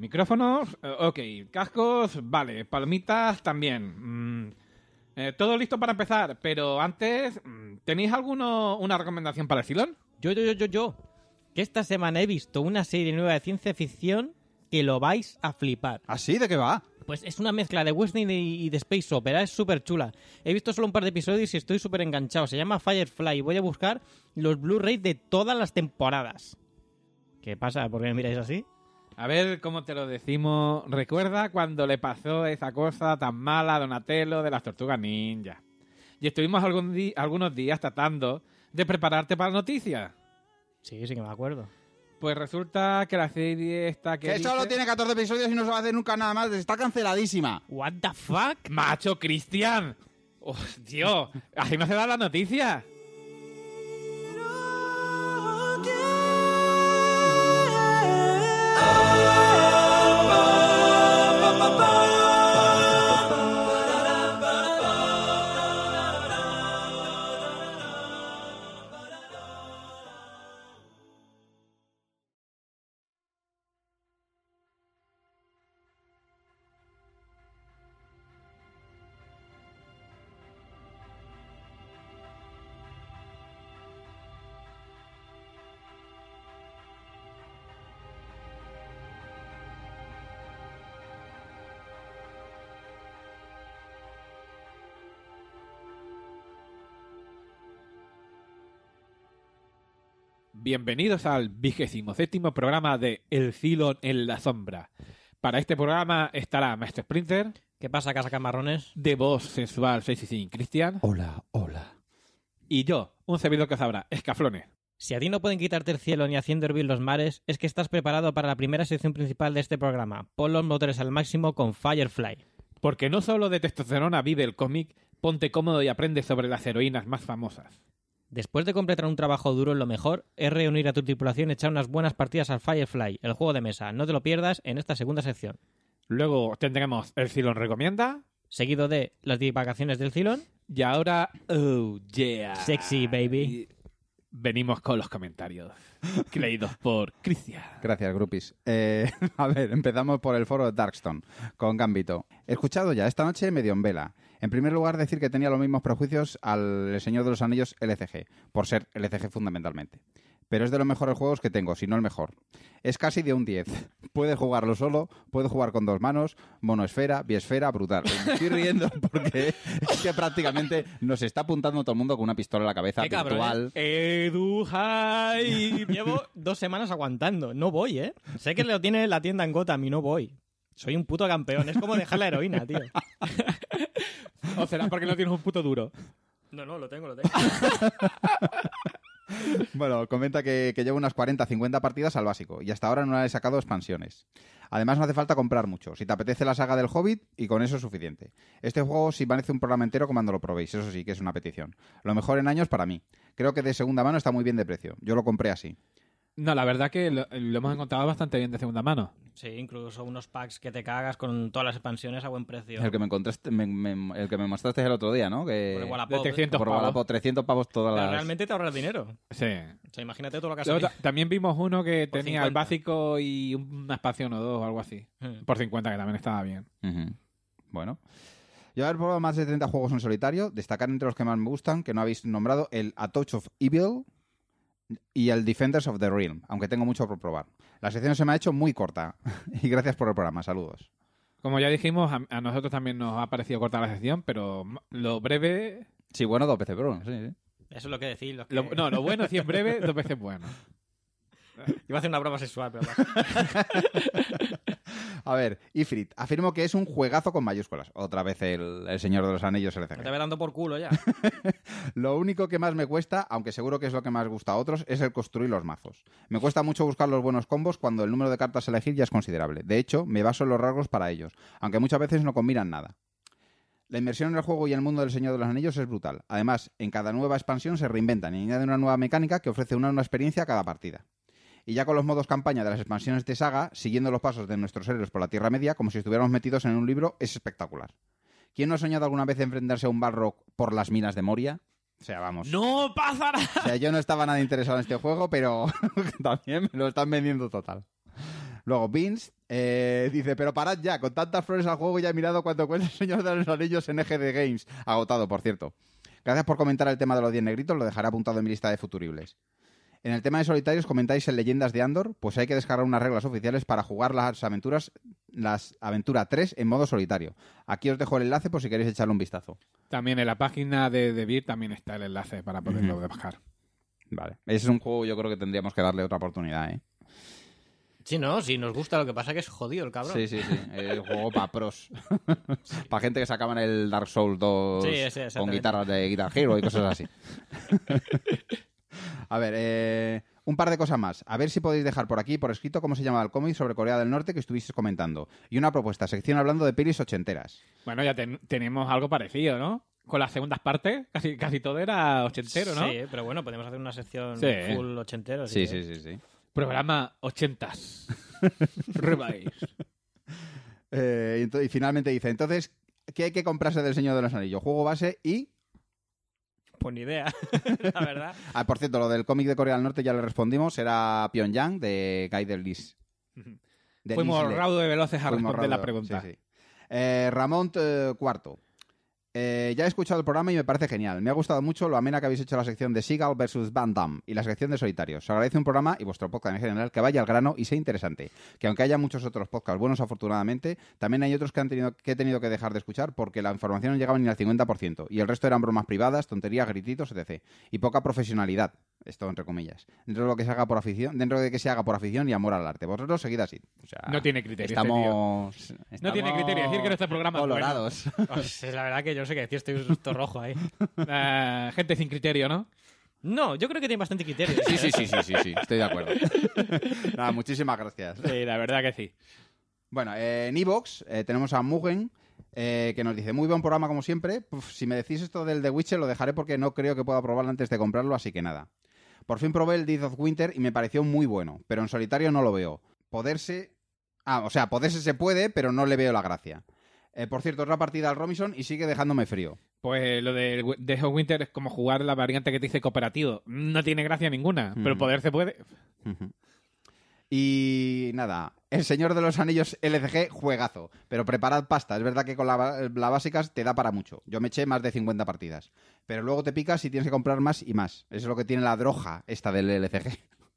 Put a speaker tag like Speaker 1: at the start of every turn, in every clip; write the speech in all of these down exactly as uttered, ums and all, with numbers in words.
Speaker 1: Micrófonos, eh, ok. Cascos, vale. Palomitas también. Mm, eh, todo listo para empezar, pero antes, mm, ¿tenéis alguno una recomendación para el Silón?
Speaker 2: Yo, yo, yo, yo, yo. Que esta semana he visto una serie nueva de ciencia ficción que lo vais a flipar.
Speaker 3: ¿Ah, sí? ¿De qué va?
Speaker 2: Pues es una mezcla de western y de space opera, es súper chula. He visto solo un par de episodios y estoy súper enganchado. Se llama Firefly. Voy a buscar los Blu-ray de todas las temporadas. ¿Qué pasa? ¿Por qué me miráis así?
Speaker 1: A ver cómo te lo decimos. ¿Recuerda cuando le pasó esa cosa tan mala a Donatello de las Tortugas Ninja? Y estuvimos algún di- algunos días tratando de prepararte para la noticia.
Speaker 2: Sí, sí que me acuerdo.
Speaker 1: Pues resulta que la serie está que
Speaker 3: Que
Speaker 1: dice...
Speaker 3: solo tiene catorce episodios y no se va a hacer nunca nada más. Está canceladísima.
Speaker 2: What the fuck?
Speaker 1: ¡Macho, Cristian! ¡Oh, tío! Así no se da la noticia. Bienvenidos al vigésimo séptimo programa de El Cylon en la Sombra. Para este programa estará Maestro Splinter,
Speaker 2: ¿Qué pasa, casa camarrones?
Speaker 1: de voz sensual sexy Cristian,
Speaker 3: Hola, hola.
Speaker 1: y yo, un servidor que sabrá, Escaflones.
Speaker 2: Si a ti no pueden quitarte el cielo ni haciendo hervir los mares, es que estás preparado para la primera sección principal de este programa. Pon los motores al máximo con Firefly.
Speaker 1: Porque no solo de testosterona vive el cómic, ponte cómodo y aprende sobre las heroínas más famosas.
Speaker 2: Después de completar un trabajo duro, lo mejor es reunir a tu tripulación y echar unas buenas partidas al Firefly, el juego de mesa. No te lo pierdas en esta segunda sección.
Speaker 1: Luego tendremos El Cylon Recomienda,
Speaker 2: Seguido de las divagaciones del Cylon.
Speaker 1: y ahora, oh yeah,
Speaker 2: Sexy, baby.
Speaker 1: venimos con los comentarios, leídos por Cristian.
Speaker 3: Gracias, grupis. Eh, a ver, empezamos por el foro de Darkstone, con Gambito. He escuchado ya esta noche medio en vela. En primer lugar, decir que tenía los mismos prejuicios al El Señor de los Anillos L C G, por ser L C G fundamentalmente. Pero es de los mejores juegos que tengo, si no el mejor. Es casi de un diez. Puedes jugarlo solo, puedes jugar con dos manos, monoesfera, biesfera, brutal. Me estoy riendo porque es que prácticamente nos está apuntando todo el mundo con una pistola en la cabeza
Speaker 2: ¡Qué cabrón,
Speaker 3: virtual.
Speaker 2: Edu High. Llevo dos semanas aguantando. No voy, ¿eh? Sé que lo tiene la tienda en Gotham y no voy. Soy un puto campeón. Es como dejar la heroína, tío.
Speaker 1: ¿O será porque no tienes un puto duro?
Speaker 2: No, no, lo tengo, lo tengo.
Speaker 3: Bueno, comenta que, que lleva unas cuarenta a cincuenta partidas al básico y hasta ahora no le he sacado expansiones. Además no hace falta comprar mucho. Si te apetece la saga del Hobbit, y con eso es suficiente. Este juego sí parece un programa entero cuando lo probéis, eso sí que es una petición. Lo mejor en años para mí. Creo que de segunda mano está muy bien de precio. Yo lo compré así.
Speaker 1: No, la verdad que lo, lo hemos encontrado bastante bien de segunda mano.
Speaker 2: Sí, incluso unos packs que te cagas con todas las expansiones a buen precio.
Speaker 3: El que me encontraste, me- me- el que me mostraste el otro día, ¿no? Que
Speaker 2: Por el Wallapop,
Speaker 1: de trescientos
Speaker 3: por
Speaker 1: pavos.
Speaker 3: Wallapop, trescientos pavos todas
Speaker 2: Pero
Speaker 3: las...
Speaker 2: realmente te ahorras dinero.
Speaker 1: Sí.
Speaker 2: O sea, imagínate todo lo que has
Speaker 1: Luego, ta- también vimos uno que
Speaker 2: Por
Speaker 1: tenía el
Speaker 2: cincuenta.
Speaker 1: básico y una expansión o dos o algo así.
Speaker 2: Hmm.
Speaker 1: Por cincuenta, que también estaba bien.
Speaker 3: Ujú. Bueno. Yo haber probado más de treinta juegos en solitario, destacar entre los que más me gustan, que no habéis nombrado, el A Touch of Evil y el Defenders of the Realm, aunque tengo mucho por probar. La sección se me ha hecho muy corta. Y gracias por el programa, saludos.
Speaker 1: Como ya dijimos, a, a nosotros también nos ha parecido corta la sección, pero lo breve...
Speaker 3: Sí, bueno, dos veces, bro. Sí, sí.
Speaker 2: Eso es lo que decís. Los que...
Speaker 1: Lo, no, lo bueno si es breve, dos veces bueno.
Speaker 2: Iba a hacer una broma sexual, pero...
Speaker 3: A ver, Ifrit, afirmo que es un juegazo con mayúsculas. Otra vez el, el Señor de los Anillos L C
Speaker 2: Me te
Speaker 3: G.
Speaker 2: ve dando por culo ya.
Speaker 3: Lo único que más me cuesta, aunque seguro que es lo que más gusta a otros, es el construir los mazos. Me cuesta mucho buscar los buenos combos cuando el número de cartas a elegir ya es considerable. De hecho, me baso en los rasgos para ellos, aunque muchas veces no combinan nada. La inmersión en el juego y el mundo del Señor de los Anillos es brutal. Además, en cada nueva expansión se reinventan y añaden una nueva mecánica que ofrece una nueva experiencia a cada partida. Y ya con los modos campaña de las expansiones de saga, siguiendo los pasos de nuestros héroes por la Tierra Media, como si estuviéramos metidos en un libro, es espectacular. ¿Quién no ha soñado alguna vez enfrentarse a un Balrog por las minas de Moria? O sea, vamos.
Speaker 1: ¡No pasará!
Speaker 3: O sea, yo no estaba nada interesado en este juego, pero también me lo están vendiendo total. Luego, Vince, Eh, dice, pero parad ya, con tantas flores al juego ya he mirado cuánto cuesta el Señor de los Anillos en E G D Games. Agotado, por cierto. Gracias por comentar el tema de los diez negritos, lo dejaré apuntado en mi lista de futuribles. En el tema de solitarios comentáis en Leyendas de Andor, pues hay que descargar unas reglas oficiales para jugar las aventuras, las Aventura tres en modo solitario. Aquí os dejo el enlace por si queréis echarle un vistazo.
Speaker 1: También en la página de Debir también está el enlace para poderlo
Speaker 3: Uh-huh.
Speaker 1: bajar.
Speaker 3: Vale. Ese es un juego yo creo que tendríamos que darle otra oportunidad, ¿eh?
Speaker 2: Sí, no, si nos gusta, lo que pasa que es jodido el cabrón.
Speaker 3: Sí, sí, sí. El juego para pros. Para gente que sacaban el Dark Souls dos
Speaker 2: Sí, ese,
Speaker 3: con
Speaker 2: exactamente.
Speaker 3: guitarras de Guitar Hero y cosas así. A ver, eh, un par de cosas más. A ver si podéis dejar por aquí, por escrito, cómo se llamaba el cómic sobre Corea del Norte que estuvisteis comentando. Y una propuesta, sección hablando de pelis ochenteras.
Speaker 1: Bueno, ya ten- tenemos algo parecido, ¿no? Con las segundas partes, casi, casi todo era ochentero, ¿no?
Speaker 2: Sí, pero bueno, podemos hacer una sección
Speaker 1: Sí.
Speaker 2: full ochentero.
Speaker 3: Sí,
Speaker 2: que-
Speaker 3: sí, sí, sí.
Speaker 1: Programa ochentas. Revice.
Speaker 3: Eh, y, ento- y finalmente dice, entonces, ¿qué hay que comprarse del Señor de los Anillos? Juego base y...
Speaker 2: Pues ni idea, la verdad.
Speaker 3: Ah, por cierto, lo del cómic de Corea del Norte ya le respondimos, era Pyongyang de Guy de Lis. De
Speaker 1: Fuimos
Speaker 3: Lisle.
Speaker 1: raudo de veloces a
Speaker 3: Fuimos
Speaker 1: responder la
Speaker 3: raudo,
Speaker 1: pregunta.
Speaker 3: sí, sí. Eh, Ramón eh, Cuarto. Eh, ya he escuchado el programa y me parece genial. Me ha gustado mucho lo amena que habéis hecho la sección de Seagal versus Van Damme y la sección de solitarios. Os agradece un programa y vuestro podcast en general que vaya al grano y sea interesante. Que aunque haya muchos otros podcasts buenos, afortunadamente, también hay otros que, han tenido, que he tenido que dejar de escuchar porque la información no llegaba ni al cincuenta por ciento y el resto eran bromas privadas, tonterías, grititos, etcétera. Y poca profesionalidad. Esto entre comillas. Dentro de lo que se haga por afición, dentro de que se haga por afición y amor al arte. Vosotros seguid así. O sea,
Speaker 1: No tiene criterio este
Speaker 3: Estamos,
Speaker 1: No tiene criterio. Decir que nuestro programa es bueno.
Speaker 3: colorados.
Speaker 2: Pues, la verdad que yo no sé qué decir, estoy todo rojo ahí.
Speaker 1: Eh, gente sin criterio, ¿no?
Speaker 2: No, yo creo que tiene bastante criterio.
Speaker 3: Sí, sí, sí, sí, sí, sí, estoy de acuerdo. Nada, muchísimas gracias.
Speaker 1: Sí, la verdad que sí.
Speaker 3: Bueno, eh, en iVoox eh, tenemos a Mugen, eh, que nos dice, muy buen programa como siempre. Puf, si me decís esto del The Witcher lo dejaré porque no creo que pueda probarlo antes de comprarlo, así que nada. Por fin probé el Death of Winter y me pareció muy bueno, pero en solitario no lo veo. Poderse... Ah, o sea, poderse se puede, pero no le veo la gracia. Eh, por cierto, otra partida al Robinson y sigue dejándome frío.
Speaker 1: Pues lo de Death of Winter es como jugar la variante que te dice cooperativo. No tiene gracia ninguna, pero
Speaker 3: Mm.
Speaker 1: poder se puede.
Speaker 3: Y nada, El Señor de los Anillos L C G, juegazo. Pero preparad pasta, es verdad que con la, ba- la básicas te da para mucho. Yo me eché más de cincuenta partidas. Pero luego te picas y tienes que comprar más y más. Eso es lo que tiene la droga esta del L C G.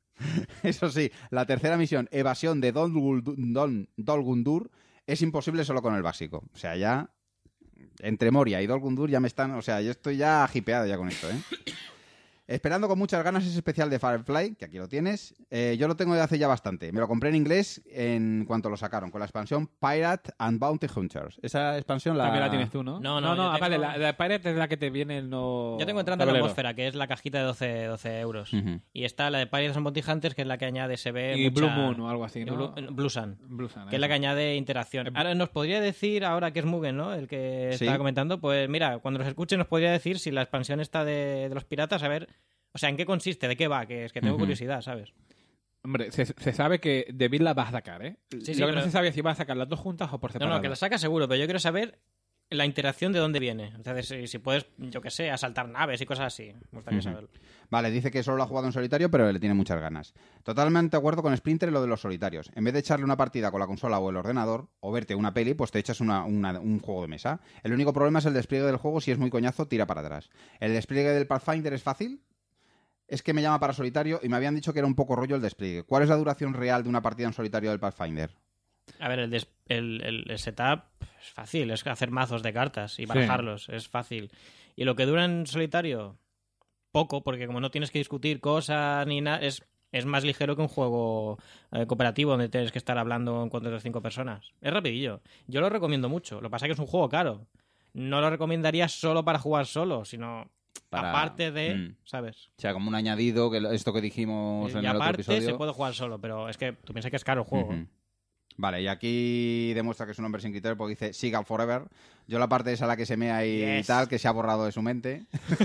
Speaker 3: Eso sí, la tercera misión, evasión de Dol, Guldu- Dol, Dol Guldur, es imposible solo con el básico. O sea, ya... Entre Moria y Dol Guldur ya me están... O sea, yo estoy ya hipeado ya con esto, ¿eh? Esperando con muchas ganas ese especial de Firefly, que aquí lo tienes. Eh, yo lo tengo de hace ya bastante. Me lo compré en inglés en cuanto lo sacaron, con la expansión Pirate and Bounty Hunters. Esa expansión la...
Speaker 1: También la tienes tú, ¿no?
Speaker 2: No, no,
Speaker 1: no,
Speaker 2: yo
Speaker 1: ah, vale,
Speaker 2: tengo-
Speaker 1: la, la Pirate es la que te viene el no...
Speaker 2: Yo tengo entrando en la
Speaker 1: tablero.
Speaker 2: atmósfera, que es la cajita de doce, doce euros.
Speaker 3: Ujú.
Speaker 2: Y está la de Pirates and Bounty Hunters, que es la que añade, se ve
Speaker 1: Y
Speaker 2: mucha-
Speaker 1: Blue Moon o algo así,
Speaker 2: y
Speaker 1: ¿no?
Speaker 2: Blue, Blue Sun,
Speaker 1: Blue Sun,
Speaker 2: que es la
Speaker 1: eso.
Speaker 2: que añade interacción. Ahora, ¿nos podría decir, ahora que es Mugen, ¿no? El que
Speaker 3: Sí.
Speaker 2: estaba comentando, pues mira, cuando nos escuche nos podría decir si la expansión está de, de los piratas, a ver... O sea, ¿en qué consiste? ¿De qué va? Que es que tengo
Speaker 3: Ujú.
Speaker 2: curiosidad, ¿sabes?
Speaker 1: Hombre, se, se sabe que de Bill la vas a sacar, ¿eh?
Speaker 2: Sí,
Speaker 1: Lo
Speaker 2: sí,
Speaker 1: que no
Speaker 2: pero-
Speaker 1: se sabe es si vas a sacar las dos juntas o por
Speaker 2: No,
Speaker 1: separado.
Speaker 2: no, que la saca seguro, pero yo quiero saber la interacción de dónde viene. Entonces, si, si puedes, yo qué sé, asaltar naves y cosas así. Me gustaría
Speaker 3: Ujú.
Speaker 2: saberlo.
Speaker 3: Vale, dice que solo lo ha jugado en solitario, pero le tiene muchas ganas. Totalmente de acuerdo con Splinter en lo de los solitarios. En vez de echarle una partida con la consola o el ordenador, o verte una peli, pues te echas una- una- un juego de mesa. El único problema es el despliegue del juego. Si es muy coñazo, tira para atrás. El despliegue del Pathfinder es fácil. Es que me llama para solitario y me habían dicho que era un poco rollo el despliegue. ¿Cuál es la duración real de una partida en solitario del Pathfinder?
Speaker 2: A ver, el, des- el, el- el setup es fácil, es hacer mazos de cartas y barajarlos, es fácil. Y lo que dura en solitario, poco, porque como no tienes que discutir cosas ni nada, es, es más ligero que un juego eh, cooperativo donde tienes que estar hablando en cuanto a cinco personas. Es rapidillo. Yo lo recomiendo mucho. Lo que pasa es que es un juego caro. No lo recomendaría solo para jugar solo, sino
Speaker 3: Para-
Speaker 2: aparte de,
Speaker 3: Mm.
Speaker 2: ¿sabes?
Speaker 3: O sea, como un añadido, que lo- esto que dijimos en
Speaker 2: Y
Speaker 3: el otro
Speaker 2: aparte
Speaker 3: episodio.
Speaker 2: se puede jugar solo, pero es que tú piensas que es caro el juego.
Speaker 3: Ujú. Vale, y aquí demuestra que es un hombre sin criterio porque dice Seagal Forever. Yo la parte esa la que se mea y
Speaker 2: Yes.
Speaker 3: tal, que se ha borrado de su mente.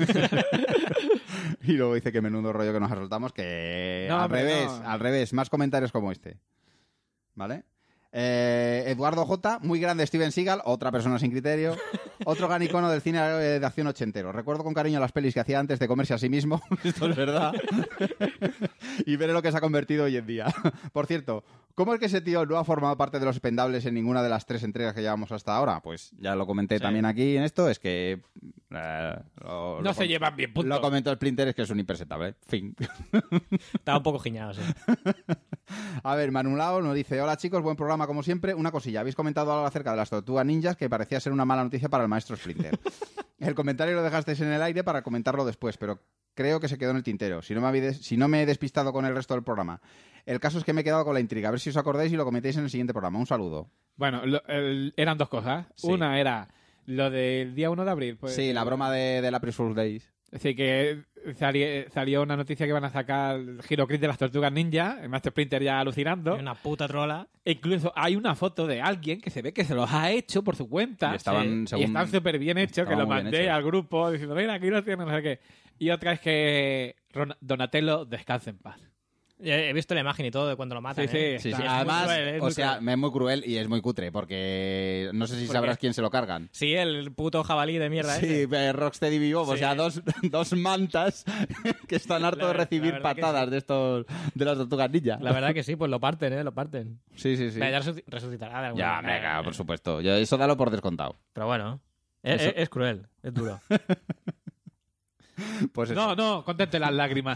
Speaker 3: Y luego dice que menudo rollo que nos soltamos, que
Speaker 1: No,
Speaker 3: al
Speaker 1: hombre,
Speaker 3: revés,
Speaker 1: no.
Speaker 3: al revés, más comentarios como este. ¿Vale? Eh, Eduardo J, muy grande Steven Seagal, otra persona sin criterio. Otro gran icono del cine de acción ochentero. Recuerdo con cariño las pelis que hacía antes de comerse a sí mismo. Esto es verdad. Y veré lo que se ha convertido hoy en día. Por cierto, ¿cómo es que ese tío no ha formado parte de los Expendables en ninguna de las tres entregas que llevamos hasta ahora? Pues ya lo comenté sí. también aquí en esto, es que... Eh, lo,
Speaker 1: no
Speaker 3: lo
Speaker 1: se llevan bien, punto.
Speaker 3: Lo comentó Splinter, es que es un impresentable. Fin.
Speaker 2: Estaba un poco giñado, sí.
Speaker 3: A ver, Manulao nos dice: hola chicos, buen programa como siempre. Una cosilla, habéis comentado algo acerca de las tortugas ninjas que parecía ser una mala noticia para el maestro Splinter. El comentario lo dejasteis en el aire para comentarlo después, pero creo que se quedó en el tintero, si no me, habéis, si no me he despistado con el resto del programa. El caso es que me he quedado con la intriga, a ver si os acordáis y lo comentéis en el siguiente programa. Un saludo.
Speaker 1: Bueno, lo, el, eran dos cosas. Sí. Una era lo del día uno de abril. Pues,
Speaker 3: sí, la broma de, de la April Fool's Days.
Speaker 1: Así que salió, salió una noticia que van a sacar el Girocrit de las Tortugas Ninja, el Master Splinter ya alucinando.
Speaker 2: Y una puta trola.
Speaker 1: E incluso hay una foto de alguien que se ve que se los ha hecho por su cuenta.
Speaker 3: Y estaban,
Speaker 1: sí.
Speaker 3: según...
Speaker 1: y están súper bien hechos, que lo mandé al grupo diciendo, mira, aquí lo tienen, no sé qué. Y otra es que Donatello descanse en paz.
Speaker 2: He visto la imagen y todo de cuando lo matan.
Speaker 1: Sí,
Speaker 2: ¿eh?
Speaker 1: sí,
Speaker 3: sí, sí.
Speaker 2: Es
Speaker 3: Además,
Speaker 2: muy cruel, es
Speaker 3: o
Speaker 2: muy
Speaker 3: sea,
Speaker 2: cruel.
Speaker 3: es muy cruel y es muy cutre, porque no sé si
Speaker 2: ¿Por
Speaker 3: sabrás
Speaker 2: qué?
Speaker 3: quién se lo cargan.
Speaker 2: Sí, el puto jabalí de mierda
Speaker 3: Sí,
Speaker 2: ese.
Speaker 3: eh, Rocksteady Vivo,
Speaker 2: Sí.
Speaker 3: o sea, dos, dos mantas que están hartos
Speaker 2: La-
Speaker 3: de recibir
Speaker 2: la verdad que
Speaker 3: patadas
Speaker 2: sí.
Speaker 3: de estos de las tortugas ninja.
Speaker 2: La verdad que sí, pues lo parten, ¿eh? Lo parten.
Speaker 3: Sí, sí, sí.
Speaker 2: Ya resuc- resucitará de alguna
Speaker 3: Ya,
Speaker 2: manera.
Speaker 3: me cago, por supuesto. Yo eso dalo por descontado.
Speaker 2: Pero bueno, es,
Speaker 3: Eso-
Speaker 2: es- es cruel, es duro.
Speaker 3: Pues eso.
Speaker 1: No, no, contente las lágrimas.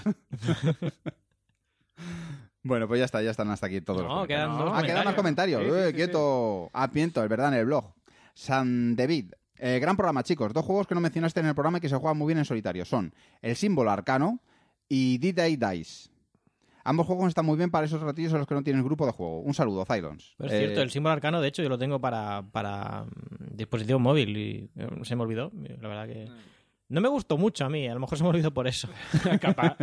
Speaker 3: Bueno, pues ya está, ya están hasta aquí todos
Speaker 2: No,
Speaker 3: los
Speaker 2: quedan
Speaker 3: comentarios.
Speaker 2: dos
Speaker 3: Ah, quedan más comentarios.
Speaker 1: Sí, sí,
Speaker 3: Eh,
Speaker 1: sí,
Speaker 3: quieto. Ah, miento, es verdad, en el blog. San David. Eh, gran programa, chicos. Dos juegos que no mencionaste en el programa y que se juegan muy bien en solitario. Son el Símbolo Arcano y D-Day Dice. Ambos juegos están muy bien para esos ratillos en los que no tienes grupo de juego. Un saludo, Cylons.
Speaker 2: Pero es
Speaker 3: Eh,
Speaker 2: cierto, el símbolo arcano, de hecho, yo lo tengo para, para mm, dispositivo móvil y eh, se me olvidó. La verdad que... No me gustó mucho a mí, a lo mejor se me olvidó por eso.
Speaker 1: Capaz.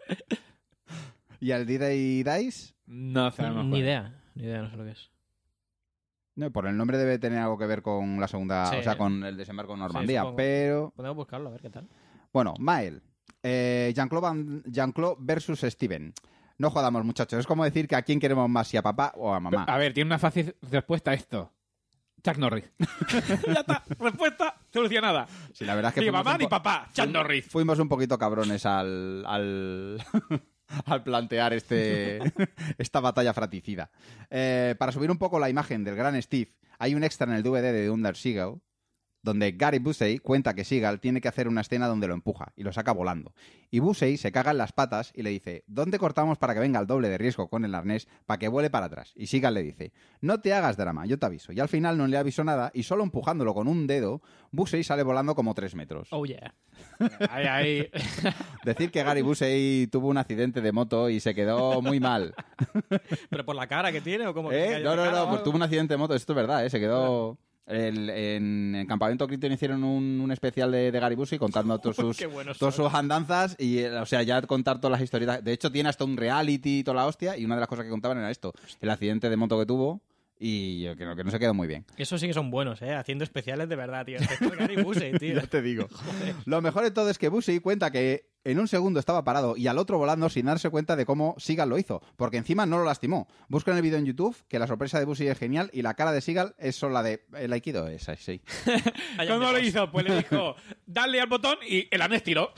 Speaker 3: ¿Y el D-Day Dice?
Speaker 1: No sabemos.
Speaker 2: Ni
Speaker 1: cuál.
Speaker 2: idea, ni idea, no sé lo que es.
Speaker 3: No, por el nombre debe tener algo que ver con la segunda,
Speaker 2: Sí.
Speaker 3: o sea, con el desembarco en Normandía,
Speaker 2: supongo.
Speaker 3: pero...
Speaker 2: Podemos buscarlo, a ver qué tal.
Speaker 3: Bueno, Mael. Eh, Jean-Claude Van- Jean-Claude versus Steven. No jodamos, muchachos. Es como decir que a quién queremos más, si a papá o a mamá.
Speaker 1: A ver, tiene una fácil respuesta a esto. Chuck Norris. Ya está, respuesta solucionada.
Speaker 3: Sí, la verdad es que
Speaker 1: Ni
Speaker 3: fuimos
Speaker 1: mamá
Speaker 3: un
Speaker 1: ni
Speaker 3: po-
Speaker 1: papá, Chuck
Speaker 3: fuimos-
Speaker 1: Norris.
Speaker 3: Fuimos un poquito cabrones al... al... al plantear este esta batalla fratricida. Eh, para subir un poco la imagen del gran Steve, hay un extra en el D V D de Under Seagull donde Gary Busey cuenta que Seagal tiene que hacer una escena donde lo empuja y lo saca volando. Y Busey se caga en las patas y le dice: ¿dónde cortamos para que venga el doble de riesgo con el arnés para que vuele para atrás? Y Seagal le dice: no te hagas drama, yo te aviso. Y al final no le avisó nada y solo empujándolo con un dedo, Busey sale volando como tres metros.
Speaker 2: Oh, yeah.
Speaker 1: Ahí, ahí.
Speaker 3: Decir que Gary Busey tuvo un accidente de moto y se quedó muy mal.
Speaker 2: ¿Pero por la cara que tiene o cómo?
Speaker 3: ¿Eh? No, no,
Speaker 2: Cara,
Speaker 3: no,
Speaker 2: o
Speaker 3: pues
Speaker 2: algo?
Speaker 3: tuvo un accidente de moto, esto es verdad, ¿eh? Se quedó... El, en el Campamento Krypton hicieron un, un especial de, de Gary Busey contando todos sus,
Speaker 2: Qué buenos
Speaker 3: todas
Speaker 2: son.
Speaker 3: sus andanzas y, eh, o sea, ya contar todas las historias. De hecho, tiene hasta un reality y toda la hostia y una de las cosas que contaban era esto, el accidente de moto que tuvo y eh, que no, que no se quedó muy bien.
Speaker 2: Eso sí que son buenos, ¿eh? Haciendo especiales de verdad, tío. Este es Gary Busey, tío.
Speaker 3: Ya te digo. Lo mejor de todo es que Busey cuenta que en un segundo estaba parado y al otro volando sin darse cuenta de cómo Seagal lo hizo, porque encima no lo lastimó. Busquen el vídeo en YouTube, que la sorpresa de Busey es genial y la cara de Seagal es solo la de el Aikido, esa, sí.
Speaker 1: ¿Cómo lo hizo? Pues le dijo, dale al botón y el arnés tiró.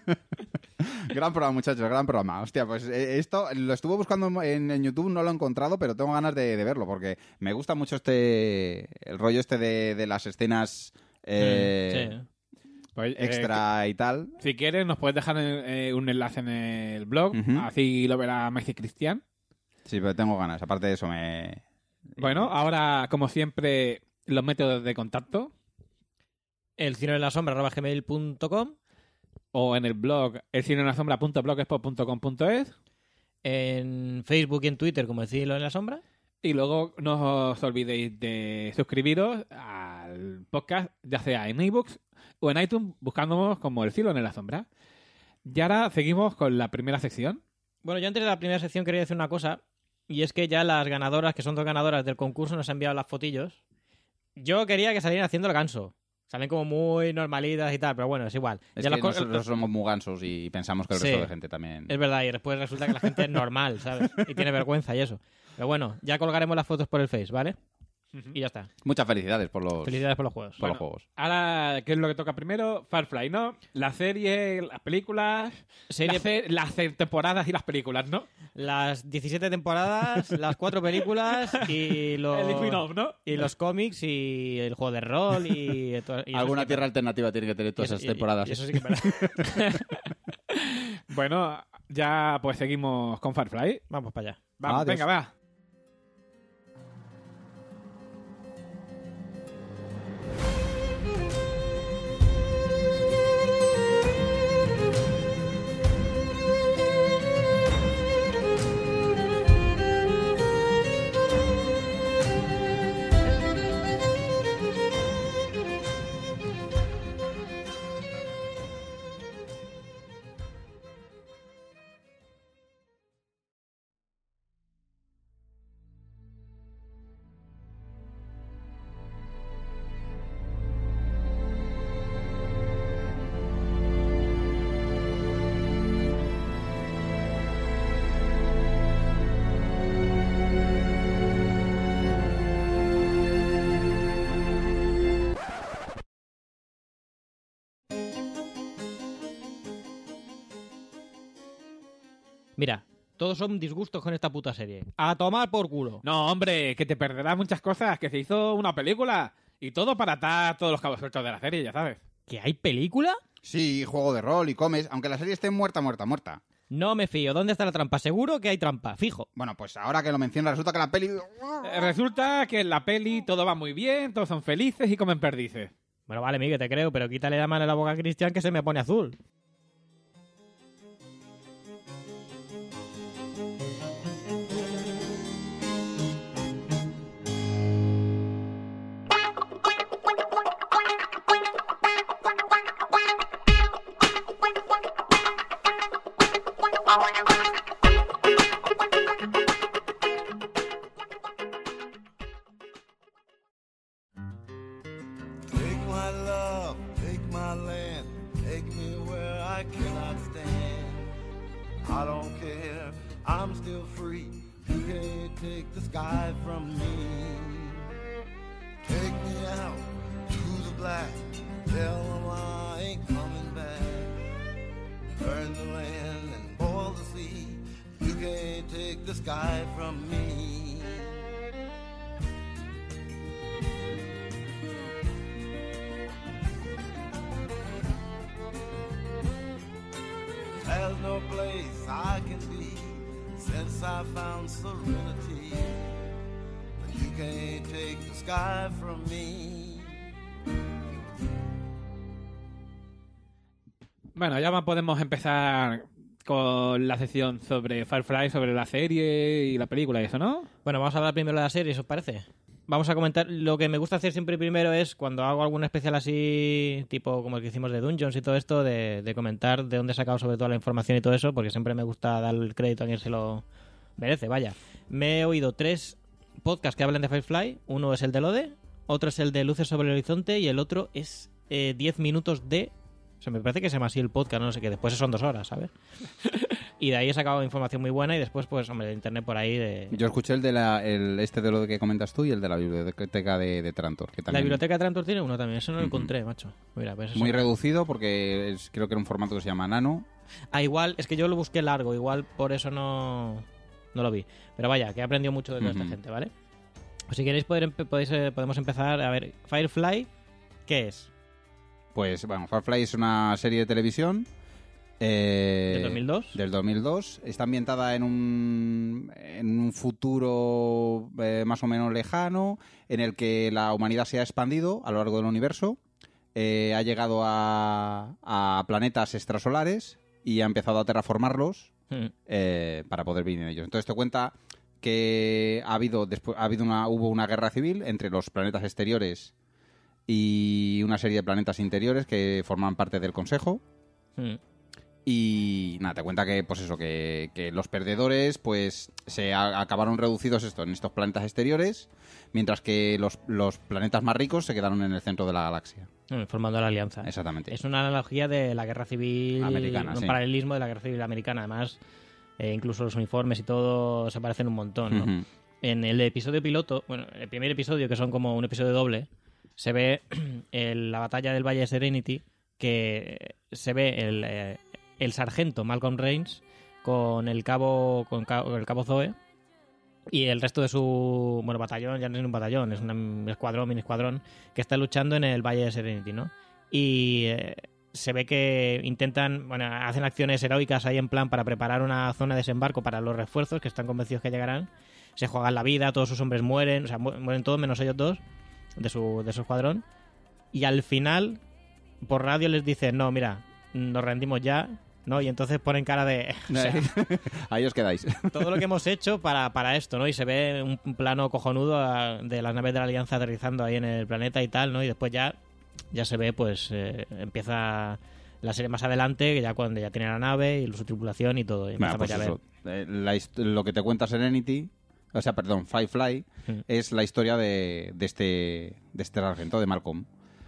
Speaker 3: Gran programa, muchachos, gran programa. Hostia, pues eh, esto lo estuve buscando en, en YouTube, no lo he encontrado, pero tengo ganas de, de verlo, porque me gusta mucho este el rollo este de, de las escenas eh,
Speaker 2: Sí.
Speaker 1: Pues, eh,
Speaker 3: extra y tal.
Speaker 1: si quieres, nos puedes dejar eh, un enlace en el blog,
Speaker 3: Ujú.
Speaker 1: así lo verá Messi Cristian.
Speaker 3: Sí, pero tengo ganas. Aparte de eso, me...
Speaker 1: Bueno, ahora, como siempre, los métodos de contacto
Speaker 2: El cine en la sombra arroba gmail punto com,
Speaker 1: o en el blog elcineenlasombra punto blogspot punto com punto es.
Speaker 2: en Facebook y en Twitter como Decirlo en la sombra.
Speaker 1: Y luego no os olvidéis de suscribiros al podcast, ya sea en iBooks o en iTunes, buscándonos como El Filo en la Sombra. Y ahora seguimos con la primera sección.
Speaker 2: Bueno, yo antes de la primera sección quería decir una cosa, y es que ya las ganadoras, que son dos ganadoras del concurso, nos han enviado las fotillos. Yo quería que salieran haciendo el ganso. Salen como muy normalitas y tal, pero bueno, es igual.
Speaker 3: Es
Speaker 2: Ya
Speaker 3: que
Speaker 2: las co-
Speaker 3: nosotros somos muy gansos y pensamos que el
Speaker 2: Sí.
Speaker 3: resto de gente también...
Speaker 2: Es verdad, y después resulta que la gente es normal, ¿sabes? Y tiene vergüenza y eso. Pero bueno, ya colgaremos las fotos por el Face, ¿vale? Y ya está.
Speaker 3: Muchas felicidades por los,
Speaker 2: Felicidades por los juegos.
Speaker 3: por
Speaker 1: Bueno,
Speaker 3: los juegos.
Speaker 1: Ahora, ¿qué es lo que toca primero? Firefly, ¿no? La serie, las películas,
Speaker 2: Serie-
Speaker 1: las, se- las se- temporadas y las películas, ¿no?
Speaker 2: Las diecisiete temporadas, las cuatro películas y los...
Speaker 1: El spin-off, ¿no?
Speaker 2: Y los cómics y el juego de rol y... y to- y eso
Speaker 3: Alguna
Speaker 2: sí que-
Speaker 3: tierra alternativa tiene que tener todas
Speaker 2: y
Speaker 3: esas
Speaker 2: eso- y-
Speaker 3: temporadas.
Speaker 2: y eso sí que es verdad.
Speaker 1: Bueno, ya pues seguimos con Firefly.
Speaker 2: Vamos para allá.
Speaker 1: Vamos,
Speaker 3: Adiós.
Speaker 1: venga, va.
Speaker 2: Mira, todos son disgustos con esta puta serie. A tomar por culo.
Speaker 1: No, hombre, que te perderás muchas cosas, que se hizo una película y todo para atar todos los cabos sueltos de la serie, ya sabes.
Speaker 2: ¿Que hay película?
Speaker 3: Sí, juego de rol y comes, aunque la serie esté muerta, muerta, muerta.
Speaker 2: No me fío. ¿Dónde está la trampa? Seguro que hay trampa, fijo.
Speaker 3: Bueno, pues ahora que lo mencionas, resulta que la peli...
Speaker 1: Eh, Resulta que en la peli todo va muy bien, todos son felices y comen perdices.
Speaker 2: Bueno, vale, Miguel, te creo, pero quítale la mano a la boca a Cristian que se me pone azul.
Speaker 4: Take my love, take my land, take me where I cannot stand. I don't care, I'm still free. You can't take the sky from me. Take me out to the black, tell them I ain't coming back. Burn the land and boil the sea. You can't take the sky from me. There's no place I can be since I found serenity. But you can't take the sky from me.
Speaker 1: Bueno, ya podemos empezar con la sección sobre Firefly, sobre la serie y la película y eso, ¿no?
Speaker 2: Bueno, vamos a hablar primero de la serie, ¿os parece? Vamos a comentar. Lo que me gusta hacer siempre primero es, cuando hago algún especial así, tipo como el que hicimos de Dungeons y todo esto, de, de comentar de dónde he sacado sobre todo la información y todo eso, porque siempre me gusta dar el crédito a quien se lo merece, vaya. Me he oído tres podcasts que hablan de Firefly. Uno es el de Lode, otro es el de Luces sobre el Horizonte y el otro es eh, diez minutos de... O sea, me parece que se llama así el podcast, no sé qué. Después son dos horas, ¿sabes? Y de ahí he sacado información muy buena y después, pues, hombre, de internet por ahí de...
Speaker 3: Yo escuché el de la, el, este de lo que comentas tú y el de la biblioteca de, de Trantor. Que
Speaker 2: La
Speaker 3: también
Speaker 2: biblioteca de Trantor tiene uno también, eso no lo
Speaker 3: Ujú.
Speaker 2: encontré, macho. Mira, pues eso.
Speaker 3: muy reducido porque es, creo que era un formato que se llama Nano.
Speaker 2: Ah, igual, es que yo lo busqué largo, igual por eso no, no lo vi. Pero vaya, que he aprendido mucho de toda esta
Speaker 3: Ujú.
Speaker 2: gente, ¿vale? Pues si queréis poder, empe- podéis, eh, podemos empezar. A ver, Firefly, ¿qué es?
Speaker 3: Pues, bueno, Firefly es una serie de televisión. eh,
Speaker 2: ¿Del dos mil dos?
Speaker 3: Del dos mil dos. Está ambientada en un, en un futuro eh, más o menos lejano, en el que la humanidad se ha expandido a lo largo del universo. eh, ha llegado a, a planetas extrasolares y ha empezado a terraformarlos
Speaker 2: Mm.
Speaker 3: eh, para poder vivir en ellos. Entonces te cuenta que ha habido después ha habido una hubo una guerra civil entre los planetas exteriores y una serie de planetas interiores que forman parte del Consejo.
Speaker 2: Mm.
Speaker 3: Y nada, te cuenta que, pues eso, que, que los perdedores pues se a- acabaron reducidos esto en estos planetas exteriores, mientras que los, los planetas más ricos se quedaron en el centro de la galaxia.
Speaker 2: Mm, formando la alianza.
Speaker 3: Exactamente.
Speaker 2: Es una analogía de la guerra civil
Speaker 3: Americana,
Speaker 2: un
Speaker 3: sí.
Speaker 2: paralelismo de la guerra civil americana. Además, eh, incluso los uniformes y todo se parecen un montón, ¿no?
Speaker 3: Ujú.
Speaker 2: En el episodio piloto, bueno, el primer episodio, que son como un episodio doble, se ve el- la batalla del Valle de Serenity, que se ve el, eh, el sargento Malcolm Reigns con el cabo con ca- el cabo Zoe y el resto de su bueno batallón, ya no es un batallón, es un escuadrón, mini escuadrón, que está luchando en el Valle de Serenity, ¿no? Y eh, se ve que intentan, bueno, hacen acciones heroicas ahí en plan para preparar una zona de desembarco para los refuerzos que están convencidos que llegarán. Se juegan la vida, todos sus hombres mueren, o sea, mu- mueren todos menos ellos dos de su, de su escuadrón. Y al final, por radio les dicen, no, mira, nos rendimos ya, ¿no? Y entonces ponen cara de... o sea,
Speaker 3: Ahí os quedáis.
Speaker 2: todo lo que hemos hecho para, para esto, ¿no? Y se ve un un plano cojonudo a- de las naves de la Alianza aterrizando ahí en el planeta y tal, ¿no? Y después ya, ya se ve, pues, eh, empieza la serie más adelante, que ya cuando ya tiene la nave y su tripulación y todo. Y
Speaker 3: Bueno,
Speaker 2: empieza
Speaker 3: pues
Speaker 2: ya a ver.
Speaker 3: eso. Eh, la hist- lo que te cuenta Serenity, o sea, perdón, Firefly,
Speaker 2: Mm.
Speaker 3: es la historia de, de este de este sargento, de Malcolm,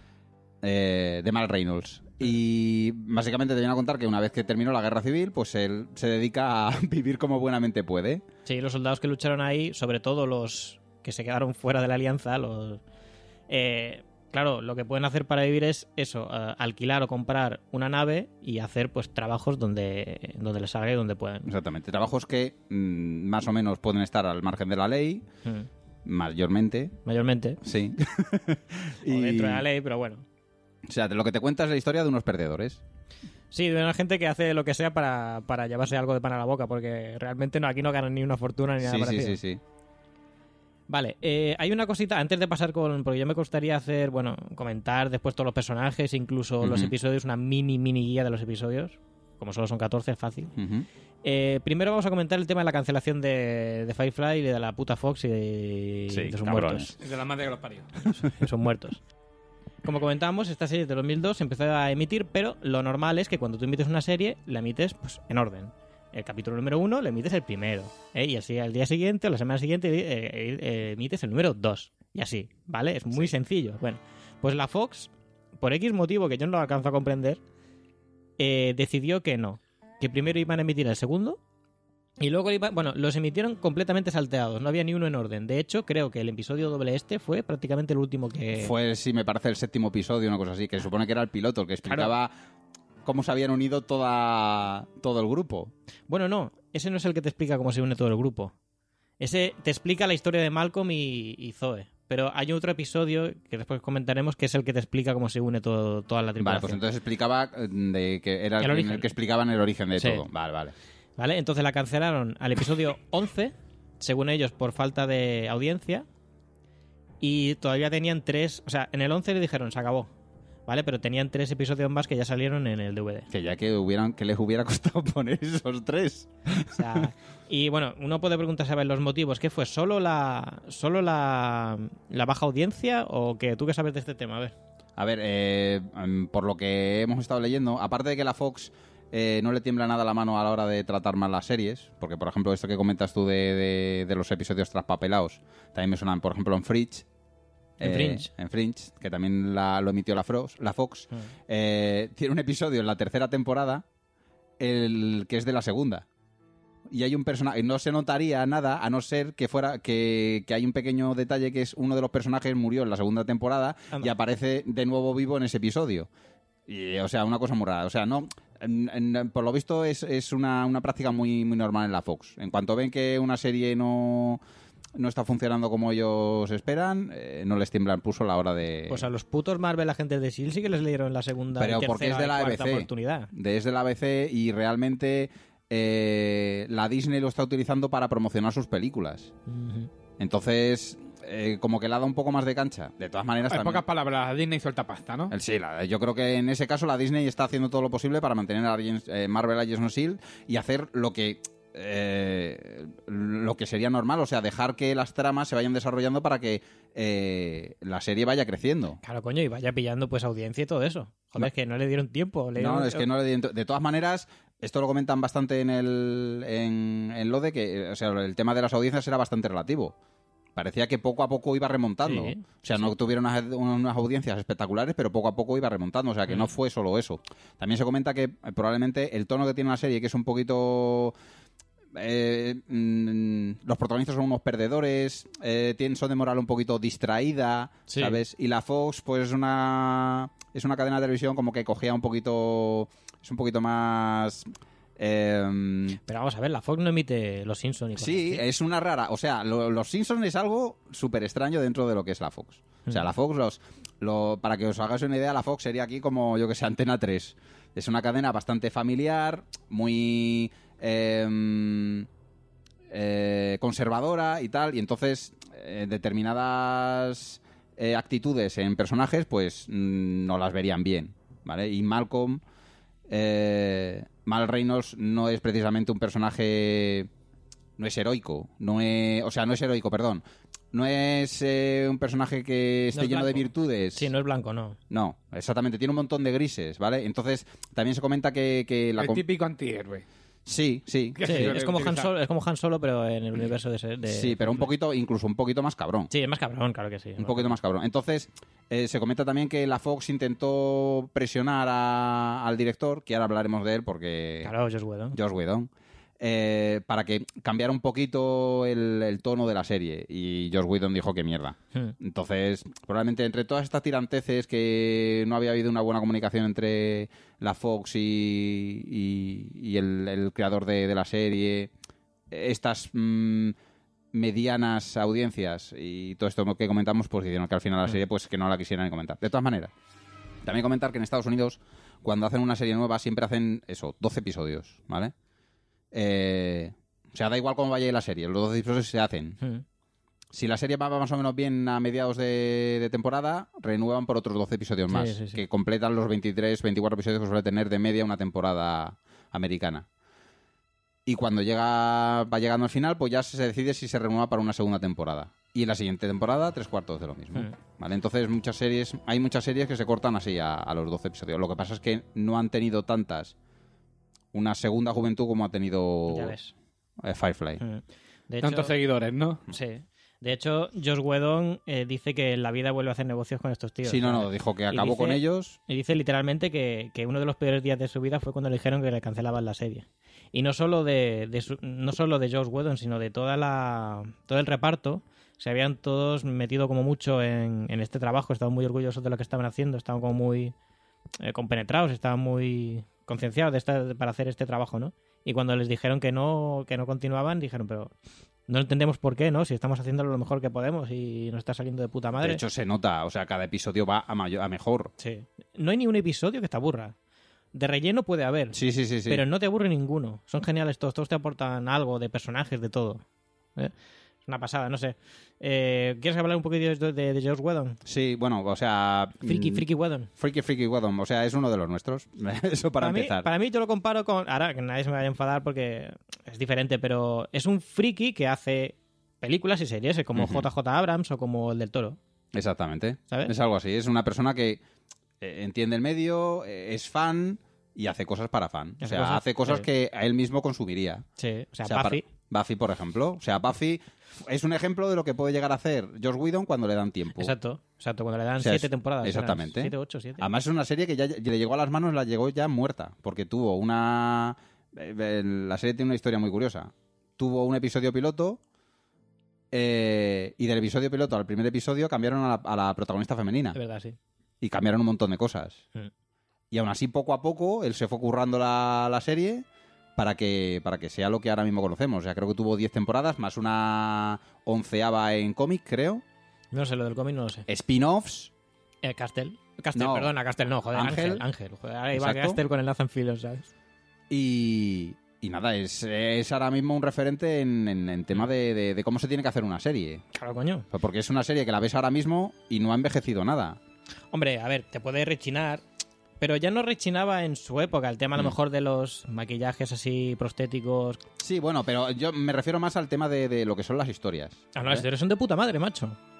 Speaker 3: eh, de Mal Reynolds. Y básicamente te viene a contar que una vez que terminó la guerra civil, pues él se dedica a vivir como buenamente puede.
Speaker 2: Sí, los soldados que lucharon ahí, sobre todo los que se quedaron fuera de la alianza, los eh, claro, lo que pueden hacer para vivir es eso, eh, alquilar o comprar una nave y hacer pues trabajos donde, donde les salga y donde puedan.
Speaker 3: Exactamente. Trabajos que mm, más o menos pueden estar al margen de la ley,
Speaker 2: Mm.
Speaker 3: mayormente,
Speaker 2: Mayormente.
Speaker 3: sí.
Speaker 2: O dentro de la ley, pero bueno.
Speaker 3: O sea, lo que te cuenta es la historia de unos perdedores.
Speaker 2: Sí, de una gente que hace lo que sea para, para llevarse algo de pan a la boca, porque realmente no, aquí no ganan ni una fortuna ni nada
Speaker 3: Sí, sí,
Speaker 2: parecido.
Speaker 3: sí, sí.
Speaker 2: Vale, eh, hay una cosita antes de pasar con... Porque yo me gustaría hacer, bueno, comentar después todos los personajes, incluso los
Speaker 3: Ujú.
Speaker 2: episodios, una mini, mini guía de los episodios. Como solo son catorce, es fácil.
Speaker 3: Ujú.
Speaker 2: Eh, primero vamos a comentar el tema de la cancelación de, de Firefly y de la puta Fox y de,
Speaker 1: Sí,
Speaker 2: de sus
Speaker 1: cabrones.
Speaker 2: muertos.
Speaker 1: De la madre que los parió.
Speaker 2: Que son muertos. Como comentábamos, esta serie de dos mil dos se empezó a emitir, pero lo normal es que cuando tú emites una serie, la emites pues, en orden. El capítulo número uno lo emites el primero. ¿eh? Y así al día siguiente o la semana siguiente eh, eh, eh, emites el número dos. Y así, ¿vale? Es muy sencillo. Bueno, pues la Fox, por X motivo que yo no lo alcanzo a comprender, eh, decidió que no. Que primero iban a emitir el segundo y luego iban... Bueno, los emitieron completamente salteados. No había ni uno en orden. De hecho, creo que el episodio doble este fue prácticamente el último que...
Speaker 3: Fue, sí, me parece el séptimo episodio, una cosa así, que se supone que era el piloto, el que explicaba cómo se habían unido toda, todo el grupo.
Speaker 2: Bueno, no, ese no es el que te explica cómo se une todo el grupo. Ese te explica la historia de Malcolm y, y Zoe. Pero hay otro episodio que después comentaremos que es el que te explica cómo se une todo, toda la
Speaker 3: Vale,
Speaker 2: tripulación.
Speaker 3: pues entonces explicaba eh, de que era
Speaker 2: El
Speaker 3: el,
Speaker 2: origen.
Speaker 3: el que explicaban el origen de
Speaker 2: Sí.
Speaker 3: todo. Vale, vale.
Speaker 2: ¿Vale? Entonces la cancelaron al episodio once, según ellos, por falta de audiencia. Y todavía tenían tres... O sea, en el once le dijeron, se acabó. ¿Vale? Pero tenían tres episodios más que ya salieron en el D V D.
Speaker 3: Que ya que hubieran, que les hubiera costado poner esos tres.
Speaker 2: O sea, y bueno, uno puede preguntarse a ver los motivos. ¿Qué fue? ¿Solo la solo la, la baja audiencia o que tú qué sabes de este tema? A ver.
Speaker 3: A ver, eh, em, por lo que hemos estado leyendo, aparte de que la Fox eh, no le tiembla nada la mano a la hora de tratar mal las series, porque por ejemplo esto que comentas tú de, de, de los episodios traspapelados, también me suenan, por ejemplo, en Fringe.
Speaker 2: En
Speaker 3: eh,
Speaker 2: Fringe.
Speaker 3: En Fringe, que también la- lo emitió la, Frost, la Fox.
Speaker 2: Mm.
Speaker 3: Eh, tiene un episodio en la tercera temporada, el que es de la segunda. Y hay un personaje, no se notaría nada a no ser que fuera que, que hay un pequeño detalle que es uno de los personajes murió en la segunda temporada
Speaker 2: Anda.
Speaker 3: y aparece de nuevo vivo en ese episodio. Y, o sea, una cosa muy rara. O sea, no, en- en- por lo visto es, es una, una práctica muy, muy normal en la Fox. En cuanto ven que una serie no, no está funcionando como ellos esperan, eh, no les tiembla el pulso a la hora de...
Speaker 2: Pues a los putos Marvel agentes de S H I E L D sí que les leyeron la segunda
Speaker 3: Pero
Speaker 2: y
Speaker 3: porque
Speaker 2: tercera
Speaker 3: es de la
Speaker 2: y cuarta
Speaker 3: A B C.
Speaker 2: oportunidad.
Speaker 3: Desde la A B C y realmente eh, la Disney lo está utilizando para promocionar sus películas.
Speaker 2: Ujú.
Speaker 3: Entonces, eh, como que le ha dado un poco más de cancha. De todas maneras,
Speaker 1: En
Speaker 3: también...
Speaker 1: pocas palabras, Disney suelta pasta, ¿no?
Speaker 3: El- Sí, la- yo creo que en ese caso la Disney está haciendo todo lo posible para mantener a Agents- eh, Marvel Agents of S H I E L D y hacer lo que eh, lo que sería normal, o sea, dejar que las tramas se vayan desarrollando para que eh, la serie vaya creciendo.
Speaker 2: Claro, coño, y vaya pillando pues audiencia y todo eso. Joder,
Speaker 3: No.
Speaker 2: es que no le dieron tiempo. le
Speaker 3: No,
Speaker 2: dieron-
Speaker 3: es que no le di- De todas maneras, Esto lo comentan bastante en el en, en lo de que, o sea, el tema de las audiencias era bastante relativo. Parecía que poco a poco iba remontando.
Speaker 2: Sí,
Speaker 3: o sea,
Speaker 2: sí.
Speaker 3: no tuvieron unas, unas audiencias espectaculares, pero poco a poco iba remontando. O sea, que
Speaker 2: Mm.
Speaker 3: no fue solo eso. También se comenta que eh, probablemente el tono que tiene la serie, que es un poquito... Eh, mm, los protagonistas son unos perdedores, eh, tienen, son de moral un poquito distraída,
Speaker 2: Sí.
Speaker 3: ¿sabes? Y la Fox, pues es una, es una cadena de televisión como que cogía un poquito... Es un poquito más... Eh,
Speaker 2: Pero vamos a ver, la Fox no emite Los Simpsons y cosas
Speaker 3: Sí,
Speaker 2: así.
Speaker 3: es una rara. O sea, lo- los Simpsons es algo súper extraño dentro de lo que es la Fox. O sea,
Speaker 2: Mm.
Speaker 3: la Fox, los, lo, para que os hagáis una idea, la Fox sería aquí como, yo que sé, Antena tres. Es una cadena bastante familiar, muy eh, eh, conservadora y tal. Y entonces, eh, determinadas eh, actitudes en personajes, pues mm, no las verían bien, ¿vale? Y Malcolm... Eh, Mal Reynolds no es precisamente un personaje, no es heroico, no es, o sea, no es heroico, perdón, no es eh, un personaje que esté
Speaker 2: No es
Speaker 3: lleno de
Speaker 2: blanco.
Speaker 3: virtudes.
Speaker 2: Sí, no es blanco, no.
Speaker 3: No, exactamente, tiene un montón de grises, ¿vale? Entonces también se comenta que, que la
Speaker 1: El
Speaker 3: com-
Speaker 1: típico antihéroe.
Speaker 3: sí, sí,
Speaker 1: Que
Speaker 2: Sí,
Speaker 1: se suele
Speaker 2: es como Han
Speaker 1: utilizar.
Speaker 2: Solo, es como Han Solo, pero en el universo de... ese- de
Speaker 3: sí, pero un poquito, incluso un poquito más cabrón.
Speaker 2: Sí, es más cabrón, claro que sí.
Speaker 3: Un poquito más cabrón. Entonces, eh, se comenta también que la Fox intentó presionar a- al director, que ahora hablaremos de él porque...
Speaker 2: Claro, Joss Whedon.
Speaker 3: Joss Whedon, eh, para que cambiara un poquito el, el tono de la serie. Y Joss Whedon dijo que mierda.
Speaker 2: Hmm.
Speaker 3: Entonces, probablemente entre todas estas tiranteces que no había habido una buena comunicación entre la Fox y, y- y el, el creador de, de la serie, estas mm, medianas audiencias y todo esto que comentamos, pues hicieron que al final la serie pues que no la quisieran ni comentar. De todas maneras, también comentar que en Estados Unidos, cuando hacen una serie nueva, siempre hacen eso, doce episodios, ¿vale? Eh, o sea, da igual cómo vaya la serie, los doce episodios se hacen.
Speaker 2: Hmm.
Speaker 3: Si la serie va más o menos bien a mediados de, de temporada, renuevan por otros doce episodios
Speaker 2: Sí,
Speaker 3: más,
Speaker 2: sí, sí.
Speaker 3: que completan los veintitrés, veinticuatro episodios que suele tener de media una temporada americana. Y cuando llega va llegando al final, pues ya se decide si se renueva para una segunda temporada. Y en la siguiente temporada, tres cuartos de lo mismo.
Speaker 2: Hmm.
Speaker 3: ¿Vale? Entonces, muchas series, hay muchas series que se cortan así a, a los doce episodios. Lo que pasa es que no han tenido tantas una segunda juventud como ha tenido
Speaker 2: Ya ves.
Speaker 3: eh, Firefly.
Speaker 2: Hmm. De
Speaker 1: Tantos
Speaker 2: hecho,
Speaker 1: seguidores, ¿no?
Speaker 2: sí. De hecho, Joss Whedon eh, dice que en la vida vuelve a hacer negocios con estos tíos.
Speaker 3: Sí, no, no,
Speaker 2: ¿sabes?
Speaker 3: dijo que
Speaker 2: Y
Speaker 3: acabó
Speaker 2: dice-
Speaker 3: con ellos.
Speaker 2: Y dice literalmente que, que uno de los peores días de su vida fue cuando le dijeron que le cancelaban la serie. Y no solo de, de su- no solo de Joss Whedon, sino de toda la todo el reparto. Se habían todos metido como mucho en, en este trabajo, estaban muy orgullosos de lo que estaban haciendo, estaban como muy eh, compenetrados, estaban muy concienciados de esta- para hacer este trabajo, ¿no? Y cuando les dijeron que no, que no continuaban, dijeron, pero no entendemos por qué, ¿no? Si estamos haciendo lo mejor que podemos y nos está saliendo de puta madre.
Speaker 3: De hecho, se nota, o sea, cada episodio va a, mayor, a mejor.
Speaker 2: Sí. No hay ni un episodio que te aburra. De relleno puede haber,
Speaker 3: Sí, sí, sí, sí.
Speaker 2: pero no te aburre ninguno. Son geniales todos, todos te aportan algo de personajes, de todo. ¿Eh? Es una pasada, no sé. Eh, ¿Quieres hablar un poquito de, de, de Joss Whedon?
Speaker 3: Sí, bueno, o sea...
Speaker 2: Friki,
Speaker 3: mm,
Speaker 2: Friki Whedon.
Speaker 3: Freaky, Freaky Whedon, o sea, es uno de los nuestros. Eso para,
Speaker 2: mí,
Speaker 3: empezar.
Speaker 2: para mí yo lo comparo con... Ahora, que nadie se me vaya a enfadar porque es diferente, pero es un friki que hace películas y series, como
Speaker 3: Ujú.
Speaker 2: J J Abrams o como el del Toro.
Speaker 3: Exactamente.
Speaker 2: ¿Sabes?
Speaker 3: Es algo así. Es una persona que eh, entiende el medio, eh, es fan y hace cosas para fan. O
Speaker 2: Hace
Speaker 3: sea,
Speaker 2: cosas-
Speaker 3: hace cosas
Speaker 2: sí.
Speaker 3: que a él mismo consumiría.
Speaker 2: Sí, o sea,
Speaker 3: O sea,
Speaker 2: Buffy.
Speaker 3: para- Buffy, por ejemplo. O sea, Buffy es un ejemplo de lo que puede llegar a hacer Joss Whedon cuando le dan tiempo.
Speaker 2: Exacto, exacto, cuando le dan
Speaker 3: O sea,
Speaker 2: siete
Speaker 3: es-
Speaker 2: temporadas.
Speaker 3: exactamente.
Speaker 2: Siete, ocho, siete.
Speaker 3: Además es una serie que ya le llegó a las manos, la llegó ya muerta, porque tuvo una... eh, La serie tiene una historia muy curiosa. Tuvo un episodio piloto eh, y del episodio piloto al primer episodio cambiaron a la, a la protagonista femenina
Speaker 2: Es verdad, sí.
Speaker 3: y cambiaron un montón de cosas.
Speaker 2: Mm.
Speaker 3: Y aún así, poco a poco, él se fue currando la, la serie para que, para que sea lo que ahora mismo conocemos. O sea, creo que tuvo diez temporadas, más una onceava en cómic, creo.
Speaker 2: No sé, lo del cómic no lo sé.
Speaker 3: Spin-offs.
Speaker 2: Eh, Castel. Castel,
Speaker 3: No.
Speaker 2: perdona, Castel no, joder,
Speaker 3: Ángel.
Speaker 2: Ángel. Ángel, joder, ahora iba
Speaker 3: Exacto.
Speaker 2: Castel con el Nathan Fillion, ¿sabes?
Speaker 3: Y, y nada, es, es ahora mismo un referente en, en, en tema de, de- de cómo se tiene que hacer una serie.
Speaker 2: Claro, coño.
Speaker 3: Pues porque es una serie que la ves ahora mismo y no ha envejecido nada.
Speaker 2: Hombre, a ver, te puede rechinar, pero ya no rechinaba en su época el tema a lo
Speaker 3: Mm.
Speaker 2: mejor de los maquillajes así prostéticos.
Speaker 3: Sí, bueno, pero yo me refiero más al tema de, de lo que son las historias.
Speaker 2: Ah, no,
Speaker 3: ¿eh?
Speaker 2: las historias son de puta madre, macho.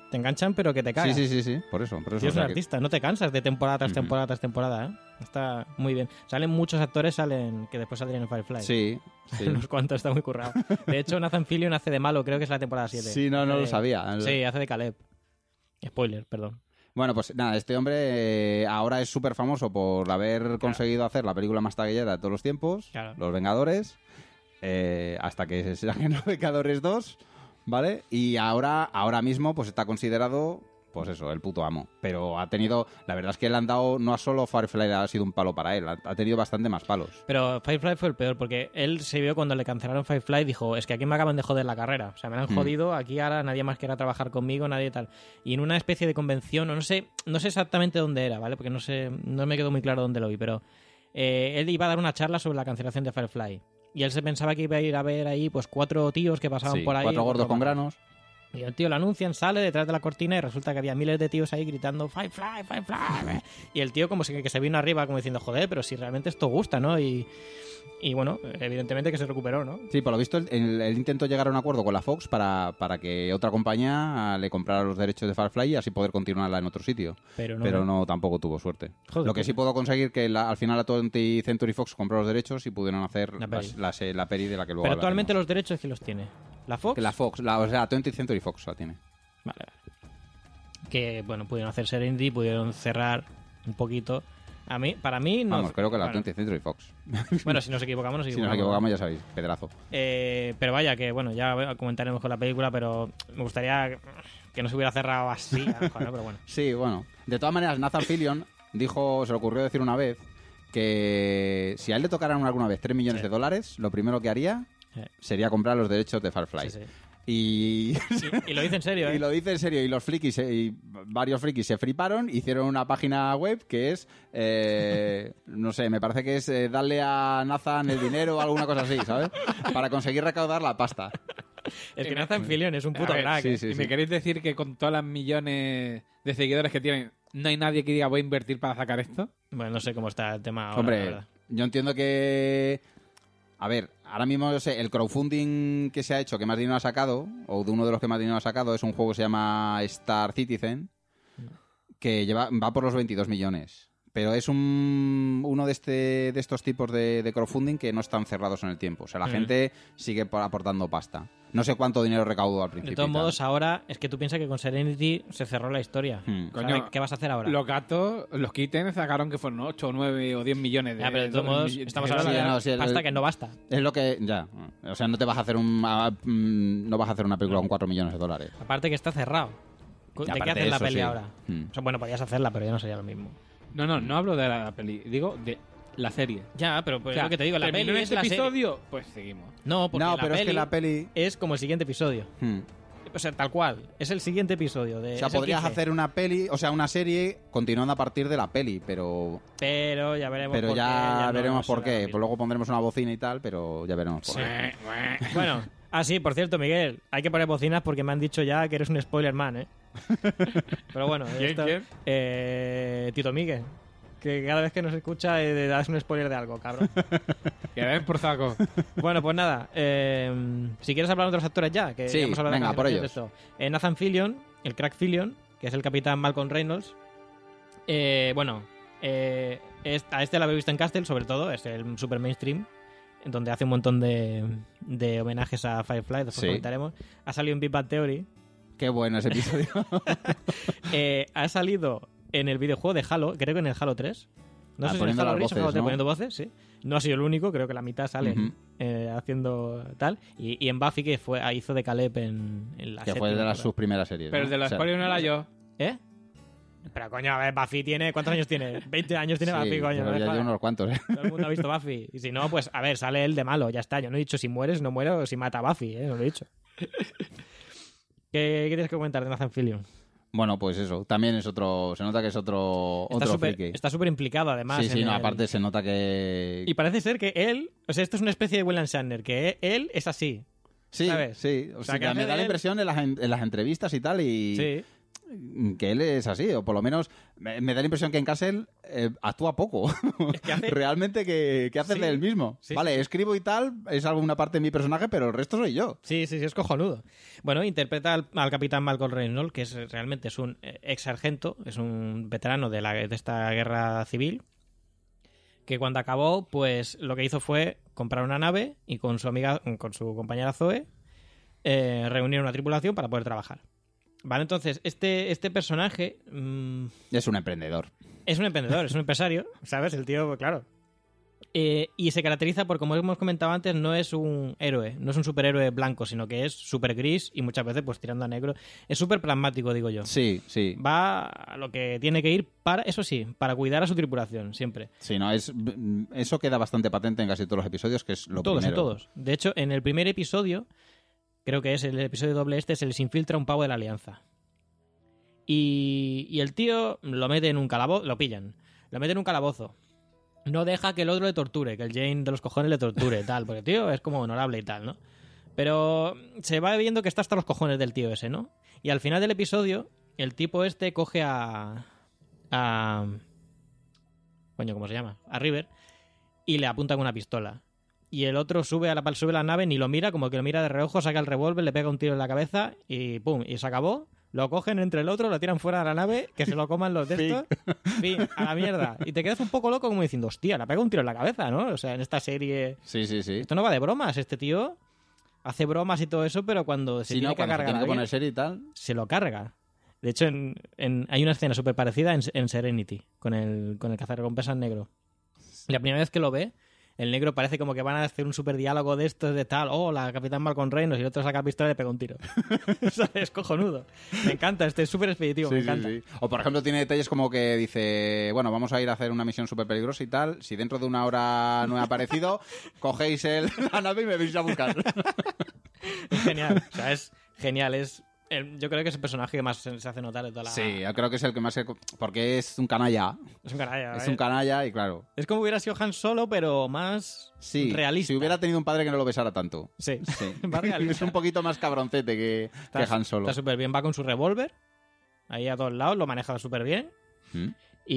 Speaker 2: Te enganchan, pero que te
Speaker 3: Sí,
Speaker 2: cagas.
Speaker 3: sí, sí, sí, por eso. Por eso
Speaker 2: Tío,
Speaker 3: o
Speaker 2: es
Speaker 3: sea
Speaker 2: un
Speaker 3: que-
Speaker 2: artista, no te cansas de temporada tras
Speaker 3: Ujú.
Speaker 2: temporada tras temporada, ¿eh? Está muy bien. Salen muchos actores salen que después saldrían en Firefly.
Speaker 3: Sí, sí.
Speaker 2: Unos cuantos, está muy currado. De hecho, Nathan Fillion hace de malo, creo que es la temporada siete.
Speaker 3: Sí, no, no
Speaker 2: Hace
Speaker 3: lo
Speaker 2: de-
Speaker 3: sabía.
Speaker 2: Sí, hace de Caleb. Spoiler, perdón.
Speaker 3: Bueno, pues nada, este hombre eh, ahora es súper famoso por haber conseguido hacer la película más taquillera de todos los tiempos,
Speaker 2: Claro.
Speaker 3: Los Vengadores, eh, hasta que se saquen Los Vengadores dos, ¿vale? Y ahora, ahora mismo pues está considerado, pues eso, el puto amo. Pero ha tenido, la verdad es que le han dado, no solo Firefly ha sido un palo para él, ha, ha tenido bastante más palos.
Speaker 2: Pero Firefly fue el peor, porque él se vio cuando le cancelaron Firefly, dijo, es que aquí me acaban de joder la carrera. O sea, me la han
Speaker 3: Mm.
Speaker 2: jodido, aquí ahora nadie más quiera trabajar conmigo, nadie tal. Y en una especie de convención, o no sé, no sé exactamente dónde era, ¿vale? Porque no sé, no me quedó muy claro dónde lo vi, pero eh, él iba a dar una charla sobre la cancelación de Firefly. Y él se pensaba que iba a ir a ver ahí pues cuatro tíos que pasaban
Speaker 3: Sí,
Speaker 2: por ahí.
Speaker 3: cuatro gordos con granos.
Speaker 2: Y el tío lo anuncian, sale detrás de la cortina y resulta que había miles de tíos ahí gritando Firefly, Firefly. Y el tío como si que se vino arriba como diciendo, joder, pero si realmente esto gusta, ¿no? Y, y bueno, evidentemente que se recuperó, ¿no?
Speaker 3: Sí, por lo visto, él, él- él intentó llegar a un acuerdo con la Fox para, para que otra compañía le comprara los derechos de Firefly y así poder continuarla en otro sitio.
Speaker 2: Pero no.
Speaker 3: Pero no, tampoco tuvo suerte.
Speaker 2: Joder,
Speaker 3: Lo que
Speaker 2: tío.
Speaker 3: sí pudo conseguir que la- al final la twentieth Century Fox compró los derechos y pudieron hacer
Speaker 2: La
Speaker 3: la,
Speaker 2: peli.
Speaker 3: la, se- la peli de la que luego
Speaker 2: Pero actualmente
Speaker 3: hablaremos.
Speaker 2: los derechos, ¿quién los tiene? ¿La Fox?
Speaker 3: Que la Fox, la, o sea, la twentieth Century Fox la tiene.
Speaker 2: Vale, vale. Que, bueno, pudieron hacer Serenity, pudieron cerrar un poquito. A mí, para mí, no.
Speaker 3: Vamos, creo que la
Speaker 2: bueno,
Speaker 3: twentieth Century Fox.
Speaker 2: bueno, si nos equivocamos, nos
Speaker 3: Si
Speaker 2: equivocamos.
Speaker 3: nos equivocamos, ya sabéis, pedrazo.
Speaker 2: Eh, pero vaya, que bueno, ya comentaremos con la película, pero me gustaría que no se hubiera cerrado así, a lo mejor, ¿no? Pero bueno.
Speaker 3: Sí, bueno. De todas maneras, Nathan Fillion dijo, se le ocurrió decir una vez que si a él le tocaran alguna vez tres millones
Speaker 2: Sí.
Speaker 3: de dólares, lo primero que haría
Speaker 2: Sí.
Speaker 3: sería comprar los derechos de Firefly.
Speaker 2: Sí, sí.
Speaker 3: Y,
Speaker 2: Y, y lo dice en serio, ¿eh?
Speaker 3: y lo dice en serio. Y los frikis, eh, y varios frikis se fliparon, hicieron una página web que es, eh, no sé, me parece que es eh, darle a Nathan el dinero o alguna cosa así, ¿sabes? Para conseguir recaudar la pasta.
Speaker 2: Es que Nathan Fillion es un puto
Speaker 1: A ver,
Speaker 2: crack.
Speaker 3: sí,
Speaker 2: ¿eh?
Speaker 3: sí.
Speaker 1: ¿Y me queréis decir que con todas las millones de seguidores que tienen, no hay nadie que diga voy a invertir para sacar esto?
Speaker 2: Bueno, no sé cómo está el tema ahora, la
Speaker 3: Hombre,
Speaker 2: verdad.
Speaker 3: yo entiendo que... A ver, ahora mismo yo sé, el crowdfunding que se ha hecho, que más dinero ha sacado, o de uno de los que más dinero ha sacado, es un juego que se llama Star Citizen, que lleva, va por los veintidós millones. Pero es un, uno de, este, de estos tipos de, de crowdfunding que no están cerrados en el tiempo. O sea, la
Speaker 2: Mm.
Speaker 3: gente sigue por- aportando pasta. No sé cuánto dinero recaudó al principio.
Speaker 2: De todos
Speaker 3: y tal.
Speaker 2: modos, ahora es que tú piensas que con Serenity se cerró la historia.
Speaker 3: Hmm.
Speaker 2: O sea,
Speaker 1: Coño,
Speaker 2: ¿qué vas a hacer ahora?
Speaker 1: Los gatos, los Kitten sacaron que fueron ocho, nueve o diez millones de
Speaker 2: Ya, pero de todos modos,
Speaker 1: de-
Speaker 2: estamos
Speaker 1: de-
Speaker 2: hablando
Speaker 3: sí,
Speaker 2: de
Speaker 3: no, sí, el-
Speaker 2: pasta que no basta.
Speaker 3: Es lo que... Ya. O sea, no te vas a hacer un... ah, mm, No vas a hacer una película con cuatro millones de dólares.
Speaker 2: Aparte que está cerrado.
Speaker 3: Y
Speaker 2: ¿De qué
Speaker 3: aparte
Speaker 2: hacen
Speaker 3: de
Speaker 2: la
Speaker 3: eso,
Speaker 2: peli
Speaker 3: sí.
Speaker 2: ahora?
Speaker 3: Hmm.
Speaker 2: O sea, bueno, podrías hacerla, pero ya no sería lo mismo.
Speaker 1: No, no, no hablo de la peli, digo de la serie.
Speaker 2: Ya, pero pues
Speaker 1: O sea,
Speaker 2: es lo que te digo, la
Speaker 1: ¿terminó
Speaker 2: peli
Speaker 1: en
Speaker 2: es
Speaker 1: este
Speaker 2: la serie.
Speaker 1: episodio? Pues seguimos.
Speaker 2: No, porque
Speaker 3: No,
Speaker 2: la
Speaker 3: pero es
Speaker 2: peli
Speaker 3: que la peli...
Speaker 2: es como el siguiente episodio.
Speaker 3: Hmm.
Speaker 2: O sea, tal cual. Es el siguiente episodio. De,
Speaker 3: O sea,
Speaker 2: es el
Speaker 3: podrías
Speaker 2: quince.
Speaker 3: hacer una peli, o sea, una serie continuando a partir de la peli, pero
Speaker 2: Pero ya veremos
Speaker 3: pero
Speaker 2: por
Speaker 3: ya,
Speaker 2: qué. Ya no
Speaker 3: veremos por
Speaker 2: será
Speaker 3: qué.
Speaker 2: lo
Speaker 3: Pues
Speaker 2: mismo.
Speaker 3: luego pondremos una bocina y tal, pero ya veremos por qué.
Speaker 2: Bueno, ah, sí, por cierto, Miguel, hay que poner bocinas porque me han dicho ya que eres un spoiler man, ¿eh? Pero bueno,
Speaker 1: ¿Quién,
Speaker 2: esto-
Speaker 1: quién?
Speaker 2: Eh, Tito Miguel. Que cada vez que nos escucha eh, le das un spoiler de algo, cabrón.
Speaker 1: Que den por saco.
Speaker 2: Bueno, pues nada. eh, si quieres hablar de otros actores ya, que
Speaker 3: Sí,
Speaker 2: ya hemos hablado de
Speaker 3: venga, por
Speaker 2: cancelaciones de esto. Eh, Nathan Fillion, el crack Fillion, que es el capitán Malcolm Reynolds. Eh, bueno, eh, es- a este lo habéis visto en Castle, sobre todo, es el super mainstream, en donde hace un montón de, de homenajes a Firefly, después
Speaker 3: Sí.
Speaker 2: comentaremos. Ha salido en Big Bang Theory.
Speaker 3: Qué bueno ese episodio.
Speaker 2: Eh, ha salido en el videojuego de Halo, creo que en el Halo tres. No
Speaker 3: Ah,
Speaker 2: sé si en el
Speaker 3: poniendo
Speaker 2: Halo
Speaker 3: las
Speaker 2: Reach o
Speaker 3: voces,
Speaker 2: Halo tres
Speaker 3: ¿no?
Speaker 2: poniendo voces, sí. No ha sido el único, creo que la mitad sale
Speaker 3: Ujú.
Speaker 2: eh, haciendo tal. Y, y en Buffy, que fue ah, hizo de Caleb en, en la
Speaker 3: que fue de
Speaker 2: séptima
Speaker 3: las sus
Speaker 2: temporada.
Speaker 3: primeras series.
Speaker 1: Pero
Speaker 3: ¿no?
Speaker 1: el de los
Speaker 3: O sea,
Speaker 1: spoilers no era yo.
Speaker 2: ¿Eh? Pero coño, a ver, Buffy tiene... ¿Cuántos años tiene? veinte años tiene
Speaker 3: sí,
Speaker 2: Buffy, coño.
Speaker 3: pero
Speaker 2: no me
Speaker 3: ya
Speaker 2: jodas.
Speaker 3: llevo unos cuantos, ¿eh?
Speaker 2: Todo el mundo ha visto Buffy. Y si no, pues a ver, sale él de malo, ya está. Yo no he dicho si mueres, no muero, o si mata a Buffy, ¿eh? No lo he dicho. ¿Qué, qué tienes que comentar de Nathan Fillion?
Speaker 3: Bueno, pues eso. También es otro... Se nota que es otro,
Speaker 2: Está
Speaker 3: otro
Speaker 2: súper
Speaker 3: friki.
Speaker 2: está súper implicado, además.
Speaker 3: Sí, sí,
Speaker 2: en
Speaker 3: no,
Speaker 2: el-
Speaker 3: aparte se nota que...
Speaker 2: Y parece ser que él... O sea, esto es una especie de William Shatner, que él es así.
Speaker 3: Sí,
Speaker 2: ¿sabes?
Speaker 3: sí. O,
Speaker 2: O
Speaker 3: sea,
Speaker 2: sea, que
Speaker 3: que
Speaker 2: hace
Speaker 3: me da
Speaker 2: de
Speaker 3: la
Speaker 2: él-
Speaker 3: impresión en las, en, en las entrevistas y tal y...
Speaker 2: Sí.
Speaker 3: que él es así, o por lo menos me, me da la impresión que en Castle eh, actúa poco.
Speaker 2: Es que hace...
Speaker 3: Realmente que, que hace
Speaker 2: Sí.
Speaker 3: de él mismo.
Speaker 2: Sí,
Speaker 3: vale,
Speaker 2: sí.
Speaker 3: escribo y tal, es alguna parte de mi personaje, pero el resto soy yo.
Speaker 2: Sí, sí, sí, es cojonudo. Bueno, interpreta al, al capitán Malcolm Reynolds, que es realmente es un ex sargento, es un veterano de, la, de esta guerra civil, que cuando acabó, pues lo que hizo fue comprar una nave y con su amiga, con su compañera Zoe, eh, reunir una tripulación para poder trabajar. Vale, entonces, este, este personaje mmm,
Speaker 3: Es un emprendedor.
Speaker 2: es un emprendedor, es un empresario, ¿sabes? El tío, pues, claro. Eh, y se caracteriza por, como hemos comentado antes, no es un héroe, no es un superhéroe blanco, sino que es súper gris y muchas veces pues tirando a negro. Es súper pragmático, digo yo.
Speaker 3: Sí, sí.
Speaker 2: Va a lo que tiene que ir para, eso sí, para cuidar a su tripulación, siempre.
Speaker 3: Sí, no, es, eso queda bastante patente en casi todos los episodios, que es lo
Speaker 2: todos,
Speaker 3: primero.
Speaker 2: en todos. De hecho, en el primer episodio, creo que es el episodio doble este, se les infiltra un pavo de la Alianza. Y, y el tío lo mete en un calabozo, lo pillan, lo mete en un calabozo. No deja que el otro le torture, que el Jane de los cojones le torture, tal, porque el tío es como honorable y tal, ¿no? Pero se va viendo que está hasta los cojones del tío ese, ¿no? Y al final del episodio, el tipo este coge a... a... coño, ¿cómo se llama? A River y le apunta con una pistola. Y el otro sube a la, sube a la nave, ni lo mira, como que lo mira de reojo, saca el revólver, le pega un tiro en la cabeza y pum, y se acabó. Lo cogen entre el otro, lo tiran fuera de la nave, que se lo coman los de estos. Fin, a la mierda. Y te quedas un poco loco como diciendo, hostia, le pega un tiro en la cabeza, ¿no? O sea, en esta serie...
Speaker 3: Sí, sí, sí.
Speaker 2: Esto no va de bromas, este tío hace bromas y todo eso, pero cuando se
Speaker 3: Si
Speaker 2: tiene
Speaker 3: no,
Speaker 2: que
Speaker 3: cuando se
Speaker 2: cargar
Speaker 3: tiene
Speaker 2: a
Speaker 3: que
Speaker 2: alguien,
Speaker 3: poner serie y tal...
Speaker 2: se lo carga. De hecho, en, en- hay una escena súper parecida en, en Serenity, con el, con el cazarrecompensas negro. La primera vez que lo ve, el negro parece como que van a hacer un super diálogo de estos de tal, oh, la capitán Malcolm Reynolds, y el otro saca la pistola y le pega un tiro. ¿Sabes? Es cojonudo. Me encanta, este es súper expeditivo, me
Speaker 3: Sí, sí,
Speaker 2: encanta.
Speaker 3: sí. O por ejemplo tiene detalles como que dice, bueno, vamos a ir a hacer una misión súper peligrosa y tal, si dentro de una hora no he aparecido, cogéis el, la nave y me vais a buscar.
Speaker 2: Es genial, o sea, es genial, es... el- yo creo que es el personaje que más se, se hace notar de toda la...
Speaker 3: Sí, yo creo que es el que más... se- porque es un canalla,
Speaker 2: Es un canalla.
Speaker 3: es
Speaker 2: ¿eh?
Speaker 3: un canalla y claro...
Speaker 2: Es como hubiera sido Han Solo, pero más
Speaker 3: Sí,
Speaker 2: realista.
Speaker 3: si hubiera tenido un padre que no lo besara tanto.
Speaker 2: Sí,
Speaker 3: Sí.
Speaker 2: más realista.
Speaker 3: Es un poquito más cabroncete que,
Speaker 2: Está-
Speaker 3: que Han Solo.
Speaker 2: Está súper bien, va con su revólver, ahí a todos lados, lo maneja súper bien.
Speaker 3: ¿Mm?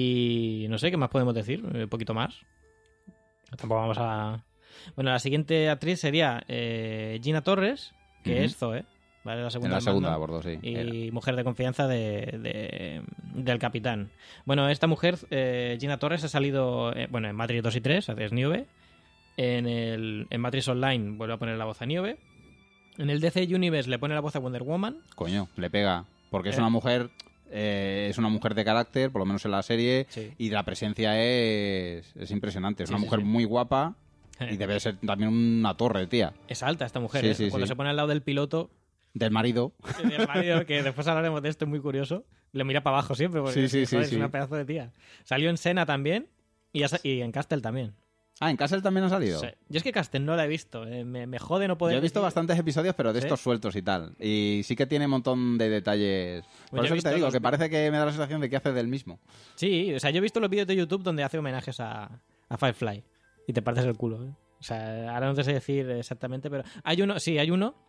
Speaker 2: Y no sé qué más podemos decir, un poquito más. Tampoco vamos a... Bueno, la siguiente actriz sería eh, Gina Torres, que
Speaker 3: Ujú.
Speaker 2: es Zoe, ¿vale? La
Speaker 3: En
Speaker 2: segunda
Speaker 3: la
Speaker 2: al
Speaker 3: segunda,
Speaker 2: mando,
Speaker 3: bordo, sí.
Speaker 2: y
Speaker 3: Era.
Speaker 2: mujer de confianza de, de- del capitán. Bueno, esta mujer, eh, Gina Torres, ha salido eh, bueno, en Matrix dos y tres, es Niobe. En, el, en Matrix Online vuelve a poner la voz a Niobe. En el D C Universe le pone la voz a Wonder Woman.
Speaker 3: Coño, le pega. Porque es
Speaker 2: Eh.
Speaker 3: una mujer... eh, es una mujer de carácter, por lo menos en la serie,
Speaker 2: Sí.
Speaker 3: y la presencia es, es impresionante. Es
Speaker 2: Sí,
Speaker 3: una
Speaker 2: sí,
Speaker 3: mujer
Speaker 2: sí.
Speaker 3: muy guapa y debe ser también una torre, tía.
Speaker 2: Es alta esta mujer,
Speaker 3: Sí,
Speaker 2: ¿eh?
Speaker 3: sí,
Speaker 2: Cuando
Speaker 3: sí.
Speaker 2: se pone al lado del piloto,
Speaker 3: Del marido.
Speaker 2: el marido, que después hablaremos de esto, es muy curioso, le mira para abajo siempre, porque
Speaker 3: Sí, sí, sí,
Speaker 2: joder,
Speaker 3: sí.
Speaker 2: es una pedazo de tía. Salió en Senna también y, ha sa- y en Castle también.
Speaker 3: Ah, ¿en Castle también ha salido?
Speaker 2: Sí. Yo es que Castle no la he visto, eh, me, me jode no poder
Speaker 3: Yo he visto
Speaker 2: decir-
Speaker 3: bastantes episodios, pero de
Speaker 2: ¿Sí?
Speaker 3: estos sueltos y tal. Y sí que tiene un montón de detalles. Por
Speaker 2: Pues yo he
Speaker 3: eso que
Speaker 2: visto
Speaker 3: te digo,
Speaker 2: los-
Speaker 3: que parece que me da la sensación de que hace del mismo.
Speaker 2: Sí, o sea, yo he visto los vídeos de YouTube donde hace homenajes a, a Firefly y te partes el culo, ¿eh? O sea, ahora no te sé decir exactamente, pero hay uno, sí, hay uno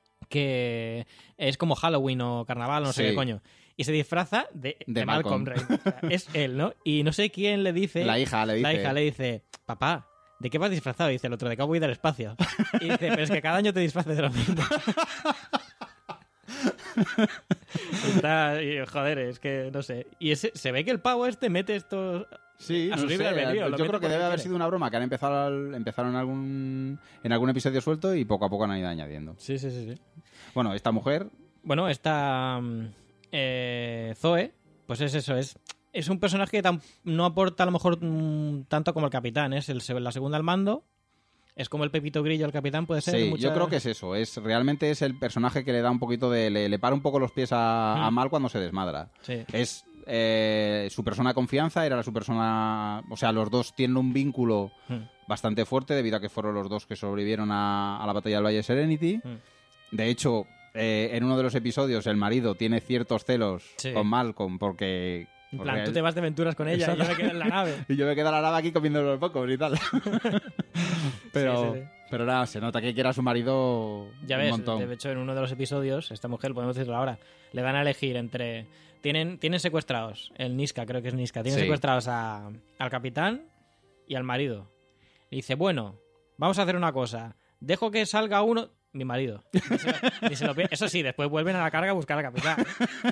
Speaker 2: que es como Halloween o Carnaval o no sé
Speaker 3: Sí.
Speaker 2: qué coño. Y se disfraza de,
Speaker 3: De
Speaker 2: de Malcolm
Speaker 3: Malcolm.
Speaker 2: Reynolds. O sea, es él, ¿no? Y no sé quién le dice...
Speaker 3: La hija le dice.
Speaker 2: La hija le dice, papá, ¿de qué vas disfrazado? Y dice el otro, de cowboy del espacio. Y dice, pero es que cada año te disfraces de lo mismo. Está, y, joder, es que no sé. Y ese, se ve que el pavo este mete estos...
Speaker 3: Sí,
Speaker 2: a
Speaker 3: no
Speaker 2: su libre
Speaker 3: sé,
Speaker 2: albedrío, lo
Speaker 3: yo
Speaker 2: mete
Speaker 3: creo que
Speaker 2: porque
Speaker 3: debe haber
Speaker 2: quiere.
Speaker 3: sido una broma que han empezado al- empezaron en algún, en algún episodio suelto y poco a poco han ido añadiendo.
Speaker 2: Sí, sí, sí, sí.
Speaker 3: Bueno, esta mujer,
Speaker 2: Bueno, esta mm, eh, Zoe, pues es eso, es, es un personaje que tan- no aporta a lo mejor mm, tanto como el capitán, es el, se- la segunda al mando, es como el Pepito Grillo al capitán, puede ser.
Speaker 3: sí,
Speaker 2: mucha-
Speaker 3: yo creo que es eso. Es realmente es el personaje que le da un poquito de... Le, le para un poco los pies a, a
Speaker 2: Mm.
Speaker 3: Mal cuando se desmadra.
Speaker 2: Sí.
Speaker 3: Es eh, su persona de confianza, era su persona... O sea, los dos tienen un vínculo
Speaker 2: Mm.
Speaker 3: bastante fuerte debido a que fueron los dos que sobrevivieron a, a la batalla del Valle de Serenity.
Speaker 2: Mm.
Speaker 3: De hecho, eh, en uno de los episodios el marido tiene ciertos celos
Speaker 2: Sí.
Speaker 3: con Malcolm porque...
Speaker 2: En
Speaker 3: porque
Speaker 2: plan, tú
Speaker 3: él-
Speaker 2: te vas de aventuras con ella y yo me quedo en la nave.
Speaker 3: Y yo me quedo en la nave aquí comiendo los pocos y tal. pero,
Speaker 2: Sí, sí, sí.
Speaker 3: Pero nada, se nota que quiere a su marido
Speaker 2: Ya
Speaker 3: un
Speaker 2: ves,
Speaker 3: montón.
Speaker 2: de hecho en uno de los episodios, esta mujer, podemos decirlo ahora, le dan a elegir entre... Tienen, tienen secuestrados, el Niska, creo que es Niska, tienen
Speaker 3: Sí.
Speaker 2: secuestrados a- al capitán y al marido. Y dice, bueno, vamos a hacer una cosa, dejo que salga uno... Mi marido. Ni se- ni se lo pi- Eso sí, después vuelven a la carga a buscar al capitán.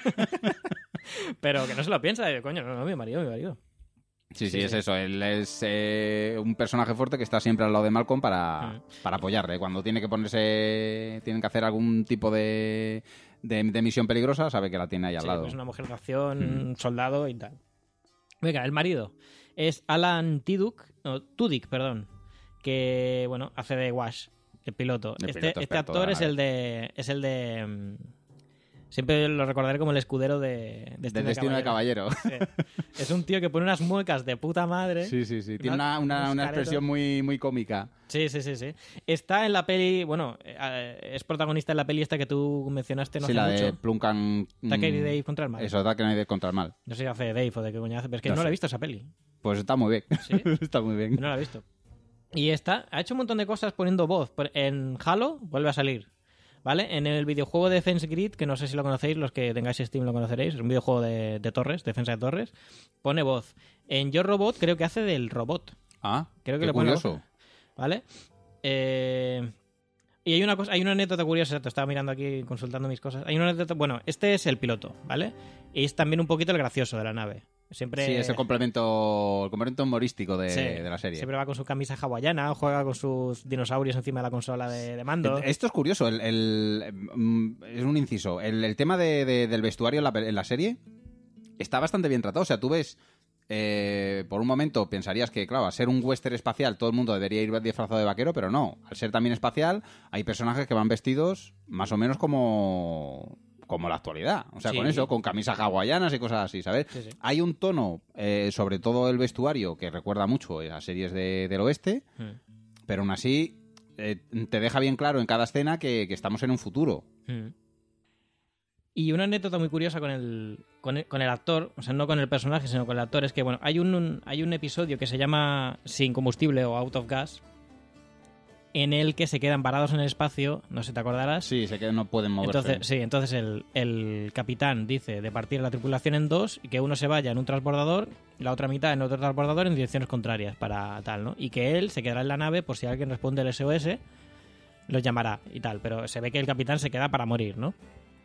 Speaker 2: Pero que no se lo piensa, de, coño, no, no, mi marido, mi marido.
Speaker 3: Sí, sí,
Speaker 2: Sí,
Speaker 3: es
Speaker 2: sí.
Speaker 3: eso. Él es eh, un personaje fuerte que está siempre al lado de Malcolm para,
Speaker 2: Mm.
Speaker 3: para apoyarle. Cuando tiene que ponerse, tienen que hacer algún tipo de, de, de misión peligrosa, sabe que la tiene ahí al
Speaker 2: Sí,
Speaker 3: lado.
Speaker 2: pues una mujer de acción, un soldado y tal. Venga, el marido es Alan Tudyk, no, Tudyk, perdón, que bueno, hace de Wash, el piloto.
Speaker 3: El
Speaker 2: este
Speaker 3: piloto
Speaker 2: este
Speaker 3: experto de
Speaker 2: actor
Speaker 3: la
Speaker 2: es el de es el de mm, siempre lo recordaré como el escudero de
Speaker 3: Del destino de caballero.
Speaker 2: Sí. Es un tío que pone unas muecas de puta madre.
Speaker 3: Sí, sí, sí. Tiene
Speaker 2: Una-
Speaker 3: una, una,
Speaker 2: unos
Speaker 3: una
Speaker 2: caretos.
Speaker 3: expresión muy, muy cómica.
Speaker 2: Sí, sí, sí, sí. Está en la peli, bueno, eh, es protagonista en la peli esta que tú mencionaste no
Speaker 3: sí,
Speaker 2: hace
Speaker 3: la
Speaker 2: mucho.
Speaker 3: de Plunkan.
Speaker 2: Tucker y Dave contra el mal.
Speaker 3: Eso, Tucker y Dave contra el mal.
Speaker 2: No sé si hace Dave o de qué coño hace, pero es que no,
Speaker 3: No
Speaker 2: la he
Speaker 3: sé.
Speaker 2: visto esa peli.
Speaker 3: Pues está muy bien.
Speaker 2: ¿Sí?
Speaker 3: está muy bien.
Speaker 2: No la he visto. Y esta ha hecho un montón de cosas poniendo voz. Por- En Halo vuelve a salir. ¿Vale? En el videojuego de Defense Grid, que no sé si lo conocéis, los que tengáis Steam lo conoceréis, es un videojuego de, de torres, defensa de torres, pone voz. En Yo Robot creo que hace del robot.
Speaker 3: Ah,
Speaker 2: Creo que
Speaker 3: qué
Speaker 2: le pone
Speaker 3: curioso.
Speaker 2: voz. ¿Vale? Eh, y hay una cosa, hay una anécdota curiosa, te estaba mirando aquí, consultando mis cosas. Hay una anécdota, bueno, este es el piloto, ¿vale? Y es también un poquito el gracioso de la nave. Siempre,
Speaker 3: Sí, es el complemento, el complemento humorístico de,
Speaker 2: Sí,
Speaker 3: de la serie.
Speaker 2: Siempre va con su camisa hawaiana, juega con sus dinosaurios encima de la consola de, de mando.
Speaker 3: Esto es curioso, el, el- mm, es un inciso. El, el tema de- de- del vestuario en la, pe- en la serie está bastante bien tratado. O sea, tú ves, eh, por un momento pensarías que, claro, al ser un western espacial todo el mundo debería ir disfrazado de vaquero, pero no. Al ser también espacial, hay personajes que van vestidos más o menos como... como la actualidad, o sea,
Speaker 2: Sí.
Speaker 3: con eso, con camisas hawaianas y cosas así, ¿sabes?
Speaker 2: Sí, sí.
Speaker 3: Hay un tono, eh, sobre todo el vestuario, que recuerda mucho a series de- del oeste,
Speaker 2: Mm.
Speaker 3: pero aún así eh, te deja bien claro en cada escena que, que estamos en un futuro.
Speaker 2: Mm. Y una anécdota muy curiosa con el, con el con el actor, o sea, no con el personaje, sino con el actor, es que, bueno, hay un, un- hay un episodio que se llama Sin combustible o Out of Gas, en el que se quedan varados en el espacio, no sé si te acordarás.
Speaker 3: Sí, sé que no pueden moverse.
Speaker 2: Entonces, sí, entonces el, el capitán dice de partir la tripulación en dos y que uno se vaya en un transbordador y la otra mitad en otro transbordador en direcciones contrarias para tal, ¿no? Y que él se quedará en la nave por si alguien responde el S O S, los llamará y tal. Pero se ve que el capitán se queda para morir, ¿no?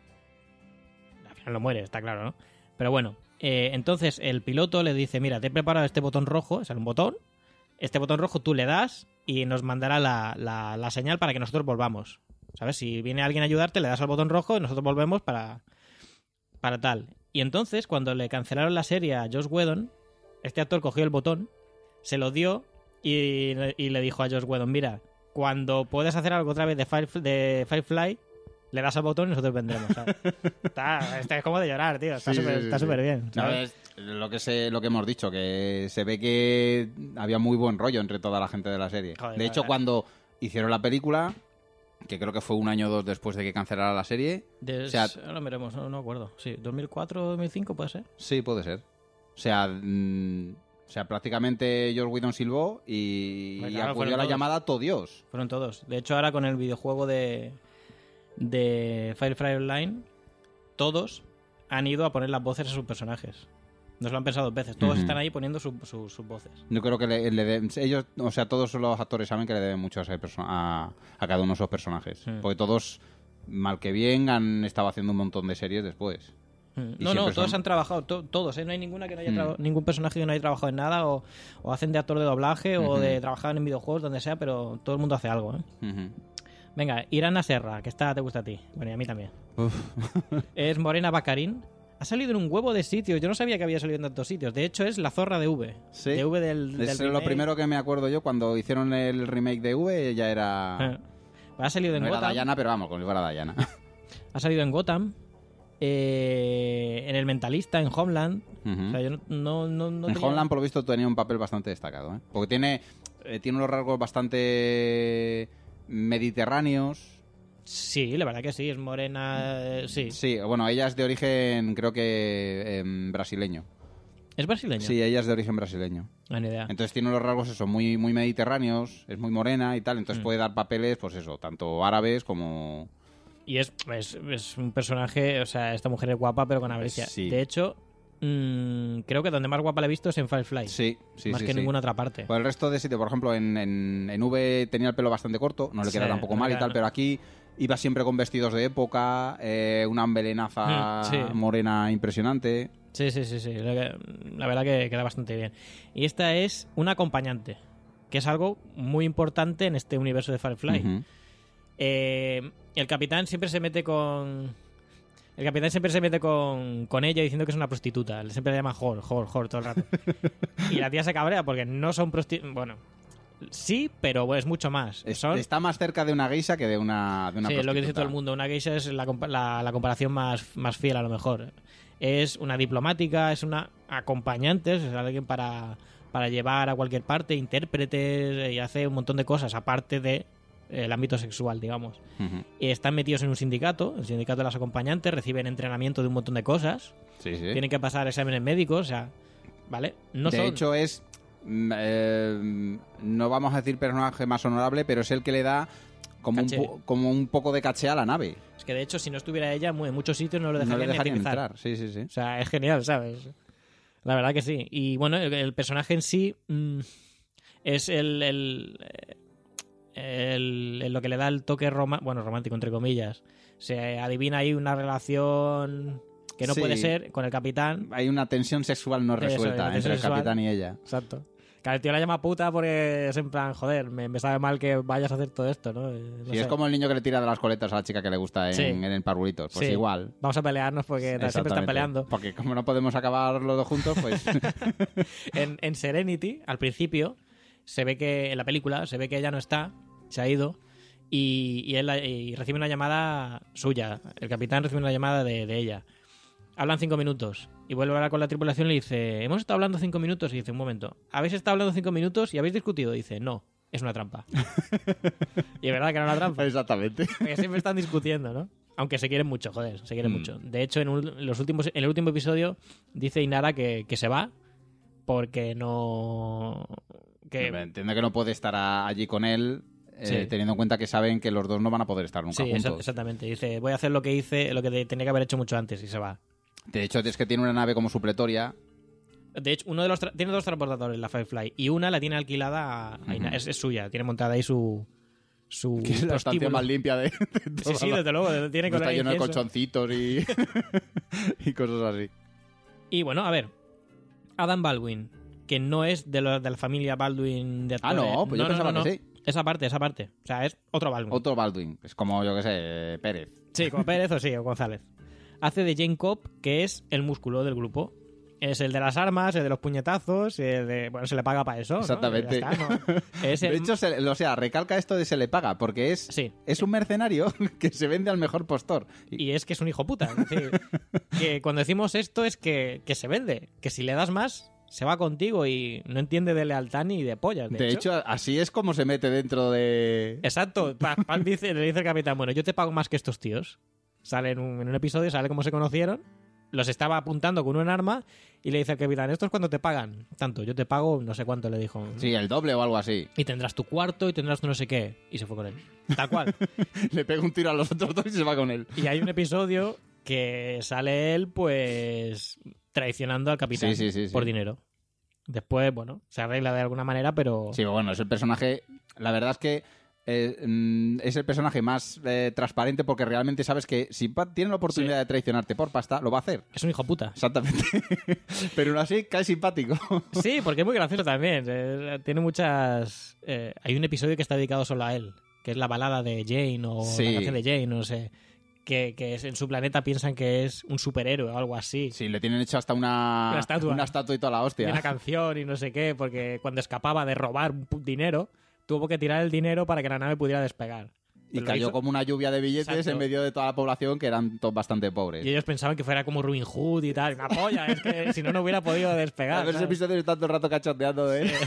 Speaker 2: Al final no muere, está claro, ¿no? Pero bueno, eh, entonces el piloto le dice, mira, te he preparado este botón rojo, es un botón, este botón rojo tú le das y nos mandará la, la, la señal para que nosotros volvamos. ¿Sabes? Si viene alguien a ayudarte, le das al botón rojo y nosotros volvemos para, para tal. Y entonces, cuando le cancelaron la serie a Joss Whedon, este actor cogió el botón, se lo dio y, y le dijo a Joss Whedon, mira, cuando puedas hacer algo otra vez de, Fire, de Firefly, le das al botón y nosotros vendremos. ¿Sabes? está, está- es como de llorar, tío. Está
Speaker 3: Sí,
Speaker 2: súper
Speaker 3: sí, sí,
Speaker 2: está
Speaker 3: sí.
Speaker 2: súper bien.
Speaker 3: No,
Speaker 2: ¿sabes?
Speaker 3: es lo que sé, lo que hemos dicho, que se ve que había muy buen rollo entre toda la gente de la serie.
Speaker 2: Joder,
Speaker 3: de hecho,
Speaker 2: la-
Speaker 3: cuando hicieron la película, que creo que fue un año o dos después de que cancelara la serie,
Speaker 2: De-
Speaker 3: o sea-
Speaker 2: ahora veremos, no, no me acuerdo. Sí, dos mil cuatro, dos mil cinco puede ser.
Speaker 3: sí, puede ser. O sea, mm, o sea prácticamente Joss Whedon silbó y,
Speaker 2: Pues
Speaker 3: y
Speaker 2: claro,
Speaker 3: acudió
Speaker 2: fueron
Speaker 3: a la
Speaker 2: todos.
Speaker 3: llamada todo Dios.
Speaker 2: Fueron todos. De hecho, ahora con el videojuego de, de Firefly Online, todos han ido a poner las voces a sus personajes. No se lo han pensado dos veces. Todos
Speaker 3: Ujú.
Speaker 2: están ahí poniendo su- su- sus voces.
Speaker 3: Yo creo que le, le de- ellos, o sea, todos los actores saben que le deben mucho a, ese perso- a, a cada uno de esos personajes.
Speaker 2: Sí.
Speaker 3: Porque todos, mal que bien, han estado haciendo un montón de series después.
Speaker 2: Mm.
Speaker 3: Y
Speaker 2: No,
Speaker 3: siempre
Speaker 2: no, todos
Speaker 3: son-
Speaker 2: han trabajado, to- todos, ¿eh? No hay ninguna que no haya
Speaker 3: Mm.
Speaker 2: traba- ningún personaje que no haya trabajado en nada o, o hacen de actor de doblaje o
Speaker 3: Ujú.
Speaker 2: de trabajar en videojuegos, donde sea, pero todo el mundo hace algo, ¿eh?
Speaker 3: Ujú.
Speaker 2: Venga, Irana Serra, que esta te gusta a ti. Bueno, y a mí también.
Speaker 3: Uf.
Speaker 2: Es Morena Bacarín. Ha salido en un huevo de sitios. Yo no sabía que había salido en tantos sitios. De hecho, es la zorra de V.
Speaker 3: Sí.
Speaker 2: De V del, del
Speaker 3: Es lo
Speaker 2: remake.
Speaker 3: primero que me acuerdo yo cuando hicieron el remake de V, ya era...
Speaker 2: Eh. Ha salido en
Speaker 3: No era
Speaker 2: Gotham.
Speaker 3: Diana, pero vamos, como si fuera Diana.
Speaker 2: Ha salido en Gotham. eh, en El Mentalista, en Homeland.
Speaker 3: Ujú.
Speaker 2: O sea, yo no, no, no, no
Speaker 3: en
Speaker 2: tenía-
Speaker 3: Homeland, por lo visto, tenía un papel bastante destacado, ¿eh? Porque tiene, eh, tiene unos rasgos bastante mediterráneos.
Speaker 2: Sí, la verdad que sí. Es morena. eh, sí.
Speaker 3: Sí, bueno, ella es de origen, creo que, em, brasileño.
Speaker 2: ¿Es brasileño?
Speaker 3: Sí, ella es de origen brasileño.
Speaker 2: No, ni idea.
Speaker 3: Entonces tiene unos rasgos eso, muy, muy mediterráneos, es muy morena y tal, entonces
Speaker 2: Mm.
Speaker 3: puede dar papeles, pues eso, tanto árabes como...
Speaker 2: Y es, es, es un personaje, o sea, esta mujer es guapa, pero con avaricia.
Speaker 3: Sí.
Speaker 2: De hecho, mmm, creo que donde más guapa la he visto es en Firefly.
Speaker 3: Sí, sí,
Speaker 2: más
Speaker 3: sí,
Speaker 2: que en
Speaker 3: sí.
Speaker 2: ninguna otra parte.
Speaker 3: Por el resto de sitio, por ejemplo, en, en, en V tenía el pelo bastante corto, no le queda
Speaker 2: Sí,
Speaker 3: tampoco
Speaker 2: no
Speaker 3: mal
Speaker 2: le
Speaker 3: y
Speaker 2: queda-
Speaker 3: tal, pero aquí iba siempre con vestidos de época, eh, una embelenaza
Speaker 2: Mm, sí.
Speaker 3: morena impresionante.
Speaker 2: Sí, sí, sí, sí. La, la verdad que queda bastante bien. Y esta es una acompañante, que es algo muy importante en este universo de Firefly.
Speaker 3: Ujú.
Speaker 2: Eh, el capitán siempre se mete con... El capitán siempre se mete con, con ella diciendo que es una prostituta. Siempre le llama Jor, Jor, Jor todo el rato. Y la tía se cabrea porque no son prostitutas... Bueno, sí, pero es mucho más.
Speaker 3: Es-
Speaker 2: Son...
Speaker 3: Está más cerca de una geisha que de una, de una
Speaker 2: Sí, es lo que dice
Speaker 3: prostituta.
Speaker 2: todo el mundo. Una geisha es la, compa- la- la comparación más, más fiel a lo mejor. Es una diplomática, es una acompañante, es alguien para, para llevar a cualquier parte, intérpretes, y hace un montón de cosas aparte de eh, el ámbito sexual, digamos.
Speaker 3: Ujú.
Speaker 2: Y están metidos en un sindicato, el sindicato de las acompañantes, reciben entrenamiento de un montón de cosas,
Speaker 3: Sí, sí.
Speaker 2: tienen que pasar exámenes médicos, o sea, ¿vale? No
Speaker 3: de
Speaker 2: son...
Speaker 3: hecho, es. mm, eh, no vamos a decir personaje más honorable, pero es el que le da como un,
Speaker 2: Caché.
Speaker 3: po- como un poco de caché a la nave.
Speaker 2: Es que de hecho, si no estuviera ella, mu- en muchos sitios no lo dejarían,
Speaker 3: No le
Speaker 2: ni
Speaker 3: dejarían
Speaker 2: aterrizar.
Speaker 3: entrar. Sí, sí, sí.
Speaker 2: O sea, es genial, ¿sabes? La verdad que sí. Y bueno, el, el personaje en sí mm, es el, el, eh, el- el- lo que le da el toque roma bueno, romántico, entre comillas. Se adivina ahí una relación que no
Speaker 3: Sí.
Speaker 2: puede ser con el capitán.
Speaker 3: Hay una tensión sexual no
Speaker 2: Eso,
Speaker 3: resuelta
Speaker 2: una
Speaker 3: entre
Speaker 2: tensión
Speaker 3: el
Speaker 2: sexual.
Speaker 3: capitán y ella.
Speaker 2: Exacto. Que el tío la llama puta porque es en plan, joder, me, me sabe mal que vayas a hacer todo esto, ¿no? Eh, no
Speaker 3: Sí,
Speaker 2: sé.
Speaker 3: es como el niño que le tira de las coletas a la chica que le gusta en,
Speaker 2: Sí.
Speaker 3: en el Parvulitos. Pues
Speaker 2: Sí.
Speaker 3: igual.
Speaker 2: Vamos a pelearnos porque siempre están
Speaker 3: Exactamente.
Speaker 2: peleando.
Speaker 3: Porque como no podemos acabar los dos juntos, pues...
Speaker 2: En, en Serenity, al principio, se ve que en la película, se ve que ella no está, se ha ido, y, y él y recibe una llamada suya. El capitán recibe una llamada de, de ella. Hablan cinco minutos y vuelve a hablar con la tripulación y le dice, hemos estado hablando cinco minutos, y dice, un momento, ¿habéis estado hablando cinco minutos y habéis discutido? Y dice, no, es una trampa. Y es verdad que era una trampa.
Speaker 3: Exactamente.
Speaker 2: Porque siempre están discutiendo, ¿no? Aunque se quieren mucho, joder, se quieren
Speaker 3: Mm.
Speaker 2: mucho. De hecho, en, un- los últimos, en el último episodio dice Inara que, que se va porque no... Que,
Speaker 3: Entiendo que no puede estar a- allí con él, eh,
Speaker 2: Sí.
Speaker 3: teniendo en cuenta que saben que los dos no van a poder estar nunca
Speaker 2: sí, exa-
Speaker 3: juntos.
Speaker 2: exactamente. Dice, voy a hacer lo que hice, lo que te- tenía que haber hecho mucho antes, y se va.
Speaker 3: De hecho, es que tiene una nave como supletoria.
Speaker 2: De hecho, uno de los tra- tiene dos transportadores, la Firefly, y una la tiene alquilada a Inara.
Speaker 3: Ujú.
Speaker 2: es, es suya, tiene montada ahí su... su
Speaker 3: Que es la estación
Speaker 2: prostíbulo.
Speaker 3: más limpia de, de
Speaker 2: Sí,
Speaker 3: toda
Speaker 2: sí,
Speaker 3: la-
Speaker 2: desde luego, tiene
Speaker 3: Está
Speaker 2: color
Speaker 3: lleno de
Speaker 2: incienso.
Speaker 3: colchoncitos y, y cosas así.
Speaker 2: Y bueno, a ver, Adam Baldwin, que no es de, lo- de la familia Baldwin de
Speaker 3: Ah,
Speaker 2: actores.
Speaker 3: no, pues yo pensaba que sí.
Speaker 2: Esa parte, esa parte. O sea, es otro Baldwin.
Speaker 3: Otro Baldwin. Es como, yo que sé, Pérez.
Speaker 2: Sí, como Pérez o sí, o González. Hace de Jane Cobb, que es el músculo del grupo. Es el de las armas, el de los puñetazos, el de... Bueno, se le paga para eso, ¿no?
Speaker 3: Exactamente.
Speaker 2: Ya está, ¿no? Es el...
Speaker 3: De hecho, se- o sea, recalca esto de se le paga, porque es,
Speaker 2: Sí.
Speaker 3: es un mercenario que se vende al mejor postor. Y-
Speaker 2: Y es que es un hijo puta. Es decir, que cuando decimos esto es que, que se vende. Que si le das más, se va contigo y no entiende de lealtad ni de pollas. De,
Speaker 3: de hecho, así es como se mete dentro de...
Speaker 2: Exacto. Pa- Pan dice, le dice el capitán, bueno, yo te pago más que estos tíos. Sale en un, en un episodio, sale cómo se conocieron. Los estaba apuntando con un arma y le dice al capitán, ¿esto es cuando te pagan? Tanto, yo te pago no sé cuánto, le dijo.
Speaker 3: Sí, el doble o algo así.
Speaker 2: Y tendrás tu cuarto y tendrás tu no sé qué. Y se fue con él. Tal cual.
Speaker 3: Le pega un tiro a los otros dos y se va con él.
Speaker 2: Y hay un episodio que sale él, pues, traicionando al capitán
Speaker 3: Sí, sí, sí, sí.
Speaker 2: por dinero. Después, bueno, se arregla de alguna manera, pero...
Speaker 3: Sí, bueno, es el personaje... La verdad es que eh, mm, es el personaje más eh, transparente porque realmente sabes que si pa- tiene la oportunidad
Speaker 2: Sí.
Speaker 3: de traicionarte por pasta, lo va a hacer.
Speaker 2: Es un hijo puta.
Speaker 3: Exactamente. Pero aún así cae simpático.
Speaker 2: Sí, porque es muy gracioso también. Eh, tiene muchas... eh, hay un episodio que está dedicado solo a él, que es la balada de Jane o
Speaker 3: Sí.
Speaker 2: la canción de Jane, no sé. Que, que es- en su planeta piensan que es un superhéroe o algo así.
Speaker 3: Sí, le tienen hecho hasta una...
Speaker 2: Una estatua.
Speaker 3: Una estatua y toda la
Speaker 2: Y
Speaker 3: hostia.
Speaker 2: una canción y no sé qué, porque cuando escapaba de robar un pu- dinero, tuvo que tirar el dinero para que la nave pudiera despegar.
Speaker 3: Y
Speaker 2: Pero lo
Speaker 3: cayó
Speaker 2: hizo-
Speaker 3: como una lluvia de billetes
Speaker 2: Exacto.
Speaker 3: en medio de toda la población que eran todos bastante pobres.
Speaker 2: Y ellos pensaban que fuera como Robin Hood y tal. Una polla, es que si no, no hubiera podido despegar.
Speaker 3: A ver ese
Speaker 2: ¿sabes?
Speaker 3: episodio está todo el rato cachondeando de él.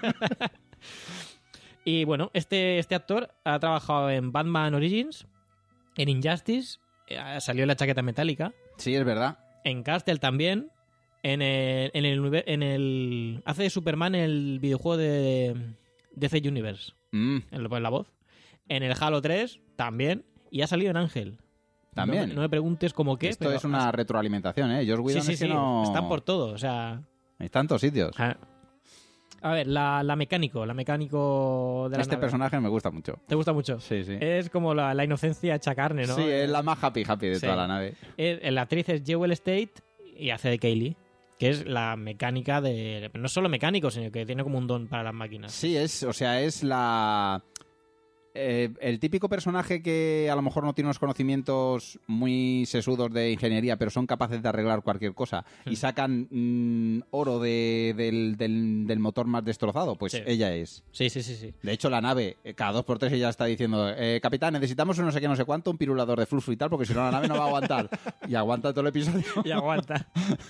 Speaker 2: Y bueno, este, este actor ha trabajado en Batman Origins, en Injustice, eh, salió en La chaqueta metálica,
Speaker 3: Sí, es verdad.
Speaker 2: en Castle también, En el, en el, univer- en el hace de Superman el videojuego de D C Universe,
Speaker 3: Mm,
Speaker 2: en la voz. En el Halo tres también, y ha salido en Ángel.
Speaker 3: también.
Speaker 2: No, me- no me preguntes cómo qué,
Speaker 3: Esto
Speaker 2: pero
Speaker 3: es una
Speaker 2: ha-
Speaker 3: retroalimentación, ¿eh? Joss
Speaker 2: Sí,
Speaker 3: Whedon
Speaker 2: sí,
Speaker 3: es que
Speaker 2: sí,
Speaker 3: no...
Speaker 2: están por todo, o sea...
Speaker 3: Hay tantos sitios.
Speaker 2: A, a ver, la, la mecánico, la mecánico de la
Speaker 3: Este
Speaker 2: nave.
Speaker 3: personaje me gusta mucho.
Speaker 2: ¿Te gusta mucho?
Speaker 3: Sí, sí.
Speaker 2: Es como la, la inocencia hecha carne, ¿no?
Speaker 3: Sí, es la más happy happy de
Speaker 2: Sí.
Speaker 3: toda la nave.
Speaker 2: Es- la actriz es Jewel State y hace de Kaylee, que es la mecánica de... No solo mecánico, sino que tiene como un don para las máquinas.
Speaker 3: Sí, es, o sea, es la... eh, el típico personaje que a lo mejor no tiene unos conocimientos muy sesudos de ingeniería, pero son capaces de arreglar cualquier cosa y sacan mm, oro de- del, del- del motor más destrozado, pues
Speaker 2: Sí.
Speaker 3: ella es.
Speaker 2: Sí, sí, sí, sí.
Speaker 3: De hecho, la nave, eh, cada dos por tres ella está diciendo, eh, capitán, necesitamos un no sé qué, no sé cuánto, un pirulador de flujo y tal, porque si no la nave no va a aguantar. Y aguanta todo el episodio.
Speaker 2: Y aguanta.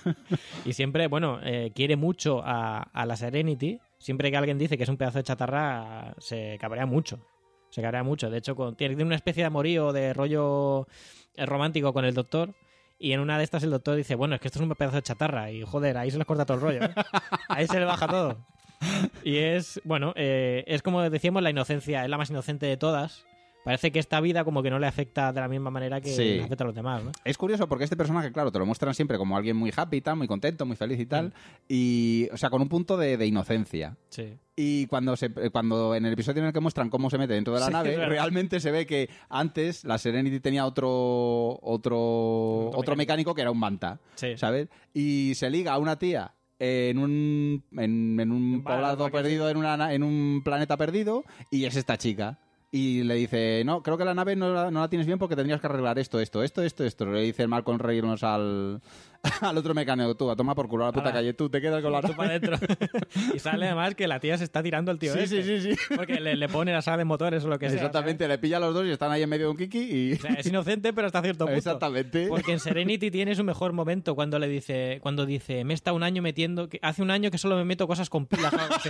Speaker 2: Y siempre, bueno, eh, quiere mucho a, a la Serenity. Siempre que alguien dice que es un pedazo de chatarra, se cabrea mucho. Se cabrea mucho. De hecho, con- tiene una especie de amorío, de rollo eh, romántico con el doctor. Y en una de estas el doctor dice, bueno, es que esto es un pedazo de chatarra. Y joder, ahí se les corta todo el rollo. ¿eh? Ahí se le baja todo. Y es, bueno, eh, es como decíamos, la inocencia. Es la más inocente de todas. Parece que esta vida como que no le afecta de la misma manera que
Speaker 3: Sí.
Speaker 2: le afecta a los demás, ¿no?
Speaker 3: Es curioso porque este personaje, claro, te lo muestran siempre como alguien muy happy, y tal, muy contento, muy feliz y tal.
Speaker 2: Mm.
Speaker 3: Y, o sea, con un punto de, de inocencia.
Speaker 2: Sí.
Speaker 3: Y cuando se, cuando en el episodio en el que muestran cómo se mete dentro de la
Speaker 2: Sí, es
Speaker 3: nave,
Speaker 2: verdad.
Speaker 3: realmente se ve que antes la Serenity tenía otro otro
Speaker 2: Otro
Speaker 3: otro mecánico que era un manta,
Speaker 2: Sí.
Speaker 3: ¿sabes? Y se liga a una tía en un en, en un
Speaker 2: Vale,
Speaker 3: poblado
Speaker 2: porque
Speaker 3: perdido, en una na- en un planeta perdido, y es esta chica. Y le dice, no, creo que la nave no la, no la tienes bien porque tendrías que arreglar esto, esto, esto, esto, esto. Le dice el Malcolm Reynolds al, al otro mecánico, tú, a tomar por culo a la puta
Speaker 2: Ala.
Speaker 3: calle, tú te quedas con la
Speaker 2: Tú
Speaker 3: nave.
Speaker 2: para adentro. Y sale además que la tía se está tirando al tío
Speaker 3: Sí,
Speaker 2: este.
Speaker 3: sí, sí, sí.
Speaker 2: Porque le, le pone la sala de motores o lo que sea.
Speaker 3: Exactamente, le pilla a los dos y están ahí en medio de un kiki y...
Speaker 2: O sea, es inocente, pero hasta cierto punto.
Speaker 3: Exactamente.
Speaker 2: Porque en Serenity tiene su mejor momento cuando le dice, cuando dice, me he estado un año metiendo, que hace un año que solo me meto cosas con pilas o algo así.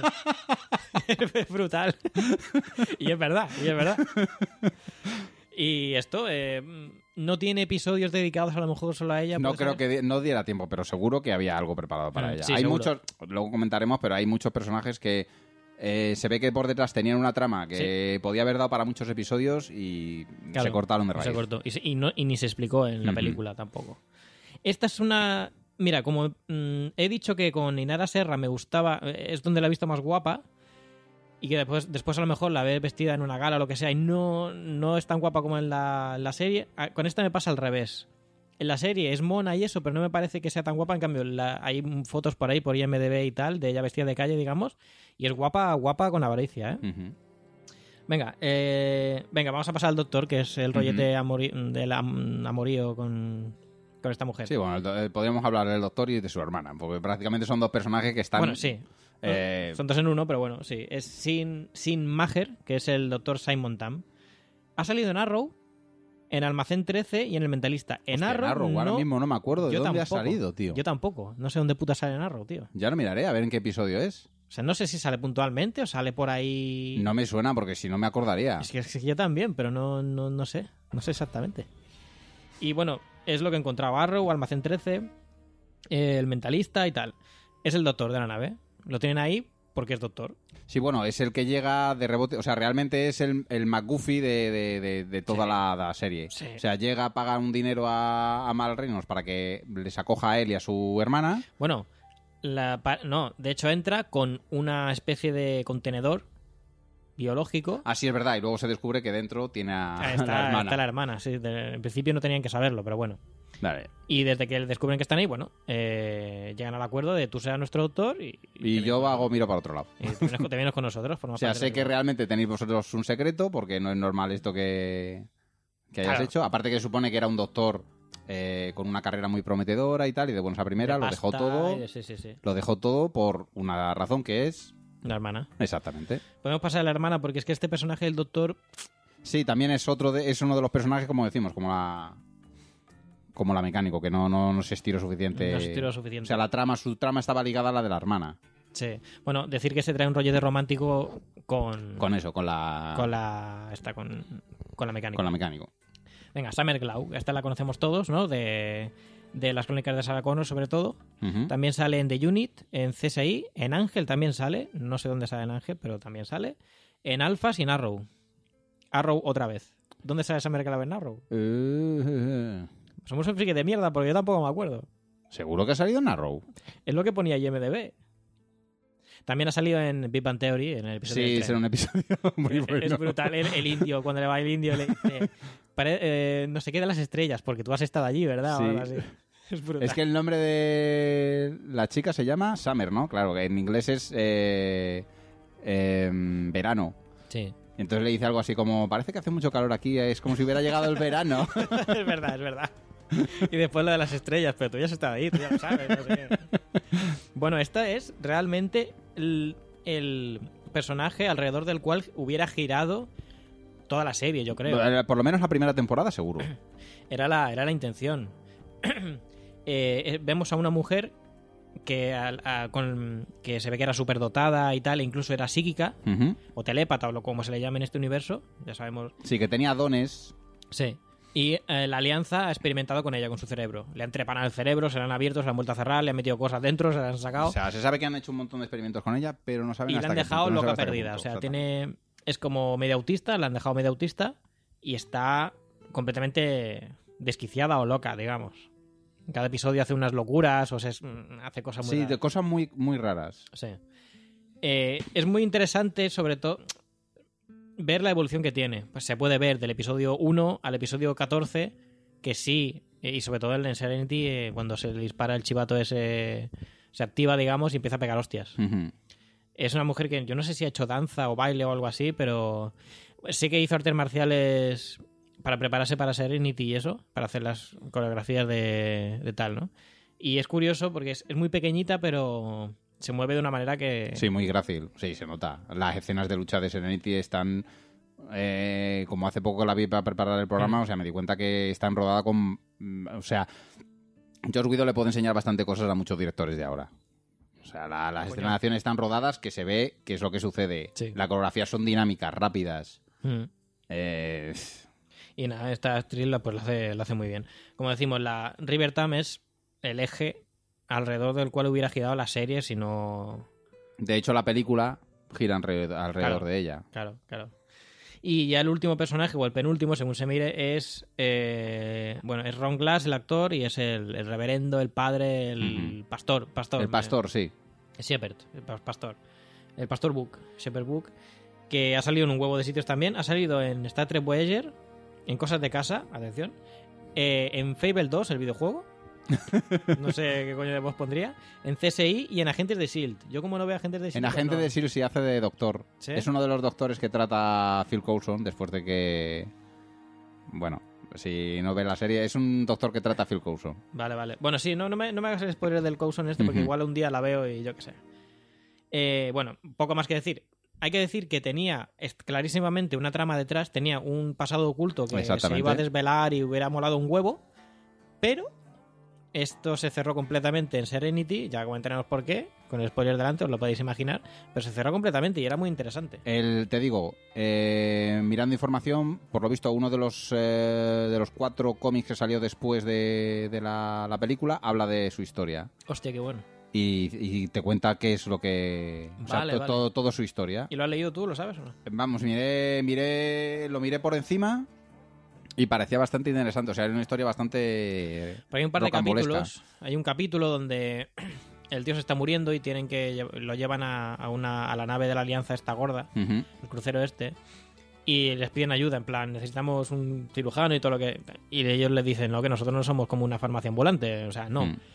Speaker 2: Es brutal. Y es verdad, y es verdad. Y esto eh, no tiene episodios dedicados a lo mejor solo a ella.
Speaker 3: No
Speaker 2: puede
Speaker 3: creo
Speaker 2: ser.
Speaker 3: que di- no diera tiempo, pero seguro que había algo preparado para
Speaker 2: Mm,
Speaker 3: ella.
Speaker 2: sí,
Speaker 3: hay
Speaker 2: seguro.
Speaker 3: muchos, luego comentaremos, pero hay muchos personajes que eh, se ve que por detrás tenían una trama que podía haber dado para muchos episodios y
Speaker 2: Claro,
Speaker 3: se cortaron de
Speaker 2: no
Speaker 3: raíz.
Speaker 2: se cortó. Y, se- y no- y ni se explicó en la
Speaker 3: Ujú.
Speaker 2: película tampoco. Esta es una... Mira, como mm, he dicho que con Inara Serra me gustaba, eh, es donde la he visto más guapa, y que después, después a lo mejor la ves vestida en una gala o lo que sea y no, no es tan guapa como en la, la serie, ah, con esta me pasa al revés. En la serie es mona y eso, pero no me parece que sea tan guapa. En cambio, la- hay fotos por ahí, por I M D B y tal, de ella vestida de calle, digamos, y es guapa, guapa con avaricia, ¿eh?
Speaker 3: Ujú.
Speaker 2: Venga, eh, venga, vamos a pasar al doctor, que es el rollete amori- del am- amorío con, con esta mujer.
Speaker 3: Sí, bueno, el do- eh, podríamos hablar del doctor y de su hermana, porque prácticamente son dos personajes que están...
Speaker 2: Bueno, sí.
Speaker 3: eh,
Speaker 2: Son dos en uno, pero bueno, sí. Es Sin, Sin Maher, que es el doctor Simon Tam. Ha salido en Arrow, en Almacén trece y en El Mentalista. En
Speaker 3: hostia,
Speaker 2: Arrow,
Speaker 3: Arrow, ahora
Speaker 2: no-
Speaker 3: mismo no me acuerdo de
Speaker 2: yo
Speaker 3: dónde
Speaker 2: tampoco.
Speaker 3: ha salido, tío.
Speaker 2: Yo tampoco. No sé dónde puta sale en Arrow, tío.
Speaker 3: Ya lo miraré a ver en qué episodio es.
Speaker 2: O sea, no sé si sale puntualmente o sale por ahí...
Speaker 3: No me suena porque si no me acordaría.
Speaker 2: Es que, es que yo también, pero no, no, no sé. No sé exactamente. Y bueno, es lo que he encontrado. Arrow, Almacén trece, eh, El Mentalista y tal. Es el doctor de la nave. Lo tienen ahí porque es doctor.
Speaker 3: Sí, bueno, es el que llega de rebote. O sea, realmente es el, el McGuffy de, de- de- de toda
Speaker 2: Sí.
Speaker 3: la, la serie.
Speaker 2: Sí.
Speaker 3: O sea, llega a pagar un dinero a, a Mal Reynolds para que les acoja a él y a su hermana.
Speaker 2: Bueno, la, pa- no, de hecho entra con una especie de contenedor biológico.
Speaker 3: Así es verdad, y luego se descubre que dentro tiene a
Speaker 2: Ah, está,
Speaker 3: la hermana.
Speaker 2: está la hermana, sí. de- en principio no tenían que saberlo, pero bueno.
Speaker 3: Vale.
Speaker 2: Y desde que descubren que están ahí, bueno, eh, llegan al acuerdo de tú seas nuestro doctor y,
Speaker 3: Y
Speaker 2: te
Speaker 3: yo
Speaker 2: vienes-
Speaker 3: hago miro para otro lado.
Speaker 2: y te vienes, con- te vienes con nosotros.
Speaker 3: O
Speaker 2: formas
Speaker 3: sea,
Speaker 2: parte
Speaker 3: sé
Speaker 2: del
Speaker 3: que
Speaker 2: grupo.
Speaker 3: realmente tenéis vosotros un secreto, porque no es normal esto que, que hayas
Speaker 2: Claro.
Speaker 3: hecho. Aparte que supone que era un doctor eh, con una carrera muy prometedora y tal, y de buenas a primera,
Speaker 2: De
Speaker 3: lo
Speaker 2: pasta
Speaker 3: dejó todo.
Speaker 2: y de- sí, sí, sí.
Speaker 3: Lo dejó todo por una razón que es...
Speaker 2: La hermana.
Speaker 3: Exactamente.
Speaker 2: Podemos pasar a la hermana porque es que este personaje del doctor...
Speaker 3: Sí, también es otro de, es uno de los personajes, como decimos, como la como la mecánico, que no, no, no se estiró suficiente.
Speaker 2: No se estiró suficiente.
Speaker 3: O sea, la trama, su trama estaba ligada a la de la hermana.
Speaker 2: Sí. Bueno, decir que se trae un rollo de romántico con...
Speaker 3: Con eso, con la
Speaker 2: Con la... Esta, con, con la mecánica.
Speaker 3: con la mecánico.
Speaker 2: Venga, Summer Glau. Esta la conocemos todos, ¿no? De, de las crónicas de Sarah Connor, sobre todo.
Speaker 3: Ujú.
Speaker 2: También sale en The Unit, en C S I, en Ángel también sale. No sé dónde sale en Ángel, pero también sale. En Alphas y en Arrow. Arrow otra vez. ¿Dónde sale esa merca en Arrow?
Speaker 3: Eh,
Speaker 2: Somos un friki de mierda porque yo tampoco me acuerdo.
Speaker 3: ¿Seguro que ha salido en Arrow?
Speaker 2: Es lo que ponía I M D B. También ha salido en Big Bang Theory, en el episodio
Speaker 3: Sí,
Speaker 2: del
Speaker 3: será
Speaker 2: tren.
Speaker 3: un episodio muy
Speaker 2: Es-
Speaker 3: bueno.
Speaker 2: Es brutal. El, el indio, cuando le va el indio, le dice... "Pare- eh, no sé qué de las estrellas, porque tú has estado allí, ¿verdad?" O
Speaker 3: Sí.
Speaker 2: algo así. Es brutal.
Speaker 3: Es que el nombre de la chica se llama Summer, ¿no? Claro, que en inglés es eh, eh, verano.
Speaker 2: Sí.
Speaker 3: Entonces le dice algo así como, parece que hace mucho calor aquí, es como si hubiera llegado el verano.
Speaker 2: Es verdad, es verdad. Y después lo de las estrellas, pero tú ya has estado ahí, tú ya lo sabes. No sé qué. Bueno, esta es realmente el, el personaje alrededor del cual hubiera girado toda la serie, yo creo.
Speaker 3: Por lo menos la primera temporada, seguro.
Speaker 2: Era la, era la intención. Eh, eh, vemos a una mujer que, al- a- con, que se ve que era superdotada y tal, e incluso era psíquica,
Speaker 3: Ujú.
Speaker 2: o telépata, o lo, como se le llame en este universo, ya sabemos.
Speaker 3: Sí, que tenía dones.
Speaker 2: Sí. Y eh, la Alianza ha experimentado con ella, con su cerebro. Le han trepanado el cerebro, se la han abierto, se la han vuelto a cerrar, le han metido cosas dentro, se la han sacado.
Speaker 3: O sea, se sabe que han hecho un montón de experimentos con ella, pero no saben
Speaker 2: y la
Speaker 3: hasta
Speaker 2: han
Speaker 3: qué
Speaker 2: dejado
Speaker 3: punto, no se
Speaker 2: loca
Speaker 3: sabe hasta qué
Speaker 2: perdida.
Speaker 3: punto,
Speaker 2: O sea,
Speaker 3: exactamente.
Speaker 2: tiene es como media autista, la han dejado media autista y está completamente desquiciada o loca, digamos. Cada episodio hace unas locuras o se, hace cosas muy
Speaker 3: Sí,
Speaker 2: raras.
Speaker 3: de cosas muy, muy raras.
Speaker 2: Sí. Eh, es muy interesante, sobre todo, ver la evolución que tiene. Pues se puede ver del episodio uno al episodio catorce, que sí, eh, y sobre todo en Serenity, eh, cuando se le dispara el chivato ese, se activa, digamos, y empieza a pegar hostias.
Speaker 3: Ujú.
Speaker 2: Es una mujer que yo no sé si ha hecho danza o baile o algo así, pero sí que hizo artes marciales para prepararse para Serenity y eso, para hacer las coreografías de, de tal, ¿no? Y es curioso porque es, es muy pequeñita, pero se mueve de una manera que...
Speaker 3: Sí, muy grácil. Sí, se nota. Las escenas de lucha de Serenity están... eh, como hace poco la vi para preparar el programa,
Speaker 2: Mm.
Speaker 3: o sea, me di cuenta que están rodadas con... mm, O sea, Joss Whedon le puede enseñar bastante cosas a muchos directores de ahora. O sea, la- las
Speaker 2: Coño.
Speaker 3: escenas de acción están rodadas, que se ve que es lo que sucede.
Speaker 2: Sí.
Speaker 3: Las coreografías son dinámicas, rápidas.
Speaker 2: Mm.
Speaker 3: Eh,
Speaker 2: Y nada, esta actriz la- pues lo hace, lo hace muy bien. Como decimos, la River Tam es el eje alrededor del cual hubiera girado la serie si no...
Speaker 3: de hecho, la película gira alrededor, alrededor
Speaker 2: Claro.
Speaker 3: de ella.
Speaker 2: Claro, claro. Y ya el último personaje, o el penúltimo, según se mire, es... eh, bueno, es Ron Glass, el actor, y es el, el reverendo, el padre, el
Speaker 3: Ujú.
Speaker 2: pastor. pastor
Speaker 3: El pastor, sí.
Speaker 2: eh, Shepherd, el pa- pastor. El pastor Book, Shepherd Book, que ha salido en un huevo de sitios también. Ha salido en Star Trek Voyager, en Cosas de Casa, atención. eh, en Fable dos, el videojuego. No sé qué coño de voz pondría. En C S I y en Agentes de S H I E L D. Yo como no veo Agentes de S H I E
Speaker 3: En
Speaker 2: L D...
Speaker 3: Agente
Speaker 2: no-
Speaker 3: de S H I E L D sí hace de doctor.
Speaker 2: ¿Sí?
Speaker 3: Es uno de los doctores que trata a Phil Coulson después de que... Bueno, si no ves la serie, es un doctor que trata a Phil Coulson.
Speaker 2: Vale, vale. Bueno, sí, no, no, me, no me hagas el spoiler del Coulson este porque
Speaker 3: Ujú.
Speaker 2: igual un día la veo y yo qué sé. Eh, bueno, poco más que decir. Hay que decir que tenía est- clarísimamente una trama detrás, tenía un pasado oculto que se
Speaker 3: Exactamente.
Speaker 2: iba a desvelar y hubiera molado un huevo, pero esto se cerró completamente en Serenity, ya comentaremos por qué, con el spoiler delante, os lo podéis imaginar, pero se cerró completamente y era muy interesante.
Speaker 3: El, te digo, eh, mirando información, por lo visto uno de los eh, de los cuatro cómics que salió después de, de la, la película habla de su historia.
Speaker 2: Hostia, qué bueno.
Speaker 3: Y, y te cuenta qué es lo que... O sea,
Speaker 2: Vale,
Speaker 3: to-
Speaker 2: vale.
Speaker 3: todo, todo su historia.
Speaker 2: ¿Y lo has leído tú, lo sabes o no?
Speaker 3: Vamos, miré, miré, lo miré por encima y parecía bastante interesante. O sea, era una historia bastante...
Speaker 2: Pero hay un par de
Speaker 3: rocambolesca.
Speaker 2: capítulos. Hay un capítulo donde el tío se está muriendo y tienen que lle- lo llevan a, a una, a la nave de la Alianza esta gorda,
Speaker 3: Ujú.
Speaker 2: el crucero este, y les piden ayuda, en plan, necesitamos un cirujano y todo lo que... Y ellos les dicen, no, que nosotros no somos como una farmacia ambulante, o sea, no.
Speaker 3: Mm.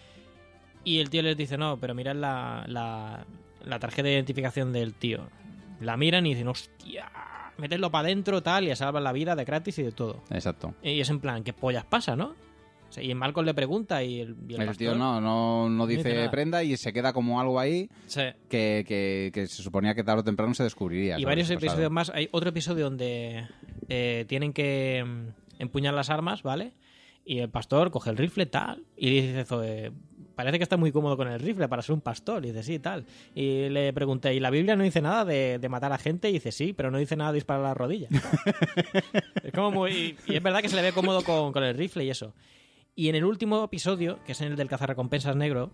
Speaker 2: Y el tío les dice, no, pero mirad la, la, la tarjeta de identificación del tío. La miran y dicen, hostia, meterlo para adentro, tal, y salvan la vida de gratis y de todo.
Speaker 3: Exacto.
Speaker 2: Y es en plan, ¿qué pollas pasa, no? O sea, y Malcolm le pregunta y el, y el
Speaker 3: El
Speaker 2: pastor-
Speaker 3: tío no, no, no
Speaker 2: dice
Speaker 3: dice
Speaker 2: nada.
Speaker 3: prenda y se queda como algo ahí
Speaker 2: Sí.
Speaker 3: que, que- que se suponía que tarde o temprano se descubriría.
Speaker 2: Y
Speaker 3: ¿sabes?
Speaker 2: varios
Speaker 3: Pasado.
Speaker 2: episodios más. Hay otro episodio donde eh, tienen que mm, empuñar las armas, ¿vale? Y el pastor coge el rifle, tal, y dice Zoe, parece que está muy cómodo con el rifle para ser un pastor. Y dice, sí, tal. Y le pregunté, ¿y la Biblia no dice nada de, de matar a gente? Y dice, sí, pero no dice nada de disparar a las rodillas. Es como muy... Y es verdad que se le ve cómodo con, con el rifle y eso. Y en el último episodio, que es en el del cazarrecompensas negro,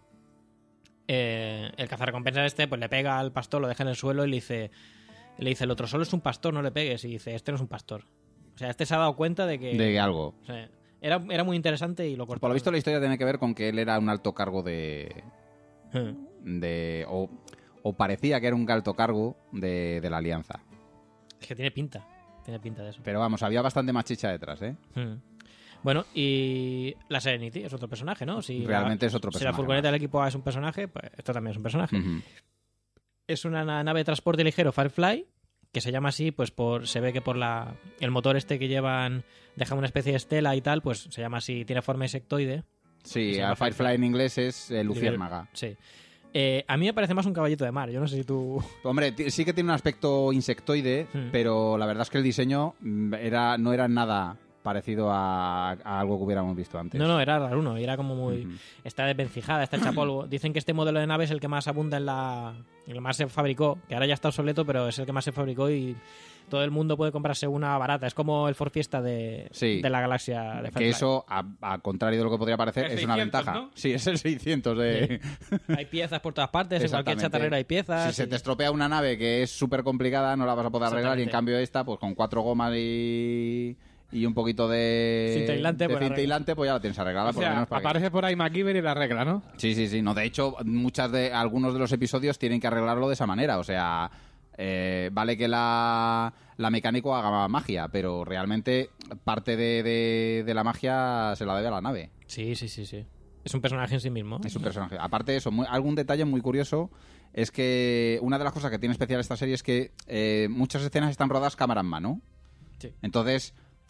Speaker 2: eh, el cazarrecompensas este pues le pega al pastor, lo deja en el suelo y le dice, le dice el otro, solo es un pastor, no le pegues. Y dice, este no es un pastor. O sea, este se ha dado cuenta de que...
Speaker 3: De algo.
Speaker 2: O sea, era, era muy interesante y lo cortó.
Speaker 3: Por lo visto la historia tiene que ver con que él era un alto cargo de...
Speaker 2: Hmm.
Speaker 3: de o, o parecía que era un alto cargo de, de la Alianza.
Speaker 2: Es que tiene pinta. Tiene pinta de eso.
Speaker 3: Pero vamos, había bastante más chicha detrás, ¿eh?
Speaker 2: Hmm. Bueno, y la Serenity es otro personaje, ¿no? Si
Speaker 3: Realmente
Speaker 2: la,
Speaker 3: es otro
Speaker 2: Si
Speaker 3: personaje
Speaker 2: la furgoneta
Speaker 3: más.
Speaker 2: del equipo A es un personaje, pues esto también es un personaje.
Speaker 3: Ujú.
Speaker 2: Es una na- nave de transporte ligero Firefly, que se llama así, pues por se ve que por la el motor este que llevan deja una especie de estela y tal, pues se llama así, tiene forma insectoide.
Speaker 3: Sí,
Speaker 2: Se
Speaker 3: a
Speaker 2: llama
Speaker 3: Firefly en inglés es eh, luciérnaga.
Speaker 2: Sí. Eh, a mí me parece más un caballito de mar. Yo no sé si tú...
Speaker 3: Hombre, t- sí que tiene un aspecto insectoide,
Speaker 2: Hmm.
Speaker 3: pero la verdad es que el diseño mm, era no era nada parecido a, a algo que hubiéramos visto antes.
Speaker 2: No, no, era raro, ¿no? Y era como muy...
Speaker 3: Ujú.
Speaker 2: Está desvencijada, está hecha polvo. Dicen que este modelo de nave es el que más abunda en la... El que más se fabricó, que ahora ya está obsoleto, pero es el que más se fabricó y todo el mundo puede comprarse una barata. Es como el Ford Fiesta de,
Speaker 3: Sí.
Speaker 2: de la galaxia de
Speaker 3: Que
Speaker 2: Firefly.
Speaker 3: eso, a, a contrario de lo que podría parecer,
Speaker 1: El
Speaker 3: es una
Speaker 1: seiscientos,
Speaker 3: ventaja.
Speaker 1: ¿no?
Speaker 3: Sí, es el seiscientos de...
Speaker 2: Hay piezas por todas partes, en cualquier
Speaker 3: Exactamente.
Speaker 2: chatarrera hay piezas.
Speaker 3: Si se
Speaker 2: y-
Speaker 3: te estropea una nave que es súper complicada, no la vas a poder arreglar. Y en
Speaker 2: Exactamente.
Speaker 3: cambio esta, pues con cuatro gomas y, y un poquito de
Speaker 2: Cinta aislante,
Speaker 3: de
Speaker 2: pues la
Speaker 3: cinta
Speaker 2: arreglas.
Speaker 3: aislante, pues ya la tienes arreglada.
Speaker 1: O
Speaker 3: por lo
Speaker 1: sea,
Speaker 3: menos para que-
Speaker 1: aparece por ahí MacGyver y la regla, ¿no?
Speaker 3: Sí, sí, sí. No, de hecho, muchas de algunos de los episodios tienen que arreglarlo de esa manera. O sea, eh, vale que la, la mecánico haga magia, pero realmente parte de, de- de la magia se la debe a la nave.
Speaker 2: Sí, sí, sí, sí. Es un personaje en sí mismo.
Speaker 3: Es un personaje. Aparte de eso, muy- algún detalle muy curioso es que una de las cosas que tiene especial esta serie es que eh, muchas escenas están rodadas cámara en mano.
Speaker 2: Sí.
Speaker 3: Entonces,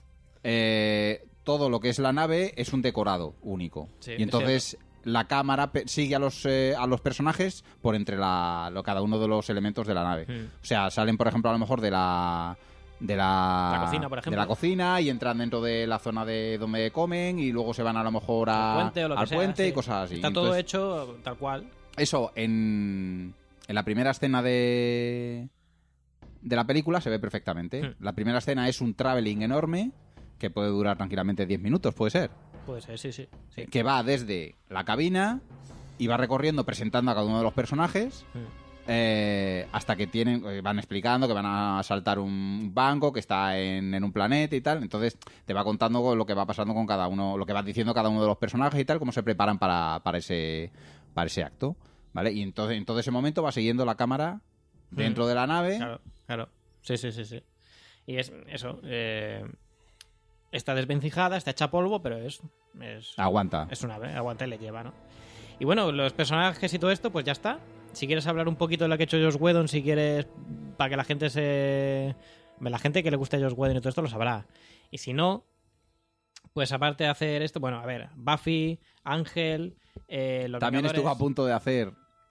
Speaker 3: eh, todo lo que es la nave es un decorado único.
Speaker 2: Sí,
Speaker 3: y entonces la cámara pe- sigue a los, eh, a los personajes por entre la, lo, cada uno de los elementos de la nave.
Speaker 2: Mm.
Speaker 3: O sea, salen, por ejemplo, a lo mejor de la... De la,
Speaker 2: La cocina, por ejemplo.
Speaker 3: de la cocina y entran dentro de la zona de donde comen y luego se van a lo mejor a,
Speaker 2: Al puente o lo que
Speaker 3: al
Speaker 2: sea,
Speaker 3: puente
Speaker 2: sí.
Speaker 3: y cosas así.
Speaker 2: Está todo
Speaker 3: Entonces,
Speaker 2: hecho tal cual.
Speaker 3: eso en, en la primera escena de, de la película se ve perfectamente.
Speaker 2: Hmm.
Speaker 3: La primera escena es un traveling enorme que puede durar tranquilamente diez minutos, puede ser.
Speaker 2: Puede ser, sí, sí. sí.
Speaker 3: Que va desde la cabina y va recorriendo presentando a cada uno de los personajes
Speaker 2: Mm.
Speaker 3: eh, hasta que tienen eh, van explicando que van a saltar un banco que está en, en un planeta y tal. Entonces te va contando lo que va pasando con cada uno, lo que va diciendo cada uno de los personajes y tal, cómo se preparan para, para ese para ese acto, ¿vale? Y entonces en todo ese momento va siguiendo la cámara dentro
Speaker 2: Mm.
Speaker 3: de la nave.
Speaker 2: Claro, claro. Sí, sí, sí, sí. Y es eso. eh, está desvencijada, está hecha polvo, pero es. Es,
Speaker 3: Aguanta.
Speaker 2: es una ave, aguanta y le lleva, ¿no? Y bueno, los personajes y todo esto, pues ya está. Si quieres hablar un poquito de lo que ha hecho Joss Whedon, si quieres. Para que la gente se. La gente que le guste a Joss Whedon y todo esto lo sabrá. Y si no. Pues aparte de hacer esto, bueno, a ver, Buffy, Ángel, eh, los
Speaker 3: También
Speaker 2: Vengadores-
Speaker 3: estuvo a punto de hacer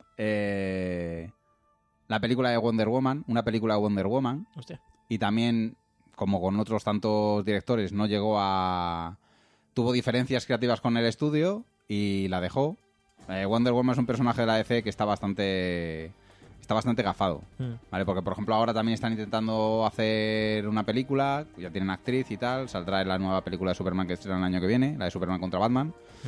Speaker 3: eh, la película de Wonder Woman, una película de Wonder Woman,
Speaker 2: Hostia.
Speaker 3: y también, como con otros tantos directores, no llegó a... Tuvo diferencias creativas con el estudio y la dejó. Eh, Wonder Woman es un personaje de la D C que está bastante... Está bastante gafado,
Speaker 2: Mm.
Speaker 3: ¿vale? Porque, por ejemplo, ahora también están intentando hacer una película, ya tienen actriz y tal, saldrá en la nueva película de Superman que estrena el año que viene, la de Superman contra Batman.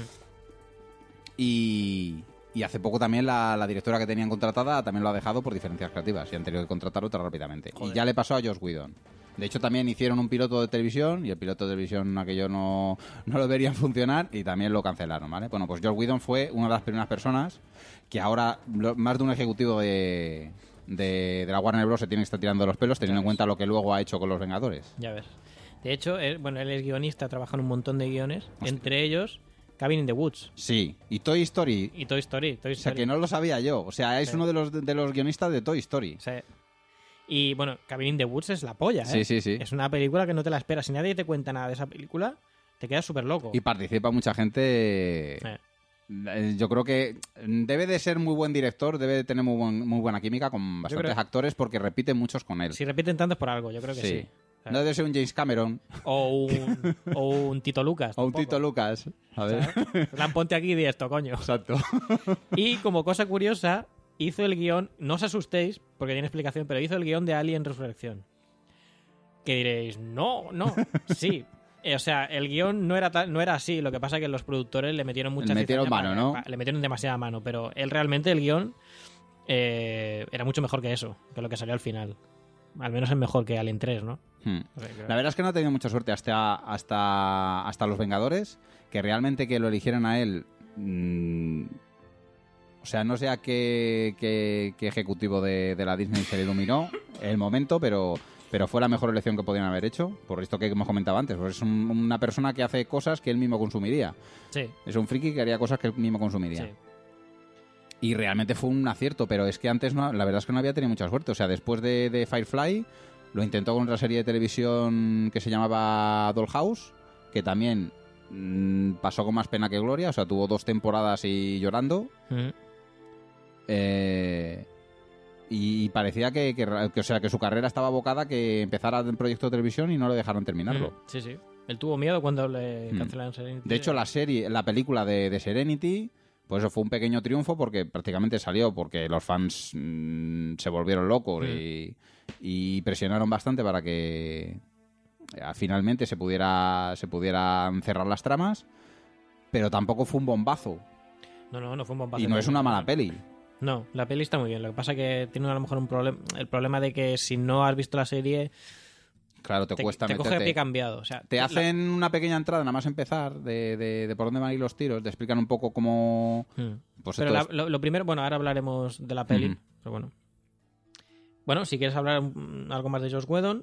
Speaker 3: Y, y hace poco también la, la directora que tenían contratada también lo ha dejado por diferencias creativas y han tenido que contratar otra rápidamente.
Speaker 2: Joder.
Speaker 3: Y ya le pasó a Joss Whedon. De hecho, también hicieron un piloto de televisión y el piloto de televisión aquello no, no lo verían funcionar y también lo cancelaron, ¿vale? Bueno, pues Joss Whedon fue una de las primeras personas que ahora lo- más de un ejecutivo de, de, de la Warner Bros. Se tiene que estar tirando de los pelos teniendo en cuenta lo que luego ha hecho con los Vengadores.
Speaker 2: Ya ves. De hecho, él, bueno, él es guionista, trabaja en un montón de guiones,
Speaker 3: Hostia.
Speaker 2: entre ellos Cabin in the Woods
Speaker 3: Sí, y Toy Story,
Speaker 2: y Toy Story. Toy
Speaker 3: o sea
Speaker 2: Story.
Speaker 3: que no lo sabía yo, o sea, es
Speaker 2: Sí.
Speaker 3: uno de los, de los guionistas de Toy Story.
Speaker 2: Sí. Y bueno, Cabin in the Woods es la polla, ¿eh?
Speaker 3: Sí, sí, sí.
Speaker 2: Es una película que no te la esperas. Si nadie te cuenta nada de esa película, te quedas súper loco.
Speaker 3: Y participa mucha gente.
Speaker 2: Sí.
Speaker 3: Eh, Yo creo que debe de ser muy buen director, debe de tener muy, buen- muy buena química con bastantes
Speaker 2: creo-
Speaker 3: actores porque repite muchos con él.
Speaker 2: Si repiten tanto es por algo, yo creo que sí.
Speaker 3: Sí. No debe ser un James Cameron
Speaker 2: O un, o un Tito Lucas.
Speaker 3: o un
Speaker 2: tampoco.
Speaker 3: Tito Lucas. A ver.
Speaker 2: En plan, ponte aquí y di esto, coño.
Speaker 3: Exacto.
Speaker 2: Y como cosa curiosa, hizo el guión, no os asustéis, porque tiene explicación, pero hizo el guión de Alien Resurrección. Que diréis, no, no, sí. Eh, o sea, el guión no era ta- no era así. Lo que pasa es que los productores le metieron mucha
Speaker 3: Le metieron
Speaker 2: cizaña
Speaker 3: mano,
Speaker 2: para-
Speaker 3: ¿no?
Speaker 2: para- le metieron demasiada mano. Pero él realmente, el guión, eh, era mucho mejor que eso, que lo que salió al final. Al menos es mejor que Alien tres, ¿no?
Speaker 3: Hmm.
Speaker 2: O sea, creo-
Speaker 3: La verdad es que no ha tenido mucha suerte hasta, hasta, hasta Los Vengadores, que realmente que lo eligieran a él... mmm, o sea, no sé a qué, qué, qué ejecutivo de, de la Disney se le iluminó el momento, pero, pero fue la mejor elección que podían haber hecho, por esto que hemos comentado antes. Pues es un- una persona que hace cosas que él mismo consumiría.
Speaker 2: Sí,
Speaker 3: Es un friki que haría cosas que él mismo consumiría.
Speaker 2: sí.
Speaker 3: Y realmente fue un acierto, pero es que antes no, la verdad es que no había tenido mucha suerte. O sea, después de, de Firefly, lo intentó con otra serie de televisión que se llamaba Dollhouse, que también mmm, pasó con más pena que gloria. O sea, tuvo dos temporadas y llorando.
Speaker 2: Mm.
Speaker 3: Eh, y parecía que, que, que, o sea, que su carrera estaba abocada a que empezara el proyecto de televisión y no lo dejaron terminarlo.
Speaker 2: Mm, Sí, sí. Él tuvo miedo cuando le
Speaker 3: Mm.
Speaker 2: cancelaron Serenity.
Speaker 3: De hecho, la serie, la película de, de Serenity, pues eso fue un pequeño triunfo porque prácticamente salió porque los fans mmm, se volvieron locos
Speaker 2: Mm.
Speaker 3: y, y presionaron bastante para que eh, finalmente se pudiera se pudieran cerrar las tramas, pero tampoco fue un bombazo
Speaker 2: No, no, no fue un bombazo.
Speaker 3: y no es una mala peli.
Speaker 2: No, la peli está muy bien. Lo que pasa es que tiene a lo mejor un problema. El problema de que si no has visto la serie,
Speaker 3: Claro, te,
Speaker 2: te,
Speaker 3: cuesta
Speaker 2: te coge
Speaker 3: meterte.
Speaker 2: pie cambiado. O sea,
Speaker 3: Te
Speaker 2: la-
Speaker 3: hacen una pequeña entrada nada más empezar de, de, de por dónde van a ir los tiros, te explican un poco cómo...
Speaker 2: Mm.
Speaker 3: Pues
Speaker 2: Pero
Speaker 3: esto
Speaker 2: la-
Speaker 3: es-
Speaker 2: lo, lo primero, bueno, ahora hablaremos de la peli.
Speaker 3: Ujú.
Speaker 2: Pero bueno. Bueno, si quieres hablar mm, algo más de Joss Whedon,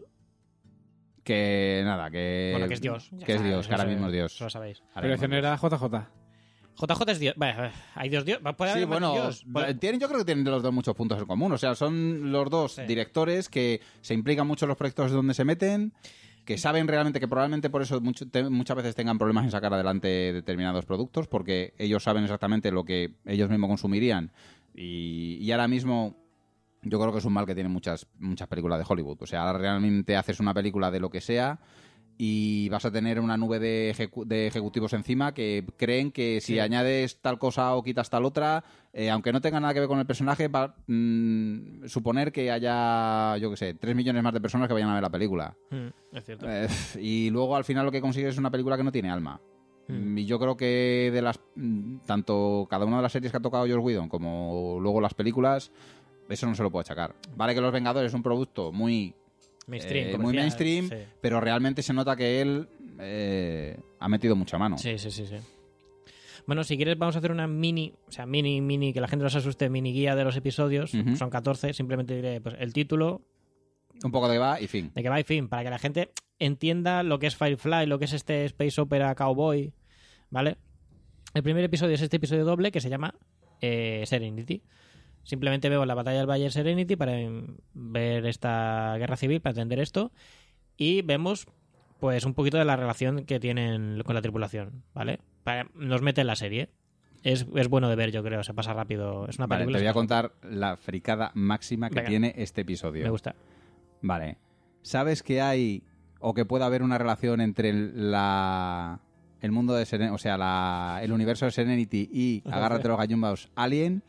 Speaker 3: que nada, que...
Speaker 2: bueno, que es Dios. Ya
Speaker 3: Que es
Speaker 2: está,
Speaker 3: Dios, que ahora
Speaker 2: eso-
Speaker 3: mismo es Dios.
Speaker 2: Eso lo sabéis.
Speaker 3: Ahora
Speaker 1: Pero ese
Speaker 3: mismo
Speaker 1: no
Speaker 3: es Dios.
Speaker 1: era J J.
Speaker 2: J J es Dios. Vale, hay Dios, Dios. ¿Puede haber
Speaker 3: Sí,
Speaker 2: más de
Speaker 3: bueno,
Speaker 2: Dios? Puede-
Speaker 3: tienen, yo creo que tienen los dos muchos puntos en común. O sea, son los dos
Speaker 2: Sí.
Speaker 3: directores que se implican mucho en los proyectos donde se meten, que saben realmente que probablemente por eso mucho- te- muchas veces tengan problemas en sacar adelante determinados productos, porque ellos saben exactamente lo que ellos mismos consumirían. Y, y ahora mismo yo creo que es un mal que tienen muchas, muchas películas de Hollywood. O sea, ahora realmente haces una película de lo que sea y vas a tener una nube de, ejecu- de ejecutivos encima que creen que si
Speaker 2: Sí.
Speaker 3: añades tal cosa o quitas tal otra, eh, aunque no tenga nada que ver con el personaje, va a mm, suponer que haya, yo qué sé, tres millones más de personas que vayan a ver la película.
Speaker 2: Mm, es cierto.
Speaker 3: Eh, y luego al final lo que consigues es una película que no tiene alma.
Speaker 2: Mm.
Speaker 3: Y yo creo que de las mm, tanto cada una de las series que ha tocado Joss Whedon como luego las películas, eso no se lo puedo achacar. Vale que Los Vengadores es un producto muy
Speaker 2: Mainstream,
Speaker 3: eh, muy
Speaker 2: comercial,
Speaker 3: mainstream,
Speaker 2: sí.
Speaker 3: pero realmente se nota que él eh, ha metido mucha mano.
Speaker 2: Sí, sí, sí, sí. Bueno, si quieres vamos a hacer una mini, o sea, mini, mini, que la gente no se asuste, mini guía de los episodios.
Speaker 3: Ujú.
Speaker 2: Son catorce, simplemente diré pues, el título,
Speaker 3: Un poco de va y fin.
Speaker 2: de que va y fin, para que la gente entienda lo que es Firefly, lo que es este Space Opera Cowboy, ¿vale? El primer episodio es este episodio doble que se llama eh, Serenity. Simplemente veo la batalla del Valle Serenity para em, ver esta guerra civil, para entender esto. Y vemos, pues, un poquito de la relación que tienen con la tripulación, ¿vale? Para, nos mete en la serie. Es, es bueno de ver, yo creo. Se pasa rápido. Es una
Speaker 3: Vale,
Speaker 2: película.
Speaker 3: te voy a
Speaker 2: se pasa-
Speaker 3: contar la fricada máxima que
Speaker 2: Venga.
Speaker 3: tiene este episodio.
Speaker 2: Me gusta.
Speaker 3: Vale. ¿Sabes que hay o que puede haber una relación entre el- la el mundo de Serenity, o sea, la, el universo de Serenity y agárrate los gallumbos Alien?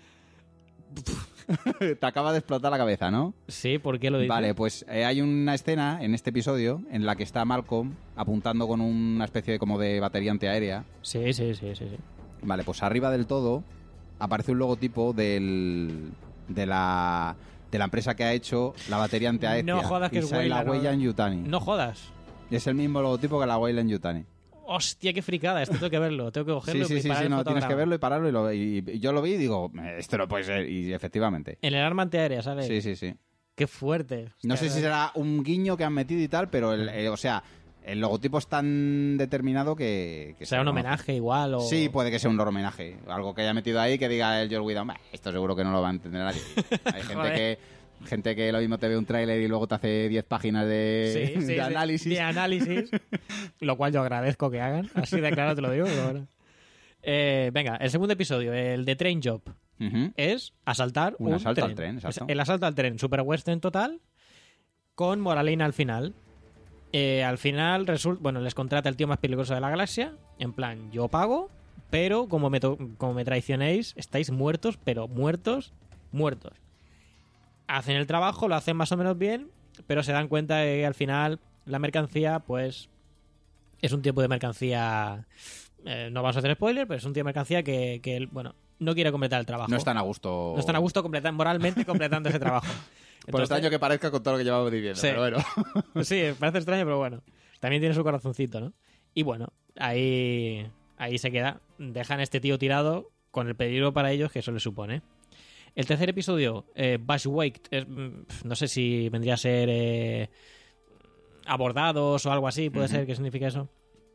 Speaker 3: Te acaba de explotar la cabeza, ¿no?
Speaker 2: Sí, ¿por qué lo dices?
Speaker 3: Vale, pues eh, hay una escena en este episodio en la que está Malcolm apuntando con una especie de como de batería antiaérea.
Speaker 2: Sí, sí, sí, sí, sí.
Speaker 3: Vale, pues arriba del todo aparece un logotipo del de la de la empresa que ha hecho la batería antiaérea.
Speaker 2: No jodas que
Speaker 3: y
Speaker 2: es
Speaker 3: sale la
Speaker 2: Weyland,
Speaker 3: huella
Speaker 2: ¿no?
Speaker 3: en Yutani.
Speaker 2: No jodas.
Speaker 3: Es el mismo logotipo que la Weyland Yutani.
Speaker 2: Hostia, qué fricada. Esto tengo que verlo. Tengo que
Speaker 3: Sí,
Speaker 2: cogerlo
Speaker 3: sí,
Speaker 2: y
Speaker 3: sí,
Speaker 2: parar
Speaker 3: sí,
Speaker 2: el
Speaker 3: no, tienes
Speaker 2: fotograma.
Speaker 3: que verlo y pararlo. Y, lo- y- y yo lo vi y digo, "Eh, esto no puede ser. Y efectivamente.
Speaker 2: En el arma antiaérea, ¿sabes?
Speaker 3: Sí, sí, sí.
Speaker 2: Qué fuerte.
Speaker 3: No sé
Speaker 2: Hostia,
Speaker 3: si será un guiño que han metido y tal, pero, el, eh, o sea, el logotipo es tan determinado que... que
Speaker 2: será
Speaker 3: se
Speaker 2: un
Speaker 3: reconoce.
Speaker 2: homenaje igual o...
Speaker 3: Sí, puede que sea un homenaje. Algo que haya metido ahí que diga el Joss Whedon, "Bah, esto seguro que no lo va a entender nadie". Hay gente
Speaker 2: Joder.
Speaker 3: que... Gente que lo mismo te ve un tráiler y luego te hace diez páginas de,
Speaker 2: Sí, sí,
Speaker 3: de
Speaker 2: sí,
Speaker 3: análisis.
Speaker 2: de análisis. Lo cual yo agradezco que hagan. Así de claro te lo digo. Pero bueno. Eh, venga, el segundo episodio, el de Train Job,
Speaker 3: Ujú.
Speaker 2: es asaltar
Speaker 3: Un
Speaker 2: un,
Speaker 3: asalto
Speaker 2: tren.
Speaker 3: al tren, exacto.
Speaker 2: Es el asalto al tren, super western total, con moralina al final. Eh, al final, resulta, bueno, les contrata el tío más peligroso de la galaxia. En plan, yo pago, pero como me, to- como me traicionéis, estáis muertos, pero muertos, muertos. Hacen el trabajo, lo hacen más o menos bien, pero se dan cuenta de que al final la mercancía, pues, es un tipo de mercancía... Eh, no vamos a hacer spoiler, pero es un tipo de mercancía que, que, bueno, no quiere completar el trabajo.
Speaker 3: No están a gusto.
Speaker 2: No están a gusto completar, moralmente completando ese trabajo.
Speaker 3: Por
Speaker 2: Entonces,
Speaker 3: extraño que parezca con todo lo que llevamos diciendo,
Speaker 2: sí.
Speaker 3: pero bueno.
Speaker 2: Sí, parece extraño, pero bueno. También tiene su corazoncito, ¿no? Y bueno, ahí, ahí se queda. Dejan a este tío tirado con el peligro para ellos que eso les supone. El tercer episodio, eh, Bushwhacked, es, no sé si vendría a ser eh, abordados o algo así, puede uh-huh. ser, ¿qué significa eso?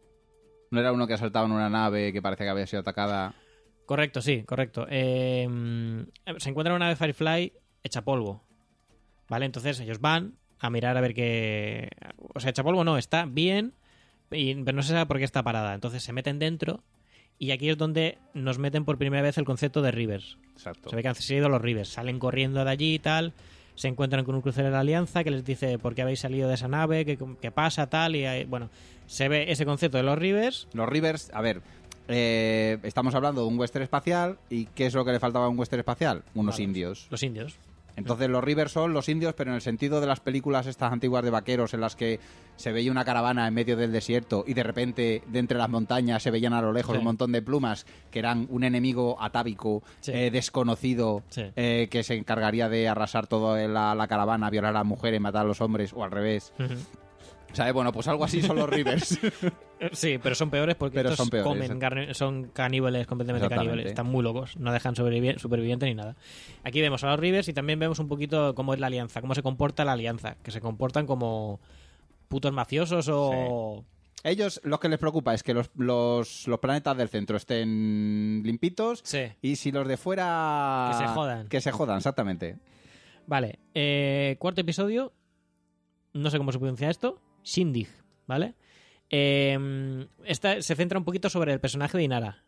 Speaker 3: ¿No era uno que asaltaba en una nave que parece que había sido atacada?
Speaker 2: Correcto, sí, correcto. Eh, se encuentra una nave Firefly hecha polvo, ¿vale? Entonces ellos van a mirar a ver qué... O sea, hecha polvo no, está bien, y, pero no se sabe por qué está parada. Entonces se meten dentro y aquí es donde nos meten por primera vez el concepto de Rivers.
Speaker 3: Exacto.
Speaker 2: Se ve que han sido los Rivers. Salen corriendo de allí y tal, se encuentran con un crucero de la Alianza que les dice por qué habéis salido de esa nave, qué, qué pasa, tal, y hay, bueno... Se ve ese concepto de los Rivers.
Speaker 3: Los Rivers, a ver, eh, estamos hablando de un western espacial. ¿Y qué es lo que le faltaba a un western espacial? Unos
Speaker 2: Vale,
Speaker 3: indios.
Speaker 2: Los indios.
Speaker 3: Entonces los Rivers son los indios, pero en el sentido de las películas estas antiguas de vaqueros en las que se veía una caravana en medio del desierto y de repente de entre las montañas se veían a lo lejos sí. un montón de plumas que eran un enemigo atávico, sí. eh, desconocido, sí. eh, que se encargaría de arrasar toda la, la caravana, violar a las mujeres, matar a los hombres o al revés. Uh-huh. ¿Sabes? Bueno, pues algo así son los Rivers.
Speaker 2: Sí, pero son peores porque
Speaker 3: pero
Speaker 2: estos
Speaker 3: son, peores,
Speaker 2: comen carne, son caníbales, completamente caníbales. Están muy locos, no dejan sobrevivi- superviviente ni nada. Aquí vemos a los Rivers y también vemos un poquito cómo es la alianza, cómo se comporta la alianza, que se comportan como putos mafiosos o...
Speaker 3: Sí. Ellos lo que les preocupa es que los, los, los planetas del centro estén limpitos
Speaker 2: sí.
Speaker 3: y si los de fuera...
Speaker 2: Que se jodan.
Speaker 3: Que se jodan, exactamente.
Speaker 2: Vale, eh, cuarto episodio, no sé cómo se pronuncia esto, Shindig, ¿vale? Eh, esta se centra un poquito sobre el personaje de Inara.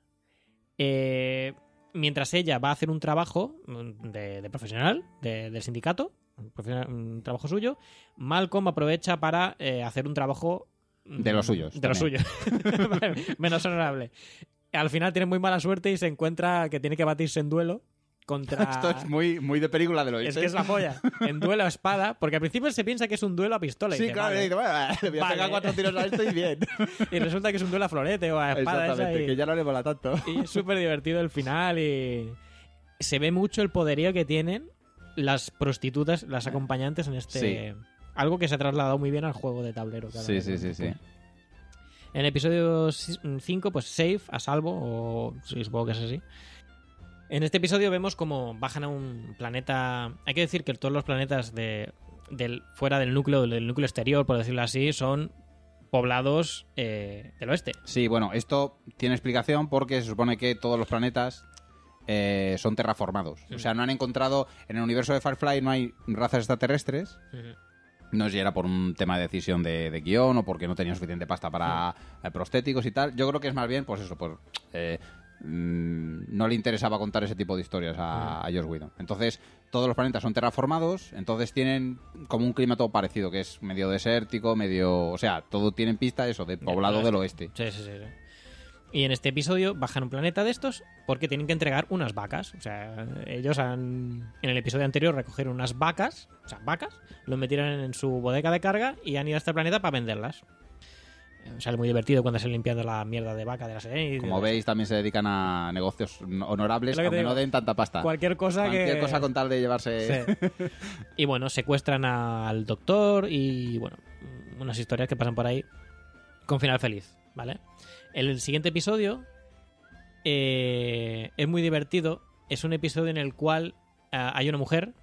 Speaker 2: Eh, mientras ella va a hacer un trabajo de, de profesional de, del sindicato, un, un trabajo suyo, Malcolm aprovecha para eh, hacer un trabajo
Speaker 3: de los suyos.
Speaker 2: De los suyos. Vale, menos honorable. Al final tiene muy mala suerte y se encuentra que tiene que batirse en duelo contra...
Speaker 3: Esto es muy, muy de película del oeste.
Speaker 2: Es que es la polla. En duelo a espada, porque al principio se piensa que es un duelo a pistola.
Speaker 3: Sí,
Speaker 2: y dice,
Speaker 3: claro,
Speaker 2: vale,
Speaker 3: y dice, bueno, le voy a
Speaker 2: vale.
Speaker 3: pegar cuatro tiros a esto y bien.
Speaker 2: Y resulta que es un duelo a florete o a espada.
Speaker 3: Exactamente,
Speaker 2: esa y...
Speaker 3: que ya no le mola tanto.
Speaker 2: Y es súper divertido el final y se ve mucho el poderío que tienen las prostitutas, las acompañantes en este...
Speaker 3: Sí.
Speaker 2: Algo que se ha trasladado muy bien al juego de tablero. Cada
Speaker 3: sí,
Speaker 2: vez,
Speaker 3: sí,
Speaker 2: ¿no?
Speaker 3: sí, sí.
Speaker 2: En el episodio cinco, pues safe, a salvo, o sí, supongo que es así. En este episodio vemos como bajan a un planeta... Hay que decir que todos los planetas de, del, fuera del núcleo, del núcleo exterior, por decirlo así, son poblados eh, del oeste.
Speaker 3: Sí, bueno, esto tiene explicación porque se supone que todos los planetas eh, son terraformados.
Speaker 2: Uh-huh.
Speaker 3: O sea, no han encontrado... En el universo de Firefly no hay razas extraterrestres. Uh-huh. No sé si era por un tema de decisión de, de guión o porque no tenían suficiente pasta para uh-huh. eh, prostéticos y tal. Yo creo que es más bien, pues eso, por... Eh, no le interesaba contar ese tipo de historias a, a Joss Whedon. Entonces, todos los planetas son terraformados, entonces tienen como un clima todo parecido, que es medio desértico, medio... O sea, todo tienen pista eso, de poblado del oeste.
Speaker 2: Sí, sí, sí, sí. Y en este episodio bajan un planeta de estos porque tienen que entregar unas vacas. O sea, ellos han... En el episodio anterior recogieron unas vacas, o sea, vacas, los metieron en su bodega de carga y han ido a este planeta para venderlas. Sale muy divertido cuando se limpiando la mierda de vaca de la serie.
Speaker 3: Como veis, también se dedican a negocios honorables, aunque
Speaker 2: digo,
Speaker 3: no den tanta pasta.
Speaker 2: Cualquier cosa
Speaker 3: Cualquier
Speaker 2: que...
Speaker 3: cosa con tal de llevarse...
Speaker 2: Sí. Y bueno, secuestran al doctor y, bueno, unas historias que pasan por ahí con final feliz, ¿vale? El siguiente episodio eh, es muy divertido. Es un episodio en el cual uh, hay una mujer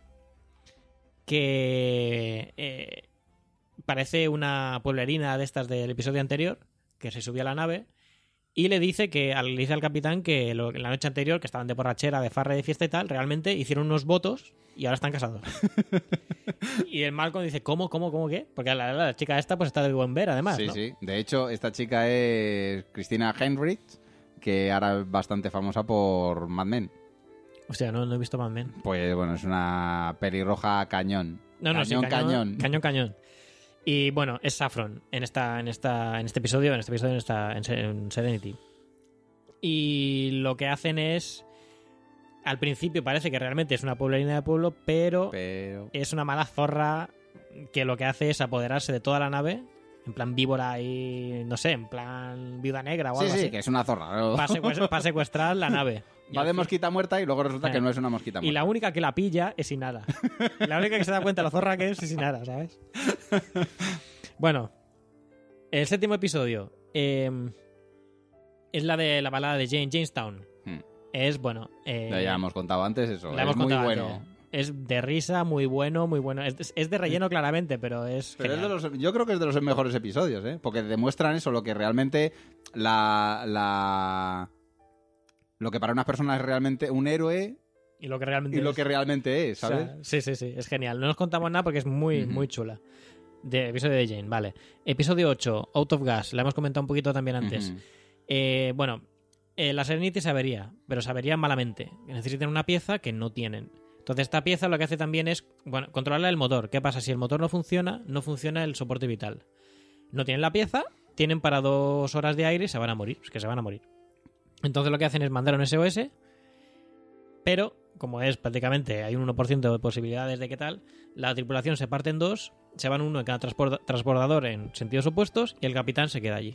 Speaker 2: que... Eh, parece una pueblerina de estas del episodio anterior, que se subió a la nave y le dice que le dice al capitán que lo, la noche anterior, que estaban de borrachera, de farra, de fiesta y tal, realmente hicieron unos votos y ahora están casados. Y el Malcolm dice, ¿cómo, cómo, cómo qué? Porque la, la, la chica esta pues está de buen ver, además,
Speaker 3: Sí,
Speaker 2: ¿no?
Speaker 3: sí. De hecho, esta chica es Christina Heinrich, que ahora es bastante famosa por Mad Men.
Speaker 2: Hostia, no, no he visto Mad Men.
Speaker 3: Pues bueno, es una pelirroja cañón.
Speaker 2: No, no,
Speaker 3: cañón,
Speaker 2: sí, cañón,
Speaker 3: cañón.
Speaker 2: Cañón, cañón. Y bueno, es Saffron en esta, en esta, en este episodio, en este episodio, en esta, en Serenity. Y lo que hacen es, al principio parece que realmente es una pueblerina de pueblo, pero,
Speaker 3: pero...
Speaker 2: es una mala zorra que lo que hace es apoderarse de toda la nave, En plan víbora y, no sé, en plan viuda negra o
Speaker 3: Sí,
Speaker 2: algo
Speaker 3: sí,
Speaker 2: así.
Speaker 3: que es una zorra. ¿no?
Speaker 2: Para secuestrar, pa secuestrar la nave. Y
Speaker 3: Va
Speaker 2: al
Speaker 3: de
Speaker 2: fin-
Speaker 3: mosquita muerta y luego resulta
Speaker 2: Eh.
Speaker 3: que no es una mosquita
Speaker 2: Y
Speaker 3: muerta.
Speaker 2: la única que la pilla es Inara. La única que se da cuenta de la zorra que es es Inara, ¿sabes? Bueno, el séptimo episodio eh, es la de la balada de Jane, Jamestown.
Speaker 3: Hmm.
Speaker 2: Es, bueno... eh,
Speaker 3: Ya hemos contado antes eso.
Speaker 2: la
Speaker 3: Es
Speaker 2: hemos
Speaker 3: muy
Speaker 2: contado
Speaker 3: bueno.
Speaker 2: antes. Es de risa, muy bueno, muy bueno. Es, es de relleno claramente, pero es
Speaker 3: Pero es de
Speaker 2: genial.
Speaker 3: los, yo creo que es de los mejores episodios, ¿eh? Porque demuestran eso, lo que realmente la, la... Lo que para unas personas es realmente un héroe
Speaker 2: Y lo que realmente
Speaker 3: y lo
Speaker 2: es.
Speaker 3: que realmente es,
Speaker 2: O
Speaker 3: ¿sabes?
Speaker 2: sea, sí, sí, sí, es genial. No nos contamos nada porque es muy,
Speaker 3: Ujú.
Speaker 2: muy chula. De episodio de Jane, vale. Episodio ocho, Out of Gas. La hemos comentado un poquito también antes.
Speaker 3: Ujú.
Speaker 2: Eh, bueno, eh, la Serenity se avería, pero se avería malamente. Necesitan una pieza que no tienen. Entonces esta pieza lo que hace también es, bueno, controlar el motor. ¿Qué pasa? Si el motor no funciona, no funciona el soporte vital. No tienen la pieza, tienen para dos horas de aire y se van a morir. Es que se van a morir. Entonces lo que hacen es mandar un S O S, pero como es prácticamente, hay un uno por ciento de posibilidades de que tal, la tripulación se parte en dos, se van uno en cada transborda- transbordador en sentidos opuestos y el capitán se queda allí.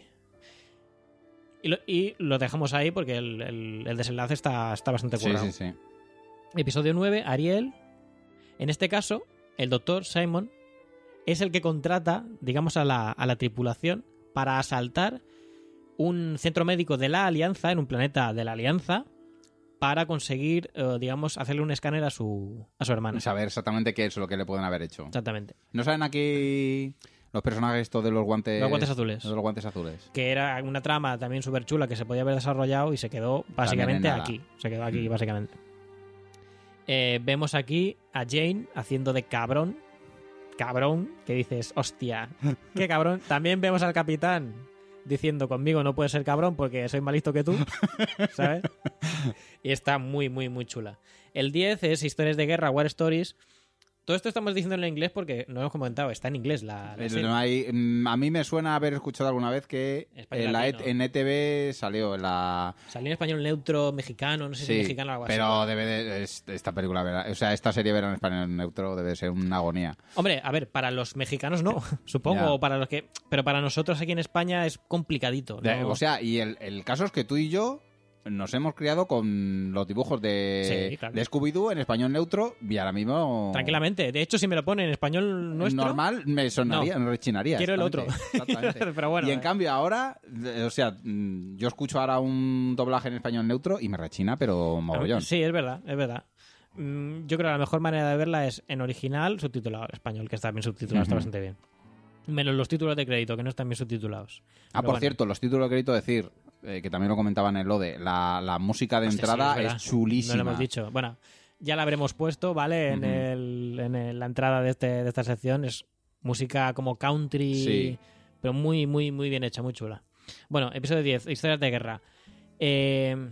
Speaker 2: Y lo, y lo dejamos ahí porque el, el- el desenlace está, está bastante
Speaker 3: Sí,
Speaker 2: currado.
Speaker 3: sí, sí.
Speaker 2: Episodio nueve, Ariel. En este caso, el doctor Simon es el que contrata, digamos, a la, a la tripulación para asaltar un centro médico de la Alianza, en un planeta de la Alianza, para conseguir, eh, digamos, hacerle un escáner a su, a su hermana.
Speaker 3: Saber exactamente qué es lo que le pueden haber hecho.
Speaker 2: Exactamente.
Speaker 3: ¿No saben aquí los personajes estos de los guantes...
Speaker 2: Los guantes azules.
Speaker 3: De los guantes azules.
Speaker 2: Que era una trama también súper chula que se podía haber desarrollado y se quedó básicamente
Speaker 3: nada.
Speaker 2: aquí. Se quedó aquí,
Speaker 3: Mm.
Speaker 2: básicamente. Eh, vemos aquí a Jane haciendo de cabrón. Cabrón, que dices, hostia, qué cabrón. También vemos al capitán diciendo, conmigo no puedes ser cabrón porque soy más listo que tú, ¿sabes? Y está muy, muy, muy chula. El diez es Historias de Guerra, War Stories. Todo esto estamos diciendo en inglés porque, no hemos comentado, está en inglés la, la
Speaker 3: Eh,
Speaker 2: serie.
Speaker 3: no hay- mm, a mí me suena haber escuchado alguna vez que
Speaker 2: Español
Speaker 3: en, la
Speaker 2: latino.
Speaker 3: E- en E T V salió la...
Speaker 2: Salió en español neutro mexicano, no sé si
Speaker 3: Sí,
Speaker 2: mexicano o algo así.
Speaker 3: pero debe de, es- esta película, verá- o sea, esta serie verá en español neutro debe ser una agonía.
Speaker 2: Hombre, a ver, para los mexicanos no, supongo,
Speaker 3: Ya.
Speaker 2: o para los que, pero para nosotros aquí en España es complicadito.
Speaker 3: De-
Speaker 2: ¿no?
Speaker 3: O sea, y el, el caso es que tú y yo nos hemos criado con los dibujos de,
Speaker 2: Sí, claro.
Speaker 3: de Scooby-Doo en español neutro y ahora mismo...
Speaker 2: Tranquilamente. De hecho, si me lo pone en español nuestro,
Speaker 3: Normal me sonaría, me rechinaría.
Speaker 2: quiero el otro.
Speaker 3: exactamente, exactamente.
Speaker 2: Pero bueno,
Speaker 3: y en
Speaker 2: eh.
Speaker 3: cambio ahora, eh, o sea, mm, yo escucho ahora un doblaje en español neutro y me rechina, pero mogollón.
Speaker 2: Sí, es verdad, es verdad. Mm, Yo creo que la mejor manera de verla es en original, subtitulado en español, que está bien subtitulado, está
Speaker 3: Ujú.
Speaker 2: bastante bien. Menos los títulos de crédito, que no están bien subtitulados.
Speaker 3: Ah,
Speaker 2: Pero
Speaker 3: por
Speaker 2: bueno.
Speaker 3: cierto, los títulos de crédito decir, eh, que también lo comentaban en Lode, la, la música de
Speaker 2: Hostia, sí,
Speaker 3: entrada
Speaker 2: verdad.
Speaker 3: es chulísima.
Speaker 2: No lo hemos dicho. Bueno, ya la habremos puesto, ¿vale? En,
Speaker 3: Ujú.
Speaker 2: el, en el- la entrada de, este, de esta sección. Es música como country,
Speaker 3: Sí.
Speaker 2: pero muy, muy, muy bien hecha, muy chula. Bueno, episodio diez, Historias de Guerra. Eh,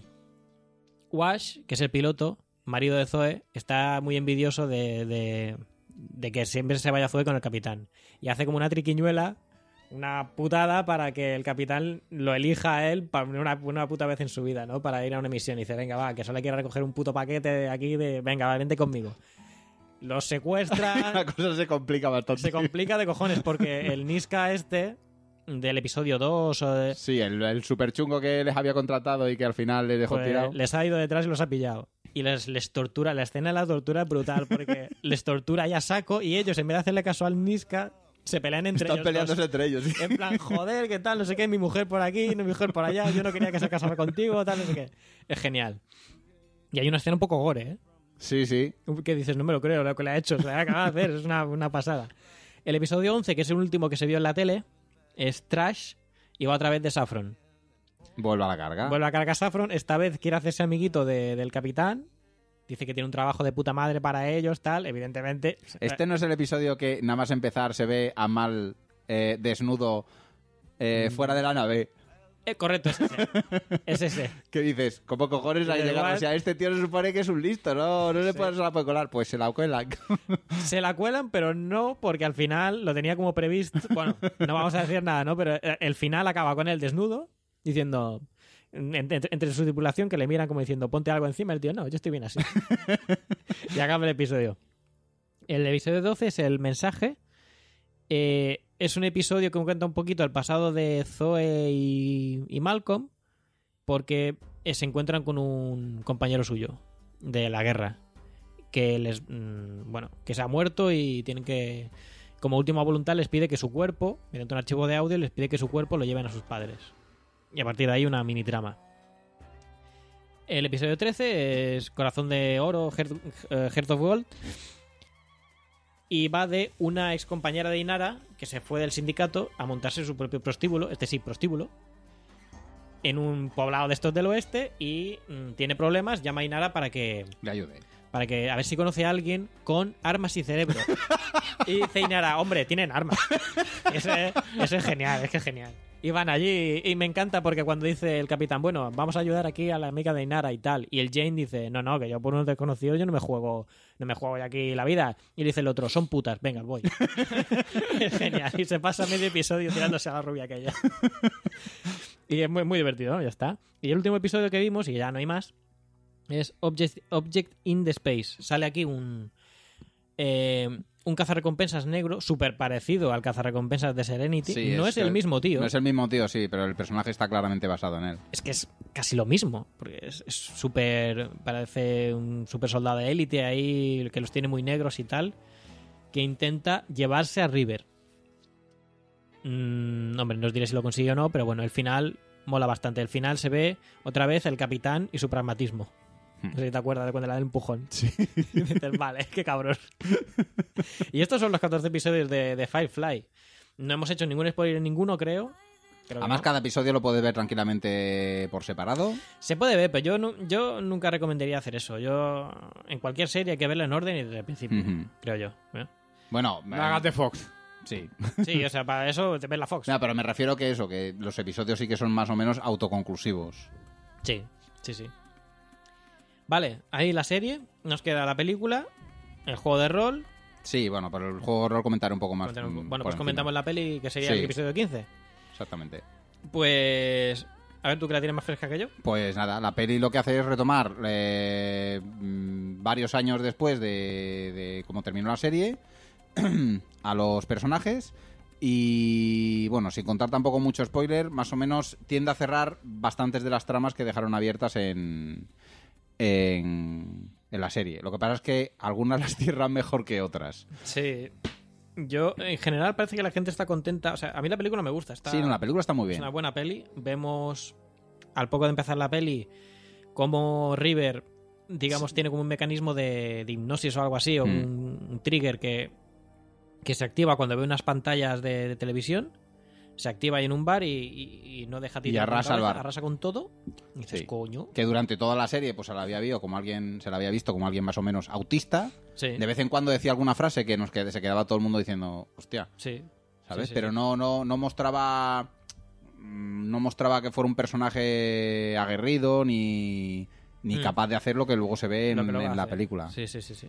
Speaker 2: Wash, que es el piloto, marido de Zoe, está muy envidioso de, de, de que siempre se vaya Zoe con el capitán. Y hace como una triquiñuela, una putada para que el capitán lo elija a él para una, una puta vez en su vida, ¿no? Para ir a una misión. Y dice, venga, va, que solo quiere recoger un puto paquete de aquí de... Venga, va, vente conmigo. Los secuestra...
Speaker 3: La cosa se complica bastante.
Speaker 2: se complica de cojones porque el Niska este del episodio dos o de...
Speaker 3: Sí, el, el super chungo que les había contratado y que al final les dejó
Speaker 2: pues,
Speaker 3: tirado.
Speaker 2: les ha ido detrás y los ha pillado. Y les, les tortura. La escena de la tortura es brutal porque les tortura ya a saco y ellos, en vez de hacerle caso al Niska, se pelean entre
Speaker 3: Están
Speaker 2: ellos
Speaker 3: peleándose
Speaker 2: dos.
Speaker 3: entre ellos. sí.
Speaker 2: En plan, joder, ¿qué tal? No sé qué, mi mujer por aquí, mi mujer por allá, yo no quería que se casara contigo, tal, no sé qué. Es genial. Y hay una escena un poco gore, ¿eh?
Speaker 3: Sí, sí.
Speaker 2: Que dices, no me lo creo, lo que le ha hecho, se ha acabado de hacer, es una, una pasada. El episodio once, que es el último que se vio en la tele, es Trash y va otra vez de Saffron.
Speaker 3: Vuelve a la carga.
Speaker 2: Vuelve a cargar Saffron, esta vez quiere hacerse amiguito de- del capitán, dice que tiene un trabajo de puta madre para ellos, tal, evidentemente...
Speaker 3: Este no es el episodio que nada más empezar se ve a Mal eh, desnudo eh,
Speaker 2: Mm.
Speaker 3: fuera de la nave.
Speaker 2: Eh, correcto, es ese. Es ese.
Speaker 3: ¿Qué dices? ¿Cómo cojones ha
Speaker 2: Da
Speaker 3: llegado?
Speaker 2: igual.
Speaker 3: O sea, este tío se supone que es un listo, ¿no? No le
Speaker 2: Sí.
Speaker 3: puede, se la puede colar. Pues se la cuelan.
Speaker 2: Se la cuelan, pero no, porque al final lo tenía como previsto. Bueno, no vamos a decir nada, ¿no? Pero el final acaba con él desnudo, diciendo... Entre, entre su tripulación que le miran como diciendo ponte algo encima, el tío, no, yo estoy bien así. Y acaba el episodio. El episodio doce es el mensaje. Eh, es un episodio que cuenta un poquito el pasado de Zoe y, y Malcolm, porque se encuentran con un compañero suyo de la guerra que les bueno que se ha muerto y tienen que, como última voluntad, les pide que su cuerpo, mediante un archivo de audio, les pide que su cuerpo lo lleven a sus padres, y a partir de ahí una mini trama. El episodio trece es Corazón de Oro, Heart, uh, Heart of Gold, y va de una ex compañera de Inara que se fue del sindicato a montarse su propio prostíbulo, este sí, prostíbulo, en un poblado de estos del oeste, y mmm, tiene problemas, llama a Inara para que
Speaker 3: le ayude.
Speaker 2: Para que a ver si conoce a alguien con armas y cerebro. Y dice Inara, hombre, tienen armas. Eso es, eso es genial, es que es genial. Y van allí, y me encanta porque cuando dice el capitán, bueno, vamos a ayudar aquí a la amiga de Inara y tal, y el Jane dice, no, no, que yo por unos desconocidos yo no me juego, no me juego aquí la vida. Y le dice el otro, son putas, venga, voy. Es genial, y se pasa medio episodio tirándose a la rubia aquella. Y es muy, muy divertido, ¿no? Ya está. Y el último episodio que vimos, y ya no hay más, es Object, Object in the Space. Sale aquí un eh, un cazarrecompensas negro súper parecido al cazarrecompensas de Serenity.
Speaker 3: Sí,
Speaker 2: no es, es el mismo tío.
Speaker 3: No es el mismo tío, sí, pero el personaje está claramente basado en él.
Speaker 2: Es que es casi lo mismo, porque es súper... Parece un super soldado de élite ahí, que los tiene muy negros y tal, que intenta llevarse a River. Mm, hombre, no os diré si lo consigue o no, pero bueno, el final mola bastante. El final se ve otra vez el capitán y su pragmatismo. No sé si te acuerdas de cuando le da el empujón.
Speaker 3: Sí.
Speaker 2: Y dices, vale, qué cabrón. Y estos son los catorce episodios de, de Firefly. No hemos hecho ningún spoiler en ninguno, creo. creo
Speaker 3: Además,
Speaker 2: no.
Speaker 3: cada episodio lo puedes ver tranquilamente por separado.
Speaker 2: Se puede ver, pero yo, no, yo nunca recomendaría hacer eso. Yo, en cualquier serie hay que verlo en orden y desde el principio, uh-huh. creo yo. ¿eh?
Speaker 3: Bueno,
Speaker 1: no hagas de Fox.
Speaker 3: Sí.
Speaker 2: Sí, o sea, para eso te ves la Fox.
Speaker 3: No, pero me refiero que eso, que los episodios sí que son más o menos autoconclusivos.
Speaker 2: Sí, sí, sí. Vale, ahí la serie, nos queda la película, el juego de rol.
Speaker 3: Sí, bueno, pero el juego de rol comentaré un poco más.
Speaker 2: Comentar un, bueno, pues
Speaker 3: encima.
Speaker 2: comentamos la peli, que sería
Speaker 3: sí.
Speaker 2: el episodio quince.
Speaker 3: Exactamente.
Speaker 2: Pues... A ver, ¿tú que la tienes más fresca que yo?
Speaker 3: Pues nada, la peli lo que hace es retomar eh, varios años después de, de cómo terminó la serie a los personajes. Y bueno, sin contar tampoco mucho spoiler, más o menos tiende a cerrar bastantes de las tramas que dejaron abiertas en... En, en la serie. Lo que pasa es que algunas las cierran mejor que otras.
Speaker 2: Sí. Yo, en general, parece que la gente está contenta. O sea, a mí la película me gusta. Está,
Speaker 3: sí, no, la película está muy bien.
Speaker 2: Es una buena peli. Vemos, al poco de empezar la peli, cómo River, digamos, sí. tiene como un mecanismo de, de hipnosis o algo así, o mm. un, un trigger que, que se activa cuando ve unas pantallas de, de televisión. Se activa ahí en un bar y, y, y no deja tirar.
Speaker 3: Y arrasa el bar.
Speaker 2: Arrasa con todo. Y dices,
Speaker 3: sí.
Speaker 2: coño.
Speaker 3: Que durante toda la serie pues se la había visto como alguien, se la había visto como alguien más o menos autista.
Speaker 2: Sí.
Speaker 3: De vez en cuando decía alguna frase que nos que se quedaba todo el mundo diciendo, hostia.
Speaker 2: Sí.
Speaker 3: ¿Sabes?
Speaker 2: Sí, sí,
Speaker 3: Pero
Speaker 2: sí.
Speaker 3: no, no, no mostraba. No mostraba que fuera un personaje aguerrido ni, ni mm. capaz de hacer lo que luego se ve en, en la película.
Speaker 2: Sí, sí, sí, sí.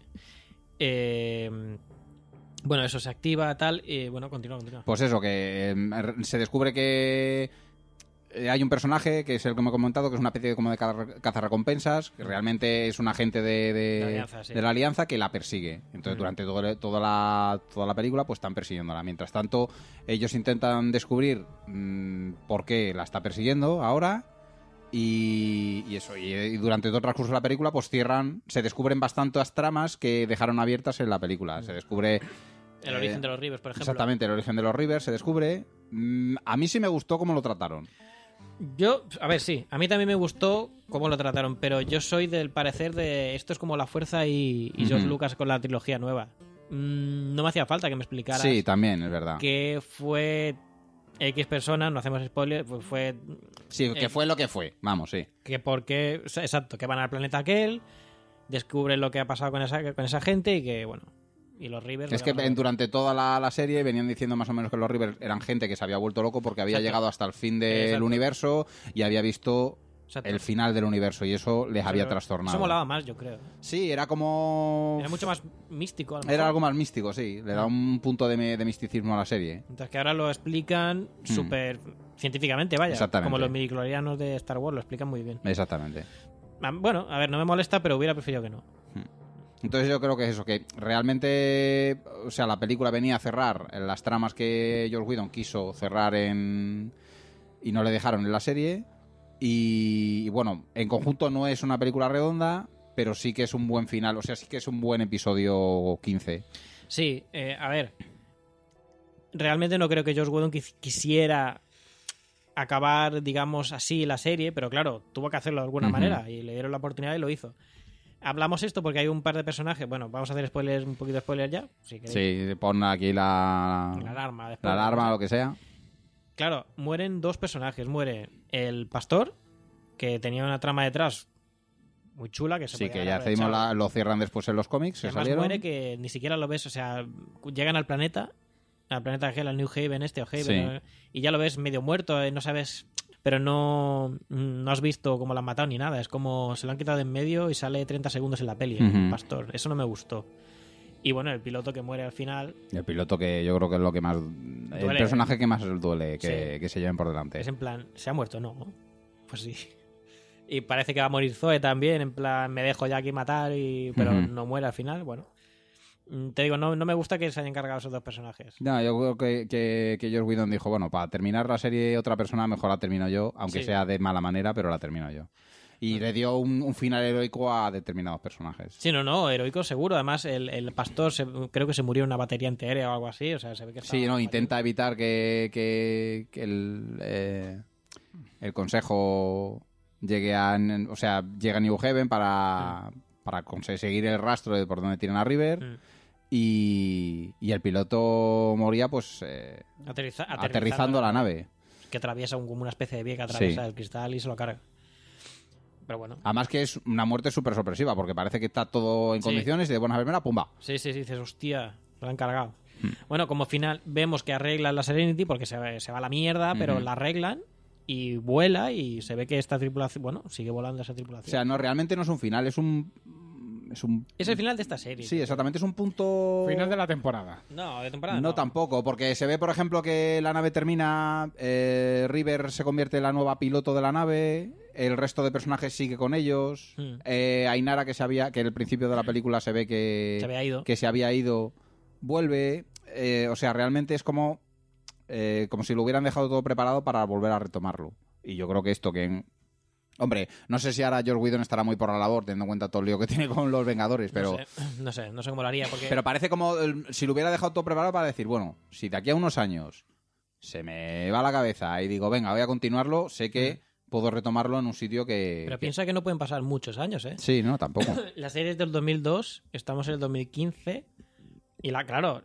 Speaker 2: Eh. Bueno, eso se activa, tal, y bueno, continúa, continúa.
Speaker 3: Pues eso, que eh, se descubre que hay un personaje, que es el que me he comentado, que es una especie de, como de cazarrecompensas, que realmente es un agente de, de, la, alianza, sí. de la alianza que la persigue. Entonces, mm. durante todo, toda, la, toda la película, pues están persiguiéndola. Mientras tanto, ellos intentan descubrir mmm, por qué la está persiguiendo ahora. Y, y eso, y, y durante todo el transcurso de la película, pues cierran, se descubren bastantes tramas que dejaron abiertas en la película. Se descubre...
Speaker 2: El origen eh, de los Rivers, por ejemplo.
Speaker 3: Exactamente, el origen de los Rivers se descubre. Mm, a mí sí me gustó cómo lo trataron.
Speaker 2: Yo, a ver, sí, a mí también me gustó cómo lo trataron, pero yo soy del parecer de esto es como La Fuerza y, y George uh-huh. Lucas con la trilogía nueva. Mm, no me hacía falta que me explicaras.
Speaker 3: Sí, también, es verdad.
Speaker 2: Que fue X personas, no hacemos spoilers, pues fue...
Speaker 3: Sí, que eh, fue lo que fue, vamos, sí.
Speaker 2: Que porque, exacto, que van al planeta aquel, descubren lo que ha pasado con esa, con esa gente y que, bueno... Y los Rivers...
Speaker 3: Es que en, durante toda la, la serie venían diciendo más o menos que los Rivers eran gente que se había vuelto loco porque había Exacto. llegado hasta el fin del Exacto. universo y había visto Exacto. el final del universo y eso les eso había trastornado.
Speaker 2: Eso molaba más, yo creo.
Speaker 3: Sí, era como...
Speaker 2: Era mucho más místico.
Speaker 3: Era algo más místico, sí. Le da un punto de, de misticismo a la serie.
Speaker 2: Entonces que ahora lo explican súper mm. científicamente, vaya.
Speaker 3: Exactamente.
Speaker 2: Como los midichlorianos de Star Wars lo explican muy bien.
Speaker 3: Exactamente.
Speaker 2: Bueno, a ver, no me molesta, pero hubiera preferido que no. Mm.
Speaker 3: Entonces yo creo que es eso, que realmente, o sea, la película venía a cerrar en las tramas que Joss Whedon quiso cerrar en y no le dejaron en la serie. Y, y bueno, en conjunto no es una película redonda, pero sí que es un buen final, o sea, sí que es un buen episodio quince.
Speaker 2: Sí, eh, a ver. Realmente no creo que Joss Whedon quis- quisiera acabar, digamos, así la serie, pero claro, tuvo que hacerlo de alguna
Speaker 3: Ujú.
Speaker 2: manera y le dieron la oportunidad y lo hizo. Hablamos esto porque hay un par de personajes. Bueno, vamos a hacer spoilers, un poquito de spoiler ya. Si queréis.
Speaker 3: Sí, pon aquí la,
Speaker 2: La alarma. de
Speaker 3: la
Speaker 2: spoiler,
Speaker 3: alarma,
Speaker 2: ¿no?
Speaker 3: lo que sea.
Speaker 2: Claro, mueren dos personajes. Muere el pastor, que tenía una trama detrás muy chula, que se
Speaker 3: Sí,
Speaker 2: podía
Speaker 3: que
Speaker 2: haber
Speaker 3: ya decimos
Speaker 2: aprovechado.
Speaker 3: la- lo cierran después en los cómics,
Speaker 2: Y
Speaker 3: se
Speaker 2: además
Speaker 3: salieron.
Speaker 2: muere que ni siquiera lo ves, o sea, llegan al planeta, al planeta aquel, al New Haven este o Haven,
Speaker 3: Sí.
Speaker 2: ¿no? Y ya lo ves medio muerto, eh, no sabes, pero no, no has visto cómo lo han matado ni nada, es como se lo han quitado de en medio y sale treinta segundos en la peli, el
Speaker 3: Ujú.
Speaker 2: pastor, eso no me gustó. Y bueno, el piloto que muere al final
Speaker 3: El piloto, que yo creo que es lo que más... el
Speaker 2: Duele.
Speaker 3: personaje que más duele que,
Speaker 2: Sí.
Speaker 3: que se lleven por delante.
Speaker 2: es en plan, ¿se ha muerto? No, pues sí. Y parece que va a morir Zoe también, en plan, me dejo ya aquí matar, y pero
Speaker 3: Ujú.
Speaker 2: no muere al final, bueno. Mm, Te digo, no, no me gusta que se hayan cargado esos dos personajes.
Speaker 3: No, yo creo que, que, que Joss Whedon dijo, bueno, para terminar la serie otra persona, mejor la termino yo, aunque
Speaker 2: Sí.
Speaker 3: sea de mala manera, pero la termino yo. Y le dio un, un final heroico a determinados personajes.
Speaker 2: Sí, no, no, heroico seguro. Además, el, el pastor se- creo que se murió en una batería antiaérea o algo así. O sea, se ve que estaba
Speaker 3: Sí, no,
Speaker 2: mal.
Speaker 3: intenta evitar que, que, que el, eh, el consejo llegue a... O sea, llega a New Haven para, para conseguir el rastro de por dónde tiran a River.
Speaker 2: Mm.
Speaker 3: Y, y el piloto moría, pues, eh,
Speaker 2: Aterriza-
Speaker 3: aterrizando la nave.
Speaker 2: Que atraviesa un- como una especie de vía que atraviesa
Speaker 3: Sí.
Speaker 2: el cristal y se lo carga. Pero bueno.
Speaker 3: Además que es una muerte súper sorpresiva, porque parece que está todo en
Speaker 2: Sí.
Speaker 3: condiciones y de buena primera, ¡pumba!
Speaker 2: Sí, sí, sí, dices, hostia, lo han cargado.
Speaker 3: Hmm.
Speaker 2: Bueno, como final vemos que arreglan la Serenity porque se, se va a la mierda, pero
Speaker 3: Ujú.
Speaker 2: la arreglan y vuela y se ve que esta tripulación, bueno, sigue volando esa
Speaker 3: O
Speaker 2: tripulación.
Speaker 3: sea, no, realmente no es un final, es un... Es un...
Speaker 2: es el final de esta serie.
Speaker 3: Sí, exactamente, es un punto...
Speaker 1: Final de la temporada.
Speaker 2: No, de temporada
Speaker 3: No,
Speaker 2: no.
Speaker 3: tampoco, porque se ve, por ejemplo, que la nave termina, eh, River se convierte en la nueva piloto de la nave, el resto de personajes sigue con ellos,
Speaker 2: Mm.
Speaker 3: eh, Ainara, que se había, que en el principio de la película se ve que
Speaker 2: Se había ido.
Speaker 3: que se había ido, vuelve, eh, o sea, realmente es como, eh, como si lo hubieran dejado todo preparado para volver a retomarlo. Y yo creo que esto que... en- Hombre, no sé si ahora Joss Whedon estará muy por la labor, teniendo en cuenta todo el lío que tiene con los Vengadores, pero...
Speaker 2: No sé, no sé, no sé cómo lo haría porque...
Speaker 3: Pero parece como el- si lo hubiera dejado todo preparado para decir, bueno, si de aquí a unos años se me va la cabeza y digo, venga, voy a continuarlo, sé que puedo retomarlo en un sitio que...
Speaker 2: Pero
Speaker 3: que-
Speaker 2: piensa que no pueden pasar muchos años, ¿eh?
Speaker 3: Sí, no, tampoco.
Speaker 2: La serie es del dos mil dos, estamos en el dos mil quince y la, claro,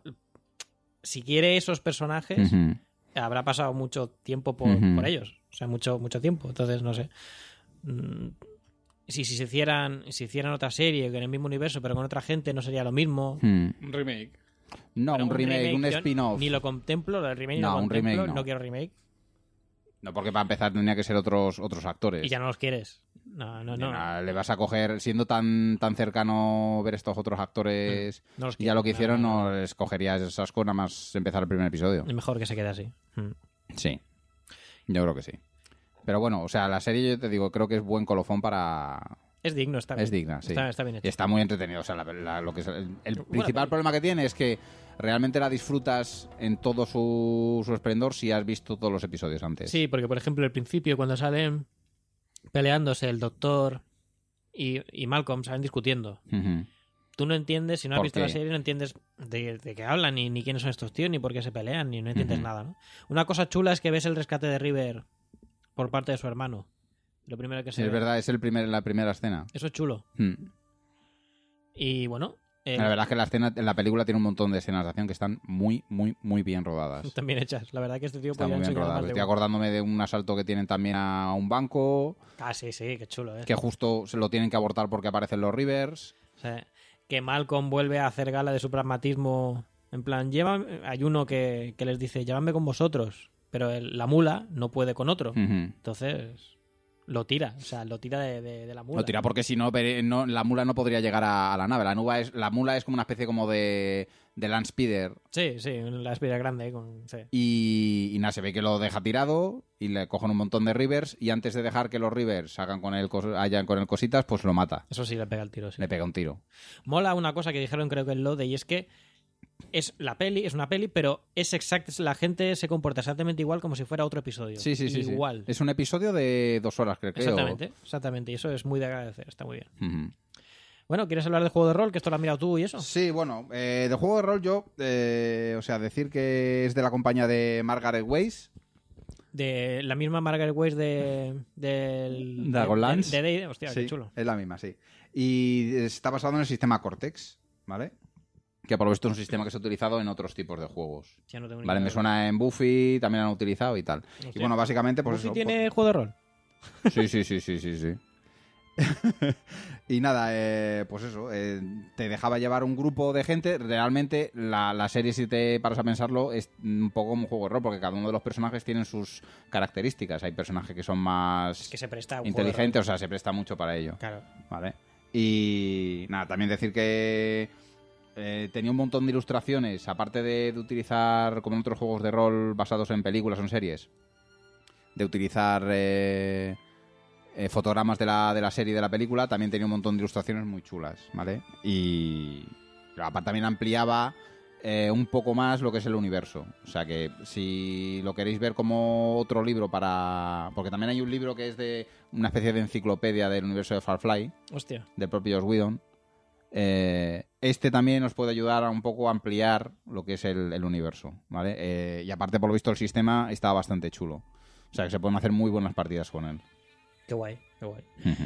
Speaker 2: si quiere esos personajes,
Speaker 3: Ujú.
Speaker 2: habrá pasado mucho tiempo por,
Speaker 3: Ujú.
Speaker 2: por ellos, o sea, mucho mucho tiempo, entonces no sé. Mm, Si, si se hicieran si hicieran otra serie en el mismo universo pero con otra gente no sería lo mismo.
Speaker 3: Hmm.
Speaker 1: Un remake.
Speaker 3: No,
Speaker 2: Pero
Speaker 3: un remake, un
Speaker 2: yo
Speaker 3: spin-off.
Speaker 2: Ni lo contemplo, el remake
Speaker 3: No,
Speaker 2: no, lo
Speaker 3: un
Speaker 2: contemplo,
Speaker 3: remake no.
Speaker 2: quiero remake
Speaker 3: No, porque para empezar tendría que ser otros otros actores.
Speaker 2: y ya no los quieres. No, no, no.
Speaker 3: Venga, le vas a coger, siendo tan tan cercano ver estos otros actores,
Speaker 2: No los
Speaker 3: y ya lo que
Speaker 2: quiero,
Speaker 3: hicieron,
Speaker 2: no,
Speaker 3: no,
Speaker 2: no, no.
Speaker 3: les cogerías esas cosas nada más empezar el primer episodio.
Speaker 2: Es mejor que se quede así. Mm.
Speaker 3: Sí, yo creo que sí. Pero bueno, o sea, la serie, yo te digo, creo que es buen colofón para...
Speaker 2: Es digno, está bien.
Speaker 3: Es digna, sí.
Speaker 2: Está, está bien hecho.
Speaker 3: Y está muy entretenido. O sea, la- la- lo que es- el, el
Speaker 2: Buena
Speaker 3: principal
Speaker 2: peli.
Speaker 3: problema que tiene es que realmente la disfrutas en todo su, su esplendor si has visto todos los episodios antes.
Speaker 2: Sí, porque por ejemplo al principio cuando salen peleándose el doctor y, y Malcolm salen discutiendo.
Speaker 3: Ujú.
Speaker 2: Tú no entiendes, si no has
Speaker 3: ¿Por
Speaker 2: visto la
Speaker 3: qué?
Speaker 2: serie, no entiendes de, de qué hablan, ni, ni quiénes son estos tíos, ni por qué se pelean, ni no entiendes
Speaker 3: Ujú.
Speaker 2: nada, ¿no? Una cosa chula es que ves el rescate de River por parte de su hermano. Lo primero que se
Speaker 3: Es
Speaker 2: ve.
Speaker 3: verdad, es el primer, la primera escena.
Speaker 2: Eso es chulo.
Speaker 3: Hmm.
Speaker 2: Y bueno, el-
Speaker 3: La verdad es que la escena, la película tiene un montón de escenas de acción que están muy, muy, muy bien rodadas.
Speaker 2: están bien hechas. La verdad que este tío
Speaker 3: Están
Speaker 2: podría
Speaker 3: muy bien
Speaker 2: enseñar
Speaker 3: rodadas.
Speaker 2: más de
Speaker 3: Estoy
Speaker 2: uno.
Speaker 3: acordándome de un asalto que tienen también a un banco,
Speaker 2: Ah, sí, sí, qué chulo, ¿eh?
Speaker 3: que justo se lo tienen que abortar porque aparecen los Rivers.
Speaker 2: O sea, que Malcolm vuelve a hacer gala de su pragmatismo. En plan, lleva, hay uno que, que les dice, llévame con vosotros. Pero el- la mula no puede con otro.
Speaker 3: Ujú.
Speaker 2: Entonces, lo tira, o sea, lo tira de, de, de la mula.
Speaker 3: Lo tira porque si no, pere- no, la mula no podría llegar a, a la nave. La, nuba es, la mula es como una especie como de, de land speeder.
Speaker 2: Sí, sí, la espira grande. Con, sí.
Speaker 3: Y, y nada, se ve que lo deja tirado y le cogen un montón de rivers y antes de dejar que los rivers hagan con él, cos- hayan con él cositas, pues lo mata.
Speaker 2: Eso sí le pega el tiro, sí.
Speaker 3: Le pega un tiro.
Speaker 2: Mola una cosa que dijeron creo que en Lode y es que es la peli, es una peli, pero es exacto, la gente se comporta exactamente igual como si fuera otro episodio.
Speaker 3: Sí, sí, sí.
Speaker 2: Igual.
Speaker 3: Sí. Es un episodio de dos horas, creo.
Speaker 2: Exactamente, exactamente. Y eso es muy de agradecer, está muy bien.
Speaker 3: Ujú.
Speaker 2: Bueno, ¿quieres hablar de juego de rol? Que esto lo has mirado tú y eso.
Speaker 3: Sí, bueno, eh, de juego de rol yo, eh, o sea, decir que es de la compañía de Margaret Weiss.
Speaker 2: De la misma Margaret Weiss de, del...
Speaker 3: Dragonlance.
Speaker 2: De, de, de- hostia,
Speaker 3: Sí,
Speaker 2: qué chulo.
Speaker 3: es la misma, sí. Y está basado en el sistema Cortex, ¿vale? Que por lo visto es un sistema que se ha utilizado en otros tipos de juegos.
Speaker 2: Ya no tengo ni
Speaker 3: Vale,
Speaker 2: idea.
Speaker 3: me suena en Buffy, también han utilizado y tal.
Speaker 2: Hostia.
Speaker 3: Y bueno, básicamente, pues
Speaker 2: ¿Buffy
Speaker 3: eso.
Speaker 2: tiene juego de rol?
Speaker 3: pues- Sí, sí, sí, sí, sí, sí. Y nada, eh, pues eso, eh, te dejaba llevar un grupo de gente. Realmente la, la serie, si te paras a pensarlo, es un poco como un juego de rol, porque cada uno de los personajes tienen sus características. Hay personajes que son más
Speaker 2: Que se presta a un
Speaker 3: inteligentes, o sea, se presta mucho para ello.
Speaker 2: juego de rol. Claro.
Speaker 3: Vale. Y nada, también decir que eh, tenía un montón de ilustraciones, aparte de, de utilizar, como en otros juegos de rol basados en películas o en series, de utilizar eh, eh, fotogramas de la, de la serie y de la película, también tenía un montón de ilustraciones muy chulas, ¿vale? Y pero aparte también ampliaba eh, un poco más lo que es el universo. O sea que si lo queréis ver como otro libro para... Porque también hay un libro que es de una especie de enciclopedia del universo de Firefly,
Speaker 2: Hostia.
Speaker 3: del propio Joss Whedon. Eh, este también os puede ayudar a un poco a ampliar lo que es el, el universo, ¿vale? Eh, y aparte, por lo visto, el sistema está bastante chulo. O sea que se pueden hacer muy buenas partidas con él.
Speaker 2: Qué guay, qué guay.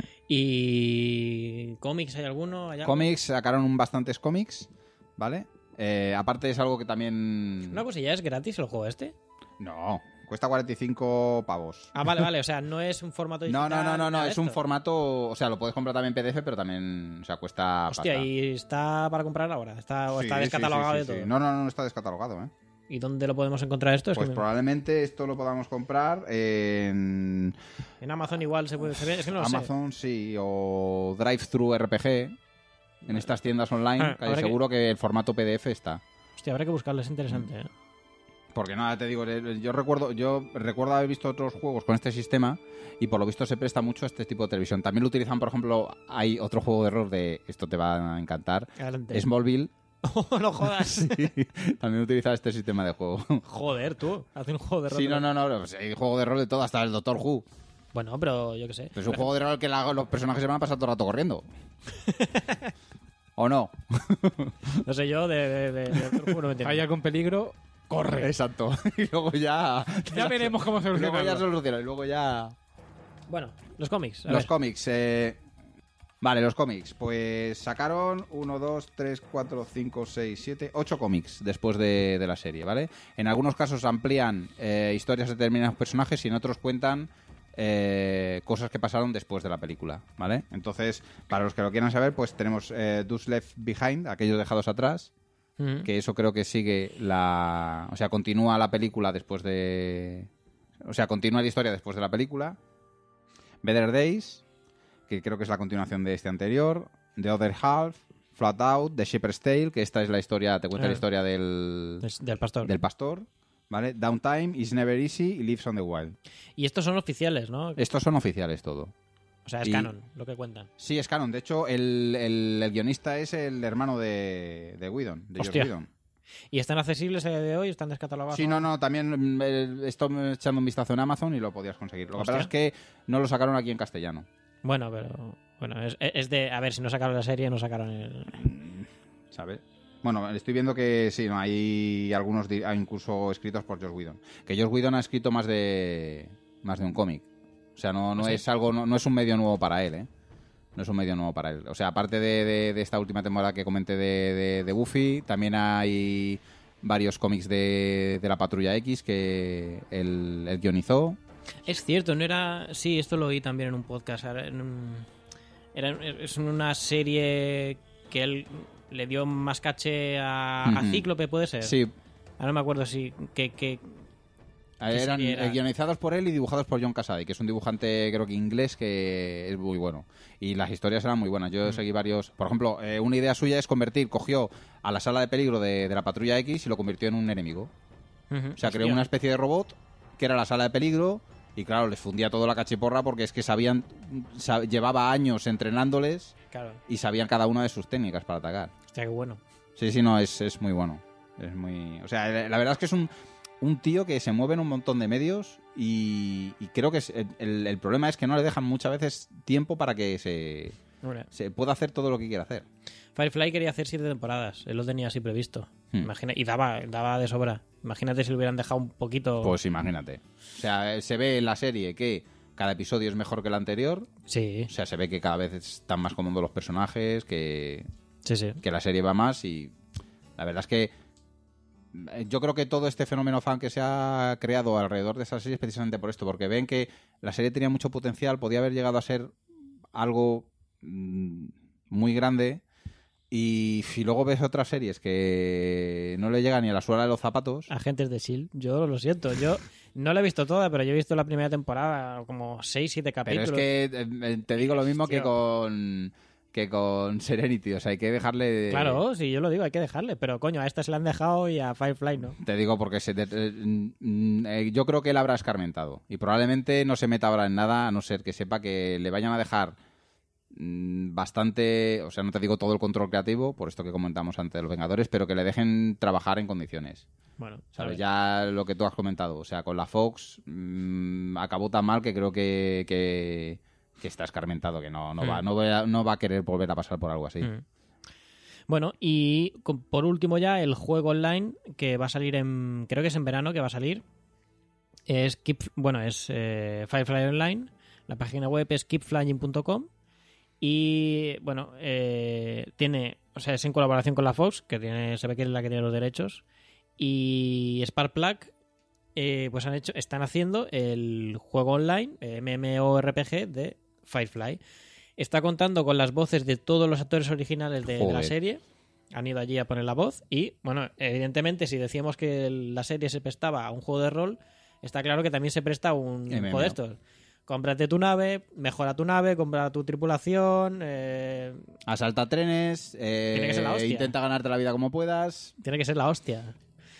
Speaker 2: ¿Y cómics hay alguno? ¿Hay algo?
Speaker 3: Cómics, sacaron un bastantes cómics, ¿vale? Eh, aparte es algo que también...
Speaker 2: Una cosilla, ¿es gratis el juego este?
Speaker 3: No, cuesta cuarenta y cinco pavos.
Speaker 2: Ah, vale, vale, o sea, no es un formato
Speaker 3: No,
Speaker 2: digital.
Speaker 3: no, no, no, no,
Speaker 2: nada de
Speaker 3: es un
Speaker 2: esto.
Speaker 3: formato... O sea, lo puedes comprar también en P D F, pero también, o sea, cuesta
Speaker 2: Hostia,
Speaker 3: pasta.
Speaker 2: ¿y está para comprar ahora? ¿Está, ¿O
Speaker 3: Sí,
Speaker 2: está
Speaker 3: sí,
Speaker 2: descatalogado
Speaker 3: sí,
Speaker 2: de
Speaker 3: sí,
Speaker 2: todo?
Speaker 3: sí. No, no, no, no está descatalogado, ¿eh?
Speaker 2: ¿Y dónde lo podemos encontrar esto? Es
Speaker 3: Pues
Speaker 2: que me-
Speaker 3: probablemente esto lo podamos comprar en
Speaker 2: En Amazon igual se puede... Se ve, es que no lo sé.
Speaker 3: Amazon, sí, o Drive-Thru R P G, en estas tiendas online,
Speaker 2: Ah,
Speaker 3: que
Speaker 2: habrá que-
Speaker 3: seguro que el formato P D F está.
Speaker 2: Hostia, habrá que buscarlo, es interesante. ¿eh?
Speaker 3: Porque nada, te digo, yo recuerdo, yo recuerdo haber visto otros juegos con este sistema y por lo visto se presta mucho a este tipo de televisión. También lo utilizan, por ejemplo, hay otro juego de error de, esto te va a encantar,
Speaker 2: Adelante.
Speaker 3: Smallville.
Speaker 2: ¡Oh, no jodas!
Speaker 3: También utiliza este sistema de juego.
Speaker 2: Joder, tú. Hace un juego de rol.
Speaker 3: Sí, no, no, no, pues hay juego de rol de todo, hasta el Doctor Who.
Speaker 2: Bueno, pero yo qué sé.
Speaker 3: Es un juego de rol que la- los personajes se van a pasar todo el rato corriendo. ¿O no?
Speaker 2: No sé yo, de... de, de, de- no me entiendo.
Speaker 1: Hay algún peligro, corre.
Speaker 3: Exacto. Y luego ya...
Speaker 1: Ya veremos cómo
Speaker 3: Y luego ya
Speaker 1: solucionarlo.
Speaker 3: soluciona. Y luego ya...
Speaker 2: Bueno, los cómics. a
Speaker 3: Los
Speaker 2: ver.
Speaker 3: cómics. eh, Vale, los cómics. Pues sacaron uno, dos, tres, cuatro, cinco, seis, siete, ocho cómics después de, de la serie, ¿vale? En algunos casos amplían eh, historias de determinados personajes y en otros cuentan eh, cosas que pasaron después de la película, ¿vale? Entonces, para los que lo quieran saber, pues tenemos eh, Those Left Behind, aquellos dejados atrás,
Speaker 2: Mm.
Speaker 3: que eso creo que sigue la... O sea, continúa la película después de... O sea, continúa la historia después de la película. Better Days, que creo que es la continuación de este anterior. The Other Half, Flat Out, The Shepherd's Tale, que esta es la historia, te cuenta
Speaker 2: Ah.
Speaker 3: la historia del,
Speaker 2: Es del pastor.
Speaker 3: del pastor, ¿vale? Downtime, Is Never Easy y Lives on the Wild.
Speaker 2: Y estos son oficiales, ¿no?
Speaker 3: Estos son oficiales todo.
Speaker 2: O sea, es
Speaker 3: y-
Speaker 2: canon lo que cuentan.
Speaker 3: Sí, es canon. De hecho, el, el- el guionista es el hermano de, de Whedon, de Joss
Speaker 2: Hostia.
Speaker 3: Whedon.
Speaker 2: ¿Y están accesibles a día de hoy? ¿Están descatalogados?
Speaker 3: Sí, no, no, también mm, eh, estoy echando un vistazo en Amazon y lo podías conseguir. Lo que
Speaker 2: Hostia.
Speaker 3: pasa es que no lo sacaron aquí en castellano.
Speaker 2: Bueno, pero... Bueno, es, es de... A ver, si no sacaron la serie, no sacaron el...
Speaker 3: ¿Sabes? Bueno, estoy viendo que sí, no, hay algunos di- hay incluso escritos por Joss Whedon. Que Joss Whedon ha escrito más de más de un cómic. O sea, no, no
Speaker 2: ¿Ah, sí?
Speaker 3: es algo, no, no es un medio nuevo para él, ¿eh? No es un medio nuevo para él. O sea, aparte de, de- de esta última temporada que comenté de, de, de Buffy, también hay varios cómics de, de la Patrulla X que él, él guionizó.
Speaker 2: Es cierto, no era... Sí, esto lo oí también en un podcast. Era, en un- era- es una serie que él le dio más caché a, a
Speaker 3: Ujú.
Speaker 2: Cíclope, ¿puede ser?
Speaker 3: Sí,
Speaker 2: Ahora no me acuerdo si... Que, que
Speaker 3: Eran
Speaker 2: serie era?
Speaker 3: eh, guionizados por él y dibujados por John Cassaday, que es un dibujante, creo que inglés, que es muy bueno. Y las historias eran muy buenas. Yo
Speaker 2: Mm.
Speaker 3: seguí varios... Por ejemplo, eh, una idea suya es convertir, cogió a la sala de peligro de, de la Patrulla X y lo convirtió en un enemigo.
Speaker 2: Ujú.
Speaker 3: O sea, creó
Speaker 2: Hostia.
Speaker 3: una especie de robot que era la sala de peligro y, claro, les fundía todo la cachiporra porque es que sabían... sa- llevaba años entrenándoles
Speaker 2: Claro.
Speaker 3: y sabían cada una de sus técnicas para atacar.
Speaker 2: Hostia, qué bueno.
Speaker 3: Sí, sí, no, es, es muy bueno. Es muy... O sea, la verdad es que es un, un tío que se mueve en un montón de medios y, y creo que es- el, el problema es que no le dejan muchas veces tiempo para que se,
Speaker 2: Hombre,
Speaker 3: se pueda hacer todo lo que quiera hacer.
Speaker 2: Firefly quería hacer siete temporadas. Él lo tenía así previsto.
Speaker 3: Hmm.
Speaker 2: Imagina, y daba, daba de sobra. Imagínate si lo hubieran dejado un poquito...
Speaker 3: Pues imagínate. O sea, se ve en la serie que cada episodio es mejor que el anterior.
Speaker 2: Sí,
Speaker 3: O sea, se ve que cada vez están más cómodos los personajes, que,
Speaker 2: sí, sí.
Speaker 3: que la serie va más y la verdad es que eh, yo creo que todo este fenómeno fan que se ha creado alrededor de esta serie es precisamente por esto, porque ven que la serie tenía mucho potencial, podía haber llegado a ser algo mm, muy grande y si luego ves otras series que no le llegan ni a la suela de los zapatos,
Speaker 2: Agentes de S H I E L D, yo lo siento. Yo no la he visto toda, pero yo he visto la primera temporada, como seis, siete
Speaker 3: pero
Speaker 2: capítulos.
Speaker 3: es que eh, te digo lo mismo que
Speaker 2: Tío.
Speaker 3: con que con Serenity, o sea, hay que dejarle...
Speaker 2: Claro, sí, yo lo digo, hay que dejarle. Pero coño, a esta se la han dejado y a Firefly no.
Speaker 3: Te digo porque se te- eh, mm, eh, yo creo que él habrá escarmentado y probablemente no se meta ahora en nada a no ser que sepa que le vayan a dejar mm, bastante, o sea, no te digo todo el control creativo, por esto que comentamos antes de los Vengadores, pero que le dejen trabajar en condiciones.
Speaker 2: Bueno, a
Speaker 3: ¿Sabes?
Speaker 2: ver.
Speaker 3: Ya lo que tú has comentado, o sea, con la Fox mm, acabó tan mal que creo que, que, que está escarmentado, que no, no, va,
Speaker 2: Mm.
Speaker 3: no, va, a- no va a querer volver a pasar por algo así.
Speaker 2: Mm. Bueno, y con- por último ya el juego online que va a salir en, creo que es en verano que va a salir, es Keep, bueno, es eh, Firefly Online, la página web es keep flying punto com y bueno, eh, tiene, o sea, es en colaboración con la Fox, que tiene, se ve que es la que tiene los derechos, y Sparkplug, eh, pues han hecho, están haciendo el juego online eh, MMORPG de Firefly. Está contando con las voces de todos los actores originales de, de la
Speaker 3: Joder.
Speaker 2: serie. Han ido allí a poner la voz. Y, bueno, evidentemente, si decíamos que el- la serie se prestaba a un juego de rol, está claro que también se presta a un
Speaker 3: M M O.
Speaker 2: juego de estos. Cómprate tu nave, mejora tu nave, compra tu tripulación. eh,
Speaker 3: Asalta trenes, eh,
Speaker 2: Tiene que ser la hostia.
Speaker 3: intenta ganarte la vida como puedas.
Speaker 2: tiene que ser la hostia.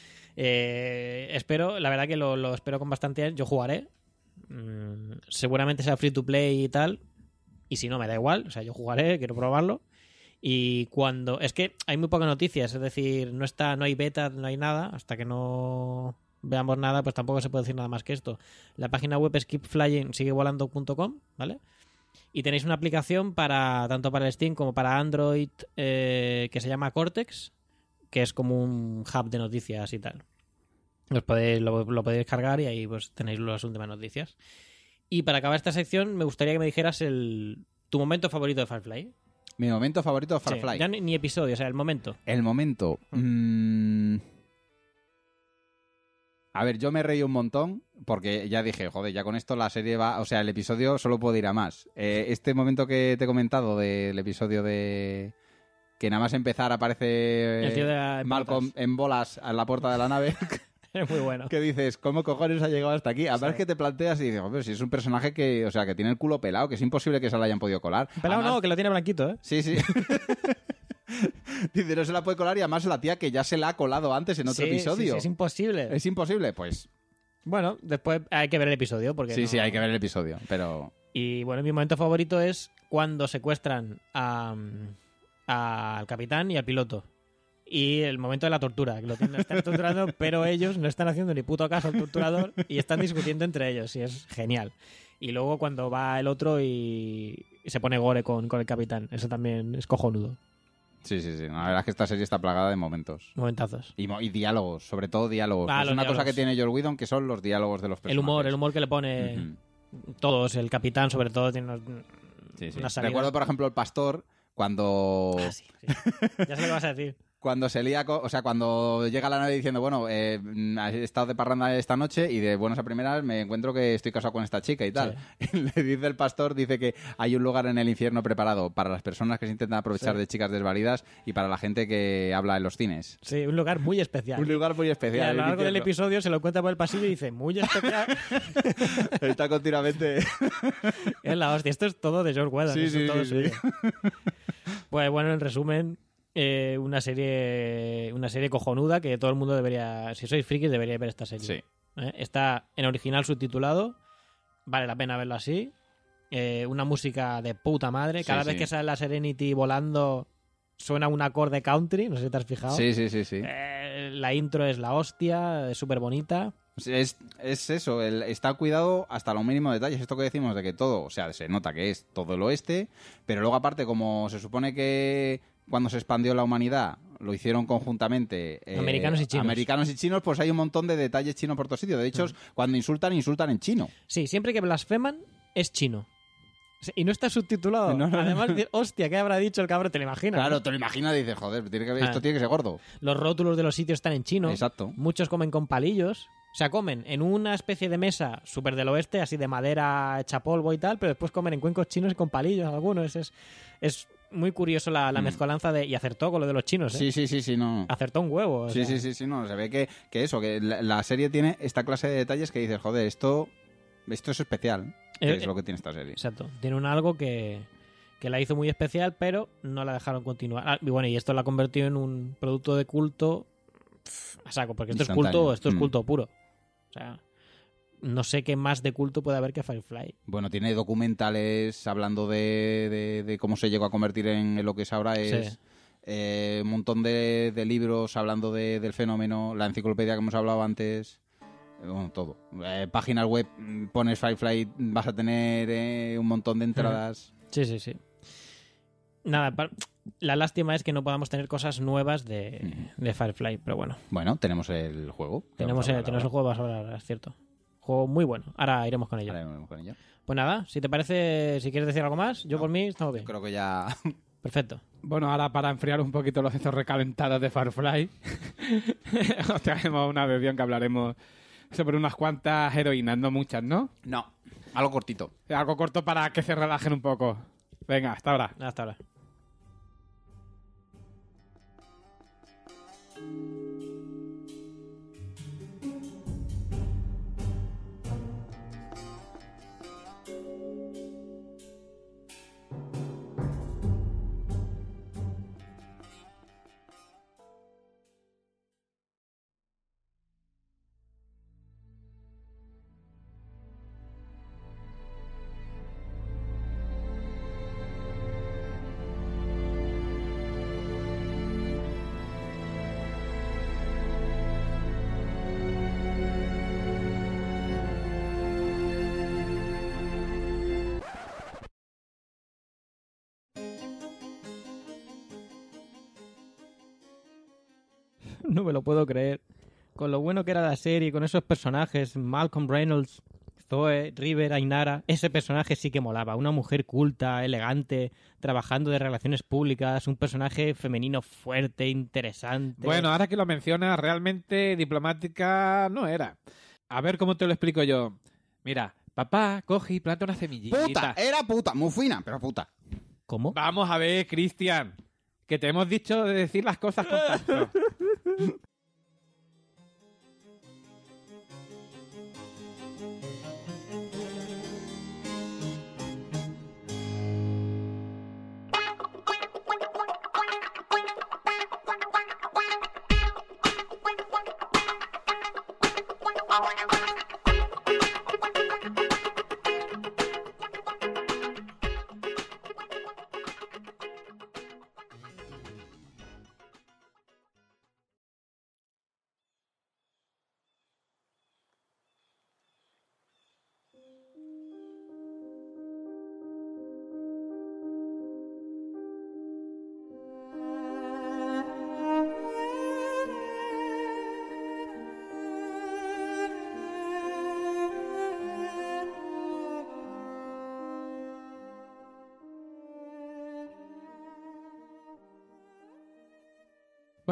Speaker 2: Eh, espero, la verdad que lo, lo espero con bastante. Yo jugaré. Mm, seguramente sea free to play y tal. Y si no, me da igual. O sea, yo jugaré, quiero probarlo. Y cuando. Es que hay muy pocas noticias. Es decir, no está, no hay beta, no hay nada. Hasta que no veamos nada, pues tampoco se puede decir nada más que esto. La página web es keep flying sigue volando punto com, ¿vale? Y tenéis una aplicación para tanto para el Steam como para Android eh, que se llama Cortex, que es como un hub de noticias y tal. Os podéis, lo, lo podéis cargar y ahí pues tenéis las últimas noticias. Y para acabar esta sección me gustaría que me dijeras el tu momento favorito de Firefly.
Speaker 3: Mi momento favorito de
Speaker 2: Sí,
Speaker 3: Firefly.
Speaker 2: ya ni, ni episodio, o sea, el momento.
Speaker 3: El momento. mm, A ver, yo me reí un montón porque ya dije, joder, ya con esto la serie va... O sea, el episodio solo puede ir a más. Eh, este momento que te he comentado del episodio de... Que nada más empezar aparece
Speaker 2: El tío de la- en
Speaker 3: Malcolm
Speaker 2: botas.
Speaker 3: en bolas a la puerta de la nave.
Speaker 2: Es muy bueno.
Speaker 3: Que dices, ¿cómo cojones ha llegado hasta aquí? Además
Speaker 2: Sí.
Speaker 3: que te planteas y dices, joder, si es un personaje que, o sea, que tiene el culo pelado, que es imposible que se lo hayan podido colar.
Speaker 2: Pelado
Speaker 3: Además-
Speaker 2: no, que lo tiene blanquito, ¿eh?
Speaker 3: Sí, sí. Dice, no se la puede colar y además la tía que ya se la ha colado antes en otro
Speaker 2: Sí, sí,
Speaker 3: episodio.
Speaker 2: sí, es imposible.
Speaker 3: ¿Es imposible? Pues
Speaker 2: Bueno, después hay que ver el episodio. Porque
Speaker 3: sí,
Speaker 2: no-
Speaker 3: sí, hay que ver el episodio, pero...
Speaker 2: Y bueno, mi momento favorito es cuando secuestran a, a- al capitán y al piloto. Y el momento de la tortura, que lo tienen, están torturando, pero ellos no están haciendo ni puto caso al torturador y están discutiendo entre ellos, y es genial. Y luego cuando va el otro y, y se pone gore con, con el capitán, eso también es cojonudo.
Speaker 3: Sí, sí, sí. La verdad es que esta serie está plagada de momentos.
Speaker 2: Momentazos.
Speaker 3: Y, mo- y diálogos, sobre todo diálogos.
Speaker 2: Ah,
Speaker 3: es
Speaker 2: los
Speaker 3: una cosa
Speaker 2: diálogos.
Speaker 3: que tiene Joel Whedon, que son los diálogos de los personajes.
Speaker 2: El humor, el humor que le pone
Speaker 3: Ujú.
Speaker 2: todos, el capitán sobre todo, tiene unos,
Speaker 3: Sí, sí.
Speaker 2: unas salidas.
Speaker 3: Recuerdo, por ejemplo, el pastor, cuando...
Speaker 2: Ah, sí, sí. Ya sé lo que vas a decir.
Speaker 3: cuando se lía, co- o sea, cuando llega a la nave diciendo, bueno, eh, he estado de parranda esta noche y de buenas a primeras me encuentro que estoy casado con esta chica y tal. Y le dice el pastor, dice que hay un lugar en el infierno preparado para las personas que se intentan aprovechar
Speaker 2: Sí.
Speaker 3: de chicas desvalidas y para la gente que habla en los cines.
Speaker 2: Sí, un lugar muy especial.
Speaker 3: Un lugar muy
Speaker 2: Y a
Speaker 3: especial.
Speaker 2: lo
Speaker 3: el
Speaker 2: largo del
Speaker 3: infierno.
Speaker 2: episodio se lo cuenta por el pasillo y dice, muy especial.
Speaker 3: Está continuamente...
Speaker 2: Es la hostia. Esto es todo de George Whedon.
Speaker 3: Sí,
Speaker 2: esto es
Speaker 3: sí,
Speaker 2: todo
Speaker 3: sí,
Speaker 2: suyo.
Speaker 3: sí.
Speaker 2: Pues bueno, en resumen, eh, una serie una serie cojonuda que todo el mundo debería, si sois frikis, deberíais ver esta serie.
Speaker 3: Sí.
Speaker 2: ¿Eh? Está en original subtitulado, vale la pena verlo así. Eh, una música de puta madre. Cada
Speaker 3: Sí,
Speaker 2: vez
Speaker 3: sí.
Speaker 2: que sale la Serenity volando suena un acorde country, no sé si te has fijado.
Speaker 3: Sí, sí, sí, sí.
Speaker 2: Eh, la intro es la hostia, es súper bonita.
Speaker 3: Es, es eso, el, está cuidado hasta lo mínimo detalles. Esto que decimos de que todo, o sea, se nota que es todo el oeste, pero luego aparte, como se supone que cuando se expandió la humanidad lo hicieron conjuntamente eh,
Speaker 2: Americanos y chinos.
Speaker 3: americanos y chinos, pues hay un montón de detalles chinos por todo sitio. De hecho, cuando insultan, insultan en chino.
Speaker 2: Sí, siempre que blasfeman es chino. Y no está subtitulado.
Speaker 3: No, no, no.
Speaker 2: Además, de, hostia, ¿qué habrá dicho el cabrón? Te lo imaginas.
Speaker 3: Claro,
Speaker 2: ¿no?
Speaker 3: te lo imaginas y dices, joder, tiene que,
Speaker 2: Ah.
Speaker 3: esto tiene que ser gordo.
Speaker 2: Los rótulos de los sitios están en chino.
Speaker 3: Exacto.
Speaker 2: Muchos comen con palillos. O sea, comen en una especie de mesa súper del oeste, así de madera hecha polvo y tal, pero después comen en cuencos chinos y con palillos algunos. Es, es muy curioso la, la
Speaker 3: Mm.
Speaker 2: mezcolanza de... Y acertó con lo de los chinos, ¿eh?
Speaker 3: Sí, sí, sí, sí, no.
Speaker 2: Acertó un huevo. o
Speaker 3: Sí,
Speaker 2: sea.
Speaker 3: sí, sí, sí, no. Se ve que, que eso, que la, la serie tiene esta clase de detalles que dices, joder, esto, esto es especial. Que
Speaker 2: Eh,
Speaker 3: es lo que tiene esta serie.
Speaker 2: Exacto. Tiene un algo que, que la hizo muy especial, pero no la dejaron continuar. Ah, y bueno, y esto la convirtió en un producto de culto pf, a saco, porque esto es
Speaker 3: Instantáneo.
Speaker 2: culto, esto es
Speaker 3: Mm.
Speaker 2: culto puro. O sea, no sé qué más de culto puede haber que Firefly.
Speaker 3: Bueno, tiene documentales hablando de, de- de cómo se llegó a convertir en lo que es ahora. Es
Speaker 2: Sí.
Speaker 3: eh, un montón de, de libros hablando de- del fenómeno, la enciclopedia que hemos hablado antes. eh, Bueno, todo. Eh, páginas web, mm, pones Firefly, vas a tener eh, un montón de entradas.
Speaker 2: Sí, sí, sí. Nada, pa- la lástima es que no podamos tener cosas nuevas de, de Firefly, pero bueno.
Speaker 3: Bueno, tenemos el juego. que
Speaker 2: Tenemos,
Speaker 3: vamos a
Speaker 2: el,
Speaker 3: hablar
Speaker 2: tenemos el
Speaker 3: ahora.
Speaker 2: juego, vas a hablar ahora, es cierto. Juego muy bueno. Ahora iremos con ello.
Speaker 3: Ahora iremos con ello.
Speaker 2: Pues nada, si te parece, si quieres decir algo más, yo
Speaker 3: No.
Speaker 2: por mí estamos bien.
Speaker 3: Creo que ya...
Speaker 2: Perfecto.
Speaker 1: Bueno, ahora para enfriar un poquito los estos recalentados de Firefly, os traemos una edición que hablaremos sobre unas cuantas heroínas, no muchas, ¿no?
Speaker 3: No, algo cortito.
Speaker 1: Algo corto para que se relajen un poco. Venga, hasta ahora.
Speaker 2: Hasta ahora. No me lo puedo creer. Con lo bueno que era la serie, con esos personajes, Malcolm Reynolds, Zoe, River, Ainara, ese personaje sí que molaba. Una mujer culta, elegante, trabajando de relaciones públicas, un personaje femenino fuerte, interesante.
Speaker 1: Bueno, ahora que lo mencionas, realmente diplomática no era. A ver cómo te lo explico yo. Mira, papá, coge y planta una semillita.
Speaker 3: ¡Puta! Era puta, muy fina, pero puta.
Speaker 2: ¿Cómo?
Speaker 1: Vamos a ver, Cristian, que te hemos dicho de decir las cosas con tacto.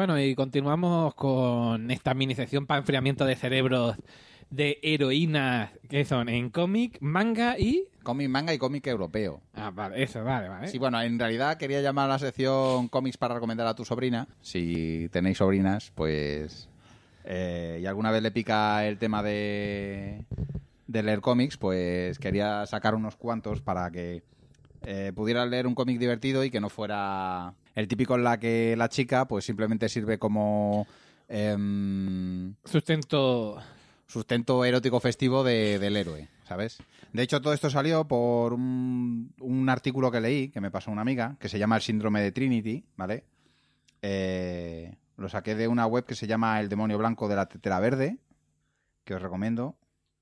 Speaker 1: Bueno, y continuamos con esta mini sección para enfriamiento de cerebros de heroínas que son en cómic, manga y...
Speaker 3: Cómic, manga y cómic europeo.
Speaker 1: Ah, vale, eso, vale, vale.
Speaker 3: Sí, bueno, en realidad quería llamar a la sección cómics para recomendar a tu sobrina. Si tenéis sobrinas, pues... Eh, y alguna vez le pica el tema de, de leer cómics, pues quería sacar unos cuantos para que eh, pudieran leer un cómic divertido y que no fuera el típico en la que la chica pues simplemente sirve como em,
Speaker 1: Sustento...
Speaker 3: sustento erótico festivo de, del héroe, ¿sabes? De hecho, todo esto salió por un, un artículo que leí, que me pasó una amiga, que se llama El síndrome de Trinity, ¿vale? Eh... Lo saqué de una web que se llama El demonio blanco de la tetera verde, que os recomiendo.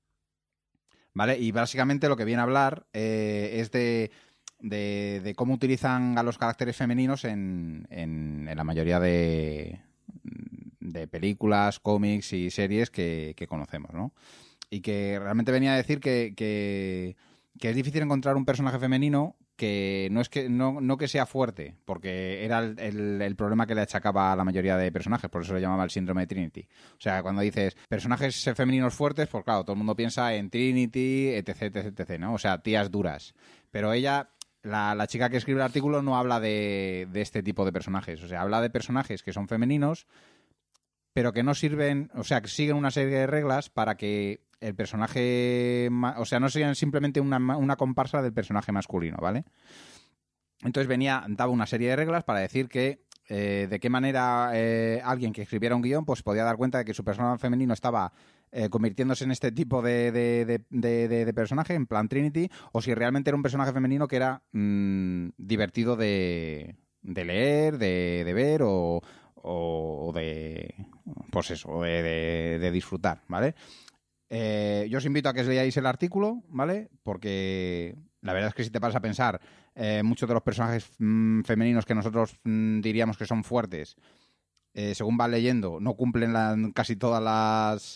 Speaker 3: ¿Vale? Y básicamente lo que viene a hablar eh, es de, de, de cómo utilizan a los caracteres femeninos en, en, en la mayoría de, de películas, cómics y series que, que conocemos, ¿no? Y que realmente venía a decir que, que, que es difícil encontrar un personaje femenino que no es que no, no que sea fuerte, porque era el, el, el problema que le achacaba a la mayoría de personajes, por eso lo llamaba el síndrome de Trinity. O sea, cuando dices personajes femeninos fuertes, pues claro, todo el mundo piensa en Trinity, etc, etc, etc, ¿no? O sea, tías duras. Pero ella, la, la chica que escribe el artículo no habla de, de este tipo de personajes. O sea, habla de personajes que son femeninos, pero que no sirven, o sea, que siguen una serie de reglas para que el personaje, o sea, no sean simplemente una, una comparsa del personaje masculino, ¿vale? Entonces venía, daba una serie de reglas para decir que eh, de qué manera eh, alguien que escribiera un guión pues podía dar cuenta de que su personaje femenino estaba eh, convirtiéndose en este tipo de, de, de, de, de, de personaje, en plan Trinity, o si realmente era un personaje femenino que era mmm, divertido de, de leer, de, de ver o, o de, pues eso, de, de, de disfrutar, ¿vale? Eh, yo os invito a que os leáis el artículo, ¿vale? Porque la verdad es que si te paras a pensar, eh, muchos de los personajes mmm, femeninos que nosotros mmm, diríamos que son fuertes, eh, según vas leyendo, no cumplen la, casi todas las,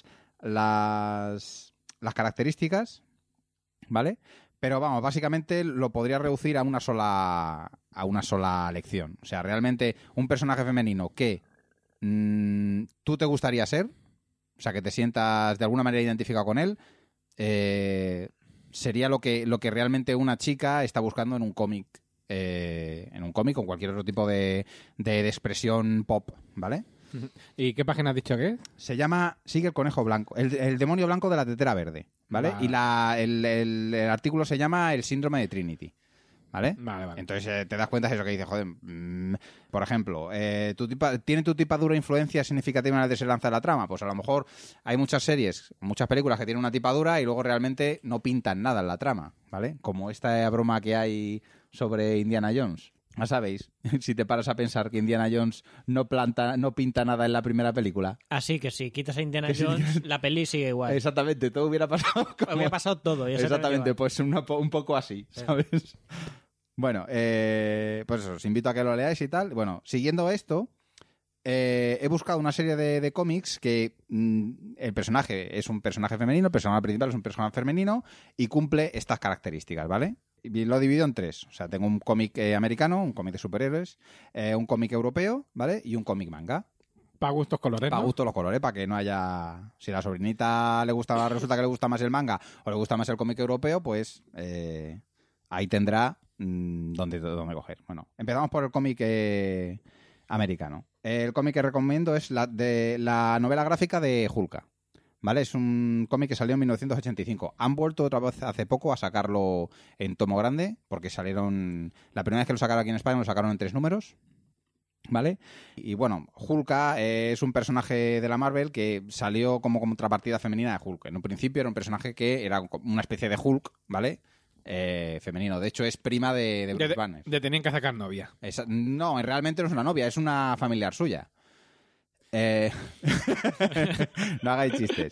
Speaker 3: las, las características, ¿vale? Pero vamos, básicamente lo podría reducir a una sola a una sola lección. O sea, realmente un personaje femenino que mmm, tú te gustaría ser, o sea, que te sientas de alguna manera identificado con él, eh, sería lo que, lo que realmente una chica está buscando en un cómic, eh, en un cómic o cualquier otro tipo de, de, de expresión pop, ¿vale?
Speaker 1: ¿Y qué página has dicho que es?
Speaker 3: Se llama Sigue el conejo blanco, el, el demonio blanco de la tetera verde, ¿vale?
Speaker 1: Vale.
Speaker 3: Y la, el, el, el artículo se llama El síndrome de Trinity. ¿Vale?
Speaker 1: Vale, vale.
Speaker 3: Entonces eh, te das cuenta de eso que dices, joder, mmm, por ejemplo, eh, tu tipa, ¿tiene tu tipadura influencia significativa en el desenlace de la trama? Pues a lo mejor hay muchas series, muchas películas que tienen una tipadura y luego realmente no pintan nada en la trama, ¿vale? Como esta broma que hay sobre Indiana Jones. Ya sabéis, si te paras a pensar que Indiana Jones no planta, no pinta nada en la primera película.
Speaker 2: Así que si quitas a Indiana
Speaker 3: Que sí.
Speaker 2: Jones, la peli sigue igual.
Speaker 3: Exactamente, todo hubiera pasado como...
Speaker 2: Hubiera pasado todo. Y eso
Speaker 3: Exactamente,
Speaker 2: no
Speaker 3: pues una, un poco así, ¿sabes? Bueno, eh, pues eso, os invito a que lo leáis y tal. Bueno, siguiendo esto, eh, he buscado una serie de, de cómics que mmm, el personaje es un personaje femenino, el personaje principal es un personaje femenino y cumple estas características, ¿vale? Y lo divido en tres. O sea, tengo un cómic eh, americano, un cómic de superhéroes, eh, un cómic europeo, ¿vale? Y un cómic manga.
Speaker 1: Para gustos colores,
Speaker 3: Para
Speaker 1: ¿no?
Speaker 3: gustos los colores, para que no haya... Si a la sobrinita le gusta, resulta que le gusta más el manga o le gusta más el cómic europeo, pues eh, ahí tendrá mmm, donde, donde coger. Bueno, empezamos por el cómic eh, americano. El cómic que recomiendo es la, de, la novela gráfica de Hulka. ¿Vale? Es un cómic que salió en mil novecientos ochenta y cinco. Han vuelto otra vez hace poco a sacarlo en tomo grande, porque salieron... La primera vez que lo sacaron aquí en España lo sacaron en tres números, ¿vale? Y bueno, Hulka es un personaje de la Marvel que salió como contrapartida femenina de Hulk. En un principio era un personaje que era una especie de Hulk, ¿vale? Eh, femenino. De hecho, es prima de, de Bruce
Speaker 1: De,
Speaker 3: Banner.
Speaker 1: de tenían que sacar novia.
Speaker 3: Esa, no, realmente no es una novia, es una familiar suya. Eh... no hagáis chistes.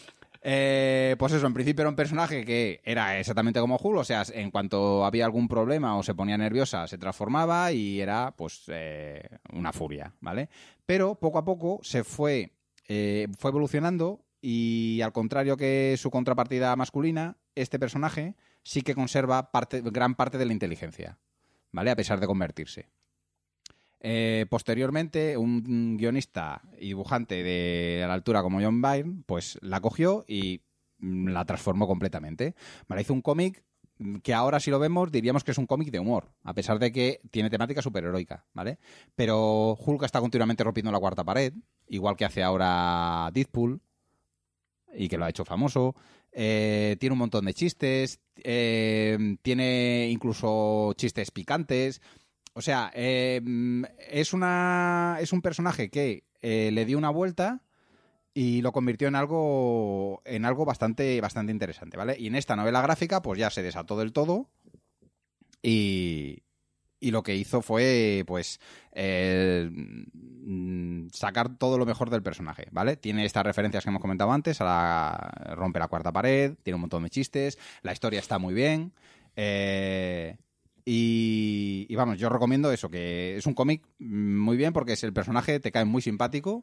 Speaker 3: Eh, pues eso, en principio era un personaje que era exactamente como Hulk, o sea, en cuanto había algún problema o se ponía nerviosa, se transformaba y era, pues, eh, una furia, ¿vale? Pero poco a poco se fue, eh, fue evolucionando y, al contrario que su contrapartida masculina, este personaje sí que conserva parte, gran parte de la inteligencia, ¿vale? A pesar de convertirse. Eh, posteriormente, un guionista y dibujante de a la altura como John Byrne, pues la cogió y mm, la transformó completamente. Vale, hizo un cómic que ahora si lo vemos diríamos que es un cómic de humor, a pesar de que tiene temática superheroica, ¿vale? Pero Hulk está continuamente rompiendo la cuarta pared, igual que hace ahora Deadpool, y que lo ha hecho famoso. Eh, tiene un montón de chistes, eh, tiene incluso chistes picantes. O sea, eh, es, una, es un personaje que eh, le dio una vuelta y lo convirtió en algo en algo bastante, bastante interesante, ¿vale? Y en esta novela gráfica, pues ya se desató del todo y, y lo que hizo fue, pues, eh, sacar todo lo mejor del personaje, ¿vale? Tiene estas referencias que hemos comentado antes, a la, rompe la cuarta pared, tiene un montón de chistes, la historia está muy bien, eh... Y, y vamos, yo recomiendo eso, que es un cómic muy bien porque es el personaje, te cae muy simpático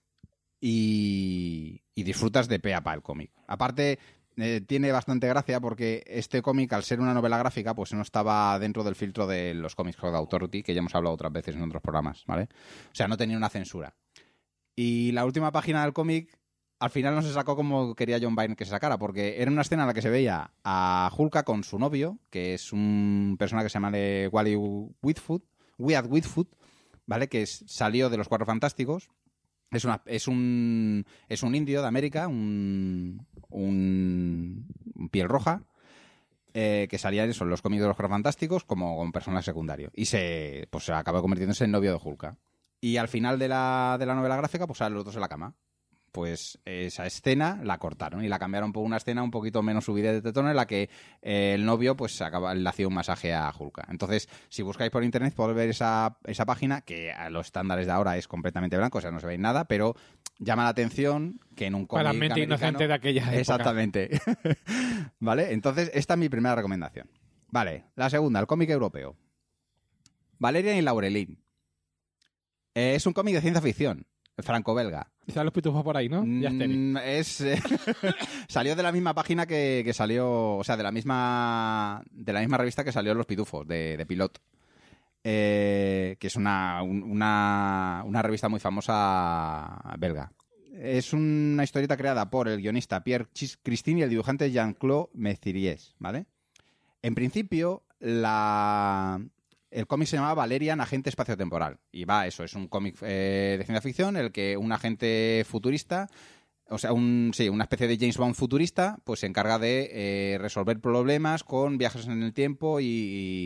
Speaker 3: y, y disfrutas de pe a pa el cómic. Aparte, eh, tiene bastante gracia porque este cómic, al ser una novela gráfica, pues no estaba dentro del filtro de los Comics Code Authority, que ya hemos hablado otras veces en otros programas, ¿vale? O sea, no tenía una censura. Y la última página del cómic, al final no se sacó como quería John Byrne que se sacara, porque era una escena en la que se veía a Hulk con su novio, que es un personaje que se llama Wally Whitfoot, Wyatt Whitfoot, ¿vale? Que es, salió de los Cuatro Fantásticos. Es, una, es, un, es un indio de América, un, un, un piel roja, eh, que salía en eso, en los cómics de los Cuatro Fantásticos como un personaje secundario. Y se, pues, se acabó convirtiéndose en novio de Hulk. Y al final de la, de la novela gráfica, pues salen los dos en la cama. Pues esa escena la cortaron y la cambiaron por una escena un poquito menos subida de tono en la que eh, el novio pues acaba, le hacía un masaje a Hulk. Entonces, si buscáis por internet podéis ver esa, esa página, que a los estándares de ahora es completamente blanco, o sea, no se ve nada, pero llama la atención que en un cómic
Speaker 1: para la mente
Speaker 3: americano...
Speaker 1: inocente de aquella época.
Speaker 3: Exactamente. ¿Vale? Entonces, esta es mi primera recomendación. Vale, la segunda, el cómic europeo. Valerian y Laurelin. Eh, es un cómic de ciencia ficción, franco-belga.
Speaker 1: Quizás los pitufos por ahí, ¿no? Ya
Speaker 3: Mm, es eh, salió de la misma página que, que salió, o sea, de la misma de la misma revista que salió Los Pitufos, de, de Pilot, eh, que es una, un- una, una revista muy famosa belga. Es una historieta creada por el guionista Pierre Chis- Christine y el dibujante Jean-Claude Meziriers, ¿vale? En principio, la... el cómic se llamaba Valerian, agente espaciotemporal. Y va, eso, es un cómic eh, de ciencia ficción en el que un agente futurista, o sea, un, sí, una especie de James Bond futurista, pues se encarga de eh, resolver problemas con viajes en el tiempo y,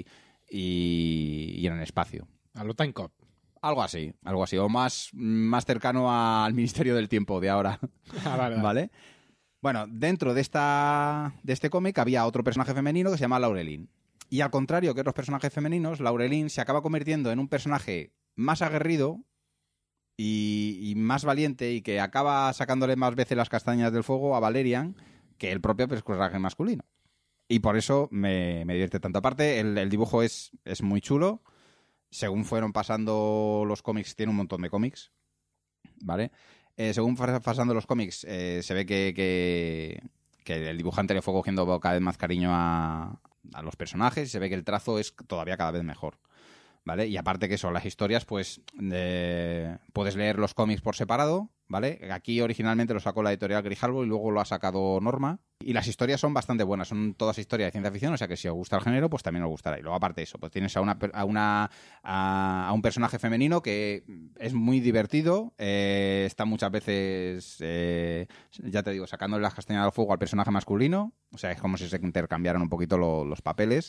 Speaker 3: y, y en el espacio.
Speaker 1: A lo Time Cop.
Speaker 3: Algo así, algo así. O más, más cercano al Ministerio del Tiempo de ahora.
Speaker 1: Ah, vale, vale.
Speaker 3: ¿Vale? Bueno, dentro de, esta, de este cómic había otro personaje femenino que se llama Laurelin. Y al contrario que otros personajes femeninos, Laurelin se acaba convirtiendo en un personaje más aguerrido y, y más valiente y que acaba sacándole más veces las castañas del fuego a Valerian que el propio personaje masculino. Y por eso me, me divierte tanto. Aparte, el, el dibujo es, es muy chulo. Según fueron pasando los cómics, tiene un montón de cómics, ¿vale? Eh, según fueron pasando los cómics, eh, se ve que, que, que el dibujante le fue cogiendo cada vez más cariño a, a los personajes y se ve que el trazo es todavía cada vez mejor, ¿vale? Y aparte que son las historias, pues eh, puedes leer los cómics por separado, ¿vale? Aquí originalmente lo sacó la editorial Grijalbo y luego lo ha sacado Norma. Y las historias son bastante buenas, son todas historias de ciencia ficción, o sea que si os gusta el género, pues también os gustará. Y luego aparte de eso, pues tienes a una a una a, a un personaje femenino que es muy divertido, eh, está muchas veces, eh, ya te digo, sacándole las castañas al fuego al personaje masculino, o sea, es como si se intercambiaran un poquito lo, los papeles.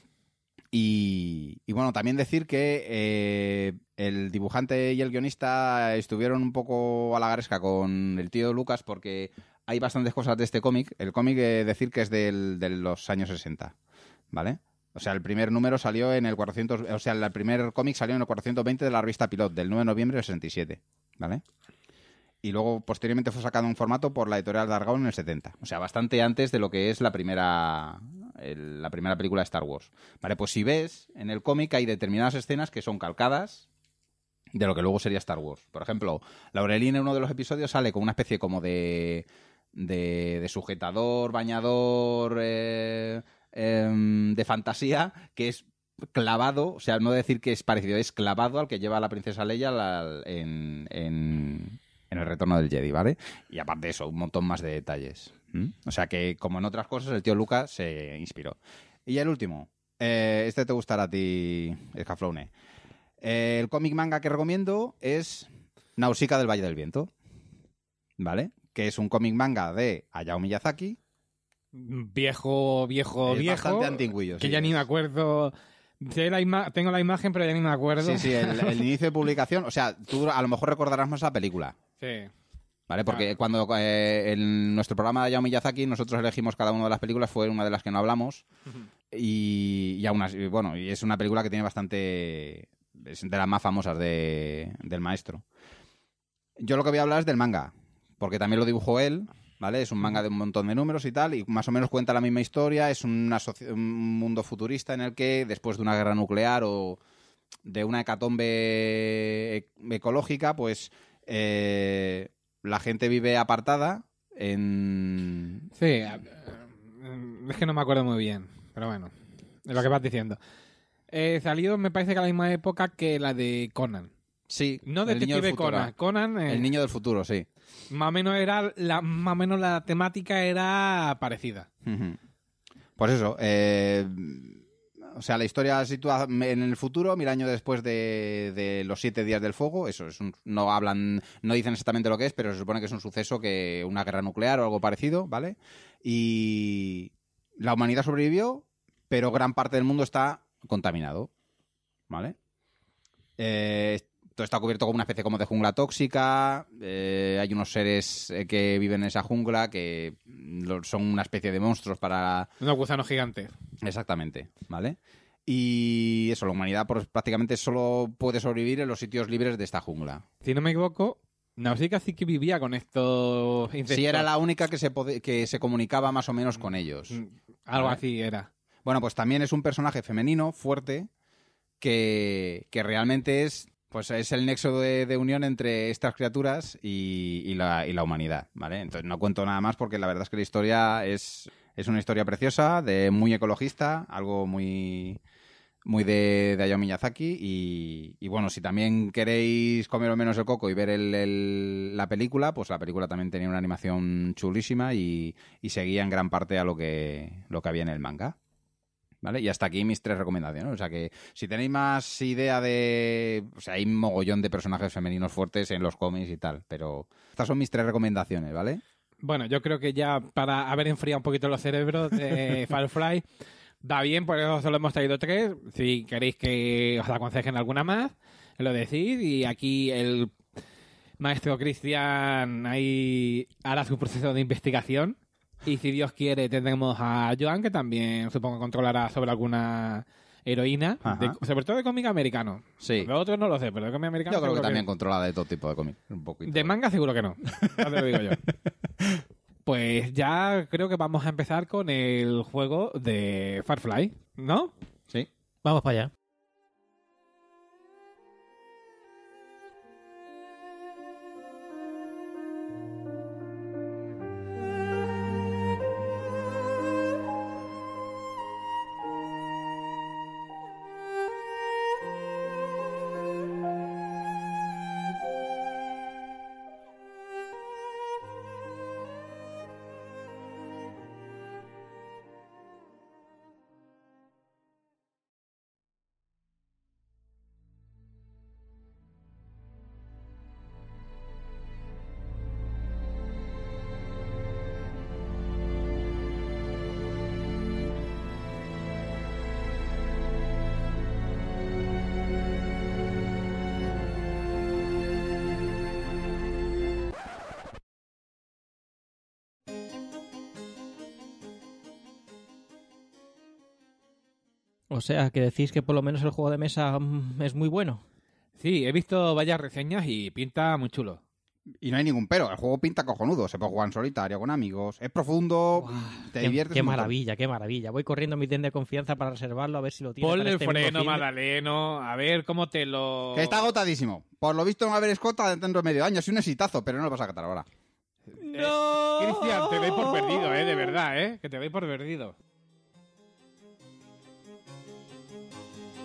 Speaker 3: Y, y bueno, también decir que eh, el dibujante y el guionista estuvieron un poco a la gresca con el tío Lucas porque hay bastantes cosas de este cómic. El cómic, eh, decir que es del, de los años sesenta, ¿vale? O sea, el primer número salió en el cuatrocientos... O sea, el primer cómic salió en el cuatrocientos veinte de la revista Pilot, del nueve de noviembre del sesenta y siete, ¿vale? Y luego, posteriormente, fue sacado en formato por la editorial Dargaud en el setenta. O sea, bastante antes de lo que es la primera... El, la primera película de Star Wars. Vale, pues si ves, en el cómic hay determinadas escenas que son calcadas de lo que luego sería Star Wars. Por ejemplo, Laurelin en uno de los episodios sale con una especie como de... de, de sujetador, bañador... Eh, eh, de fantasía, que es clavado, o sea, no decir que es parecido, es clavado al que lleva a la princesa Leia la- en, en, en el Retorno del Jedi, ¿vale? Y aparte de eso, un montón más de detalles. ¿Mm? O sea que, como en otras cosas, el tío Lucas se inspiró. Y el último, eh, este te gustará a ti, Scaflowne. Eh, el cómic manga que recomiendo es Nausicaa del Valle del Viento, ¿vale? Que es un cómic manga de Hayao Miyazaki.
Speaker 1: Viejo, viejo,
Speaker 3: Es
Speaker 1: viejo.
Speaker 3: bastante antiguillo,
Speaker 1: Que
Speaker 3: sí,
Speaker 1: ya ni
Speaker 3: es.
Speaker 1: me acuerdo. Sé la ima- Tengo la imagen, pero ya ni me acuerdo.
Speaker 3: Sí, sí, el, el inicio de publicación. O sea, tú a lo mejor recordarás más la película,
Speaker 1: Sí.
Speaker 3: ¿vale? Porque
Speaker 1: Claro.
Speaker 3: cuando eh, en nuestro programa de Hayao Miyazaki nosotros elegimos cada una de las películas, fue una de las que no hablamos. Y, y aún así, bueno, y es una película que tiene bastante... Es de las más famosas de, del maestro. Yo lo que voy a hablar es del manga, porque también lo dibujó él, ¿vale? Es un manga de un montón de números y tal, y más o menos cuenta la misma historia. Es una soci- un mundo futurista en el que, después de una guerra nuclear o de una hecatombe e- ecológica, pues eh, la gente vive apartada en...
Speaker 1: Sí, a- eh, es que no me acuerdo muy bien, pero bueno, de lo que vas diciendo. Eh, salió, me parece que a la misma época que la de Conan.
Speaker 3: Sí,
Speaker 1: No
Speaker 3: el niño del
Speaker 1: Detective
Speaker 3: futuro.
Speaker 1: Conan. Conan, eh,
Speaker 3: El niño del futuro, sí.
Speaker 1: más o menos era la, más o menos la temática era parecida.
Speaker 3: Ujú. Pues eso, eh, o sea, la historia se sitúa en el futuro, mil años después de, de los siete días del fuego. Eso es un- no hablan, no dicen exactamente lo que es, pero se supone que es un suceso, que una guerra nuclear o algo parecido, ¿vale? Y la humanidad sobrevivió, pero gran parte del mundo está contaminado, ¿vale? Eh, todo está cubierto como una especie como de jungla tóxica. eh, hay unos seres eh, que viven en esa jungla que lo- son una especie de monstruos para...
Speaker 1: Unos gusanos gigantes.
Speaker 3: Exactamente, ¿vale? Y eso, la humanidad pues, prácticamente solo puede sobrevivir en los sitios libres de esta jungla.
Speaker 1: Si no me equivoco, Nausicaa sí que vivía con estos insectos.
Speaker 3: Sí, era la única que se, pode- que se comunicaba más o menos con ellos.
Speaker 1: Mm, Algo
Speaker 3: Vale.
Speaker 1: así era.
Speaker 3: Bueno, pues también es un personaje femenino, fuerte, que, que realmente es, pues es el nexo de, de unión entre estas criaturas y, y la, y la humanidad, ¿vale? Entonces no cuento nada más porque la verdad es que la historia es, es una historia preciosa, de muy ecologista, algo muy, muy de, de Hayao Miyazaki. Y, y bueno, si también queréis comer menos el coco y ver el, el- la película, pues la película también tenía una animación chulísima y, y seguía en gran parte a lo que, lo que había en el manga. ¿Vale? Y hasta aquí mis tres recomendaciones. O sea que si tenéis más idea de... O sea, hay un mogollón de personajes femeninos fuertes en los cómics y tal, pero estas son mis tres recomendaciones, ¿vale?
Speaker 1: Bueno, yo creo que ya para haber enfriado un poquito los cerebros de Firefly, va bien, por eso solo hemos traído tres. Si queréis que os aconsejen alguna más, lo decís. Y aquí el maestro Cristian ahí hará su proceso de investigación. Y si Dios quiere, tendremos a Joan, que también supongo controlará sobre alguna heroína,
Speaker 3: Ajá.
Speaker 1: de- sobre todo de cómic americano.
Speaker 3: Sí.
Speaker 1: Lo otro no lo sé, pero de cómic americano
Speaker 3: Yo creo que
Speaker 1: seguro
Speaker 3: también controla de todo tipo de cómics. Un poquito.
Speaker 1: de manga seguro que no. Ya te lo digo yo. Pues ya creo que vamos a empezar con el juego de Firefly, ¿no?
Speaker 3: Sí.
Speaker 2: Vamos para allá. O sea, que decís que por lo menos el juego de mesa mm, es muy bueno.
Speaker 1: Sí, he visto varias reseñas y pinta muy chulo.
Speaker 3: Y no hay ningún pero. El juego pinta cojonudo. Se puede jugar en solitario, con amigos. Es profundo. Te
Speaker 2: Qué,
Speaker 3: diviertes
Speaker 2: qué
Speaker 3: un montón.
Speaker 2: maravilla, qué maravilla. Voy corriendo a mi tienda de confianza para reservarlo a ver si lo tiene.
Speaker 1: Ponle
Speaker 2: para
Speaker 1: el
Speaker 2: este mismo
Speaker 1: freno,
Speaker 2: fin de-
Speaker 1: Madaleno, a ver cómo te lo...
Speaker 3: Que está agotadísimo. Por lo visto no va a haber escota dentro de medio año. Es un exitazo, pero no lo vas a catar ahora.
Speaker 1: ¡No! Cristian, te doy por perdido, ¿eh? De verdad, ¿eh? Que te doy por perdido.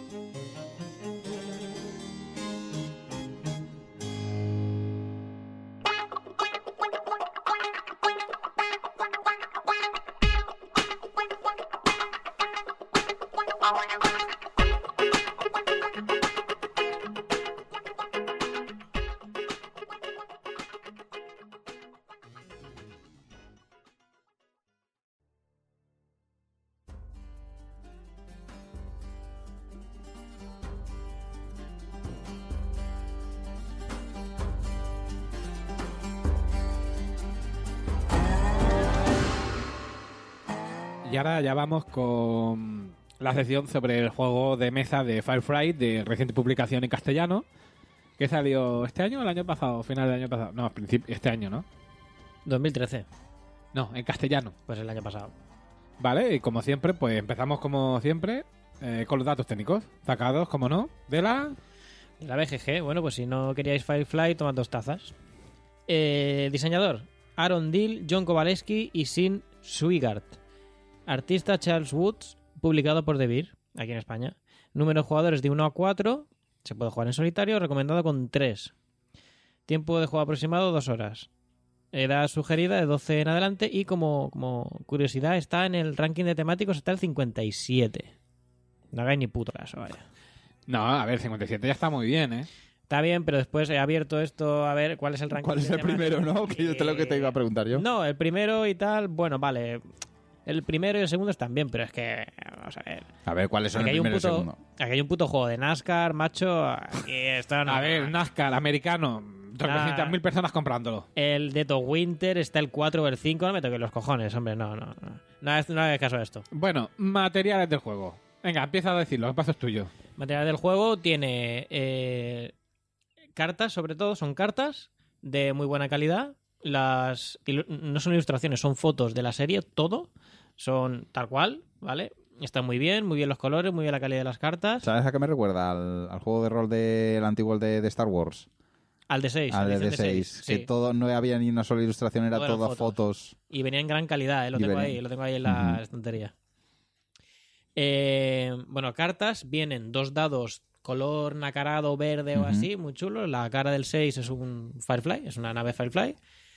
Speaker 1: Y ahora ya vamos con la sección sobre el juego de mesa de Firefly de reciente publicación en castellano, que salió este año o el año pasado, final del año pasado. No, principio, este año, ¿no?
Speaker 2: dos mil trece,
Speaker 1: No, en castellano.
Speaker 2: pues el año pasado.
Speaker 1: Vale, y como siempre, pues empezamos como siempre eh, con los datos técnicos, sacados, como no, de la...
Speaker 2: La B G G, bueno, pues si no queríais Firefly, tomad dos tazas. Eh, diseñador, Aaron Dill, John Kowalewski y Sin Swigart. Artista, Charles Woods, publicado por The Beer, aquí en España. Número de jugadores de uno a cuatro, se puede jugar en solitario, recomendado con tres. Tiempo de juego aproximado, dos horas. Edad sugerida de doce en adelante y como, como curiosidad está en el ranking de temáticos, está el cincuenta y siete. No hagáis ni puto caso, vaya.
Speaker 1: No, a ver, cincuenta y siete ya está muy bien, ¿eh?
Speaker 2: Está bien, pero después he abierto esto a ver cuál es el ranking.
Speaker 3: ¿Cuál es
Speaker 2: de
Speaker 3: el primero,
Speaker 2: temáticos.
Speaker 3: no? Que yo te lo que te iba a preguntar yo.
Speaker 2: No, el primero y tal, bueno, vale. El primero y el segundo están bien, pero es que, vamos a ver.
Speaker 3: A ver, ¿cuáles son
Speaker 2: Aquí
Speaker 3: el
Speaker 2: hay, un
Speaker 3: primero y el
Speaker 2: puto,
Speaker 3: segundo?
Speaker 2: aquí hay un puto juego de NASCAR, macho. Aquí esto no.
Speaker 1: A ver, NASCAR, americano, trescientas mil personas comprándolo.
Speaker 2: El Dead of Winter está el cuatro o el cinco, no me toques los cojones, hombre, no, no. No, no, es- no hagas caso a esto.
Speaker 1: Bueno, materiales del juego. Venga, empieza a decirlo, el paso es tuyo.
Speaker 2: Material del juego tiene eh, cartas, sobre todo, son cartas de muy buena calidad. Las ilu- no son ilustraciones, son fotos de la serie, todo. Son tal cual, ¿vale? Están muy bien, muy bien los colores, muy bien la calidad de las cartas.
Speaker 3: ¿Sabes a qué me recuerda? Al, al juego de rol del antiguo el de, de Star Wars.
Speaker 2: Al D seis.
Speaker 3: Al
Speaker 2: la
Speaker 3: de
Speaker 2: edición
Speaker 3: D
Speaker 2: D
Speaker 3: seis.
Speaker 2: seis,
Speaker 3: Que
Speaker 2: sí.
Speaker 3: todo, no había ni una sola ilustración, era
Speaker 2: Todo eran
Speaker 3: todo
Speaker 2: fotos.
Speaker 3: fotos.
Speaker 2: Y venía en gran calidad, ¿eh? Lo
Speaker 3: Y
Speaker 2: tengo
Speaker 3: venía-
Speaker 2: ahí, lo tengo ahí en la
Speaker 3: Ujú.
Speaker 2: estantería. Eh, bueno, cartas, vienen dos dados color nacarado, verde o
Speaker 3: Ujú.
Speaker 2: así, muy chulo. La cara del seis es un Firefly, es una nave Firefly.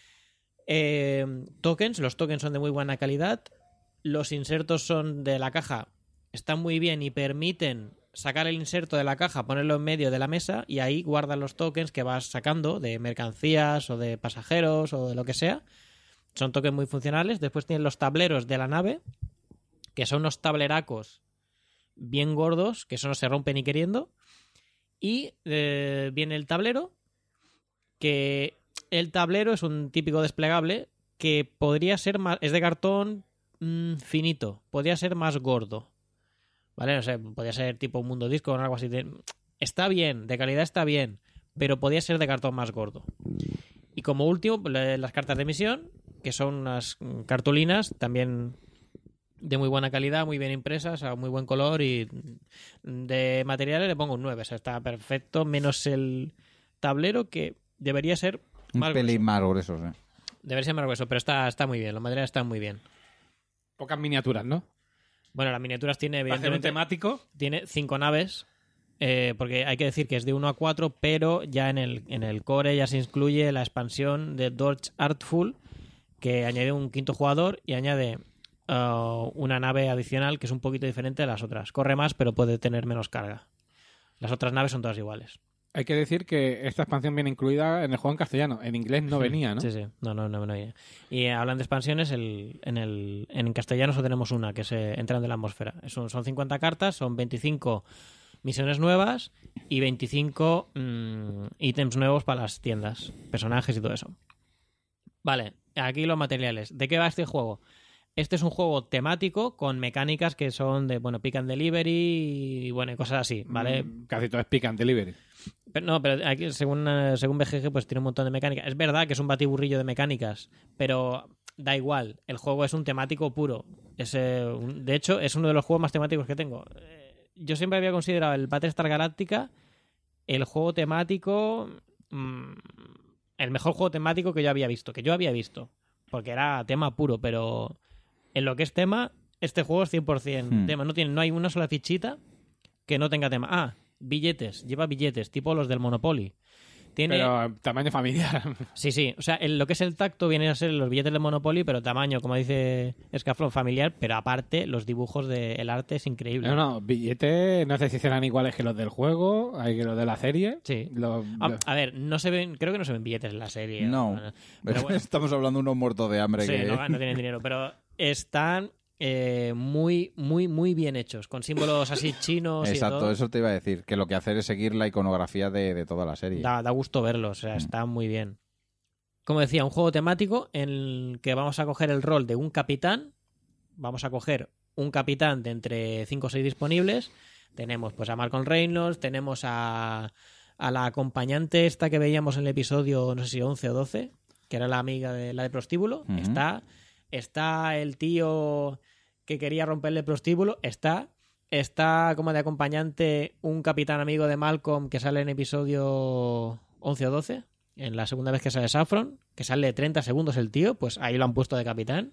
Speaker 2: Eh, tokens, los tokens son de muy buena calidad. Los insertos son de la caja, están muy bien y permiten sacar el inserto de la caja, ponerlo en medio de la mesa y ahí guardan los tokens que vas sacando de mercancías o de pasajeros o de lo que sea. Son tokens muy funcionales. Después tienen los tableros de la nave, que son unos tableracos bien gordos, que eso no se rompen ni queriendo. Y eh, viene el tablero, que el tablero es un típico desplegable que podría ser más, es de cartón mm, finito, podría ser más gordo, ¿vale? No sé, podría ser tipo un mundo disco o algo así. De- está bien, de calidad está bien, pero podría ser de cartón más gordo. Y como último, le- las cartas de misión, que son unas mm, cartulinas también de muy buena calidad, muy bien impresas, a muy buen color y mm, de materiales le pongo un nueve, o sea, está perfecto, menos el tablero que debería ser
Speaker 3: Un
Speaker 2: más
Speaker 3: pelín
Speaker 2: grueso.
Speaker 3: más gruesos, eh.
Speaker 2: Debería ser más grueso, pero está, está muy bien, los materiales están muy bien.
Speaker 1: Pocas miniaturas, ¿no?
Speaker 2: Bueno, las miniaturas tiene
Speaker 1: Va a ser un
Speaker 2: evidentemente
Speaker 1: temático.
Speaker 2: tiene cinco naves, eh, porque hay que decir que es de uno a cuatro, pero ya en el, en el core ya se incluye la expansión de Dodge Artful, que añade un quinto jugador y añade uh, una nave adicional que es un poquito diferente de las otras. Corre más, pero puede tener menos carga. Las otras naves son todas iguales.
Speaker 1: Hay que decir que esta expansión viene incluida en el juego en castellano. En inglés no venía, ¿no?
Speaker 2: Sí, sí. No, no, no, no venía. Y eh, hablan de expansiones, el, en, el, en castellano solo tenemos una, que se entran de la atmósfera. Son, son cincuenta cartas, son veinticinco misiones nuevas y veinticinco mm, ítems nuevos para las tiendas, personajes y todo eso. Vale, aquí los materiales. ¿De qué va este juego? Este es un juego temático con mecánicas que son de, bueno, pick and delivery y, bueno, y cosas así, ¿vale?
Speaker 1: Mm, Casi todo es pick and delivery.
Speaker 2: Pero no, pero aquí, según, eh, según B G G, pues tiene un montón de mecánicas. Es verdad que es un batiburrillo de mecánicas, pero da igual. El juego es un temático puro. Es, eh, un- de hecho, es uno de los juegos más temáticos que tengo. Eh, yo siempre había considerado el Battlestar Galactica el juego temático... mm, el mejor juego temático que yo había visto. Que yo había visto. Porque era tema puro, pero... En lo que es tema, este juego es cien por ciento
Speaker 3: Hmm.
Speaker 2: tema. No, tiene, no hay una sola fichita que no tenga tema. Ah, billetes. Lleva billetes, tipo los del Monopoly. Tiene...
Speaker 1: Pero tamaño familiar.
Speaker 2: Sí, sí. O sea, en lo que es el tacto vienen a ser los billetes de Monopoly, pero tamaño, como dice Escaflón, familiar. Pero aparte, los dibujos del arte es increíble.
Speaker 1: No, no, billetes no sé si serán iguales que los del juego, hay que los de la serie.
Speaker 2: Sí.
Speaker 1: Los-
Speaker 2: A,
Speaker 1: los-
Speaker 2: a ver, no se ven, creo que no se ven billetes en la serie.
Speaker 3: No.
Speaker 2: Pero bueno,
Speaker 3: Estamos hablando de unos muertos de hambre
Speaker 2: sí,
Speaker 3: que...
Speaker 2: no, no tienen dinero, pero están eh, muy, muy, muy bien hechos, con símbolos así chinos y
Speaker 3: Exacto,
Speaker 2: todo.
Speaker 3: eso te iba a decir, que lo que hacer es seguir la iconografía de, de toda la serie.
Speaker 2: Da, da gusto verlos, o sea,
Speaker 3: Mm.
Speaker 2: está muy bien. Como decía, un juego temático en el que vamos a coger el rol de un capitán vamos a coger un capitán de entre cinco o seis disponibles. Tenemos pues a Malcolm Reynolds, tenemos a, a la acompañante esta que veíamos en el episodio, no sé si once o doce, que era la amiga de la de prostíbulo.
Speaker 3: Ujú.
Speaker 2: Está, está el tío que quería romperle el prostíbulo, está... Está como de acompañante un capitán amigo de Malcolm que sale en episodio once o doce, en la segunda vez que sale Saffron, que sale treinta segundos el tío, pues ahí lo han puesto de capitán.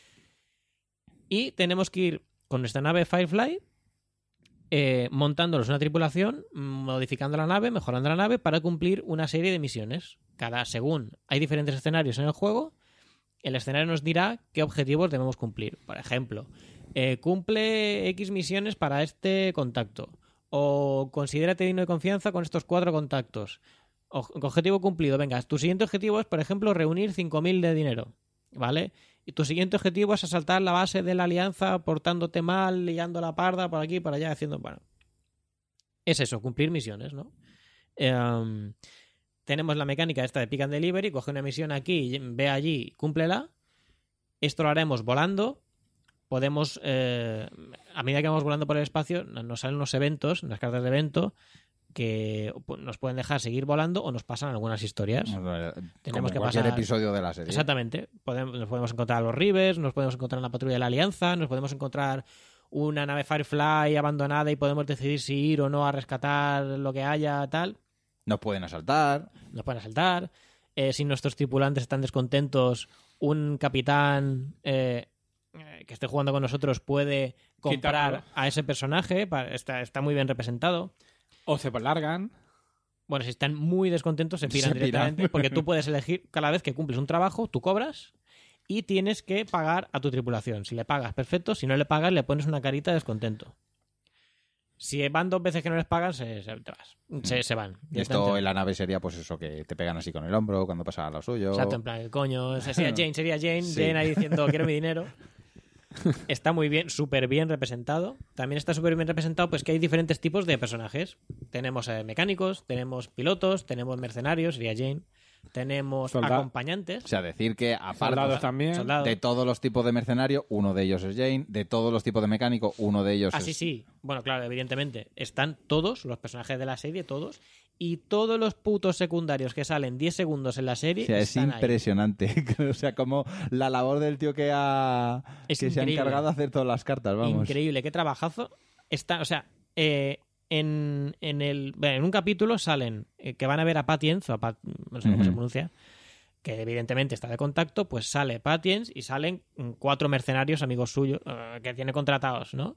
Speaker 2: Y tenemos que ir con nuestra nave Firefly, eh, montándonos una tripulación, modificando la nave, mejorando la nave para cumplir una serie de misiones. Cada según hay diferentes escenarios en el juego, el escenario nos dirá qué objetivos debemos cumplir. Por ejemplo, eh, cumple X misiones para este contacto, o considérate digno de confianza con estos cuatro contactos. O- objetivo cumplido. Venga, tu siguiente objetivo es, por ejemplo, reunir cinco mil de dinero, ¿vale? Y tu siguiente objetivo es asaltar la base de la alianza portándote mal, liando la parda por aquí y por allá, haciendo... Bueno, es eso, cumplir misiones, ¿no? Eh, tenemos la mecánica esta de pick and delivery, coge una misión aquí, ve allí, cúmplela. Esto lo haremos volando. Podemos, eh, a medida que vamos volando por el espacio, nos salen unos eventos, unas cartas de evento, que nos pueden dejar seguir volando o nos pasan algunas historias.
Speaker 3: Como
Speaker 2: Tenemos que
Speaker 3: cualquier
Speaker 2: pasar-
Speaker 3: episodio de la serie.
Speaker 2: Exactamente. Podemos, nos podemos encontrar a los Rivers, nos podemos encontrar en la patrulla de la Alianza, nos podemos encontrar una nave Firefly abandonada y podemos decidir si ir o no a rescatar lo que haya, tal.
Speaker 3: Nos pueden asaltar.
Speaker 2: Nos pueden asaltar. Eh, si nuestros tripulantes están descontentos, un capitán eh, eh, que esté jugando con nosotros puede comprar
Speaker 1: Quitarlo.
Speaker 2: a ese personaje. pa- Está, está muy bien representado.
Speaker 1: O se largan.
Speaker 2: Bueno, si están muy descontentos, se piran
Speaker 3: Se piran.
Speaker 2: directamente. Porque tú puedes elegir, cada vez que cumples un trabajo, tú cobras y tienes que pagar a tu tripulación. Si le pagas, perfecto. Si no le pagas, le pones una carita de descontento. Si van dos veces que no les pagan, se, se, te vas. se, se van.
Speaker 3: Y esto en la nave sería pues eso, que te pegan así con el hombro cuando pasa a lo suyo.
Speaker 2: Exacto, en plan, el coño. Sería Jane, sería Jane.
Speaker 3: Sí.
Speaker 2: Jane ahí diciendo, quiero mi dinero. Está muy bien, súper bien representado. También está súper bien representado pues que hay diferentes tipos de personajes. Tenemos eh, mecánicos, tenemos pilotos, tenemos mercenarios, sería Jane. Tenemos
Speaker 1: Solda-
Speaker 2: acompañantes,
Speaker 3: O sea, decir que aparte
Speaker 1: Soldados también.
Speaker 2: soldados.
Speaker 3: de todos los tipos de mercenario, uno de ellos es Jane. De todos los tipos de mecánico, uno de ellos
Speaker 2: Ah,
Speaker 3: es...
Speaker 2: sí, sí. Bueno, claro, evidentemente. Están todos, los personajes de la serie, todos. Y todos los putos secundarios que salen diez segundos en la serie
Speaker 3: O sea, es
Speaker 2: están ahí.
Speaker 3: impresionante. O sea, como la labor del tío que ha
Speaker 2: Es
Speaker 3: que se ha
Speaker 2: increíble.
Speaker 3: encargado de hacer todas las cartas, vamos.
Speaker 2: Increíble, qué trabajazo. Está, o sea, eh, en, en, el, bueno, en un capítulo salen eh, que van a ver a Patience, o a Pat- no sé cómo
Speaker 3: Ujú.
Speaker 2: se pronuncia, que evidentemente está de contacto, pues sale Patience y salen mm, cuatro mercenarios amigos suyos eh, que tiene contratados, ¿no?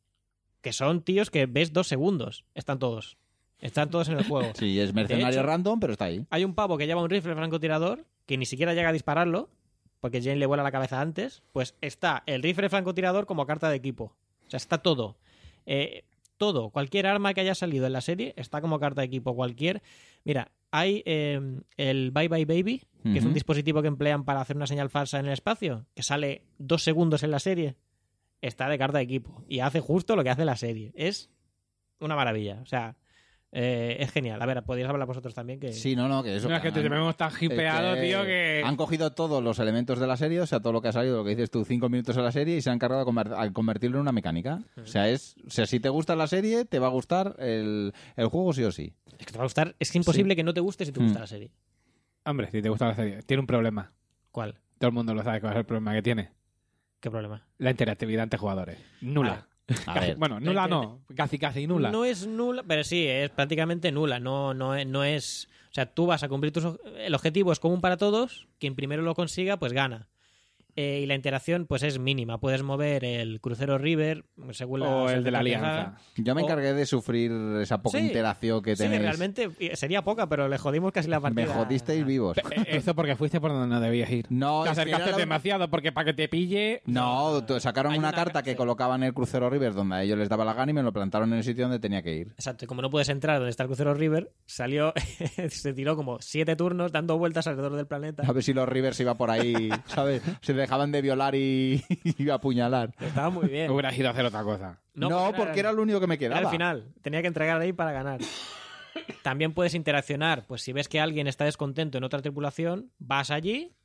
Speaker 2: Que son tíos que ves dos segundos. Están todos. Están todos en el juego.
Speaker 3: Sí, es mercenario
Speaker 2: De hecho-
Speaker 3: random, pero está ahí.
Speaker 2: Hay un pavo que lleva un rifle francotirador que ni siquiera llega a dispararlo porque Jane le vuela la cabeza antes. Pues está el rifle francotirador como carta de equipo. O sea, está todo. Eh, todo. Cualquier arma que haya salido en la serie está como carta de equipo. Cualquier... Mira, hay eh, el Bye Bye Baby, que es un
Speaker 3: Ujú.
Speaker 2: dispositivo que emplean para hacer una señal falsa en el espacio, que sale dos segundos en la serie. Está de carta de equipo. Y hace justo lo que hace la serie. Es una maravilla. O sea... Eh, es genial. A ver, podríais hablar vosotros también que...
Speaker 3: Sí, no, no, que eso...
Speaker 1: No, es que te
Speaker 3: han-
Speaker 1: tenemos tan hipeado,
Speaker 3: es que
Speaker 1: tío, que...
Speaker 3: Han cogido todos los elementos de la serie, o sea, todo lo que ha salido, lo que dices tú, cinco minutos en la serie, y se han encargado de conver- a convertirlo en una mecánica. O sea, es, o sea, si te gusta la serie, te va a gustar el, el juego sí o sí.
Speaker 2: Es que te va a gustar. Es que imposible que no te guste si te gusta
Speaker 3: Mm.
Speaker 2: la serie.
Speaker 1: Hombre, si te gusta la serie, tiene un problema.
Speaker 2: ¿Cuál?
Speaker 1: Todo el mundo lo sabe cuál es el problema que tiene.
Speaker 2: ¿Qué problema?
Speaker 1: La interactividad entre jugadores. Nula.
Speaker 3: A
Speaker 1: Casi-
Speaker 3: ver,
Speaker 1: bueno, nula no. Casi, casi nula.
Speaker 2: No es nula, pero sí, es prácticamente nula. No, no, es, no es. O sea, tú vas a cumplir tus. oj- El objetivo es común para todos. Quien primero lo consiga, pues gana. Eh, y la interacción, pues es mínima. Puedes mover el crucero River, según la.
Speaker 1: O el de la
Speaker 2: según que
Speaker 1: alianza.
Speaker 3: yo me
Speaker 2: o-
Speaker 3: encargué de sufrir esa poca
Speaker 2: Sí,
Speaker 3: interacción que
Speaker 2: Sí,
Speaker 3: tenéis.
Speaker 2: realmente eh, sería poca, pero le jodimos casi la
Speaker 3: Me
Speaker 2: partida.
Speaker 3: jodisteis vivos.
Speaker 1: Eh, Eso porque fuiste por donde no debías ir.
Speaker 3: No,
Speaker 1: Te
Speaker 3: es que
Speaker 1: acercaste
Speaker 3: era la-
Speaker 1: demasiado porque para que te pille...
Speaker 3: No, tú- sacaron
Speaker 2: Hay
Speaker 3: una
Speaker 2: una-
Speaker 3: carta que
Speaker 2: sí.
Speaker 3: colocaban en el crucero River donde a ellos les daba la gana y me lo plantaron en el sitio donde tenía que ir.
Speaker 2: Exacto, y como no puedes entrar donde está el crucero River, salió, se tiró como siete turnos dando vueltas alrededor del planeta.
Speaker 3: A ver si los Rivers iba por ahí, ¿sabes? Se dejaban de violar y, y apuñalar.
Speaker 2: Estaba muy bien.
Speaker 1: Hubieras ido a hacer otra cosa.
Speaker 3: No, porque era lo único que me
Speaker 2: era
Speaker 3: quedaba.
Speaker 2: el final. Tenía que entregar ahí para ganar. También puedes interaccionar, pues si ves que alguien está descontento en otra tripulación, vas allí,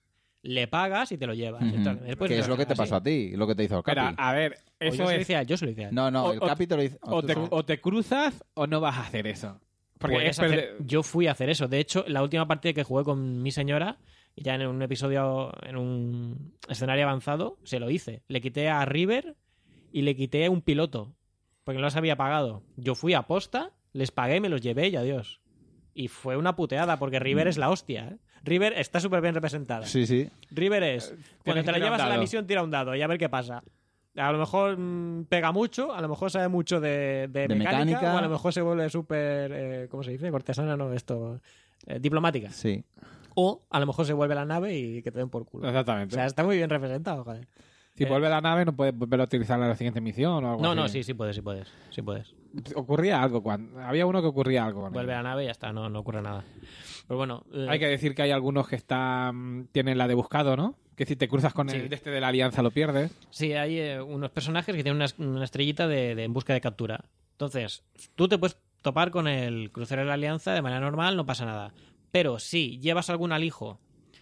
Speaker 2: le pagas y te lo llevas.
Speaker 3: Ujú.
Speaker 2: Entonces, después
Speaker 3: que es lo que te
Speaker 2: así.
Speaker 3: pasó a ti, lo que te hizo el Capi.
Speaker 1: Espera, a ver,
Speaker 2: O yo
Speaker 1: eso
Speaker 2: se lo
Speaker 1: es...
Speaker 2: hice a- yo se lo hice a él.
Speaker 3: No, no,
Speaker 1: O-
Speaker 3: el
Speaker 1: o-
Speaker 3: Capi te lo hizo.
Speaker 1: O te, o te cruzas o no vas a hacer eso. Porque
Speaker 2: Puedes
Speaker 1: es perder-
Speaker 2: hacer- Yo fui a hacer eso. De hecho, la última partida que jugué con mi señora, ya en un episodio, en un escenario avanzado, se lo hice. Le quité a River y le quité un piloto, porque no los había pagado. Yo fui a posta, les pagué, me los llevé y adiós. Y fue una puteada, porque River es la hostia. ¿eh? River está súper bien representada.
Speaker 3: Sí, sí.
Speaker 2: River es, cuando
Speaker 1: tienes
Speaker 2: te
Speaker 1: que
Speaker 2: la
Speaker 1: tirar un
Speaker 2: llevas a la
Speaker 1: dado.
Speaker 2: misión, tira un dado y a ver qué pasa. A lo mejor mm, pega mucho, a lo mejor sabe mucho de, de
Speaker 3: De
Speaker 2: mecánica,
Speaker 3: mecánica.
Speaker 2: o a lo mejor se vuelve súper, eh, ¿cómo se dice? Cortesana, no, esto, eh, diplomática.
Speaker 3: Sí.
Speaker 2: O a lo mejor se vuelve la nave y que te den por culo. O
Speaker 1: Exactamente.
Speaker 2: sea, está muy bien representado, joder.
Speaker 1: si
Speaker 2: eh,
Speaker 1: vuelve la nave, no puedes volver a utilizarla en la siguiente misión o algo
Speaker 2: No,
Speaker 1: así.
Speaker 2: no, sí, sí puedes, sí puedes, sí puedes.
Speaker 1: Ocurría algo cuando... Había uno que ocurría algo con
Speaker 2: Vuelve
Speaker 1: él.
Speaker 2: a la nave y ya está, no, no ocurre nada. Pero bueno, eh,
Speaker 1: Hay que decir que hay algunos que están tienen la de buscado, ¿no? Que si te cruzas con
Speaker 2: Sí.
Speaker 1: el de este de la alianza lo pierdes.
Speaker 2: sí, hay eh, unos personajes que tienen una, una estrellita de, de en busca de captura. Entonces, tú te puedes topar con el crucero de la Alianza de manera normal, no pasa nada. Pero si llevas algún alijo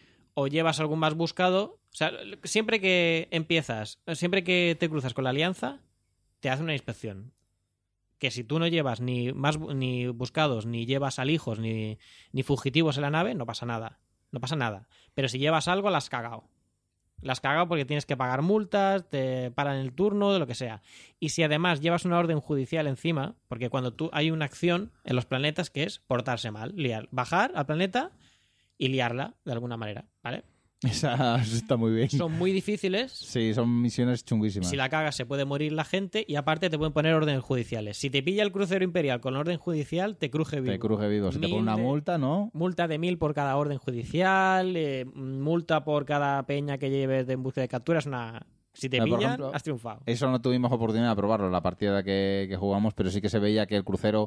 Speaker 2: o llevas algún más buscado, o sea, siempre que empiezas, siempre que te cruzas con la Alianza, te hace una inspección. Que si tú no llevas ni más bu- ni buscados, ni llevas alijos, ni, ni fugitivos en la nave, no pasa nada. No pasa nada. Pero si llevas algo, la has cagado. La has cagado porque tienes que pagar multas, te paran el turno, de lo que sea. Y si además llevas una orden judicial encima, porque cuando tú hay una acción en los planetas que es portarse mal, liar, bajar al planeta y liarla de alguna manera, ¿vale?
Speaker 3: Esa está muy bien.
Speaker 2: Son muy difíciles.
Speaker 3: Sí, son misiones chunguísimas.
Speaker 2: Si la cagas se puede morir la gente y aparte te pueden poner órdenes judiciales. Si te pilla el crucero imperial con orden judicial, te cruje vivo.
Speaker 3: Te cruje vivo. Si te
Speaker 2: Mil
Speaker 3: pone una
Speaker 2: de-
Speaker 3: multa, ¿no?
Speaker 2: Multa de mil por cada orden judicial, eh, multa por cada peña que lleves de en búsqueda de captura. Es una... Si te
Speaker 3: Ah, por
Speaker 2: pillan,
Speaker 3: ejemplo,
Speaker 2: has triunfado.
Speaker 3: Eso no tuvimos oportunidad de probarlo en la partida que, que jugamos, pero sí que se veía que el crucero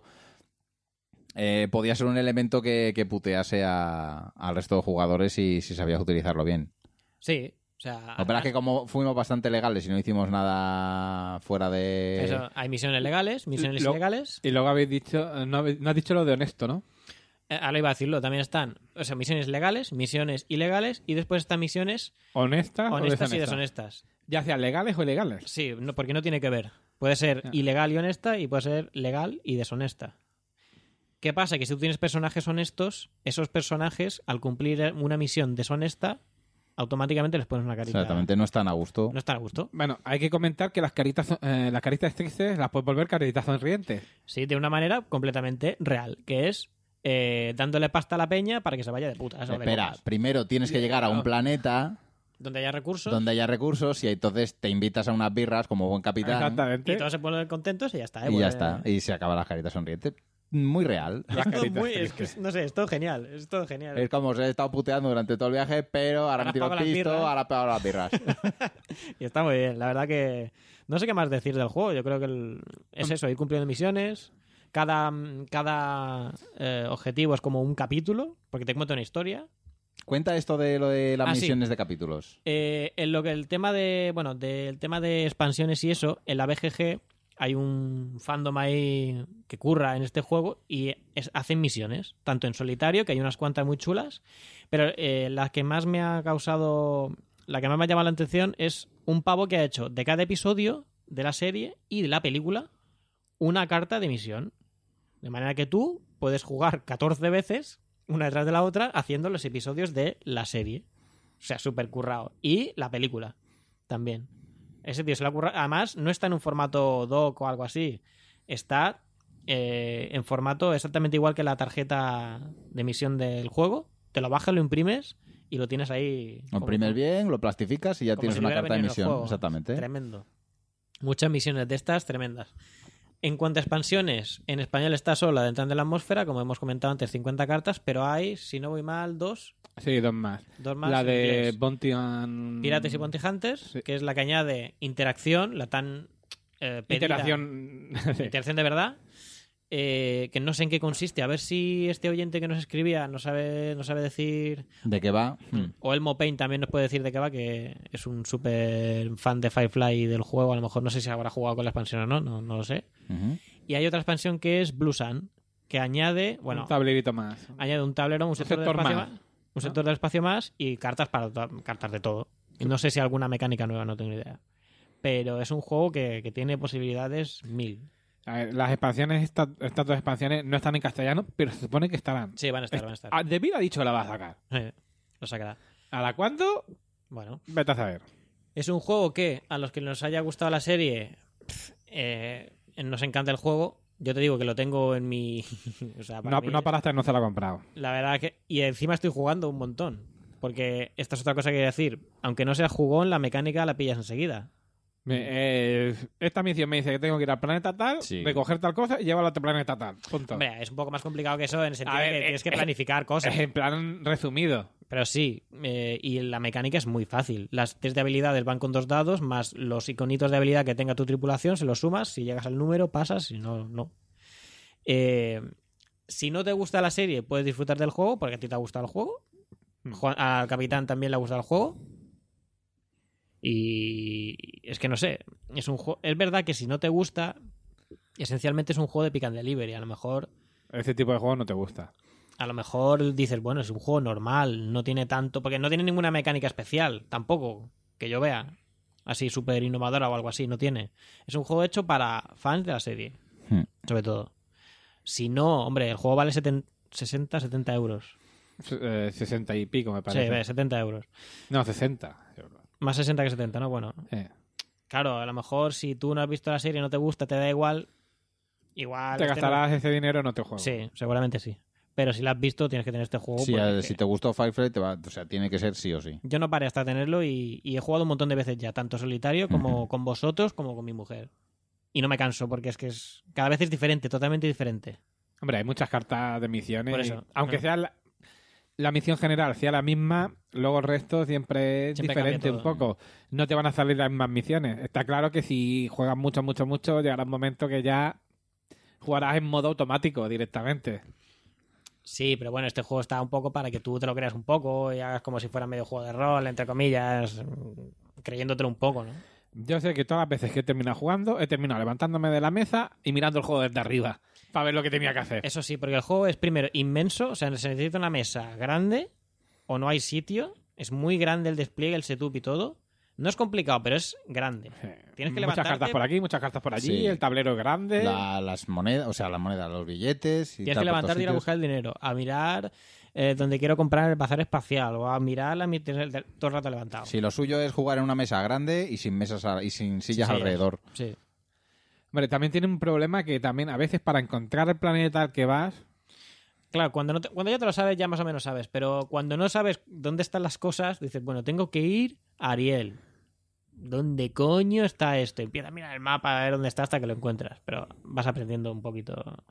Speaker 3: eh, podía ser un elemento que, que putease a- al resto de jugadores si, si sabías utilizarlo bien.
Speaker 2: Sí, o sea...
Speaker 3: Lo que pasa es que como fuimos bastante legales y no hicimos nada fuera de...
Speaker 2: eso, hay misiones legales, misiones
Speaker 1: Lo-
Speaker 2: ilegales.
Speaker 1: Y luego habéis dicho... No, habéis- no has dicho lo de honesto, ¿no?
Speaker 2: Eh, ahora iba a decirlo, también están o sea, misiones legales, misiones ilegales y después están misiones
Speaker 1: ¿Honestas,
Speaker 2: honestas
Speaker 1: o
Speaker 2: y
Speaker 1: deshonestas?
Speaker 2: deshonestas.
Speaker 1: Ya sean legales o ilegales.
Speaker 2: Sí, no, porque no tiene que ver. Puede ser
Speaker 1: Ah.
Speaker 2: ilegal y honesta y puede ser legal y deshonesta. ¿Qué pasa? Que si tú tienes personajes honestos, esos personajes, al cumplir una misión deshonesta, automáticamente les pones una carita.
Speaker 3: Exactamente, no están a gusto.
Speaker 2: No están a gusto.
Speaker 1: Bueno, hay que comentar que las caritas, son- eh, las caritas tristes las puedes volver caritas sonrientes.
Speaker 2: Sí, de una manera completamente real, que es eh, dándole pasta a la peña para que se vaya de putas. o de
Speaker 3: Espera,
Speaker 2: copas.
Speaker 3: primero tienes que llegar a un planeta
Speaker 2: Donde haya recursos
Speaker 3: donde haya recursos y entonces te invitas a unas birras como buen capitán
Speaker 1: Exactamente.
Speaker 2: y todos se ponen contentos y ya está. ¿eh?
Speaker 3: y ya
Speaker 2: Pues,
Speaker 3: está.
Speaker 2: eh,
Speaker 3: Y se acaban las caritas sonrientes. Muy real.
Speaker 1: Las
Speaker 2: es todo
Speaker 1: caritas
Speaker 2: muy- es
Speaker 1: tristes.
Speaker 2: que, no sé, es todo genial. Es todo genial.
Speaker 3: Es como os he estado puteando durante todo el viaje, pero ahora,
Speaker 2: Ahora
Speaker 3: me tiro el
Speaker 2: pago las
Speaker 3: pisto,
Speaker 2: birras.
Speaker 3: ahora pago las birras.
Speaker 2: Y está muy bien. La verdad que no sé qué más decir del juego. Yo creo que el- es eso, ir cumpliendo misiones. Cada, cada eh, objetivo es como un capítulo, porque te cuenta una historia.
Speaker 3: Cuenta esto de lo de las
Speaker 2: Ah, sí.
Speaker 3: misiones de capítulos.
Speaker 2: Eh, en lo que el tema de, bueno, del tema de expansiones y eso, en la B G G hay un fandom ahí que curra en este juego y es- hacen misiones, tanto en solitario, que hay unas cuantas muy chulas, pero eh, la que más me ha causado, la que más me ha llamado la atención es un pavo que ha hecho de cada episodio de la serie y de la película una carta de misión. De manera que tú puedes jugar catorce veces, una detrás de la otra, haciendo los episodios de la serie. O sea, súper currado. Y la película también. Ese tío se la curra. Además, no está en un formato doc o algo así. Está eh, en formato exactamente igual que la tarjeta de emisión del juego. Te lo bajas, lo imprimes y lo tienes ahí.
Speaker 3: Lo imprimes bien, lo plastificas y ya
Speaker 2: como
Speaker 3: tienes
Speaker 2: si
Speaker 3: una
Speaker 2: hubiera
Speaker 3: carta de
Speaker 2: venido en el
Speaker 3: misión.
Speaker 2: juego.
Speaker 3: Exactamente.
Speaker 2: Tremendo. Muchas misiones de estas tremendas. En cuanto a expansiones, en español está solo la Entrando en la Atmósfera, como hemos comentado antes, cincuenta cartas, pero hay, si no voy mal, dos.
Speaker 1: Sí, dos más.
Speaker 2: Dos más
Speaker 1: la
Speaker 2: en
Speaker 1: de
Speaker 2: inglés.
Speaker 1: Bounty and...
Speaker 2: Pirates y Bounty Hunters,
Speaker 1: Sí.
Speaker 2: que es la que añade interacción, la tan eh, pedida-
Speaker 1: Interacción...
Speaker 2: interacción de verdad, eh, que no sé en qué consiste. A ver si este oyente que nos escribía no sabe, no sabe decir...
Speaker 3: ¿De qué va? Hmm.
Speaker 2: O Elmo Payne también nos puede decir de qué va, que es un súper fan de Firefly y del juego. A lo mejor no sé si habrá jugado con la expansión o no, no, no lo sé.
Speaker 3: Ujú.
Speaker 2: Y hay otra expansión que es Blue Sun, que añade, bueno,
Speaker 1: un tablerito más.
Speaker 2: añade un tablero, un sector, de
Speaker 1: sector
Speaker 2: espacio
Speaker 1: más.
Speaker 2: más. Un sector del espacio más y cartas para to- cartas de todo. Y no sé si alguna mecánica nueva, no tengo ni idea. Pero es un juego que, que tiene posibilidades mil.
Speaker 1: A ver, las expansiones, estas, estas dos expansiones no están en castellano, pero se supone que estarán.
Speaker 2: Sí, van a estar, van a estar.
Speaker 1: Ah, De Vida ha dicho que la va a sacar.
Speaker 2: Eh, lo sacará.
Speaker 1: ¿A la cuándo?
Speaker 2: Bueno.
Speaker 1: Vete a saber.
Speaker 2: Es un juego que, a los que nos haya gustado la serie, pff, eh, nos encanta el juego. Yo te digo que lo tengo en mi... o sea, para
Speaker 1: No,
Speaker 2: mí
Speaker 1: no
Speaker 2: es-
Speaker 1: para hasta no se lo ha comprado.
Speaker 2: La verdad que... Y encima estoy jugando un montón. Porque esta es otra cosa que quería decir. Aunque no sea jugón, la mecánica la pillas enseguida.
Speaker 1: Me- eh, esta misión me dice que tengo que ir al planeta tal,
Speaker 3: Sí.
Speaker 1: recoger tal cosa y llevarlo a otro planeta tal. Punto.
Speaker 2: Hombre, es un poco más complicado que eso en el sentido
Speaker 1: A
Speaker 2: de
Speaker 1: ver,
Speaker 2: que
Speaker 1: eh,
Speaker 2: tienes que
Speaker 1: eh,
Speaker 2: planificar cosas.
Speaker 1: Es en plan resumido.
Speaker 2: Pero sí, eh, y la mecánica es muy fácil. Las test de habilidades van con dos dados, más los iconitos de habilidad que tenga tu tripulación, se los sumas, si llegas al número, pasas, si no, no. Eh, si no te gusta la serie, puedes disfrutar del juego, porque a ti te ha gustado el juego.
Speaker 1: Hmm.
Speaker 2: Juan- al capitán también le ha gustado el juego. Y es que no sé, es un juego. Es verdad que si no te gusta, esencialmente es un juego de pick and delivery. A lo mejor
Speaker 1: Ese tipo de juego no te gusta.
Speaker 2: a lo mejor dices, bueno, es un juego normal, no tiene tanto, porque no tiene ninguna mecánica especial, tampoco, que yo vea, así súper innovadora o algo así, no tiene. Es un juego hecho para fans de la serie,
Speaker 3: Hmm.
Speaker 2: sobre todo. Si no, hombre, el juego vale seten- sesenta, setenta euros.
Speaker 1: Eh, sesenta y pico, me
Speaker 2: Sí,
Speaker 1: parece.
Speaker 2: ve, setenta euros.
Speaker 1: No, sesenta.
Speaker 2: Más sesenta que setenta, ¿no? Bueno,
Speaker 1: Eh.
Speaker 2: claro, a lo mejor si tú no has visto la serie, no te gusta, te da igual, igual...
Speaker 1: Te
Speaker 2: este no-
Speaker 1: gastarás ese dinero en otro juego.
Speaker 2: Sí, seguramente sí. Pero si la has visto, tienes que tener este juego.
Speaker 3: Sí,
Speaker 2: porque
Speaker 3: a-
Speaker 2: es que-
Speaker 3: si te gustó Firefly, te va, o sea, tiene que ser sí o sí.
Speaker 2: Yo no paré hasta tenerlo y, y he jugado un montón de veces ya, tanto solitario como con vosotros como con mi mujer. Y no me canso porque es que es cada vez es diferente, totalmente diferente.
Speaker 1: Hombre, hay muchas cartas de misiones.
Speaker 2: Por eso.
Speaker 1: Aunque
Speaker 2: Ah.
Speaker 1: sea la, la misión general sea la misma, luego el resto siempre es
Speaker 2: Siempre
Speaker 1: diferente
Speaker 2: cambia
Speaker 1: un poco. No te van a salir las mismas misiones. Está claro que si juegas mucho, mucho, mucho, llegará un momento que ya jugarás en modo automático directamente.
Speaker 2: Sí, pero bueno, este juego está un poco para que tú te lo creas un poco y hagas como si fuera medio juego de rol, entre comillas, mm, creyéndotelo un poco, ¿no?
Speaker 1: Yo sé que todas las veces que he terminado jugando, he terminado levantándome de la mesa y mirando el juego desde arriba para ver lo que tenía que hacer.
Speaker 2: Eso sí, porque el juego es primero inmenso, o sea, se necesita una mesa grande o no hay sitio, es muy grande el despliegue, el setup y todo. No es complicado, pero es grande. Tienes que
Speaker 1: muchas
Speaker 2: levantarte,
Speaker 1: cartas por aquí, muchas cartas por allí,
Speaker 3: Sí.
Speaker 1: el tablero es grande.
Speaker 3: La- las monedas, o sea, las monedas, los billetes. Y
Speaker 2: tienes
Speaker 3: tal,
Speaker 2: que
Speaker 3: por
Speaker 2: levantarte y ir a
Speaker 3: todos
Speaker 2: buscar el dinero, a mirar eh, donde quiero comprar el bazar espacial o a mirar la mi- todo el rato levantado.
Speaker 3: sitios. Si lo suyo es jugar en una mesa grande y sin mesas a- y sin sillas
Speaker 2: Sí, sí.
Speaker 3: alrededor.
Speaker 2: Sí.
Speaker 1: Hombre, también tiene un problema que también a veces para encontrar el planeta al que vas,
Speaker 2: Claro, cuando, no te- cuando ya te lo sabes, ya más o menos sabes. Pero cuando no sabes dónde están las cosas, dices, bueno, tengo que ir a Ariel. ¿Dónde coño está esto? Empieza a mirar el mapa a ver dónde está hasta que lo encuentras. Pero vas aprendiendo un poquito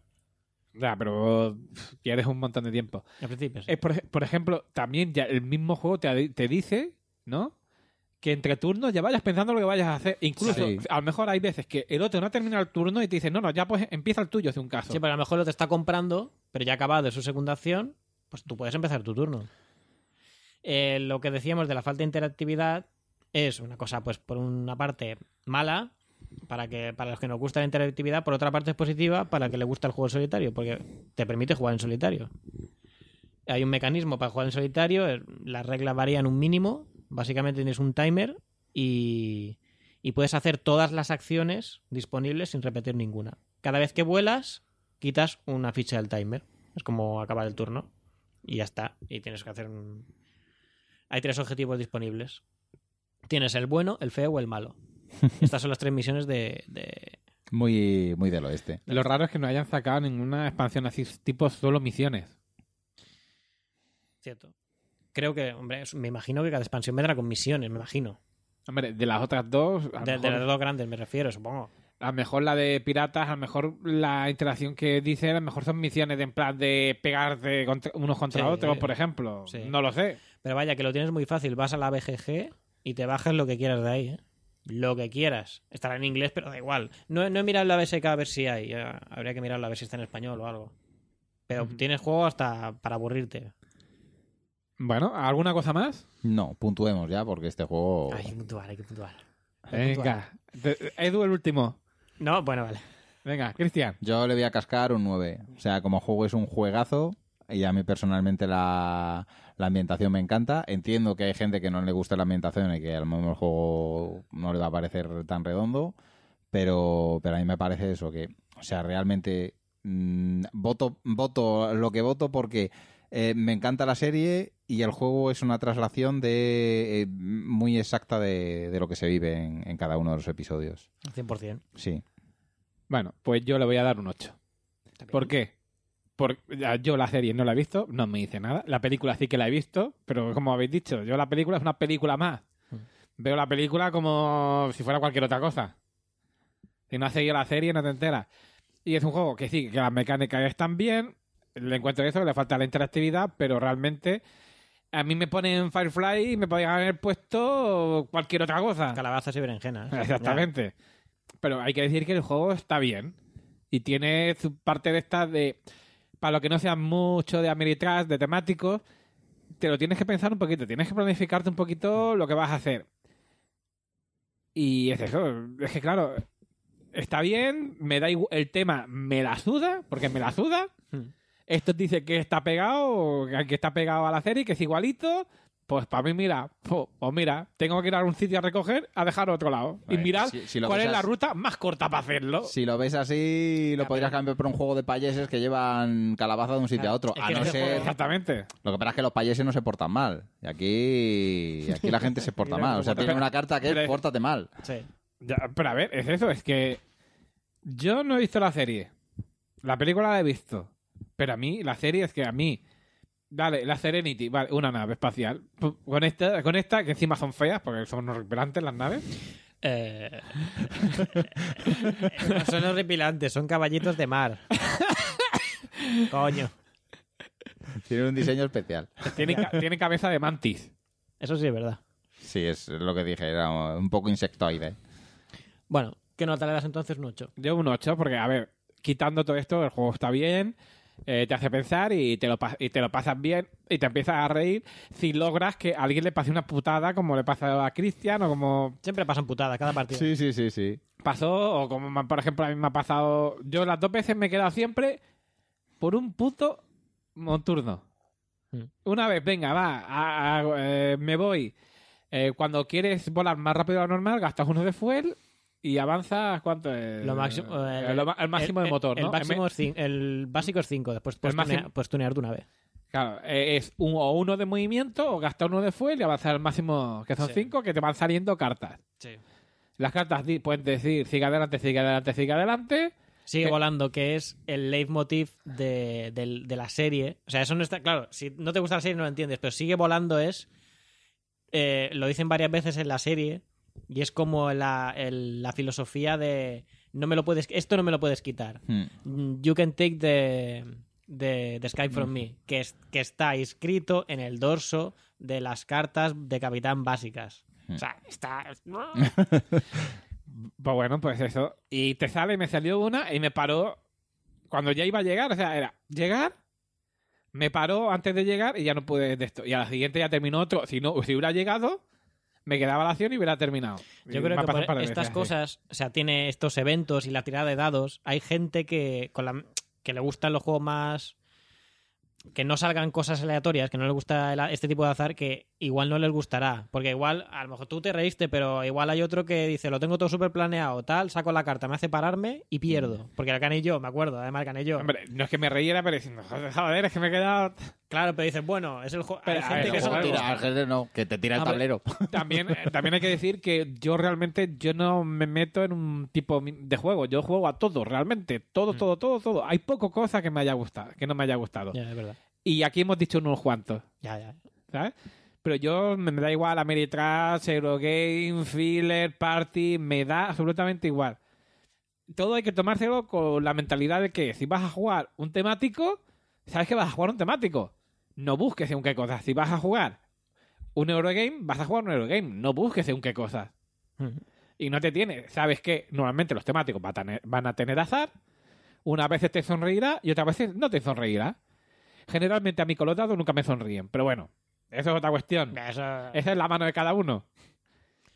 Speaker 1: ya, pero pff, pierdes un montón de tiempo.
Speaker 2: al principio. sí.
Speaker 1: Es por, ej- por ejemplo, también ya el mismo juego te, te dice, ¿no? Que entre turnos ya vayas pensando lo que vayas a hacer. Incluso,
Speaker 3: Sí.
Speaker 1: a lo mejor hay veces que el otro no termina el turno y te dice, no, no, ya pues empieza el tuyo, es un caso.
Speaker 2: Sí, porque a lo mejor lo te está comprando, pero ya ha acabado de su segunda acción, pues tú puedes empezar tu turno. Eh, lo que decíamos de la falta de interactividad es una cosa, pues por una parte mala, para que para los que nos gusta la interactividad, por otra parte es positiva para el que le gusta el juego en solitario, porque te permite jugar en solitario. Hay un mecanismo para jugar en solitario, eh, las reglas varían un mínimo, básicamente tienes un timer y, y puedes hacer todas las acciones disponibles sin repetir ninguna. Cada vez que vuelas, quitas una ficha del timer. Es como acabar el turno. Y ya está. Y tienes que hacer un... Hay tres objetivos disponibles. Tienes el bueno, el feo o el malo. Estas son las tres misiones de... de...
Speaker 3: Muy, muy del oeste.
Speaker 1: Lo raro es que no hayan sacado ninguna expansión así, tipo solo misiones.
Speaker 2: Cierto. Creo que, hombre, me imagino que cada expansión vendrá con misiones, me imagino.
Speaker 1: Hombre, de las otras dos, a lo,
Speaker 2: De, de
Speaker 1: mejor,
Speaker 2: las dos grandes me refiero, supongo.
Speaker 1: a lo mejor la de piratas, a lo mejor la interacción que dice, a lo mejor son misiones de en plan de pegarse contra- unos contra
Speaker 2: Sí,
Speaker 1: otros,
Speaker 2: sí.
Speaker 1: por ejemplo.
Speaker 2: Sí.
Speaker 1: No lo sé.
Speaker 2: Pero vaya, que lo tienes muy fácil. Vas a la B G G y te bajas lo que quieras de ahí, ¿eh? Lo que quieras. Estará en inglés, pero da igual. No, no he mirado la B S K a ver si hay. Ya, habría que mirarlo a ver si está en español o algo. Pero
Speaker 1: Ujú.
Speaker 2: tienes juego hasta para aburrirte.
Speaker 1: Bueno, ¿alguna cosa más?
Speaker 3: No, puntuemos ya, porque este juego...
Speaker 2: Hay que puntuar, hay que puntuar. Hay que puntuar.
Speaker 1: Venga. Te- Edu, el último.
Speaker 2: No, bueno, vale.
Speaker 1: Venga, Cristian.
Speaker 3: Yo le voy a cascar un nueve. O sea, como juego es un juegazo. y a mí personalmente la, la ambientación me encanta. Entiendo que hay gente que no le gusta la ambientación y que a lo mejor el juego no le va a parecer tan redondo, pero, pero a mí me parece eso, que, o sea, realmente mmm, voto, voto lo que voto porque eh, me encanta la serie y el juego es una traslación de eh, muy exacta de, de lo que se vive en, en cada uno de los episodios.
Speaker 2: cien por ciento.
Speaker 3: Sí.
Speaker 1: Bueno, pues yo le voy a dar un ocho. ¿Por qué? Porque yo la serie no la he visto, no me dice nada. La película sí que la he visto, pero como habéis dicho, yo la película es una película más. Mm. Veo la película como si fuera cualquier otra cosa. Si no has seguido la serie, no te enteras. Y es un juego que sí, que las mecánicas están bien, le encuentro eso, que le falta la interactividad, pero realmente a mí me ponen Firefly y me podían haber puesto cualquier otra cosa.
Speaker 2: Calabazas y berenjenas.
Speaker 1: Exactamente. Ya. Pero hay que decir que el juego está bien. Y tiene su parte de estas de... Para lo que no sea mucho de Ameritrash, de temáticos, te lo tienes que pensar un poquito. Tienes que planificarte un poquito lo que vas a hacer. Y es eso. Es que, claro, está bien. Me da igual, el tema me la suda, porque me la suda. Hmm. Esto dice que está pegado, que está pegado a la serie, que es igualito. Pues para mí, mira, pues, pues mira, tengo que ir a un sitio a recoger, a dejar a otro lado. Vale, y mirar si, si cuál es la ruta más corta para hacerlo.
Speaker 3: Si lo ves así, lo podrías cambiar por un juego de payeses que llevan calabaza de un sitio a otro. A no ser...
Speaker 1: Exactamente.
Speaker 3: Lo que pasa es que los payeses no se portan mal. Y aquí, aquí la gente se porta mal. O sea, tiene una carta que es pórtate mal.
Speaker 2: Sí.
Speaker 1: Ya, pero a ver, es eso, es que yo no he visto la serie. La película la he visto. Pero a mí, la serie es que a mí... Dale, la Serenity, vale, una nave espacial. Con esta, con esta, que encima son feas, porque son horripilantes las naves.
Speaker 2: Eh... no son horripilantes, son caballitos de mar. Coño.
Speaker 3: Tiene un diseño especial.
Speaker 1: Tiene, tiene cabeza de mantis.
Speaker 2: Eso sí es verdad.
Speaker 3: Sí, es lo que dije, era un poco insectoide.
Speaker 2: Bueno, ¿qué nota le das entonces? Un ocho.
Speaker 1: Yo un ocho, porque, a ver, quitando todo esto, el juego está bien. Eh, te hace pensar y te, lo y te lo pasas bien y te empiezas a reír si logras que a alguien le pase una putada como le pasa a Cristian o como...
Speaker 2: Siempre pasan putadas cada partido.
Speaker 3: Sí, sí, sí, sí.
Speaker 1: Pasó, o como por ejemplo a mí me ha pasado... Yo las dos veces me he quedado siempre por un puto monturno. Mm. Una vez, venga, va, a, a, eh, me voy. Eh, cuando quieres volar más rápido de lo normal, gastas uno de fuel... Y avanzas, ¿cuánto es?
Speaker 2: Lo máximo, el,
Speaker 1: el, el máximo
Speaker 2: el,
Speaker 1: de motor,
Speaker 2: el,
Speaker 1: ¿no?
Speaker 2: El, máximo es el básico es cinco, después puedes,
Speaker 1: máximo...
Speaker 2: tunear, puedes tunear de una vez.
Speaker 1: Claro, es un, o uno de movimiento o gastar uno de fuel y avanzar al máximo, que son cinco, sí. Que te van saliendo cartas.
Speaker 2: Sí.
Speaker 1: Las cartas pueden decir sigue adelante, sigue adelante, sigue adelante.
Speaker 2: Sigue
Speaker 1: que...
Speaker 2: volando, que es el leitmotiv de, de, de la serie. O sea, eso no está... Claro, si no te gusta la serie no lo entiendes, pero sigue volando es... Eh, lo dicen varias veces en la serie... Y es como la, el, la filosofía de no me lo puedes esto no me lo puedes quitar. Hmm. You can take the, the, the sky from hmm. me. Que, es, que está escrito en el dorso de las cartas de Capitán básicas. Hmm. O sea, está...
Speaker 1: Pues bueno, pues eso. Y te sale, me salió una y me paró cuando ya iba a llegar. O sea, era llegar, me paró antes de llegar y ya no pude de esto. Y a la siguiente ya terminó otro. Si no, si hubiera llegado... Me quedaba la acción y hubiera terminado.
Speaker 2: Yo creo que por estas cosas, o sea, tiene estos eventos y la tirada de dados. Hay gente que con la que le gustan los juegos más... Que no salgan cosas aleatorias, que no les gusta el, este tipo de azar, que igual no les gustará. Porque igual, a lo mejor tú te reíste, pero igual hay otro que dice, lo tengo todo súper planeado, tal, saco la carta, me hace pararme y pierdo. Porque el gané yo, me acuerdo, además el gané yo.
Speaker 1: Hombre, no es que me reíera, pero diciendo, joder, es que me he quedado...
Speaker 2: Claro, pero dices, bueno, es el juego... Hay gente
Speaker 3: ver,
Speaker 2: que eso no
Speaker 3: tira, ajedrez no, que te tira el tablero.
Speaker 1: También, también hay que decir que yo realmente, yo no me meto en un tipo de juego. Yo juego a todo, realmente. Todo, mm. todo, todo, todo. Hay poco cosa que me haya gustado, que no me haya gustado.
Speaker 2: Ya, es verdad.
Speaker 1: Y aquí hemos dicho unos cuantos.
Speaker 2: Ya, ya.
Speaker 1: ¿Sabes? Pero yo me da igual Ameritrash, Eurogame, Filler, Party, me da absolutamente igual. Todo hay que tomárselo con la mentalidad de que si vas a jugar un temático, sabes que vas a jugar un temático. No busques según qué cosas. Si vas a jugar un Eurogame, vas a jugar un Eurogame. No busques según qué cosas. Mm. Y no te tienes. Sabes que normalmente los temáticos van a tener, van a tener azar. Unas veces te sonreirá y otras veces no te sonreirá. Generalmente a mí con los dados nunca me sonríen. Pero bueno, eso es otra cuestión.
Speaker 2: Eso...
Speaker 1: Esa es la mano de cada uno.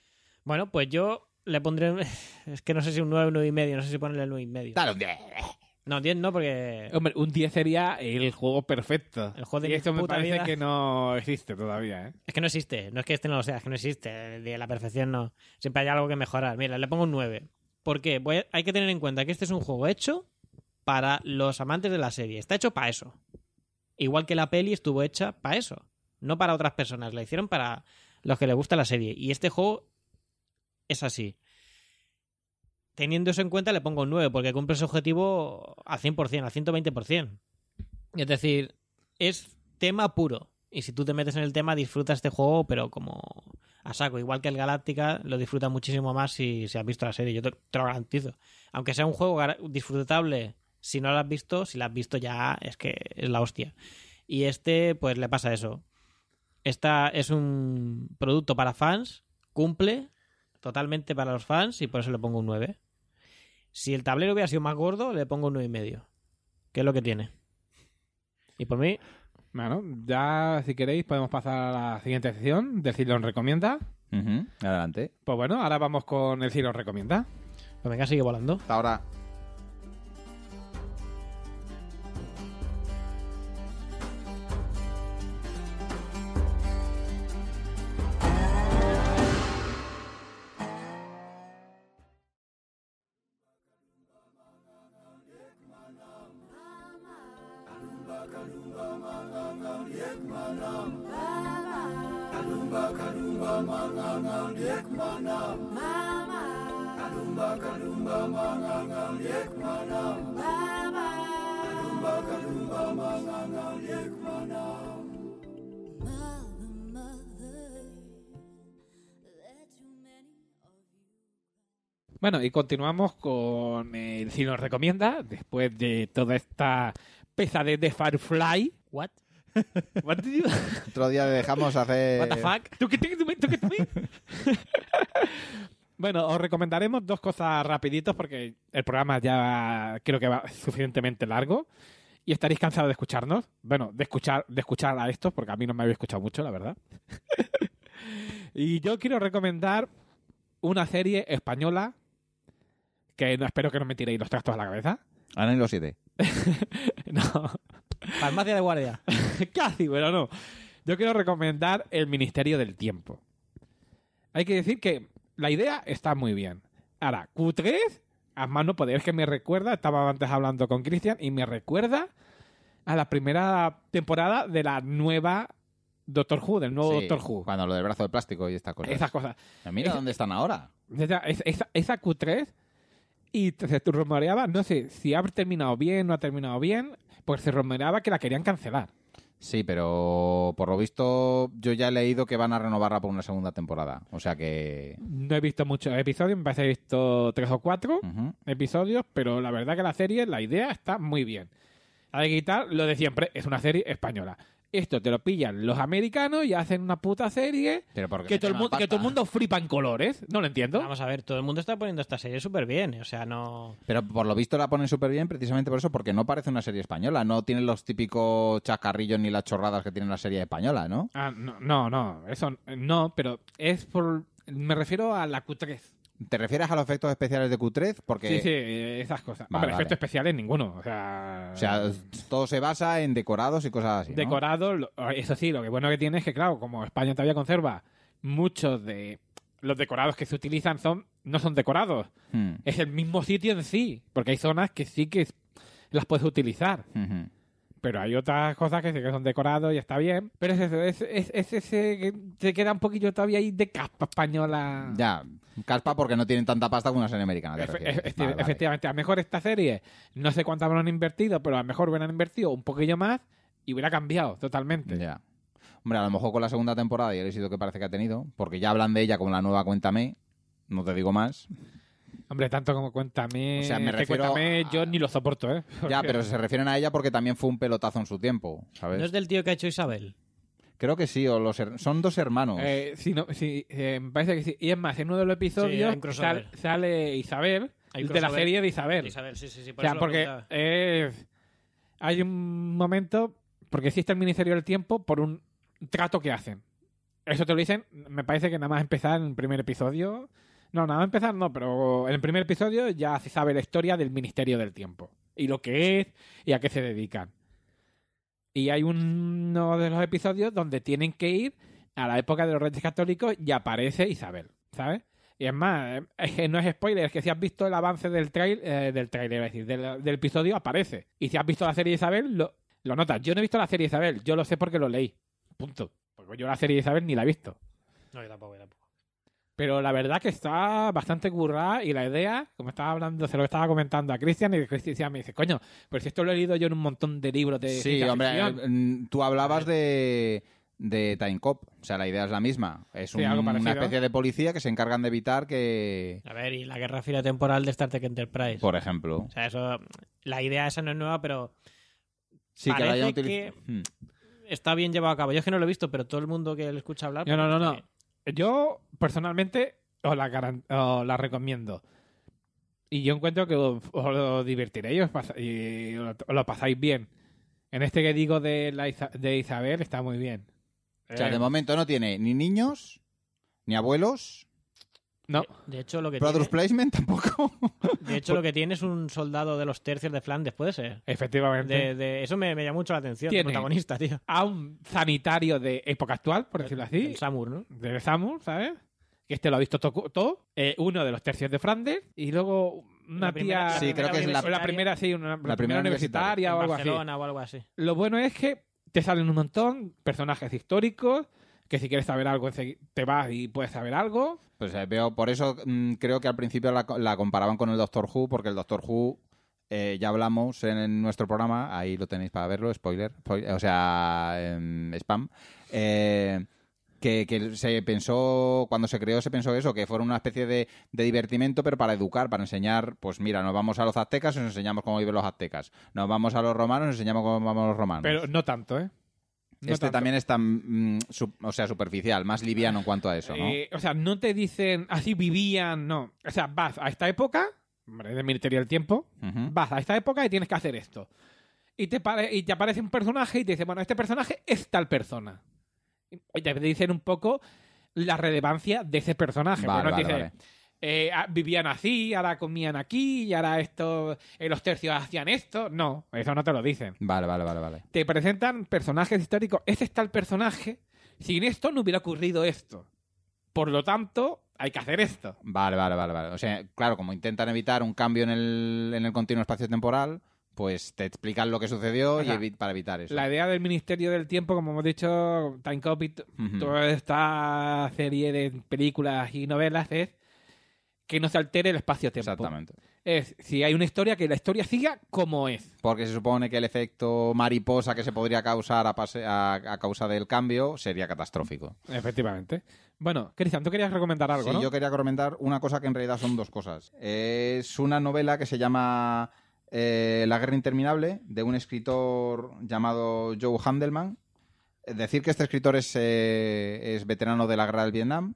Speaker 2: Bueno, pues yo le pondré... Es que no sé si un nueve, nueve y medio. No sé si ponerle el nueve y medio.
Speaker 3: Dale un diez.
Speaker 2: No, diez no, porque...
Speaker 1: Hombre, un diez sería el juego perfecto.
Speaker 2: El juego de
Speaker 1: y
Speaker 2: mi
Speaker 1: esto me
Speaker 2: puta
Speaker 1: parece
Speaker 2: vida.
Speaker 1: que no existe todavía, ¿eh?
Speaker 2: Es que no existe. No es que este no lo sea, es que no existe. De la perfección no. Siempre hay algo que mejorar. Mira, le pongo un nueve. ¿Por qué? Voy a- hay que tener en cuenta que este es un juego hecho para los amantes de la serie. Está hecho para eso. Igual que la peli estuvo hecha para eso. No para otras personas. La hicieron para los que les gusta la serie. Y este juego es así. Teniendo eso en cuenta, le pongo un nueve, porque cumple ese objetivo al cien por ciento, al ciento veinte por ciento. Es decir, es tema puro. Y si tú te metes en el tema, disfrutas este juego, pero como a saco. Igual que el Galáctica, lo disfrutas muchísimo más si, si has visto la serie. Yo te, te lo garantizo. Aunque sea un juego gar- disfrutable, si no lo has visto, si lo has visto ya es que es la hostia. Y este, pues le pasa eso. Esta es un producto para fans, cumple totalmente para los fans y por eso le pongo un nueve. Si el tablero hubiera sido más gordo, le pongo un nueve y medio. Que es lo que tiene. Y por mí,
Speaker 1: Bueno, ya si queréis podemos pasar a la siguiente sección de Ciro recomienda.
Speaker 3: Ujú, adelante.
Speaker 1: Pues bueno, ahora vamos con el Ciro recomienda.
Speaker 2: pues venga, sigue volando.
Speaker 3: Hasta ahora.
Speaker 1: Bueno, y continuamos con el Ciro recomienda, después de toda esta pesadez de Firefly.
Speaker 2: What?
Speaker 1: What did you-
Speaker 3: Otro día le dejamos hacer...
Speaker 2: What the fuck?
Speaker 1: ¿Tú qué te- tú qué- tú qué te- Bueno, os recomendaremos dos cosas rapiditos porque el programa ya creo que va suficientemente largo y estaréis cansados de escucharnos. Bueno, de escuchar, de escuchar a estos porque a mí no me habéis escuchado mucho, la verdad. Y yo quiero recomendar una serie española que no espero que no me tiréis los trastos a la cabeza.
Speaker 3: Ana y los siete.
Speaker 1: No,
Speaker 2: Farmacia de guardia.
Speaker 1: casi, pero no. Yo quiero recomendar El Ministerio del Tiempo. Hay que decir que la idea está muy bien. Ahora, Q tres, a más no poder, es que me recuerda, estaba antes hablando con Cristian, y me recuerda a la primera temporada de la nueva Doctor Who, del nuevo
Speaker 3: Sí,
Speaker 1: Doctor Who.
Speaker 3: Cuando lo del brazo de plástico y esta cosa.
Speaker 1: Esas cosas.
Speaker 3: Mira
Speaker 1: Esa-
Speaker 3: dónde están ahora.
Speaker 1: Esa, esa- esa- esa Q tres, y se rumoreaba, no sé si ha terminado bien o no ha terminado bien, pues se rumoreaba que la querían cancelar.
Speaker 3: Sí, pero por lo visto yo ya he leído que van a renovarla por una segunda temporada. O sea que...
Speaker 1: No he visto muchos episodios, me parece que he visto tres o cuatro
Speaker 3: Ujú.
Speaker 1: episodios, pero la verdad que la serie, la idea está muy bien. Hay que quitar lo de siempre, es una serie española. Esto te lo pillan los americanos y hacen una puta serie
Speaker 3: Pero porque
Speaker 1: que todo, el
Speaker 3: meten
Speaker 1: mundo,
Speaker 3: la
Speaker 1: que todo el
Speaker 3: pasta.
Speaker 1: mundo flipa en colores. No lo entiendo.
Speaker 2: Vamos a ver, todo el mundo está poniendo esta serie súper bien. O sea, no...
Speaker 3: Pero por lo visto la ponen súper bien precisamente por eso, porque no parece una serie española. No tiene los típicos chascarrillos ni las chorradas que tiene la serie española, ¿no?
Speaker 1: Ah, no, no, no, eso no, pero es por... Me refiero a la Q tres.
Speaker 3: ¿Te refieres a los efectos especiales de Q tres? Porque...
Speaker 1: Sí, sí, esas cosas.
Speaker 3: Vale,
Speaker 1: Hombre,
Speaker 3: vale.
Speaker 1: efectos especiales ninguno. O sea,
Speaker 3: O sea, todo se basa en decorados y cosas así, ¿no?
Speaker 1: decorado, lo- eso sí, lo que bueno que tiene es que, claro, como España todavía conserva muchos de los decorados que se utilizan son no son decorados,
Speaker 3: Hmm.
Speaker 1: es el mismo sitio en sí, porque hay zonas que sí que las puedes utilizar,
Speaker 3: Ujú.
Speaker 1: pero hay otras cosas que sí que son decorados y está bien, pero es eso, es, es, es ese que se queda un poquillo todavía ahí de capa española.
Speaker 3: Ya, caspa porque no tienen tanta pasta como una serie americana. ¿te
Speaker 1: Efe-
Speaker 3: refieres?
Speaker 1: efe-
Speaker 3: Vale, vale.
Speaker 1: Efectivamente, a lo mejor esta serie, no sé cuánto habrán invertido, pero a lo mejor hubieran invertido un poquillo más y hubiera cambiado totalmente.
Speaker 3: Ya. Hombre, a lo mejor con la segunda temporada y el éxito que parece que ha tenido, porque ya hablan de ella como la nueva Cuéntame, no te digo más.
Speaker 1: Hombre, tanto como Cuéntame,
Speaker 3: O sea, me
Speaker 1: que
Speaker 3: refiero
Speaker 1: Cuéntame,
Speaker 3: a-
Speaker 1: yo ni lo soporto, ¿eh?
Speaker 3: Ya,
Speaker 1: Porque-
Speaker 3: pero se refieren a ella porque también fue un pelotazo en su tiempo, ¿sabes?
Speaker 2: ¿No es del tío que ha hecho Isabel?
Speaker 3: Creo que sí, o los her- son dos hermanos.
Speaker 1: Eh, sí, no, sí, eh, me parece que sí. Y es más, en uno de los
Speaker 2: Sí, hay
Speaker 1: episodios
Speaker 2: un crossover.
Speaker 1: sal- sale Isabel,
Speaker 2: Hay un
Speaker 1: de la
Speaker 2: crossover.
Speaker 1: serie de Isabel.
Speaker 2: Isabel, sí, sí, sí.
Speaker 1: O
Speaker 2: Por
Speaker 1: sea,
Speaker 2: eso lo
Speaker 1: porque
Speaker 2: preguntaba.
Speaker 1: es- hay un momento, porque existe el Ministerio del Tiempo por un trato que hacen. Eso te lo dicen, me parece que nada más empezar en el primer episodio. No, nada más empezar no, pero en el primer episodio ya se sabe la historia del Ministerio del Tiempo. y lo que es y a qué se dedican. Y hay uno de los episodios donde tienen que ir a la época de los Reyes Católicos y aparece Isabel, ¿sabes? Y es más, es que no es spoiler, es que si has visto el avance del trail, eh, del trailer, es decir, del, del episodio, aparece. Y si has visto la serie de Isabel, lo, lo notas. Yo no he visto la serie de Isabel, yo lo sé porque lo leí. Punto. Porque yo la serie de Isabel ni la he visto.
Speaker 2: No, yo tampoco, yo tampoco.
Speaker 1: Pero la verdad que está bastante currada y la idea, como estaba hablando, se lo estaba comentando a Cristian y Cristian me dice, coño, pues esto lo he leído yo en un montón de libros de
Speaker 3: Sí,
Speaker 1: ciencia
Speaker 3: hombre,
Speaker 1: ficción.
Speaker 3: eh, tú hablabas de, de Time Cop, o sea, la idea es la misma. Es
Speaker 1: Sí,
Speaker 3: un-
Speaker 1: algo
Speaker 3: una
Speaker 1: parecido.
Speaker 3: especie de policía que se encargan de evitar que,
Speaker 2: A ver, y la guerra fría temporal de Star Trek Enterprise.
Speaker 3: por ejemplo...
Speaker 2: O sea, eso... La idea esa no es nueva, pero
Speaker 3: Sí, que la hayan
Speaker 2: parece
Speaker 3: utilizado.
Speaker 2: que está bien llevado a cabo. Yo es que no lo he visto, pero todo el mundo que le escucha hablar...
Speaker 1: No, no, no,
Speaker 2: pues,
Speaker 1: no.
Speaker 2: está bien.
Speaker 1: Yo, personalmente, os la, garan- os la recomiendo. Y yo encuentro que os, os lo divertiréis y os, pas- y os lo, os lo pasáis bien. En este que digo de, la Isa- de Isabel está muy bien.
Speaker 3: O sea,
Speaker 1: Eh,
Speaker 3: de momento no tiene ni niños, ni abuelos,
Speaker 1: no,
Speaker 2: De, de hecho, lo que
Speaker 3: product
Speaker 2: tiene,
Speaker 3: placement tampoco.
Speaker 2: de hecho, lo que tiene es un soldado de los tercios de Flandes, puede ser.
Speaker 1: efectivamente.
Speaker 2: De, de- eso me, me llamó mucho la atención, el
Speaker 1: Tiene-
Speaker 2: protagonista, tío.
Speaker 1: A un sanitario de época actual, por decirlo así.
Speaker 2: El Samur, ¿no?
Speaker 1: De Samu, ¿sabes? Que este lo ha visto to- todo. Eh, uno de los tercios de Flandes. Y luego una
Speaker 2: La primera-
Speaker 1: tía...
Speaker 2: la
Speaker 3: Sí, creo que es la-
Speaker 1: o la primera, sí, una, la
Speaker 3: primera
Speaker 1: primera universitaria
Speaker 2: En
Speaker 1: o algo así.
Speaker 2: Barcelona o algo así.
Speaker 1: Lo bueno es que te salen un montón personajes históricos, que si quieres saber algo ensegui- te vas y puedes saber algo.
Speaker 3: Pues eh, veo, por eso mm, creo que al principio la, la comparaban con el Doctor Who, porque el Doctor Who eh, ya hablamos en, en nuestro programa, ahí lo tenéis para verlo, spoiler, spoiler, o sea, em, spam. Eh, que, que se pensó, cuando se creó se pensó eso, que fuera una especie de, de divertimento, pero para educar, para enseñar, pues mira, nos vamos a los aztecas y nos enseñamos cómo viven los aztecas, nos vamos a los romanos y nos enseñamos cómo vamos los romanos.
Speaker 1: Pero no tanto, ¿eh? No
Speaker 3: este
Speaker 1: tanto.
Speaker 3: también es tan, mm, su- o sea, superficial, más liviano en cuanto a eso, ¿no?
Speaker 1: Eh, o sea, no te dicen así vivían, no. O sea, vas a esta época, hombre, del Ministerio del Tiempo,
Speaker 3: Ujú.
Speaker 1: vas a esta época y tienes que hacer esto. Y te, pare- y te aparece un personaje y te dice, bueno, este personaje es tal persona. Y te dicen un poco la relevancia de ese personaje.
Speaker 3: Vale,
Speaker 1: Pero no te
Speaker 3: vale,
Speaker 1: dicen,
Speaker 3: vale.
Speaker 1: eh, ah, vivían así, ahora comían aquí, y ahora esto, eh, los tercios hacían esto. No, eso no te lo dicen.
Speaker 3: Vale, vale, vale, vale.
Speaker 1: Te presentan personajes históricos. Este es tal personaje. Sin esto no hubiera ocurrido esto. Por lo tanto, hay que hacer esto.
Speaker 3: Vale, vale, vale, vale. O sea, claro, como intentan evitar un cambio en el, en el continuo espacio temporal, pues te explican lo que sucedió
Speaker 1: O sea,
Speaker 3: y evi- para evitar eso.
Speaker 1: La idea del Ministerio del Tiempo, como hemos dicho, Time Cop y t-
Speaker 3: Ujú.
Speaker 1: toda esta serie de películas y novelas es que no se altere el espacio-tiempo.
Speaker 3: Exactamente.
Speaker 1: Es, si hay una historia, que la historia siga como es.
Speaker 3: Porque se supone que el efecto mariposa que se podría causar a, pase- a, a causa del cambio sería catastrófico.
Speaker 1: Efectivamente. Bueno, Cristian, tú querías recomendar algo,
Speaker 3: Sí,
Speaker 1: ¿no?
Speaker 3: yo quería comentar una cosa que en realidad son dos cosas. Es una novela que se llama eh, La guerra interminable, de un escritor llamado Joe Handelman. Es decir, que este escritor es, eh, es veterano de la guerra del Vietnam.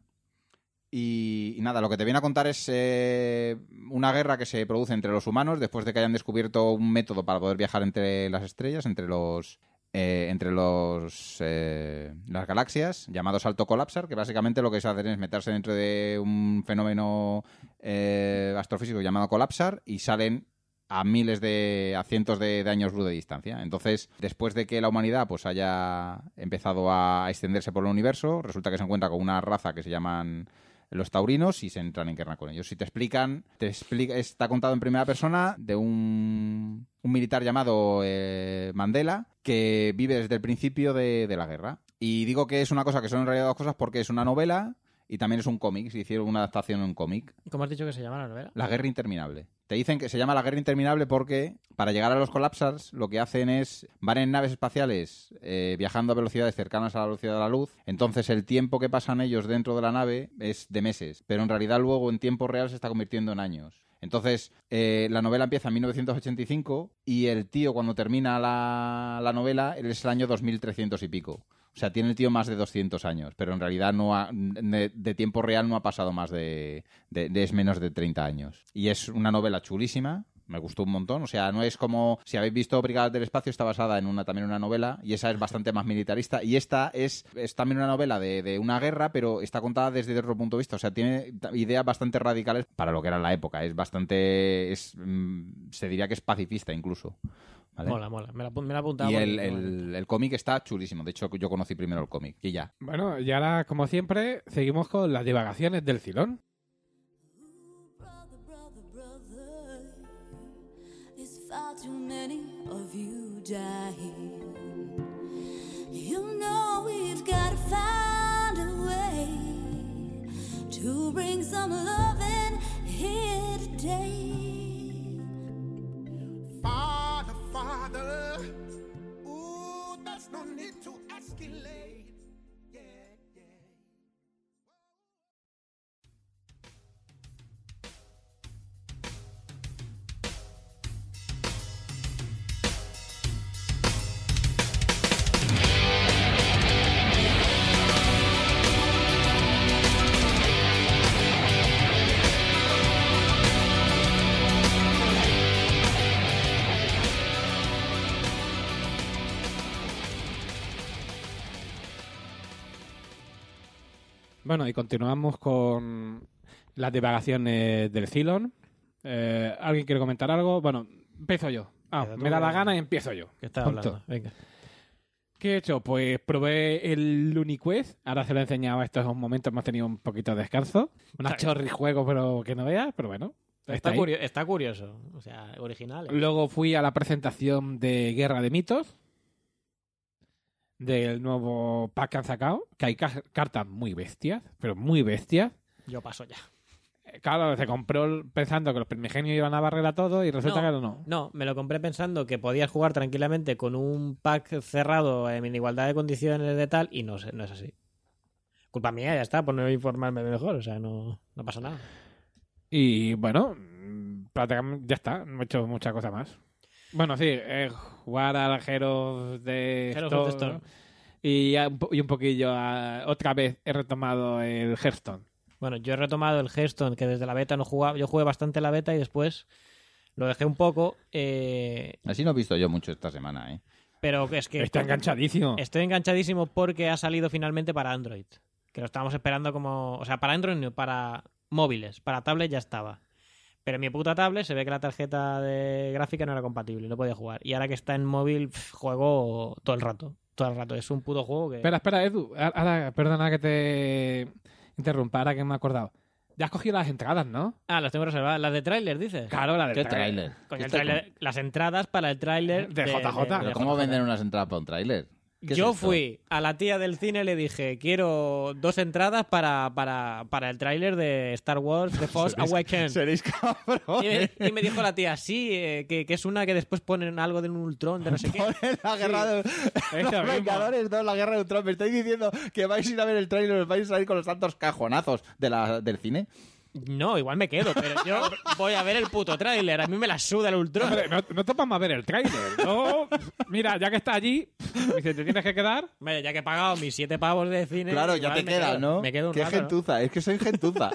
Speaker 3: Y, y nada, lo que te viene a contar es eh, una guerra que se produce entre los humanos después de que hayan descubierto un método para poder viajar entre las estrellas, entre los eh, entre los eh, las galaxias, llamado salto colapsar, que básicamente lo que se hace es meterse dentro de un fenómeno eh, astrofísico llamado colapsar y salen a miles de, a cientos de, de años luz de distancia. Entonces, después de que la humanidad pues haya empezado a extenderse por el universo, resulta que se encuentra con una raza que se llaman los taurinos y se entran en guerra con ellos. Si te explican, te explica, está contado en primera persona de un, un militar llamado eh, Mandela que vive desde el principio de, de la guerra. Y digo que es una cosa que son en realidad dos cosas porque es una novela y también es un cómic. Se hicieron una adaptación en un cómic.
Speaker 2: ¿Cómo has dicho que se llama la novela?
Speaker 3: La guerra interminable. Te dicen que se llama la guerra interminable porque para llegar a los colapsars lo que hacen es van en naves espaciales eh, viajando a velocidades cercanas a la velocidad de la luz. Entonces el tiempo que pasan ellos dentro de la nave es de meses, pero en realidad luego en tiempo real se está convirtiendo en años. Entonces eh, la novela empieza en mil novecientos ochenta y cinco y el tío cuando termina la, la novela él es el año dos mil trescientos y pico. O sea, tiene el tío más de doscientos años, pero en realidad no ha, de, de tiempo real no ha pasado más de, de, de... es menos de treinta años. Y es una novela chulísima, Me gustó un montón. O sea, no es como... Si habéis visto Brigadas del Espacio, está basada en una también una novela y esa es bastante más militarista. Y esta es, es también una novela de, de una guerra, pero está contada desde otro punto de vista. O sea, tiene ideas bastante radicales para lo que era la época. Es bastante... Es, mm, se diría que es pacifista incluso. ¿Vale?
Speaker 2: Mola, mola. Me la, me la he apuntado.
Speaker 3: Y
Speaker 2: porque-
Speaker 3: el, el, el cómic está chulísimo. De hecho, yo conocí primero el cómic. Y ya.
Speaker 1: Bueno, y ahora, como siempre, seguimos con las divagaciones del Cilón.
Speaker 5: Brother, brother, brother, there's far too many of you dying. You know we've got to find a way to bring some loving here today.
Speaker 4: Father, Father, ooh, there's no need to escalate. Yeah, yeah.
Speaker 1: Bueno, y continuamos con las divagaciones del Cilón. Eh, ¿Alguien quiere comentar algo? Bueno, empiezo yo. Ah,
Speaker 2: Queda tú,
Speaker 1: me da la
Speaker 2: venga.
Speaker 1: gana y empiezo yo.
Speaker 2: ¿Qué estás
Speaker 1: Punto.
Speaker 2: hablando? Venga.
Speaker 1: ¿Qué he hecho? Pues probé el LuniQuest. Ahora se lo he enseñado. Estos momentos hemos tenido un poquito de descanso. Una
Speaker 2: Está-
Speaker 1: chorrijuego, pero que no veas. Pero bueno,
Speaker 2: Está,
Speaker 1: está ahí.
Speaker 2: curio- está curioso. O sea, original. ¿eh?
Speaker 1: Luego fui a la presentación de Guerra de Mitos. Del nuevo pack que han sacado. Que hay ca- cartas muy bestias. Pero muy bestias.
Speaker 2: Yo paso ya.
Speaker 1: Eh, Claro, se compró pensando que los primigenios iban a barrer a todo y resulta
Speaker 2: No.
Speaker 1: que no.
Speaker 2: No, me lo compré pensando que podías jugar tranquilamente con un pack cerrado en igualdad de condiciones de tal y no, sé- no es así. Culpa mía, ya está, por no informarme mejor. O sea, no, no pasa nada.
Speaker 1: Y bueno, mm, prácticamente ya está. No he hecho mucha cosa más. Bueno, sí, eh, jugar al Heroes de
Speaker 2: Heroes of the
Speaker 1: Storm.
Speaker 2: Storm.
Speaker 1: Y, ya un po- y un poquillo, a- otra vez he retomado el Hearthstone.
Speaker 2: Bueno, yo he retomado el Hearthstone, que desde la beta no jugaba. Yo jugué bastante la beta y después lo dejé un poco. eh,
Speaker 3: Así no he visto yo mucho esta semana, ¿eh?
Speaker 2: pero es que
Speaker 1: Está enganchadísimo.
Speaker 2: estoy enganchadísimo porque ha salido finalmente para Android. Que lo estábamos esperando como... O sea, para Android no, para móviles. Para tablet ya estaba. Pero en mi puta tablet se ve que la tarjeta de gráfica no era compatible, no podía jugar. Y ahora que está en móvil, pf, juego todo el rato. Todo el rato. Es un puto juego que...
Speaker 1: Espera, espera, Edu. Ahora, perdona que te interrumpa, ahora que me he acordado. Ya has cogido las entradas, ¿no?
Speaker 2: Ah, las tengo reservadas. ¿Las de tráiler, dices?
Speaker 1: Claro, la del
Speaker 3: ¿Qué
Speaker 1: tráiler.
Speaker 3: tráiler?
Speaker 2: Coño,
Speaker 3: ¿Qué
Speaker 2: el
Speaker 3: está
Speaker 2: tráiler- las entradas para el tráiler
Speaker 1: De J J.
Speaker 3: ¿Pero cómo venden unas entradas para un tráiler? ¿Qué es
Speaker 2: Yo
Speaker 3: esto?
Speaker 2: fui a la tía del cine y le dije, quiero dos entradas para, para, para el tráiler de Star Wars The Force Awakens.
Speaker 3: Seréis cabrones.
Speaker 2: Y me, y me dijo la tía, sí, eh, que, que es una que después ponen algo de un Ultron, de no sé qué.
Speaker 3: Ponen la guerra de
Speaker 1: Eso
Speaker 3: los
Speaker 1: mismo.
Speaker 3: Vengadores dos, la guerra de Ultron. Me estáis diciendo que vais a ir a ver el tráiler y os vais a salir con los tantos cajonazos de la, del cine.
Speaker 2: No, igual me quedo, pero yo voy a ver el puto tráiler. A mí me la suda el Ultron.
Speaker 1: Hombre, no, no te vamos a ver el tráiler. No, mira, ya que está allí, dice, te tienes que quedar.
Speaker 2: Vaya, ya que he pagado mis siete pavos de cine...
Speaker 3: Claro, ya
Speaker 2: igual
Speaker 3: te
Speaker 2: me
Speaker 3: queda,
Speaker 2: quedo-
Speaker 3: ¿no?
Speaker 2: Me quedo un
Speaker 3: Qué
Speaker 2: rato, ¿no?
Speaker 3: gentuza, es que soy gentuza.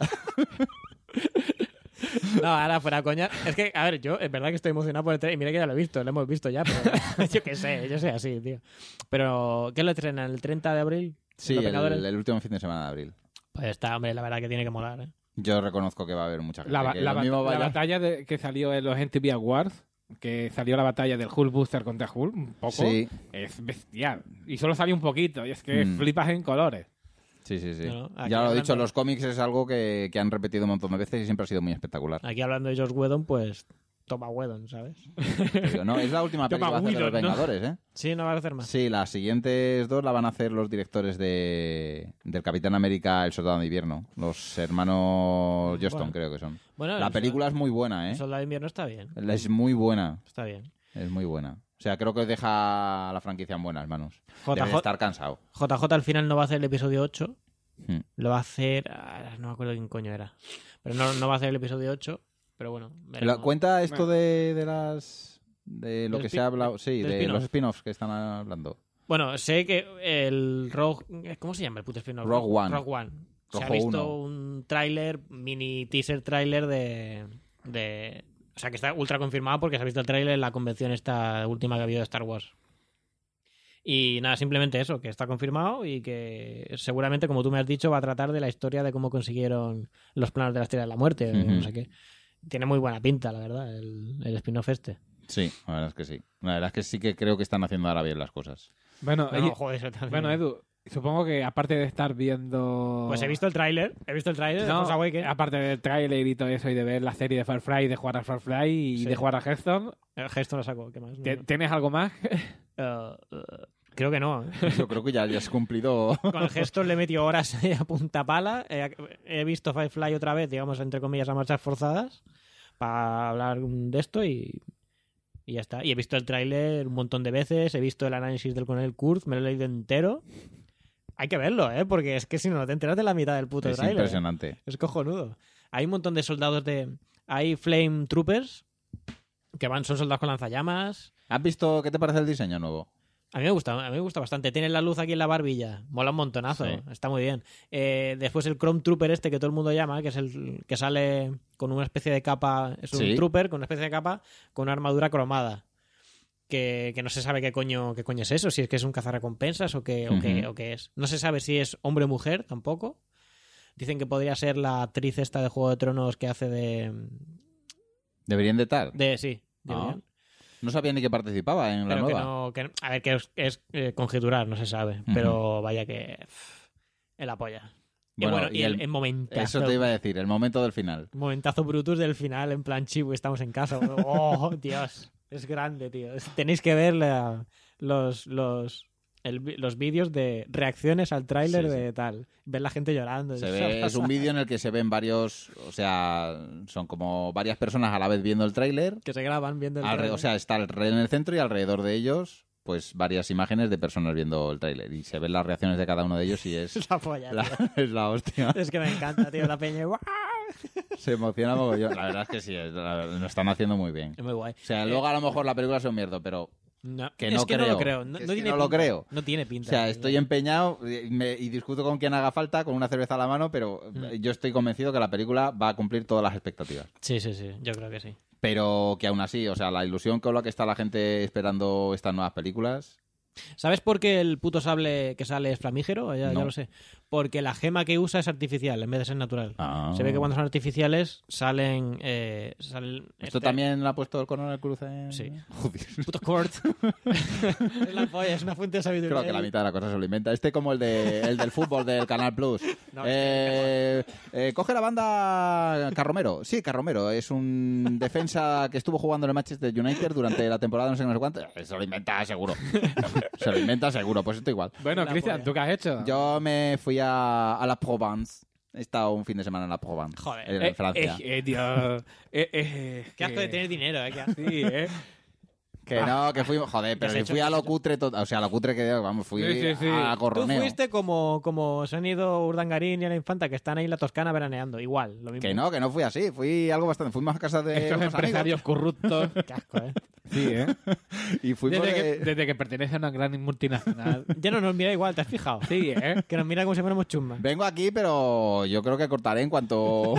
Speaker 2: No, ahora fuera coña. Es que, a ver, yo es verdad que estoy emocionado por el tráiler. Y mira que ya lo he visto, lo hemos visto ya, pero yo qué sé, yo soy así, tío. Pero, ¿qué lo estrenan? ¿El treinta de abril?
Speaker 3: Sí,
Speaker 2: ¿Los
Speaker 3: el,
Speaker 2: Vengadores?
Speaker 3: el último fin de semana de abril.
Speaker 2: Pues está, hombre, la verdad que tiene que molar, ¿eh?
Speaker 3: Yo reconozco que va a haber mucha gente.
Speaker 1: La, ba-
Speaker 3: que
Speaker 1: la
Speaker 3: lo
Speaker 1: ba-
Speaker 3: mismo
Speaker 1: la
Speaker 3: vaya-
Speaker 1: batalla de, que salió en los M T V Awards, que salió la batalla del Hulk Booster contra Hulk, un poco,
Speaker 3: Sí.
Speaker 1: es bestial. Y solo salió un poquito, y es que
Speaker 3: Mm.
Speaker 1: flipas en colores.
Speaker 3: Sí, sí, sí.
Speaker 2: No, no, aquí
Speaker 3: Ya lo he
Speaker 2: hablando-
Speaker 3: dicho, los cómics es algo que, que han repetido un montón de veces y siempre ha sido muy espectacular.
Speaker 2: Aquí hablando de Josh Whedon, pues toma Whedon, ¿sabes?
Speaker 3: Pero no, es la última peli que
Speaker 1: Toma
Speaker 3: va a hacer de los
Speaker 1: Whedon, ¿no?
Speaker 3: Vengadores, ¿eh?
Speaker 2: Sí, no va a hacer más.
Speaker 3: Sí, las siguientes dos la van a hacer los directores de del Capitán América, El Soldado de Invierno. Los hermanos Johnston,
Speaker 2: Bueno.
Speaker 3: creo que son.
Speaker 2: Bueno,
Speaker 3: La
Speaker 2: el
Speaker 3: película es muy buena,
Speaker 2: El
Speaker 3: ¿eh?
Speaker 2: Soldado de Invierno está bien.
Speaker 3: Es muy buena,
Speaker 2: Está bien.
Speaker 3: es muy buena. O sea, creo que deja a la franquicia en buenas manos.
Speaker 2: J
Speaker 3: Debe
Speaker 2: J
Speaker 3: estar cansado.
Speaker 2: J J al final no va a hacer el episodio ocho.
Speaker 3: Hmm.
Speaker 2: Lo va a hacer... ah, no me acuerdo quién coño era. Pero no, no va a hacer el episodio ocho. Pero bueno, veremos.
Speaker 3: La- Cuenta esto de, de las... de lo
Speaker 2: Del
Speaker 3: que
Speaker 2: spi-
Speaker 3: se ha hablado... Sí,
Speaker 2: del
Speaker 3: de
Speaker 2: spin-off.
Speaker 3: los spin-offs que están hablando.
Speaker 2: Bueno, sé que el Rogue... ¿Cómo se llama el puto spin-off?
Speaker 3: Rogue One.
Speaker 2: Rogue One. Se ha
Speaker 3: Rojo
Speaker 2: visto
Speaker 3: uno.
Speaker 2: un tráiler, mini teaser tráiler de, de... O sea, que está ultra confirmado porque se ha visto el tráiler en la convención esta última que ha habido de Star Wars. Y nada, simplemente eso, que está confirmado y que seguramente, como tú me has dicho, va a tratar de la historia de cómo consiguieron los planos de la Estrella de la Muerte.
Speaker 3: Ujú.
Speaker 2: No sé qué. Tiene muy buena pinta, la verdad, el, el spin-off este.
Speaker 3: Sí, la verdad es que sí. La verdad es que sí que creo que están haciendo ahora bien las cosas.
Speaker 1: Bueno,
Speaker 2: No,
Speaker 1: oye,
Speaker 2: no, joder, eso también.
Speaker 1: bueno, Edu, supongo que aparte de estar viendo...
Speaker 2: Pues he visto el tráiler, he visto el tráiler de
Speaker 1: No,
Speaker 2: Force Awakens.
Speaker 1: aparte del tráiler y todo eso, y de ver la serie de Far Cry, de jugar a Far Cry y
Speaker 2: Sí.
Speaker 1: de jugar a Hearthstone,
Speaker 2: El gesto lo saco, ¿qué más? No,
Speaker 1: ¿te-
Speaker 2: no.
Speaker 1: ¿tienes algo más?
Speaker 2: Uh, uh, creo que no. ¿eh?
Speaker 3: Yo creo que ya, ya has cumplido.
Speaker 2: Con el gesto le he metido horas a punta pala. He, he visto Firefly otra vez, digamos, entre comillas, a marchas forzadas para hablar de esto y, y ya está. Y he visto el tráiler un montón de veces, he visto el análisis del coronel Kurz, me lo he leído entero. Hay que verlo, ¿eh? Porque es que si no, no te enteras de la mitad del puto
Speaker 3: Es
Speaker 2: tráiler. ¿eh?
Speaker 3: impresionante.
Speaker 2: Es cojonudo. Hay un montón de soldados de... Hay Flame Troopers que van, son soldados con lanzallamas.
Speaker 3: ¿Has visto qué te parece el diseño nuevo?
Speaker 2: A mí me gusta, a mí me gusta bastante. Tiene la luz aquí en la barbilla. Mola un montonazo.
Speaker 3: Sí.
Speaker 2: Está muy bien. Eh, después el Chrome Trooper este que todo el mundo llama, que es el que sale con una especie de capa. Es un
Speaker 3: Sí.
Speaker 2: trooper con una especie de capa con una armadura cromada. Que, que no se sabe qué coño, qué coño es eso. Si es que es un cazarrecompensas o qué, o, qué,
Speaker 3: Ujú.
Speaker 2: o qué es. No se sabe si es hombre o mujer tampoco. Dicen que podría ser la actriz esta de Juego de Tronos que hace de...
Speaker 3: ¿Deberían de estar?
Speaker 2: de sí.
Speaker 3: Ah,
Speaker 2: deberían.
Speaker 3: No sabía ni que participaba en la
Speaker 2: Pero que
Speaker 3: nueva.
Speaker 2: no, que no- a ver, que es, es, eh, conjeturar, no se sabe.
Speaker 3: Ujú.
Speaker 2: Pero vaya que... pff, el apoya. Y
Speaker 3: Bueno,
Speaker 2: bueno, y,
Speaker 3: y
Speaker 2: el,
Speaker 3: el-
Speaker 2: el momentazo.
Speaker 3: Eso te iba a decir, el momento del final.
Speaker 2: Momentazo Brutus del final, en plan chivo, estamos en casa. Oh, Dios. Es grande, tío. Es- Tenéis que ver la- los, los, el vi- los vídeos de reacciones al tráiler
Speaker 3: Sí, sí.
Speaker 2: de tal. Ver la gente llorando.
Speaker 3: Se
Speaker 2: Eso
Speaker 3: ve, es
Speaker 2: pasa.
Speaker 3: un vídeo en el que se ven varios, o sea, son como varias personas a la vez viendo el tráiler.
Speaker 2: Que se graban viendo el
Speaker 3: Alre-
Speaker 2: tráiler.
Speaker 3: O sea, está el rey en el centro y alrededor de ellos, pues varias imágenes de personas viendo el tráiler. Y se ven las reacciones de cada uno de ellos y es
Speaker 2: Es la polla,
Speaker 3: la,
Speaker 2: tío.
Speaker 3: es la hostia.
Speaker 2: Es que me encanta, tío. La peña. ¡guau!
Speaker 3: Se emociona mogollón. La verdad es que sí, es- la- lo están haciendo muy bien.
Speaker 2: Es muy guay.
Speaker 3: O sea, luego a lo mejor la película es un mierdo, pero...
Speaker 2: No,
Speaker 3: Que
Speaker 2: es
Speaker 3: no
Speaker 2: que no
Speaker 3: creo.
Speaker 2: lo creo. No,
Speaker 3: Es
Speaker 2: no
Speaker 3: que
Speaker 2: tiene
Speaker 3: no lo
Speaker 2: pinta.
Speaker 3: creo.
Speaker 2: No tiene
Speaker 3: O
Speaker 2: pinta.
Speaker 3: sea,
Speaker 2: tío.
Speaker 3: estoy empeñado y, me- y discuto con quien haga falta, con una cerveza a la mano, pero
Speaker 2: Mm.
Speaker 3: yo estoy convencido que la película va a cumplir todas las expectativas.
Speaker 2: Sí, sí, sí. Yo creo que sí.
Speaker 3: Pero que aún así, o sea, la ilusión con la que está la gente esperando estas nuevas películas...
Speaker 2: ¿Sabes por qué el puto sable que sale es flamígero? Ya, ya
Speaker 3: No.
Speaker 2: lo sé. Porque la gema que usa es artificial en vez de ser natural.
Speaker 3: Ah.
Speaker 2: Se ve que cuando son artificiales salen... Eh, salen
Speaker 3: ¿Esto
Speaker 2: este-
Speaker 3: también lo ha puesto el Coronel Cruz en...?
Speaker 2: Sí.
Speaker 3: Joder.
Speaker 2: Puto Kurt. Es la polla, es una fuente de sabiduría.
Speaker 3: Creo que la mitad de la cosa se lo inventa. Este como el, de, el del fútbol del Canal Plus.
Speaker 2: No,
Speaker 3: Eh, eh, coge la banda Carromero. Sí, Carromero. Es un defensa que estuvo jugando en el Manchester United durante la temporada no sé, no sé cuánto. Se lo inventa seguro. Se lo inventa seguro. Pues esto igual.
Speaker 1: Bueno,
Speaker 2: La
Speaker 1: Cristian,
Speaker 2: polla.
Speaker 1: ¿tú qué has hecho?
Speaker 3: Yo me fui a, a la Provence. He estado un fin de semana en la Provence.
Speaker 2: Joder.
Speaker 3: En
Speaker 1: Eh,
Speaker 3: Francia.
Speaker 1: eh, eh, tío. Eh, eh,
Speaker 2: Qué asco
Speaker 1: que-
Speaker 2: de tener dinero, ¿eh? Qué asco.
Speaker 1: Sí, ¿eh?
Speaker 3: Que no, que fui... Joder, pero
Speaker 2: has
Speaker 3: si
Speaker 2: hecho?
Speaker 3: fui
Speaker 2: ¿Qué
Speaker 3: a
Speaker 2: has
Speaker 3: lo
Speaker 2: hecho?
Speaker 3: cutre... to- O sea, a lo cutre que... Vamos, fui
Speaker 1: Sí, sí, sí.
Speaker 3: a
Speaker 2: Tú
Speaker 3: corroneo.
Speaker 2: fuiste como, como se han ido Urdangarín y a la Infanta, que están ahí en la Toscana veraneando. Igual, lo mismo.
Speaker 3: Que no, que no fui así. Fui algo bastante... Fuimos a casa de
Speaker 1: Estos
Speaker 3: unos
Speaker 1: empresarios corruptos.
Speaker 2: Qué asco, ¿eh?
Speaker 1: Sí, ¿eh?
Speaker 3: amigos y fuimos
Speaker 1: Desde que,
Speaker 3: de-
Speaker 1: desde que pertenece a una gran multinacional.
Speaker 2: Ya no nos mira igual, ¿te has fijado?
Speaker 1: Sí, ¿eh?
Speaker 2: Que nos mira como si fuéramos chusmas.
Speaker 3: Vengo aquí, pero yo creo que cortaré en cuanto...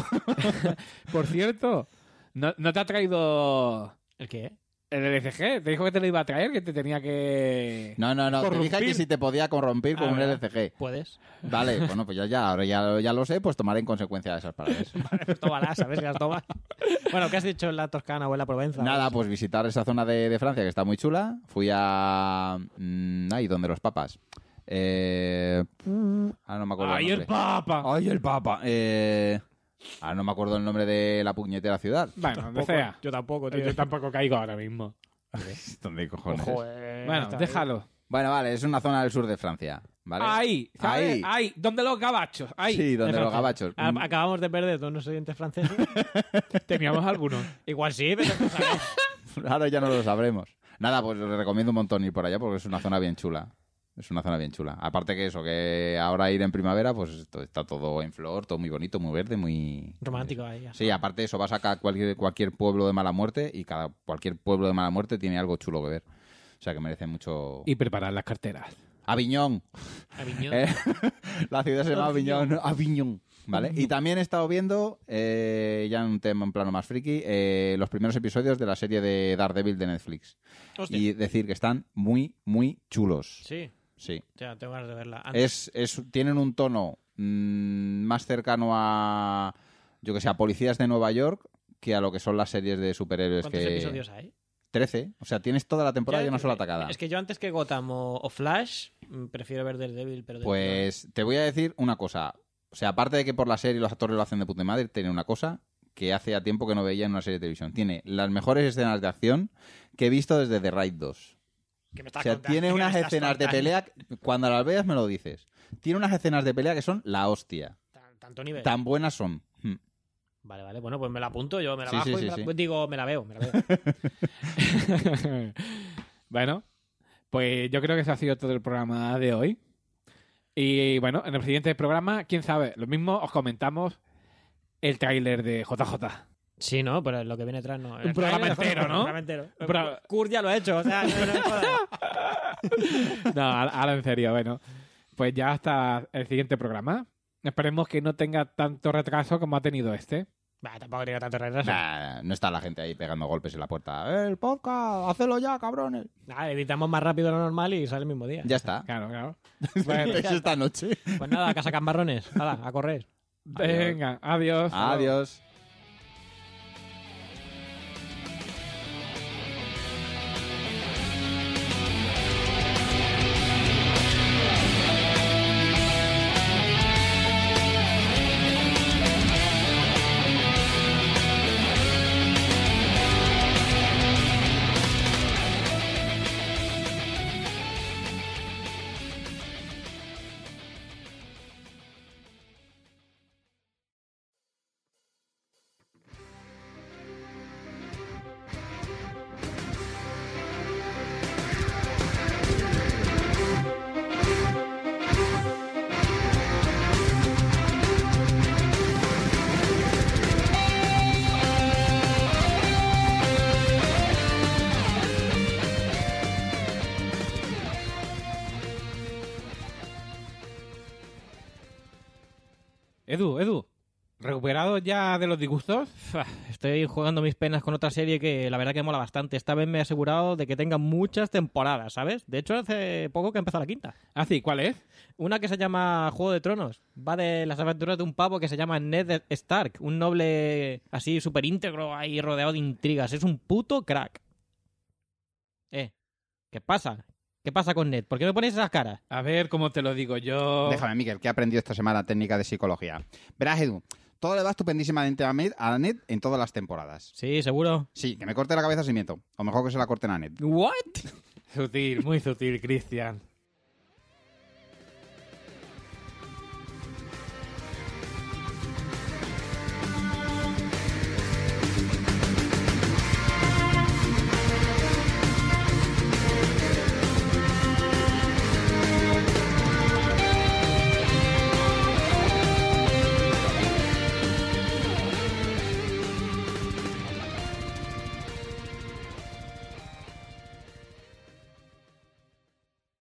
Speaker 1: Por cierto, ¿no, no te ha traído
Speaker 2: ¿El qué?
Speaker 1: el L C G? Te dijo que te lo iba a traer, que te tenía que...
Speaker 3: No, no, no. Te dije
Speaker 1: Corrompir.
Speaker 3: que si te podía corrompir con
Speaker 1: Ah,
Speaker 3: un
Speaker 1: ¿verdad?
Speaker 3: L C G.
Speaker 2: ¿Puedes?
Speaker 3: Vale, bueno, pues ya, ya, ahora ya, ya lo sé, pues tomaré en consecuencia de esas palabras.
Speaker 2: Pues tómalas, ¿sabes? Que las tomas. Bueno, ¿qué has dicho en la Toscana o en la Provenza?
Speaker 3: Nada, pues visitar esa zona de, de Francia que está muy chula. Fui a... mm, ahí, donde los papas. Eh... Ah, no me acuerdo
Speaker 1: ¡Ay,
Speaker 3: el
Speaker 1: el
Speaker 3: nombre.
Speaker 1: Papa!
Speaker 3: ¡Ay, el Papa! Eh... Ah, no me acuerdo el nombre de la puñetera ciudad.
Speaker 1: Bueno, donde
Speaker 2: Tampoco,
Speaker 1: sea.
Speaker 2: Yo tampoco, tío.
Speaker 1: Yo tampoco caigo ahora mismo.
Speaker 3: ¿Dónde cojones?
Speaker 2: Ojo, eh,
Speaker 1: Bueno,
Speaker 2: está
Speaker 1: déjalo.
Speaker 3: Bueno, vale, es una zona del sur de Francia, ¿vale?
Speaker 1: Ahí, ¿sabes?
Speaker 3: Ahí.
Speaker 1: Ahí, donde los gabachos. Ahí.
Speaker 3: Sí, donde
Speaker 1: De
Speaker 3: los
Speaker 1: Francia.
Speaker 3: gabachos.
Speaker 2: ahí.
Speaker 3: Mm,
Speaker 2: A- Acabamos de perder todos nuestros oyentes franceses.
Speaker 1: Teníamos algunos.
Speaker 2: Igual sí, pero no sabemos.
Speaker 3: Ahora ya no lo sabremos. Nada, pues os recomiendo un montón ir por allá porque es una zona bien chula. Es una zona bien chula. Aparte que eso, que ahora ir en primavera, pues esto, está todo en flor, todo muy bonito, muy verde, muy...
Speaker 2: Romántico ahí. ya.
Speaker 3: Sí, aparte de eso, vas a ca- cualquier, cualquier pueblo de mala muerte y cada cualquier pueblo de mala muerte tiene algo chulo que ver. O sea que merece mucho...
Speaker 1: Y preparar las carteras.
Speaker 3: Aviñón.
Speaker 2: Aviñón.
Speaker 3: Eh, La ciudad se llama Aviñón. Aviñón. ¿Vale? Y también he estado viendo, eh, ya en un tema en plano más friki, eh, los primeros episodios de la serie de Daredevil de Netflix.
Speaker 2: Hostia.
Speaker 3: Y decir que están muy, muy chulos.
Speaker 2: Sí,
Speaker 3: Sí.
Speaker 2: ya tengo ganas de verla. Antes-
Speaker 3: Es, es, tienen un tono mmm, más cercano a, yo que sé, a policías de Nueva York que a lo que son las series de superhéroes.
Speaker 2: ¿Cuántos
Speaker 3: que...
Speaker 2: episodios hay?
Speaker 3: trece. O sea, tienes toda la temporada
Speaker 2: Ya,
Speaker 3: y una sola tacada.
Speaker 2: Es que yo antes que Gotham o, o Flash, mm, prefiero ver Daredevil, pero... de-
Speaker 3: Pues te voy a decir una cosa. O sea, aparte de que por la serie los actores lo hacen de puta madre, tiene una cosa que hace a tiempo que no veía en una serie de televisión. Tiene las mejores escenas de acción que he visto desde The Raid dos.
Speaker 2: ¿Qué me
Speaker 3: O
Speaker 2: estás
Speaker 3: sea,
Speaker 2: contando?
Speaker 3: tiene
Speaker 2: ¿Qué me
Speaker 3: unas
Speaker 2: estás
Speaker 3: escenas de
Speaker 2: contando?
Speaker 3: pelea, cuando las veas me lo dices. Tiene unas escenas de pelea que son la hostia.
Speaker 2: Tan- Tanto nivel.
Speaker 3: Tan buenas son. Hmm.
Speaker 2: Vale, vale. Bueno, pues me la apunto yo, me la
Speaker 3: Sí,
Speaker 2: bajo
Speaker 3: sí,
Speaker 2: y
Speaker 3: sí,
Speaker 2: me la...
Speaker 3: sí.
Speaker 2: pues digo, me la veo, me la veo.
Speaker 1: Bueno, pues yo creo que ese ha sido todo el programa de hoy. Y bueno, en el siguiente programa, quién sabe, lo mismo os comentamos el tráiler de J J.
Speaker 2: Sí, ¿no? Pero lo que viene atrás no.
Speaker 1: Un programa entero, ¿no?
Speaker 2: Un programa entero.
Speaker 1: Pro-
Speaker 2: Kurt ya lo ha hecho, o sea... no- no me jodas.
Speaker 1: No, ahora ahora en serio, bueno. Pues ya hasta el siguiente programa. Esperemos que no tenga tanto retraso como ha tenido este.
Speaker 2: Bah, tampoco tiene tanto retraso.
Speaker 3: Nah, no está la gente ahí pegando golpes en la puerta. ¡Eh, el podcast! ¡Hacelo ya, cabrones!
Speaker 2: Nada, editamos más rápido de lo normal y sale el mismo día.
Speaker 3: Ya está.
Speaker 1: Claro, claro. Bueno,
Speaker 3: Es esta noche.
Speaker 2: Pues nada, a casa cambarrones. Hala, a correr.
Speaker 1: venga, adiós.
Speaker 3: Adiós.
Speaker 1: Edu, Edu, ¿recuperado ya de los disgustos?
Speaker 2: Fua, Estoy jugando mis penas con otra serie que la verdad que mola bastante. Esta vez me he asegurado de que tenga muchas temporadas, ¿sabes? De hecho, hace poco que ha empezado la quinta.
Speaker 1: Ah, sí, ¿cuál es?
Speaker 2: Una que se llama Juego de Tronos. Va de las aventuras de un pavo que se llama Ned Stark. Un noble así súper íntegro ahí rodeado de intrigas. Es un puto crack. Eh, ¿qué pasa? ¿Qué pasa con Ned? ¿Por qué me pones esas caras?
Speaker 1: A ver cómo te lo digo yo.
Speaker 3: Déjame, Miquel, que he aprendido esta semana técnica de psicología. Verás, Edu, todo le va estupendísimamente a Ned, a Ned en todas las temporadas.
Speaker 2: Sí, seguro.
Speaker 3: Sí, que me corte la cabeza si miento. O mejor que se la corten a Ned.
Speaker 2: ¿What?
Speaker 1: Sutil, muy sutil, Cristian.